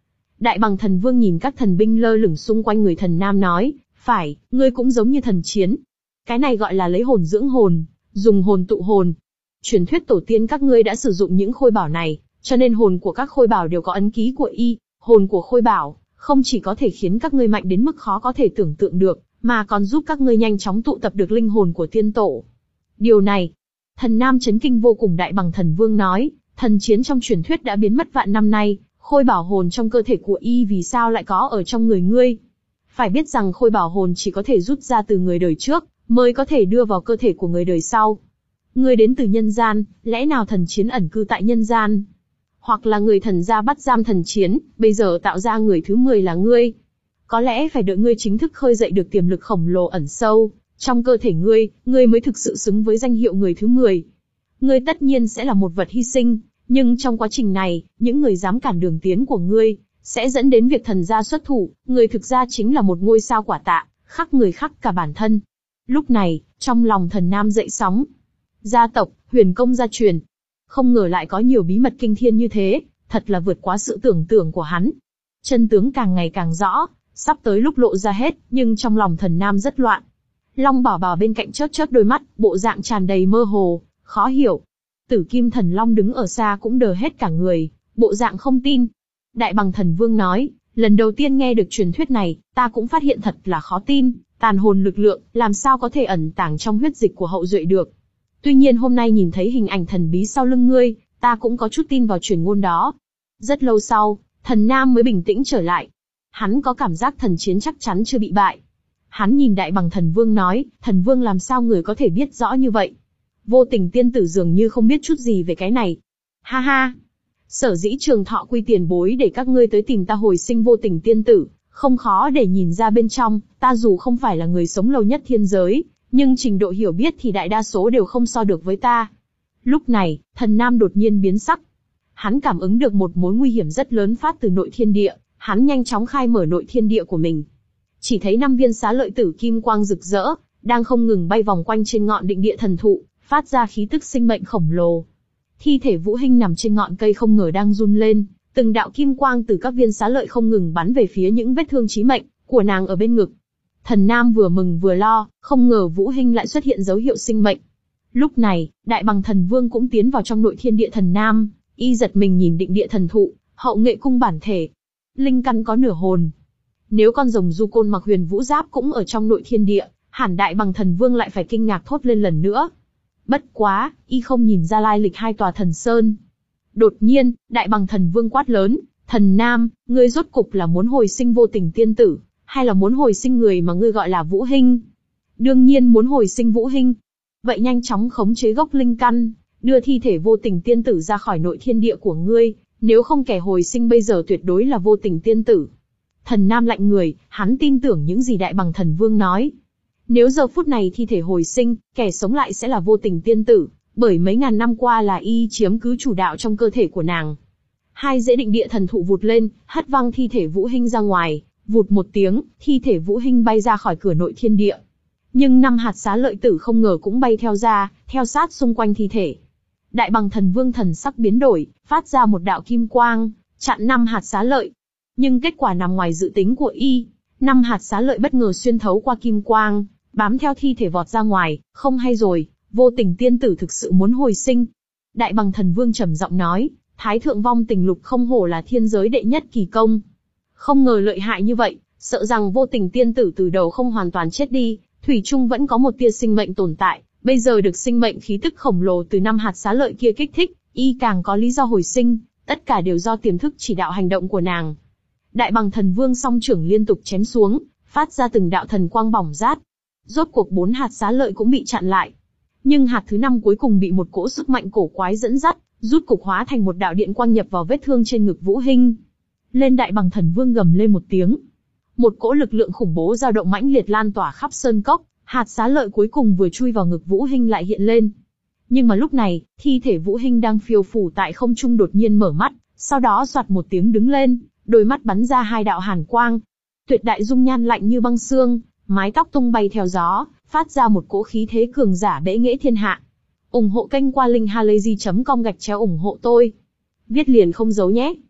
Đại Bằng Thần Vương nhìn các thần binh lơ lửng xung quanh người Thần Nam nói, phải, ngươi cũng giống như thần chiến. Cái này gọi là lấy hồn dưỡng hồn, dùng hồn tụ hồn. Truyền thuyết tổ tiên các ngươi đã sử dụng những khôi bảo này, cho nên hồn của các khôi bảo đều có ấn ký của y. Hồn của khôi bảo, không chỉ có thể khiến các ngươi mạnh đến mức khó có thể tưởng tượng được, mà còn giúp các ngươi nhanh chóng tụ tập được linh hồn của tiên tổ. Điều này, Thần Nam chấn kinh vô cùng. Đại Bằng Thần Vương nói, thần chiến trong truyền thuyết đã biến mất vạn năm nay, khôi bảo hồn trong cơ thể của y vì sao lại có ở trong người ngươi? Phải biết rằng khôi bảo hồn chỉ có thể rút ra từ người đời trước, mới có thể đưa vào cơ thể của người đời sau. Ngươi đến từ nhân gian, lẽ nào thần chiến ẩn cư tại nhân gian? Hoặc là người thần gia bắt giam thần chiến, bây giờ tạo ra người thứ mười là ngươi? Có lẽ phải đợi ngươi chính thức khơi dậy được tiềm lực khổng lồ ẩn sâu trong cơ thể ngươi, ngươi mới thực sự xứng với danh hiệu người thứ mười. Ngươi tất nhiên sẽ là một vật hy sinh, nhưng trong quá trình này, những người dám cản đường tiến của ngươi, sẽ dẫn đến việc thần gia xuất thủ. Người thực ra chính là một ngôi sao quả tạ, khắc người khắc cả bản thân. Lúc này, trong lòng Thần Nam dậy sóng. Gia tộc, huyền công gia truyền. Không ngờ lại có nhiều bí mật kinh thiên như thế, thật là vượt quá sự tưởng tượng của hắn. Chân tướng càng ngày càng rõ, sắp tới lúc lộ ra hết, nhưng trong lòng Thần Nam rất loạn. Long Bảo Bảo bên cạnh chớp chớp đôi mắt, bộ dạng tràn đầy mơ hồ, khó hiểu. Tử Kim Thần Long đứng ở xa cũng đờ hết cả người, bộ dạng không tin. Đại Bằng Thần Vương nói, lần đầu tiên nghe được truyền thuyết này, ta cũng phát hiện thật là khó tin, tàn hồn lực lượng, làm sao có thể ẩn tàng trong huyết dịch của hậu duệ được. Tuy nhiên hôm nay nhìn thấy hình ảnh thần bí sau lưng ngươi, ta cũng có chút tin vào truyền ngôn đó. Rất lâu sau, Thần Nam mới bình tĩnh trở lại. Hắn có cảm giác thần chiến chắc chắn chưa bị bại. Hắn nhìn Đại Bằng Thần Vương nói, Thần Vương làm sao người có thể biết rõ như vậy? Vô Tình tiên tử dường như không biết chút gì về cái này. Ha ha! Sở dĩ Trường Thọ quy tiền bối để các ngươi tới tìm ta hồi sinh Vô Tình tiên tử, không khó để nhìn ra bên trong, ta dù không phải là người sống lâu nhất thiên giới, nhưng trình độ hiểu biết thì đại đa số đều không so được với ta. Lúc này, Thần Nam đột nhiên biến sắc. Hắn cảm ứng được một mối nguy hiểm rất lớn phát từ nội thiên địa, hắn nhanh chóng khai mở nội thiên địa của mình. Chỉ thấy năm viên xá lợi tử kim quang rực rỡ, đang không ngừng bay vòng quanh trên ngọn định địa thần thụ, phát ra khí tức sinh mệnh khổng lồ. Thi thể Vũ Hinh nằm trên ngọn cây không ngờ đang run lên, từng đạo kim quang từ các viên xá lợi không ngừng bắn về phía những vết thương chí mệnh của nàng ở bên ngực. Thần Nam vừa mừng vừa lo, không ngờ Vũ Hinh lại xuất hiện dấu hiệu sinh mệnh. Lúc này, Đại Bằng Thần Vương cũng tiến vào trong nội thiên địa Thần Nam, y giật mình nhìn định địa thần thụ, hậu nghệ cung bản thể, linh căn có nửa hồn. Nếu con rồng du côn mặc huyền vũ giáp cũng ở trong nội thiên địa, hẳn Đại Bằng Thần Vương lại phải kinh ngạc thốt lên lần nữa. Bất quá, y không nhìn ra lai lịch hai tòa thần sơn. Đột nhiên, Đại Bằng Thần Vương quát lớn, Thần Nam, ngươi rốt cục là muốn hồi sinh Vô Tình tiên tử, hay là muốn hồi sinh người mà ngươi gọi là Vũ Hinh? Đương nhiên muốn hồi sinh Vũ Hinh. Vậy nhanh chóng khống chế gốc linh căn, đưa thi thể Vô Tình tiên tử ra khỏi nội thiên địa của ngươi, nếu không kẻ hồi sinh bây giờ tuyệt đối là Vô Tình tiên tử. Thần Nam lạnh người, hắn tin tưởng những gì Đại Bằng Thần Vương nói. Nếu giờ phút này thi thể hồi sinh, kẻ sống lại sẽ là Vô Tình tiên tử, bởi mấy ngàn năm qua là y chiếm cứ chủ đạo trong cơ thể của nàng. Hai rễ định địa thần thụ vụt lên, hất văng thi thể Vũ Hinh ra ngoài, vụt một tiếng, thi thể Vũ Hinh bay ra khỏi cửa nội thiên địa. Nhưng năm hạt xá lợi tử không ngờ cũng bay theo ra, theo sát xung quanh thi thể. Đại Bằng Thần Vương thần sắc biến đổi, phát ra một đạo kim quang, chặn năm hạt xá lợi. Nhưng kết quả nằm ngoài dự tính của y, năm hạt xá lợi bất ngờ xuyên thấu qua kim quang, bám theo thi thể vọt ra ngoài. Không hay rồi, Vô Tình tiên tử thực sự muốn hồi sinh. Đại Bằng Thần Vương trầm giọng nói, Thái thượng vong tình lục không hổ là thiên giới đệ nhất kỳ công. Không ngờ lợi hại như vậy, sợ rằng Vô Tình tiên tử từ đầu không hoàn toàn chết đi, thủy chung vẫn có một tia sinh mệnh tồn tại, bây giờ được sinh mệnh khí tức khổng lồ từ năm hạt xá lợi kia kích thích, y càng có lý do hồi sinh, tất cả đều do tiềm thức chỉ đạo hành động của nàng. Đại Bằng Thần Vương song trưởng liên tục chém xuống, phát ra từng đạo thần quang bỏng rát. Rốt cuộc bốn hạt xá lợi cũng bị chặn lại. Nhưng hạt thứ năm cuối cùng bị một cỗ sức mạnh cổ quái dẫn dắt, rút cục hóa thành một đạo điện quang nhập vào vết thương trên ngực Vũ Hinh. Lên Đại Bằng Thần Vương gầm lên một tiếng. Một cỗ lực lượng khủng bố dao động mãnh liệt lan tỏa khắp sơn cốc, hạt xá lợi cuối cùng vừa chui vào ngực Vũ Hinh lại hiện lên. Nhưng mà lúc này, thi thể Vũ Hinh đang phiêu phù tại không trung đột nhiên mở mắt, sau đó soạt một tiếng đứng lên, đôi mắt bắn ra hai đạo hàn quang. Tuyệt đại dung nhan lạnh như băng xương, mái tóc tung bay theo gió, phát ra một cỗ khí thế cường giả bẽ nghễ thiên hạ. ủng hộ kênh qua linkhalazy chấm com gạch chéo ủng hộ tôi. Viết liền không giấu nhé.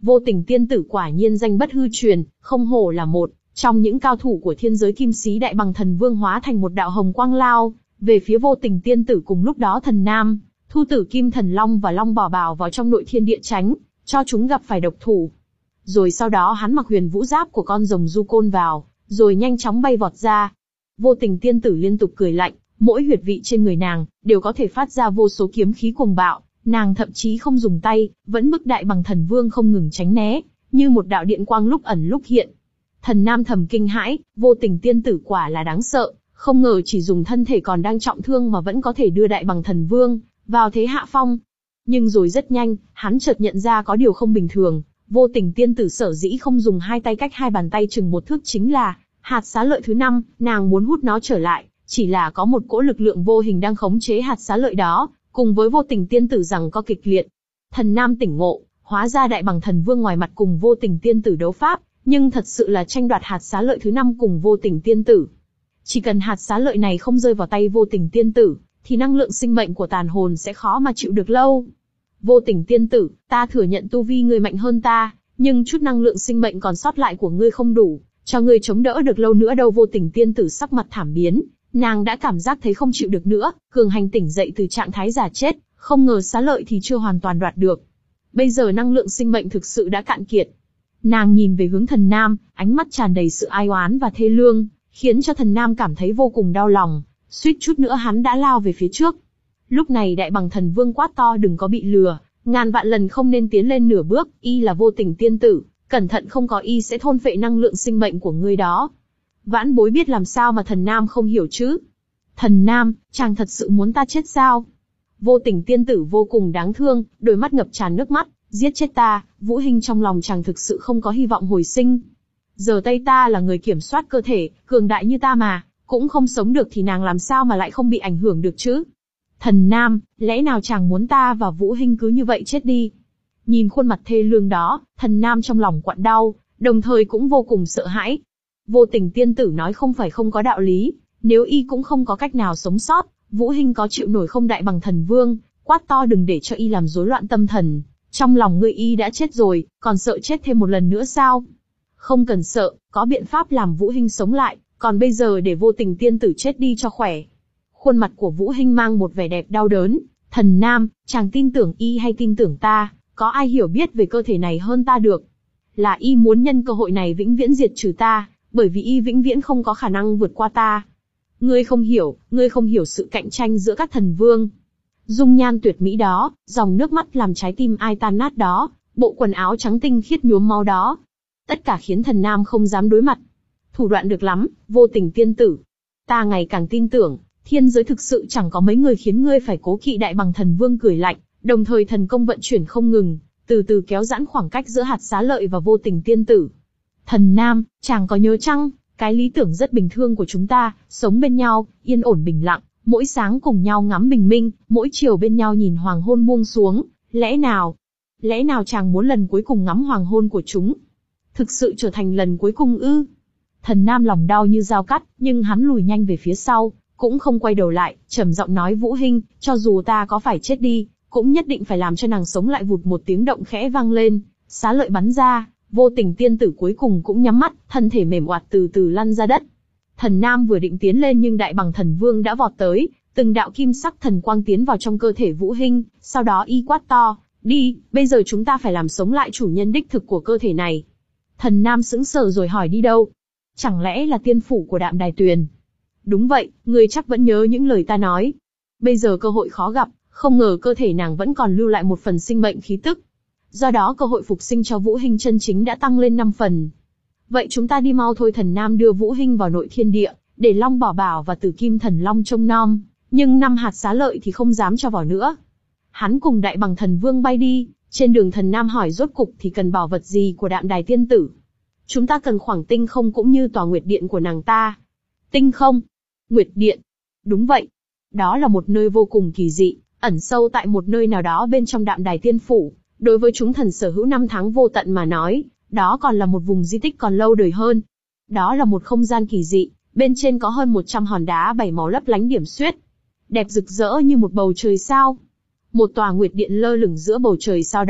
Vô Tình tiên tử quả nhiên danh bất hư truyền, không hổ là một trong những cao thủ của thiên giới kim sĩ đại bằng thần vương, hóa thành một đạo hồng quang lao về phía Vô Tình tiên tử. Cùng lúc đó Thần Nam, Thu Tử Kim Thần Long và Long Bảo Bảo vào trong nội thiên địa tránh cho chúng gặp phải độc thủ. Rồi sau đó hắn mặc huyền vũ giáp của con rồng du côn vào, rồi nhanh chóng bay vọt ra. Vô Tình tiên tử liên tục cười lạnh, mỗi huyệt vị trên người nàng đều có thể phát ra vô số kiếm khí cuồng bạo, nàng thậm chí không dùng tay, vẫn bức đại bằng thần vương không ngừng tránh né, như một đạo điện quang lúc ẩn lúc hiện. Thần Nam thầm kinh hãi, Vô Tình tiên tử quả là đáng sợ, không ngờ chỉ dùng thân thể còn đang trọng thương mà vẫn có thể đưa đại bằng thần vương vào thế hạ phong. Nhưng rồi rất nhanh, hắn chợt nhận ra có điều không bình thường. Vô Tình tiên tử sở dĩ không dùng hai tay cách hai bàn tay chừng một thước chính là hạt xá lợi thứ năm, nàng muốn hút nó trở lại, chỉ là có một cỗ lực lượng vô hình đang khống chế hạt xá lợi đó, cùng với Vô Tình tiên tử rằng co kịch liệt. Thần Nam tỉnh ngộ, hóa ra đại bằng thần vương ngoài mặt cùng Vô Tình tiên tử đấu pháp, nhưng thật sự là tranh đoạt hạt xá lợi thứ năm cùng Vô Tình tiên tử. Chỉ cần hạt xá lợi này không rơi vào tay Vô Tình tiên tử, thì năng lượng sinh mệnh của tàn hồn sẽ khó mà chịu được lâu. Vô Tình tiên tử, ta thừa nhận tu vi ngươi mạnh hơn ta, nhưng chút năng lượng sinh mệnh còn sót lại của ngươi không đủ, cho ngươi chống đỡ được lâu nữa đâu. Vô Tình tiên tử sắc mặt thảm biến, nàng đã cảm giác thấy không chịu được nữa, cường hành tỉnh dậy từ trạng thái giả chết, không ngờ xá lợi thì chưa hoàn toàn đoạt được. Bây giờ năng lượng sinh mệnh thực sự đã cạn kiệt. Nàng nhìn về hướng Thần Nam, ánh mắt tràn đầy sự ai oán và thê lương, khiến cho Thần Nam cảm thấy vô cùng đau lòng, suýt chút nữa hắn đã lao về phía trước. Lúc này đại bằng thần vương quát to, đừng có bị lừa, ngàn vạn lần không nên tiến lên nửa bước, y là Vô Tình tiên tử, cẩn thận không có y sẽ thôn phệ năng lượng sinh mệnh của ngươi đó. Vãn bối biết làm sao mà Thần Nam không hiểu chứ. Thần Nam, chàng thật sự muốn ta chết sao? Vô Tình tiên tử vô cùng đáng thương, đôi mắt ngập tràn nước mắt, giết chết ta, Vũ Hinh trong lòng chàng thực sự không có hy vọng hồi sinh. Giờ tay ta là người kiểm soát cơ thể, cường đại như ta mà, cũng không sống được thì nàng làm sao mà lại không bị ảnh hưởng được chứ? Thần Nam, lẽ nào chàng muốn ta và Vũ Hinh cứ như vậy chết đi? Nhìn khuôn mặt thê lương đó, Thần Nam trong lòng quặn đau, đồng thời cũng vô cùng sợ hãi. Vô Tình tiên tử nói không phải không có đạo lý, nếu y cũng không có cách nào sống sót, Vũ Hinh có chịu nổi không? Đại bằng thần vương quát to, đừng để cho y làm rối loạn tâm thần. Trong lòng ngươi y đã chết rồi, còn sợ chết thêm một lần nữa sao? Không cần sợ, có biện pháp làm Vũ Hinh sống lại, còn bây giờ để Vô Tình tiên tử chết đi cho khỏe. Khuôn mặt của Vũ Hinh mang một vẻ đẹp đau đớn. Thần Nam, chàng tin tưởng y hay tin tưởng ta? Có ai hiểu biết về cơ thể này hơn ta được? Là y muốn nhân cơ hội này vĩnh viễn diệt trừ ta, bởi vì y vĩnh viễn không có khả năng vượt qua ta. Ngươi không hiểu, ngươi không hiểu sự cạnh tranh giữa các thần vương. Dung nhan tuyệt mỹ đó, dòng nước mắt làm trái tim ai tan nát đó, bộ quần áo trắng tinh khiết nhuốm máu đó. Tất cả khiến Thần Nam không dám đối mặt. Thủ đoạn được lắm, Vô Tình tiên tử. Ta ngày càng tin tưởng, thiên giới thực sự chẳng có mấy người khiến ngươi phải cố kỵ. Đại bằng thần vương cười lạnh, đồng thời thần công vận chuyển không ngừng, từ từ kéo giãn khoảng cách giữa hạt xá lợi và Vô Tình tiên tử. Thần Nam, chàng có nhớ chăng, cái lý tưởng rất bình thường của chúng ta, sống bên nhau, yên ổn bình lặng, mỗi sáng cùng nhau ngắm bình minh, mỗi chiều bên nhau nhìn hoàng hôn buông xuống, lẽ nào, lẽ nào chàng muốn lần cuối cùng ngắm hoàng hôn của chúng thực sự trở thành lần cuối cùng ư? Thần Nam lòng đau như dao cắt, nhưng hắn lùi nhanh về phía sau, cũng không quay đầu lại, trầm giọng nói, Vũ Hinh, cho dù ta có phải chết đi, cũng nhất định phải làm cho nàng sống lại. Vụt một tiếng động khẽ vang lên, xá lợi bắn ra, Vô Tình tiên tử cuối cùng cũng nhắm mắt, thân thể mềm oạt từ từ lăn ra đất. Thần Nam vừa định tiến lên nhưng đại bằng thần vương đã vọt tới, từng đạo kim sắc thần quang tiến vào trong cơ thể Vũ Hinh, sau đó y quát to, đi, bây giờ chúng ta phải làm sống lại chủ nhân đích thực của cơ thể này. Thần Nam sững sờ rồi hỏi, đi đâu? Chẳng lẽ là tiên phủ của Đạm Đài Tuyền? Đúng vậy, ngươi chắc vẫn nhớ những lời ta nói. Bây giờ cơ hội khó gặp, không ngờ cơ thể nàng vẫn còn lưu lại một phần sinh mệnh khí tức. Do đó cơ hội phục sinh cho Vũ Hinh chân chính đã tăng lên năm phần. Vậy chúng ta đi mau thôi. Thần Nam đưa Vũ Hinh vào nội thiên địa, để Long Bảo Bảo và Tử Kim Thần Long trông nom, nhưng năm hạt xá lợi thì không dám cho vào nữa. Hắn cùng đại bằng thần vương bay đi, trên đường Thần Nam hỏi, rốt cục thì cần bảo vật gì của Đạm Đài tiên tử? Chúng ta cần khoảng tinh không cũng như tòa nguyệt điện của nàng ta. Tinh không? Nguyệt điện? Đúng vậy. Đó là một nơi vô cùng kỳ dị, ẩn sâu tại một nơi nào đó bên trong Đạm Đài tiên phủ. Đối với chúng thần sở hữu năm tháng vô tận mà nói, đó còn là một vùng di tích còn lâu đời hơn. Đó là một không gian kỳ dị, bên trên có hơn một trăm hòn đá bảy màu lấp lánh điểm xuyết, đẹp rực rỡ như một bầu trời sao. Một tòa nguyệt điện lơ lửng giữa bầu trời sao đó,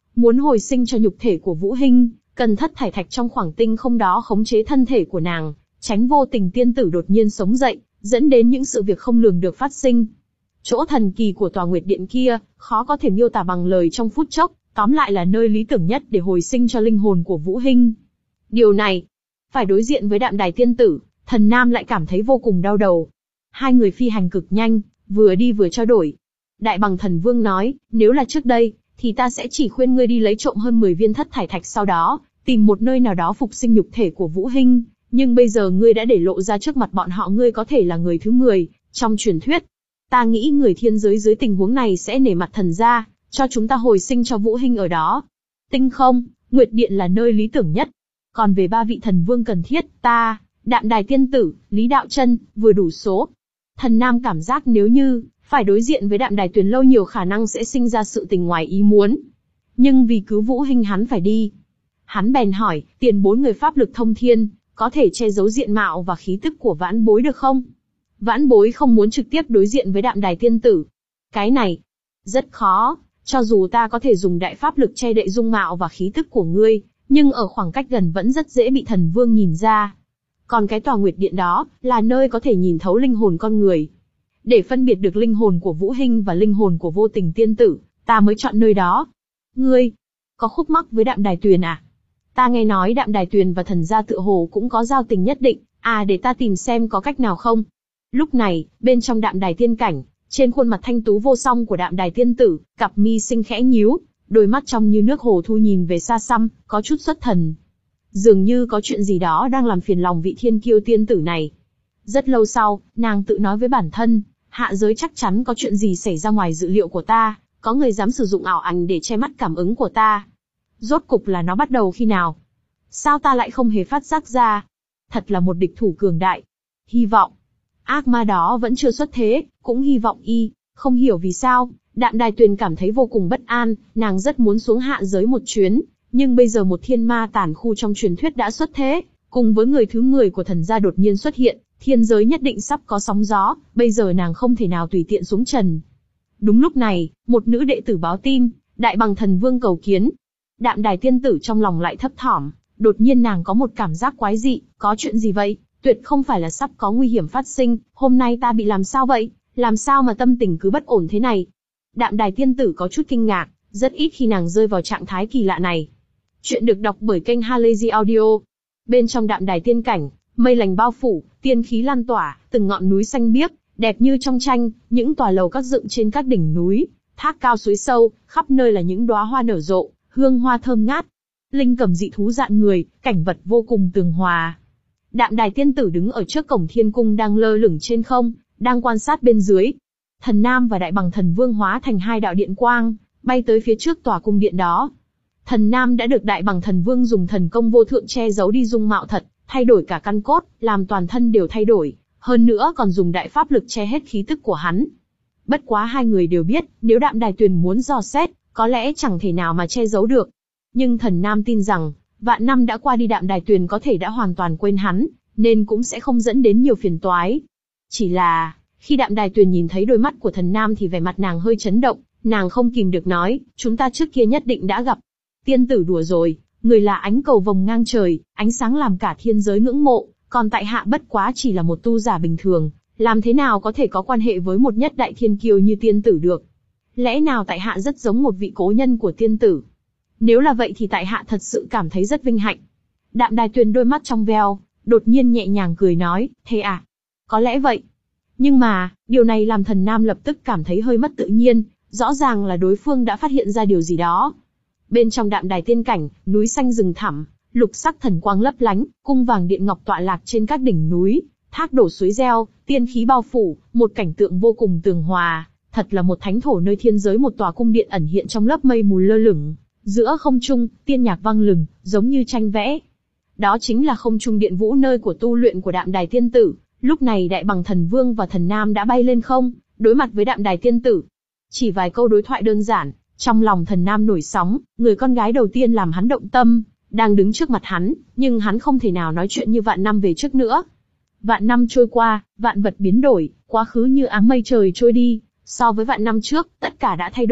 Muốn hồi sinh cho nhục thể của Vũ Hinh, cần thất thải thạch trong khoảng tinh không đó khống chế thân thể của nàng, tránh vô tình tiên tử đột nhiên sống dậy, dẫn đến những sự việc không lường được phát sinh. Chỗ thần kỳ của tòa Nguyệt Điện kia, khó có thể miêu tả bằng lời trong phút chốc, tóm lại là nơi lý tưởng nhất để hồi sinh cho linh hồn của Vũ Hinh. Điều này, phải đối diện với Đạm Đài tiên tử, Thần Nam lại cảm thấy vô cùng đau đầu. Hai người phi hành cực nhanh, vừa đi vừa trao đổi. Đại Bằng Thần Vương nói, nếu là trước đây, thì ta sẽ chỉ khuyên ngươi đi lấy trộm hơn mười viên thất thải thạch, sau đó tìm một nơi nào đó phục sinh nhục thể của Vũ Hinh. Nhưng bây giờ ngươi đã để lộ ra trước mặt bọn họ ngươi có thể là người thứ mười trong truyền thuyết. Ta nghĩ người thiên giới dưới tình huống này sẽ nể mặt thần gia, cho chúng ta hồi sinh cho Vũ Hinh ở đó. Tinh không, Nguyệt Điện là nơi lý tưởng nhất. Còn về ba vị thần vương cần thiết, ta, Đạm Đài tiên tử, Lý Đạo Chân, vừa đủ số. Thần Nam cảm giác nếu như phải đối diện với Đạm Đài Tuyền lâu nhiều khả năng sẽ sinh ra sự tình ngoài ý muốn. Nhưng vì cứu Vũ Hinh hắn phải đi. Hắn bèn hỏi, tiền bối người pháp lực thông thiên, có thể che giấu diện mạo và khí tức của vãn bối được không? Vãn bối không muốn trực tiếp đối diện với Đạm Đài tiên tử. Cái này, rất khó, cho dù ta có thể dùng đại pháp lực che đậy dung mạo và khí tức của ngươi, nhưng ở khoảng cách gần vẫn rất dễ bị thần vương nhìn ra. Còn cái tòa Nguyệt Điện đó, là nơi có thể nhìn thấu linh hồn con người. Để phân biệt được linh hồn của Vũ Hinh và linh hồn của vô tình tiên tử, ta mới chọn nơi đó. Ngươi, có khúc mắc với Đạm Đài Tuyền à? Ta nghe nói Đạm Đài Tuyền và thần gia tựa hồ cũng có giao tình nhất định, à để ta tìm xem có cách nào không. Lúc này, bên trong Đạm Đài tiên cảnh, trên khuôn mặt thanh tú vô song của Đạm Đài tiên tử, cặp mi xinh khẽ nhíu, đôi mắt trong như nước hồ thu nhìn về xa xăm, có chút xuất thần. Dường như có chuyện gì đó đang làm phiền lòng vị thiên kiêu tiên tử này. Rất lâu sau, nàng tự nói với bản thân, hạ giới chắc chắn có chuyện gì xảy ra ngoài dự liệu của ta, có người dám sử dụng ảo ảnh để che mắt cảm ứng của ta. Rốt cục là nó bắt đầu khi nào? Sao ta lại không hề phát giác ra? Thật là một địch thủ cường đại. Hy vọng, ác ma đó vẫn chưa xuất thế, cũng hy vọng y, không hiểu vì sao, Đạm Đài Tuyền cảm thấy vô cùng bất an, nàng rất muốn xuống hạ giới một chuyến, nhưng bây giờ một thiên ma tản khu trong truyền thuyết đã xuất thế, cùng với người thứ mười của thần gia đột nhiên xuất hiện, thiên giới nhất định sắp có sóng gió, bây giờ nàng không thể nào tùy tiện xuống trần. Đúng lúc này, một nữ đệ tử báo tin, Đại Bằng Thần Vương cầu kiến. Đạm Đài tiên tử trong lòng lại thấp thỏm, đột nhiên nàng có một cảm giác quái dị, có chuyện gì vậy? Tuyệt không phải là sắp có nguy hiểm phát sinh, hôm nay ta bị làm sao vậy? Làm sao mà tâm tình cứ bất ổn thế này? Đạm Đài tiên tử có chút kinh ngạc, rất ít khi nàng rơi vào trạng thái kỳ lạ này. Chuyện được đọc bởi kênh Halazy Audio. Bên trong Đạm Đài tiên cảnh, mây lành bao phủ, tiên khí lan tỏa, từng ngọn núi xanh biếc, đẹp như trong tranh, những tòa lầu các dựng trên các đỉnh núi, thác cao suối sâu, khắp nơi là những đóa hoa nở rộ, hương hoa thơm ngát. Linh cầm dị thú dạn người, cảnh vật vô cùng tường hòa. Đạm Đài tiên tử đứng ở trước cổng thiên cung đang lơ lửng trên không, đang quan sát bên dưới. Thần Nam và Đại Bằng Thần Vương hóa thành hai đạo điện quang, bay tới phía trước tòa cung điện đó. Thần Nam đã được Đại Bằng Thần Vương dùng thần công vô thượng che giấu đi dung mạo thật, thay đổi cả căn cốt, làm toàn thân đều thay đổi, hơn nữa còn dùng đại pháp lực che hết khí tức của hắn. Bất quá hai người đều biết, nếu Đạm Đài Tuyền muốn dò xét, có lẽ chẳng thể nào mà che giấu được. Nhưng Thần Nam tin rằng, vạn năm đã qua đi Đạm Đài Tuyền có thể đã hoàn toàn quên hắn, nên cũng sẽ không dẫn đến nhiều phiền toái. Chỉ là, khi Đạm Đài Tuyền nhìn thấy đôi mắt của Thần Nam thì vẻ mặt nàng hơi chấn động, nàng không kìm được nói, chúng ta trước kia nhất định đã gặp. Tiên tử đùa rồi, người là ánh cầu vồng ngang trời, ánh sáng làm cả thiên giới ngưỡng mộ, còn tại hạ bất quá chỉ là một tu giả bình thường, làm thế nào có thể có quan hệ với một nhất đại thiên kiêu như tiên tử được? Lẽ nào tại hạ rất giống một vị cố nhân của tiên tử? Nếu là vậy thì tại hạ thật sự cảm thấy rất vinh hạnh. Đạm Đài Tuyền đôi mắt trong veo, đột nhiên nhẹ nhàng cười nói, thế à? Có lẽ vậy. Nhưng mà, điều này làm Thần Nam lập tức cảm thấy hơi mất tự nhiên, rõ ràng là đối phương đã phát hiện ra điều gì đó. Bên trong Đạm Đài tiên cảnh, núi xanh rừng thẳm, lục sắc thần quang lấp lánh, cung vàng điện ngọc tọa lạc trên các đỉnh núi, thác đổ suối reo, tiên khí bao phủ, một cảnh tượng vô cùng tường hòa, thật là một thánh thổ nơi thiên giới. Một tòa cung điện ẩn hiện trong lớp mây mù lơ lửng, giữa không trung, tiên nhạc vang lừng, giống như tranh vẽ. Đó chính là không trung điện vũ, nơi của tu luyện của Đạm Đài tiên tử. Lúc này Đại Bằng Thần Vương và Thần Nam đã bay lên không, đối mặt với Đạm Đài tiên tử. Chỉ vài câu đối thoại đơn giản, trong lòng Thần Nam nổi sóng, người con gái đầu tiên làm hắn động tâm, đang đứng trước mặt hắn, nhưng hắn không thể nào nói chuyện như vạn năm về trước nữa. Vạn năm trôi qua, vạn vật biến đổi, quá khứ như áng mây trời trôi đi, so với vạn năm trước, tất cả đã thay đổi,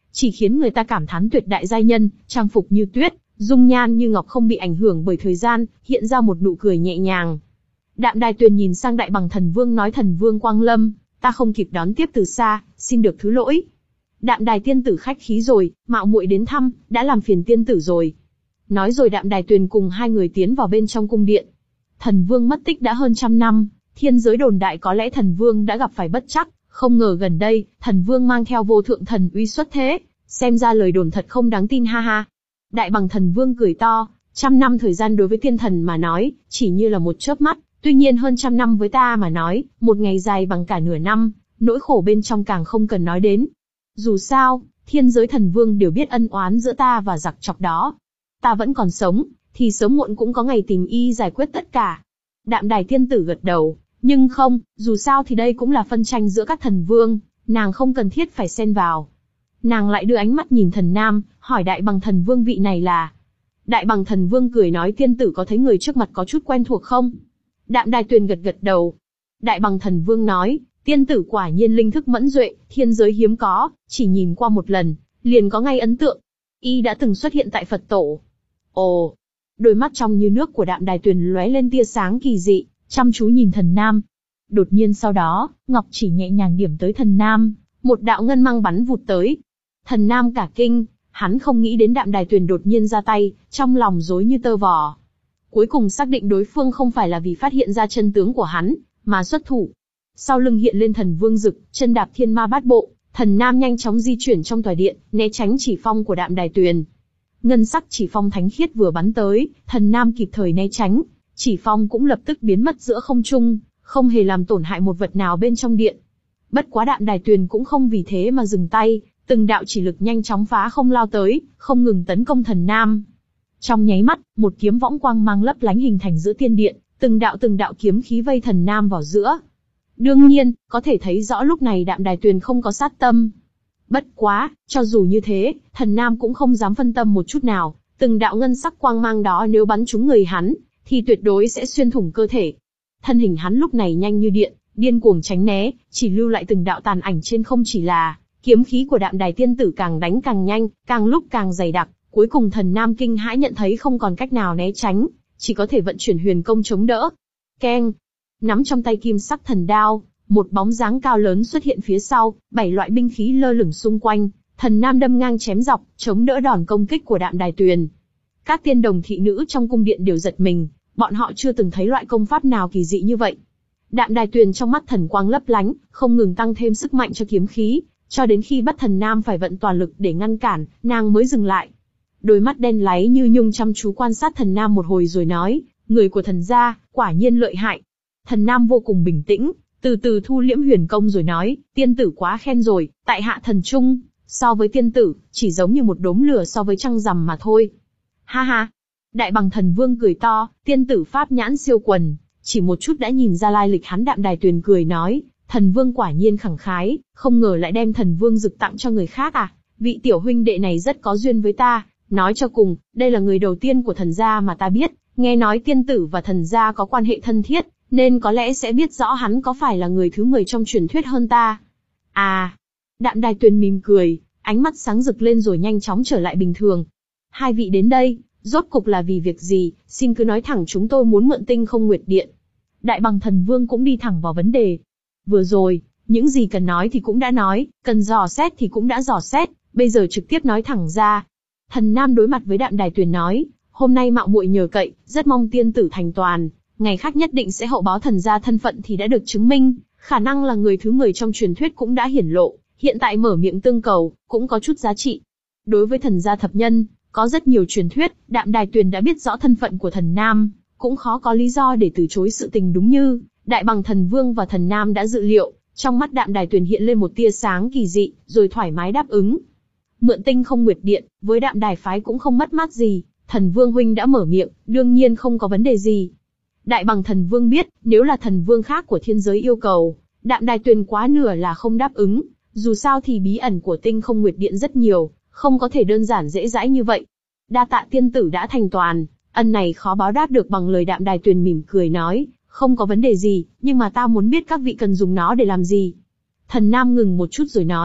chỉ khiến người ta cảm thán tuyệt đại giai nhân, trang phục như tuyết, dung nhan như ngọc không bị ảnh hưởng bởi thời gian, hiện ra một nụ cười nhẹ nhàng. Đạm Đài Tuyền nhìn sang Đại Bằng Thần Vương nói: Thần Vương quang lâm, ta không kịp đón tiếp từ xa, xin được thứ lỗi. Đạm Đài tiên tử khách khí rồi, mạo muội đến thăm, đã làm phiền tiên tử rồi. Nói rồi Đạm Đài Tuyền cùng hai người tiến vào bên trong cung điện. Thần Vương mất tích đã hơn trăm năm, thiên giới đồn đại có lẽ Thần Vương đã gặp phải bất trắc, không ngờ gần đây, Thần Vương mang theo vô thượng thần uy xuất thế, xem ra lời đồn thật không đáng tin ha ha. Đại Bằng Thần Vương cười to, trăm năm thời gian đối với tiên thần mà nói, chỉ như là một chớp mắt, tuy nhiên hơn trăm năm với ta mà nói, một ngày dài bằng cả nửa năm, nỗi khổ bên trong càng không cần nói đến. Dù sao, thiên giới thần vương đều biết ân oán giữa ta và giặc chọc đó. Ta vẫn còn sống, thì sớm muộn cũng có ngày tìm y giải quyết tất cả. Đạm Đài tiên tử gật đầu, nhưng không, dù sao thì đây cũng là phân tranh giữa các thần vương, nàng không cần thiết phải xen vào. Nàng lại đưa ánh mắt nhìn Thần Nam, hỏi Đại Bằng Thần Vương vị này là. Đại Bằng Thần Vương cười nói: tiên tử có thấy người trước mặt có chút quen thuộc không? Đạm Đài Tuyền gật gật đầu. Đại Bằng Thần Vương nói: tiên tử quả nhiên linh thức mẫn duệ, thiên giới hiếm có, chỉ nhìn qua một lần, liền có ngay ấn tượng. Y đã từng xuất hiện tại Phật tổ. Ồ, đôi mắt trong như nước của Đạm Đài Tuyền lóe lên tia sáng kỳ dị, chăm chú nhìn Thần Nam. Đột nhiên sau đó, ngọc chỉ nhẹ nhàng điểm tới Thần Nam, một đạo ngân mang bắn vụt tới. Thần Nam cả kinh, hắn không nghĩ đến Đạm Đài Tuyền đột nhiên ra tay, trong lòng rối như tơ vò. Cuối cùng xác định đối phương không phải là vì phát hiện ra chân tướng của hắn, mà xuất thủ. Sau lưng hiện lên Thần Vương Dực, chân đạp thiên ma bát bộ, Thần Nam nhanh chóng di chuyển trong tòa điện, né tránh chỉ phong của Đạm Đài Tuyền. Ngân sắc chỉ phong thánh khiết vừa bắn tới, Thần Nam kịp thời né tránh, chỉ phong cũng lập tức biến mất giữa không trung, không hề làm tổn hại một vật nào bên trong điện. Bất quá Đạm Đài Tuyền cũng không vì thế mà dừng tay, từng đạo chỉ lực nhanh chóng phá không lao tới, không ngừng tấn công Thần Nam. Trong nháy mắt, một kiếm võng quang mang lấp lánh hình thành giữa tiên điện, từng đạo từng đạo kiếm khí vây Thần Nam vào giữa. Đương nhiên, có thể thấy rõ lúc này Đạm Đài Tuyền không có sát tâm. Bất quá, cho dù như thế, Thần Nam cũng không dám phân tâm một chút nào, từng đạo ngân sắc quang mang đó nếu bắn trúng người hắn, thì tuyệt đối sẽ xuyên thủng cơ thể. Thân hình hắn lúc này nhanh như điện, điên cuồng tránh né, chỉ lưu lại từng đạo tàn ảnh trên không. Chỉ là, kiếm khí của Đạm Đài tiên tử càng đánh càng nhanh, càng lúc càng dày đặc, cuối cùng Thần Nam kinh hãi nhận thấy không còn cách nào né tránh, chỉ có thể vận chuyển huyền công chống đỡ. Keng! Nắm trong tay kim sắc thần đao, một bóng dáng cao lớn xuất hiện phía sau, bảy loại binh khí lơ lửng xung quanh, Thần Nam đâm ngang chém dọc, chống đỡ đòn công kích của Đạm Đài Tuyền. Các tiên đồng thị nữ trong cung điện đều giật mình, bọn họ chưa từng thấy loại công pháp nào kỳ dị như vậy. Đạm Đài Tuyền trong mắt thần quang lấp lánh, không ngừng tăng thêm sức mạnh cho kiếm khí, cho đến khi bắt Thần Nam phải vận toàn lực để ngăn cản, nàng mới dừng lại. Đôi mắt đen láy như nhung chăm chú quan sát Thần Nam một hồi rồi nói: người của thần gia, quả nhiên lợi hại. Thần Nam vô cùng bình tĩnh, từ từ thu liễm huyền công rồi nói: tiên tử quá khen rồi, tại hạ thần trung, so với tiên tử, chỉ giống như một đốm lửa so với trăng rằm mà thôi. Ha ha! Đại Bằng Thần Vương cười to, tiên tử pháp nhãn siêu quần, chỉ một chút đã nhìn ra lai lịch hắn. Đạm Đài Tuyền cười nói: Thần Vương quả nhiên khẳng khái, không ngờ lại đem Thần Vương Dực tặng cho người khác à, vị tiểu huynh đệ này rất có duyên với ta, nói cho cùng, đây là người đầu tiên của thần gia mà ta biết, nghe nói tiên tử và thần gia có quan hệ thân thiết, nên có lẽ sẽ biết rõ hắn có phải là người thứ mười trong truyền thuyết hơn ta. À! Đạm Đài Tuyền mỉm cười, ánh mắt sáng rực lên rồi nhanh chóng trở lại bình thường. Hai vị đến đây, rốt cục là vì việc gì, xin cứ nói thẳng, chúng tôi muốn mượn Tinh Không Nguyệt Điện. Đại Bằng Thần Vương cũng đi thẳng vào vấn đề. Vừa rồi, những gì cần nói thì cũng đã nói, cần dò xét thì cũng đã dò xét, bây giờ trực tiếp nói thẳng ra. Thần Nam đối mặt với Đạm Đài Tuyền nói: hôm nay mạo muội nhờ cậy, rất mong tiên tử thành toàn, ngày khác nhất định sẽ hậu báo thần gia. Thân phận thì đã được chứng minh, khả năng là người thứ mười trong truyền thuyết cũng đã hiển lộ, hiện tại mở miệng tương cầu, cũng có chút giá trị. Đối với thần gia thập nhân, có rất nhiều truyền thuyết, Đạm Đài Tuyền đã biết rõ thân phận của Thần Nam, cũng khó có lý do để từ chối sự tình. Đúng như Đại Bằng Thần Vương và Thần Nam đã dự liệu, trong mắt Đạm Đài Tuyền hiện lên một tia sáng kỳ dị, rồi thoải mái đáp ứng. Mượn Tinh Không Nguyệt Điện, với Đạm Đài phái cũng không mất mát gì, Thần Vương huynh đã mở miệng, đương nhiên không có vấn đề gì. Đại Bằng Thần Vương biết, nếu là thần vương khác của thiên giới yêu cầu, Đạm Đài Tuyền quá nửa là không đáp ứng, dù sao thì bí ẩn của Tinh Không Nguyệt Điện rất nhiều, không có thể đơn giản dễ dãi như vậy. Đa tạ tiên tử đã thành toàn, ân này khó báo đáp được bằng lời. Đạm Đài Tuyền mỉm cười nói: không có vấn đề gì, nhưng mà ta muốn biết các vị cần dùng nó để làm gì. Thần Nam ngừng một chút rồi nói: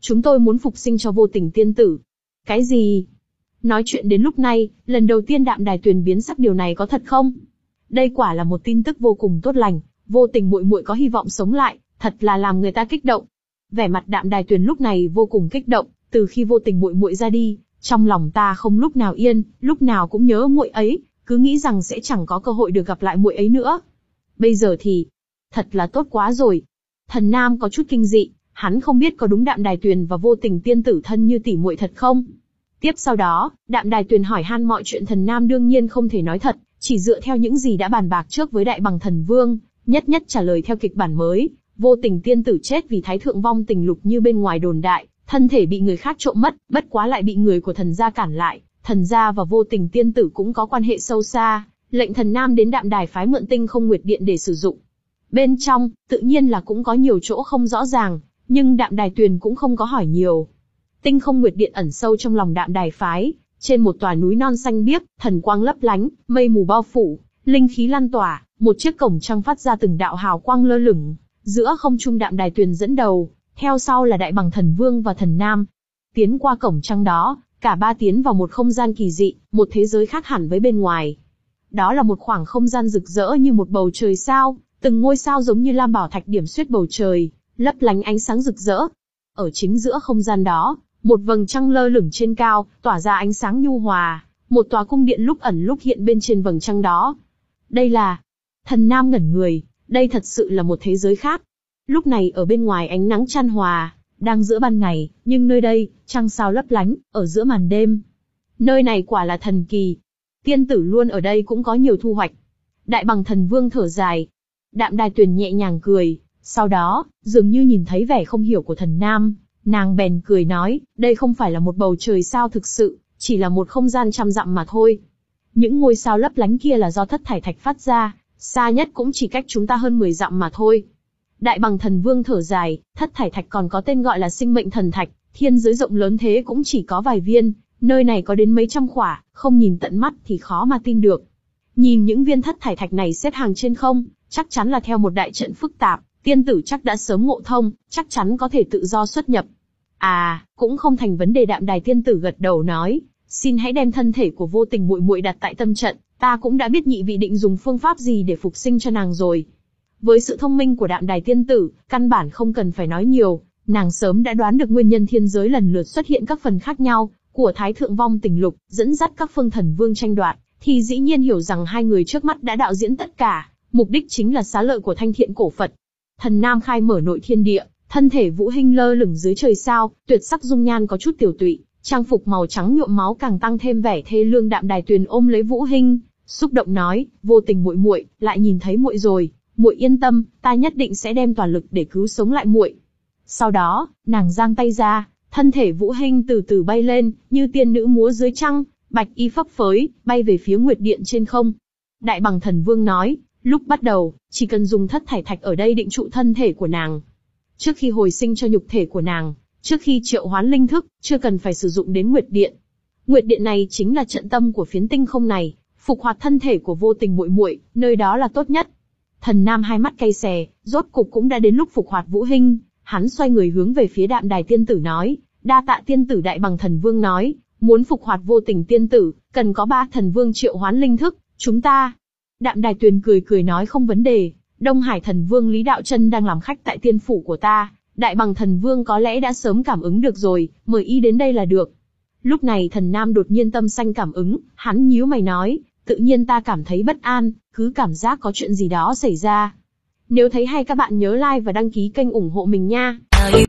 chúng tôi muốn phục sinh cho vô tình tiên tử. Cái gì? Nói chuyện đến lúc này, lần đầu tiên Đạm Đài Tuyền biến sắc, điều này có thật không? Đây quả là một tin tức vô cùng tốt lành, vô tình muội muội có hy vọng sống lại, thật là làm người ta kích động. Vẻ mặt Đạm Đài Tuyền lúc này vô cùng kích động, từ khi vô tình muội muội ra đi, trong lòng ta không lúc nào yên, lúc nào cũng nhớ muội ấy, cứ nghĩ rằng sẽ chẳng có cơ hội được gặp lại muội ấy nữa. Bây giờ thì, thật là tốt quá rồi. Thần Nam có chút kinh dị, hắn không biết có đúng Đạm Đài Tuyền và vô tình tiên tử thân như tỉ muội thật không? Tiếp sau đó, Đạm Đài Tuyền hỏi han mọi chuyện. Thần Nam đương nhiên không thể nói thật, chỉ dựa theo những gì đã bàn bạc trước với Đại Bằng Thần Vương, nhất nhất trả lời theo kịch bản mới. Vô tình tiên tử chết vì Thái Thượng vong tình lục như bên ngoài đồn đại, thân thể bị người khác trộm mất, bất quá lại bị người của thần gia cản lại. Thần gia và vô tình tiên tử cũng có quan hệ sâu xa, lệnh Thần Nam đến Đạm Đài phái mượn Tinh Không Nguyệt Điện để sử dụng. Bên trong, tự nhiên là cũng có nhiều chỗ không rõ ràng, nhưng Đạm Đài Tuyền cũng không có hỏi nhiều. Tinh Không Nguyệt Điện ẩn sâu trong lòng Đạm Đài phái, trên một tòa núi non xanh biếc, thần quang lấp lánh, mây mù bao phủ, linh khí lan tỏa, một chiếc cổng trăng phát ra từng đạo hào quang lơ lửng. Giữa không trung Đạm Đài Tuyền dẫn đầu, theo sau là Đại Bằng Thần Vương và Thần Nam. Tiến qua cổng trăng đó, cả ba tiến vào một không gian kỳ dị, một thế giới khác hẳn với bên ngoài. Đó là một khoảng không gian rực rỡ như một bầu trời sao, từng ngôi sao giống như lam bảo thạch điểm xuyết bầu trời, lấp lánh ánh sáng rực rỡ. Ở chính giữa không gian đó, một vầng trăng lơ lửng trên cao, tỏa ra ánh sáng nhu hòa, một tòa cung điện lúc ẩn lúc hiện bên trên vầng trăng đó. Đây là... Thần Nam ngẩn người, đây thật sự là một thế giới khác. Lúc này ở bên ngoài ánh nắng chan hòa, đang giữa ban ngày, nhưng nơi đây, trăng sao lấp lánh, ở giữa màn đêm. Nơi này quả là thần kỳ. Tiên tử luôn ở đây cũng có nhiều thu hoạch. Đại Bằng Thần Vương thở dài. Đạm Đài Tuyền nhẹ nhàng cười, sau đó, dường như nhìn thấy vẻ không hiểu của Thần Nam, nàng bèn cười nói, đây không phải là một bầu trời sao thực sự, chỉ là một không gian trăm dặm mà thôi. Những ngôi sao lấp lánh kia là do Thất Thải Thạch phát ra, xa nhất cũng chỉ cách chúng ta hơn mười dặm mà thôi. Đại Bằng Thần Vương thở dài, Thất Thải Thạch còn có tên gọi là Sinh Mệnh Thần Thạch, thiên giới rộng lớn thế cũng chỉ có vài viên, nơi này có đến mấy trăm khỏa, không nhìn tận mắt thì khó mà tin được. Nhìn những viên Thất Thải Thạch này xếp hàng trên không, chắc chắn là theo một đại trận phức tạp, tiên tử chắc đã sớm ngộ thông, chắc chắn có thể tự do xuất nhập. À, cũng không thành vấn đề. Đạm Đài tiên tử gật đầu nói, xin hãy đem thân thể của vô tình muội muội đặt tại tâm trận, ta cũng đã biết nhị vị định dùng phương pháp gì để phục sinh cho nàng rồi. Với sự thông minh của Đạm Đài tiên tử, căn bản không cần phải nói nhiều, nàng sớm đã đoán được nguyên nhân thiên giới lần lượt xuất hiện các phần khác nhau của Thái Thượng vong tình lục, dẫn dắt các phương thần vương tranh đoạt, thì dĩ nhiên hiểu rằng hai người trước mắt đã đạo diễn tất cả, mục đích chính là xá lợi của Thanh Thiện cổ Phật. Thần Nam khai mở nội thiên địa, thân thể Vũ Hinh lơ lửng dưới trời sao, tuyệt sắc dung nhan có chút tiểu tụy, trang phục màu trắng nhuộm máu càng tăng thêm vẻ thê lương. Đạm Đài Tuyền ôm lấy Vũ Hinh, xúc động nói, vô tình muội muội, lại nhìn thấy muội rồi, muội yên tâm, ta nhất định sẽ đem toàn lực để cứu sống lại muội. Sau đó, nàng giang tay ra, thân thể Vũ Hinh từ từ bay lên, như tiên nữ múa dưới trăng, bạch y phấp phới, bay về phía Nguyệt Điện trên không. Đại Bằng Thần Vương nói, lúc bắt đầu, chỉ cần dùng Thất Thải Thạch ở đây định trụ thân thể của nàng. Trước khi hồi sinh cho nhục thể của nàng, trước khi triệu hoán linh thức, chưa cần phải sử dụng đến Nguyệt Điện. Nguyệt Điện này chính là trận tâm của phiến tinh không này, phục hoạt thân thể của vô tình muội muội, nơi đó là tốt nhất. Thần Nam hai mắt cay xè, rốt cục cũng đã đến lúc phục hoạt Vũ Hinh, hắn xoay người hướng về phía Đạm Đài tiên tử nói, đa tạ tiên tử. Đại Bằng Thần Vương nói, muốn phục hoạt vô tình tiên tử, cần có ba thần vương triệu hoán linh thức, chúng ta. Đạm Đài Tuyền cười cười nói không vấn đề, Đông Hải Thần Vương Lý Đạo Chân đang làm khách tại tiên phủ của ta, Đại Bằng Thần Vương có lẽ đã sớm cảm ứng được rồi, mời y đến đây là được. Lúc này Thần Nam đột nhiên tâm sanh cảm ứng, hắn nhíu mày nói, tự nhiên ta cảm thấy bất an, cứ cảm giác có chuyện gì đó xảy ra. Nếu thấy hay các bạn nhớ like và đăng ký kênh ủng hộ mình nha.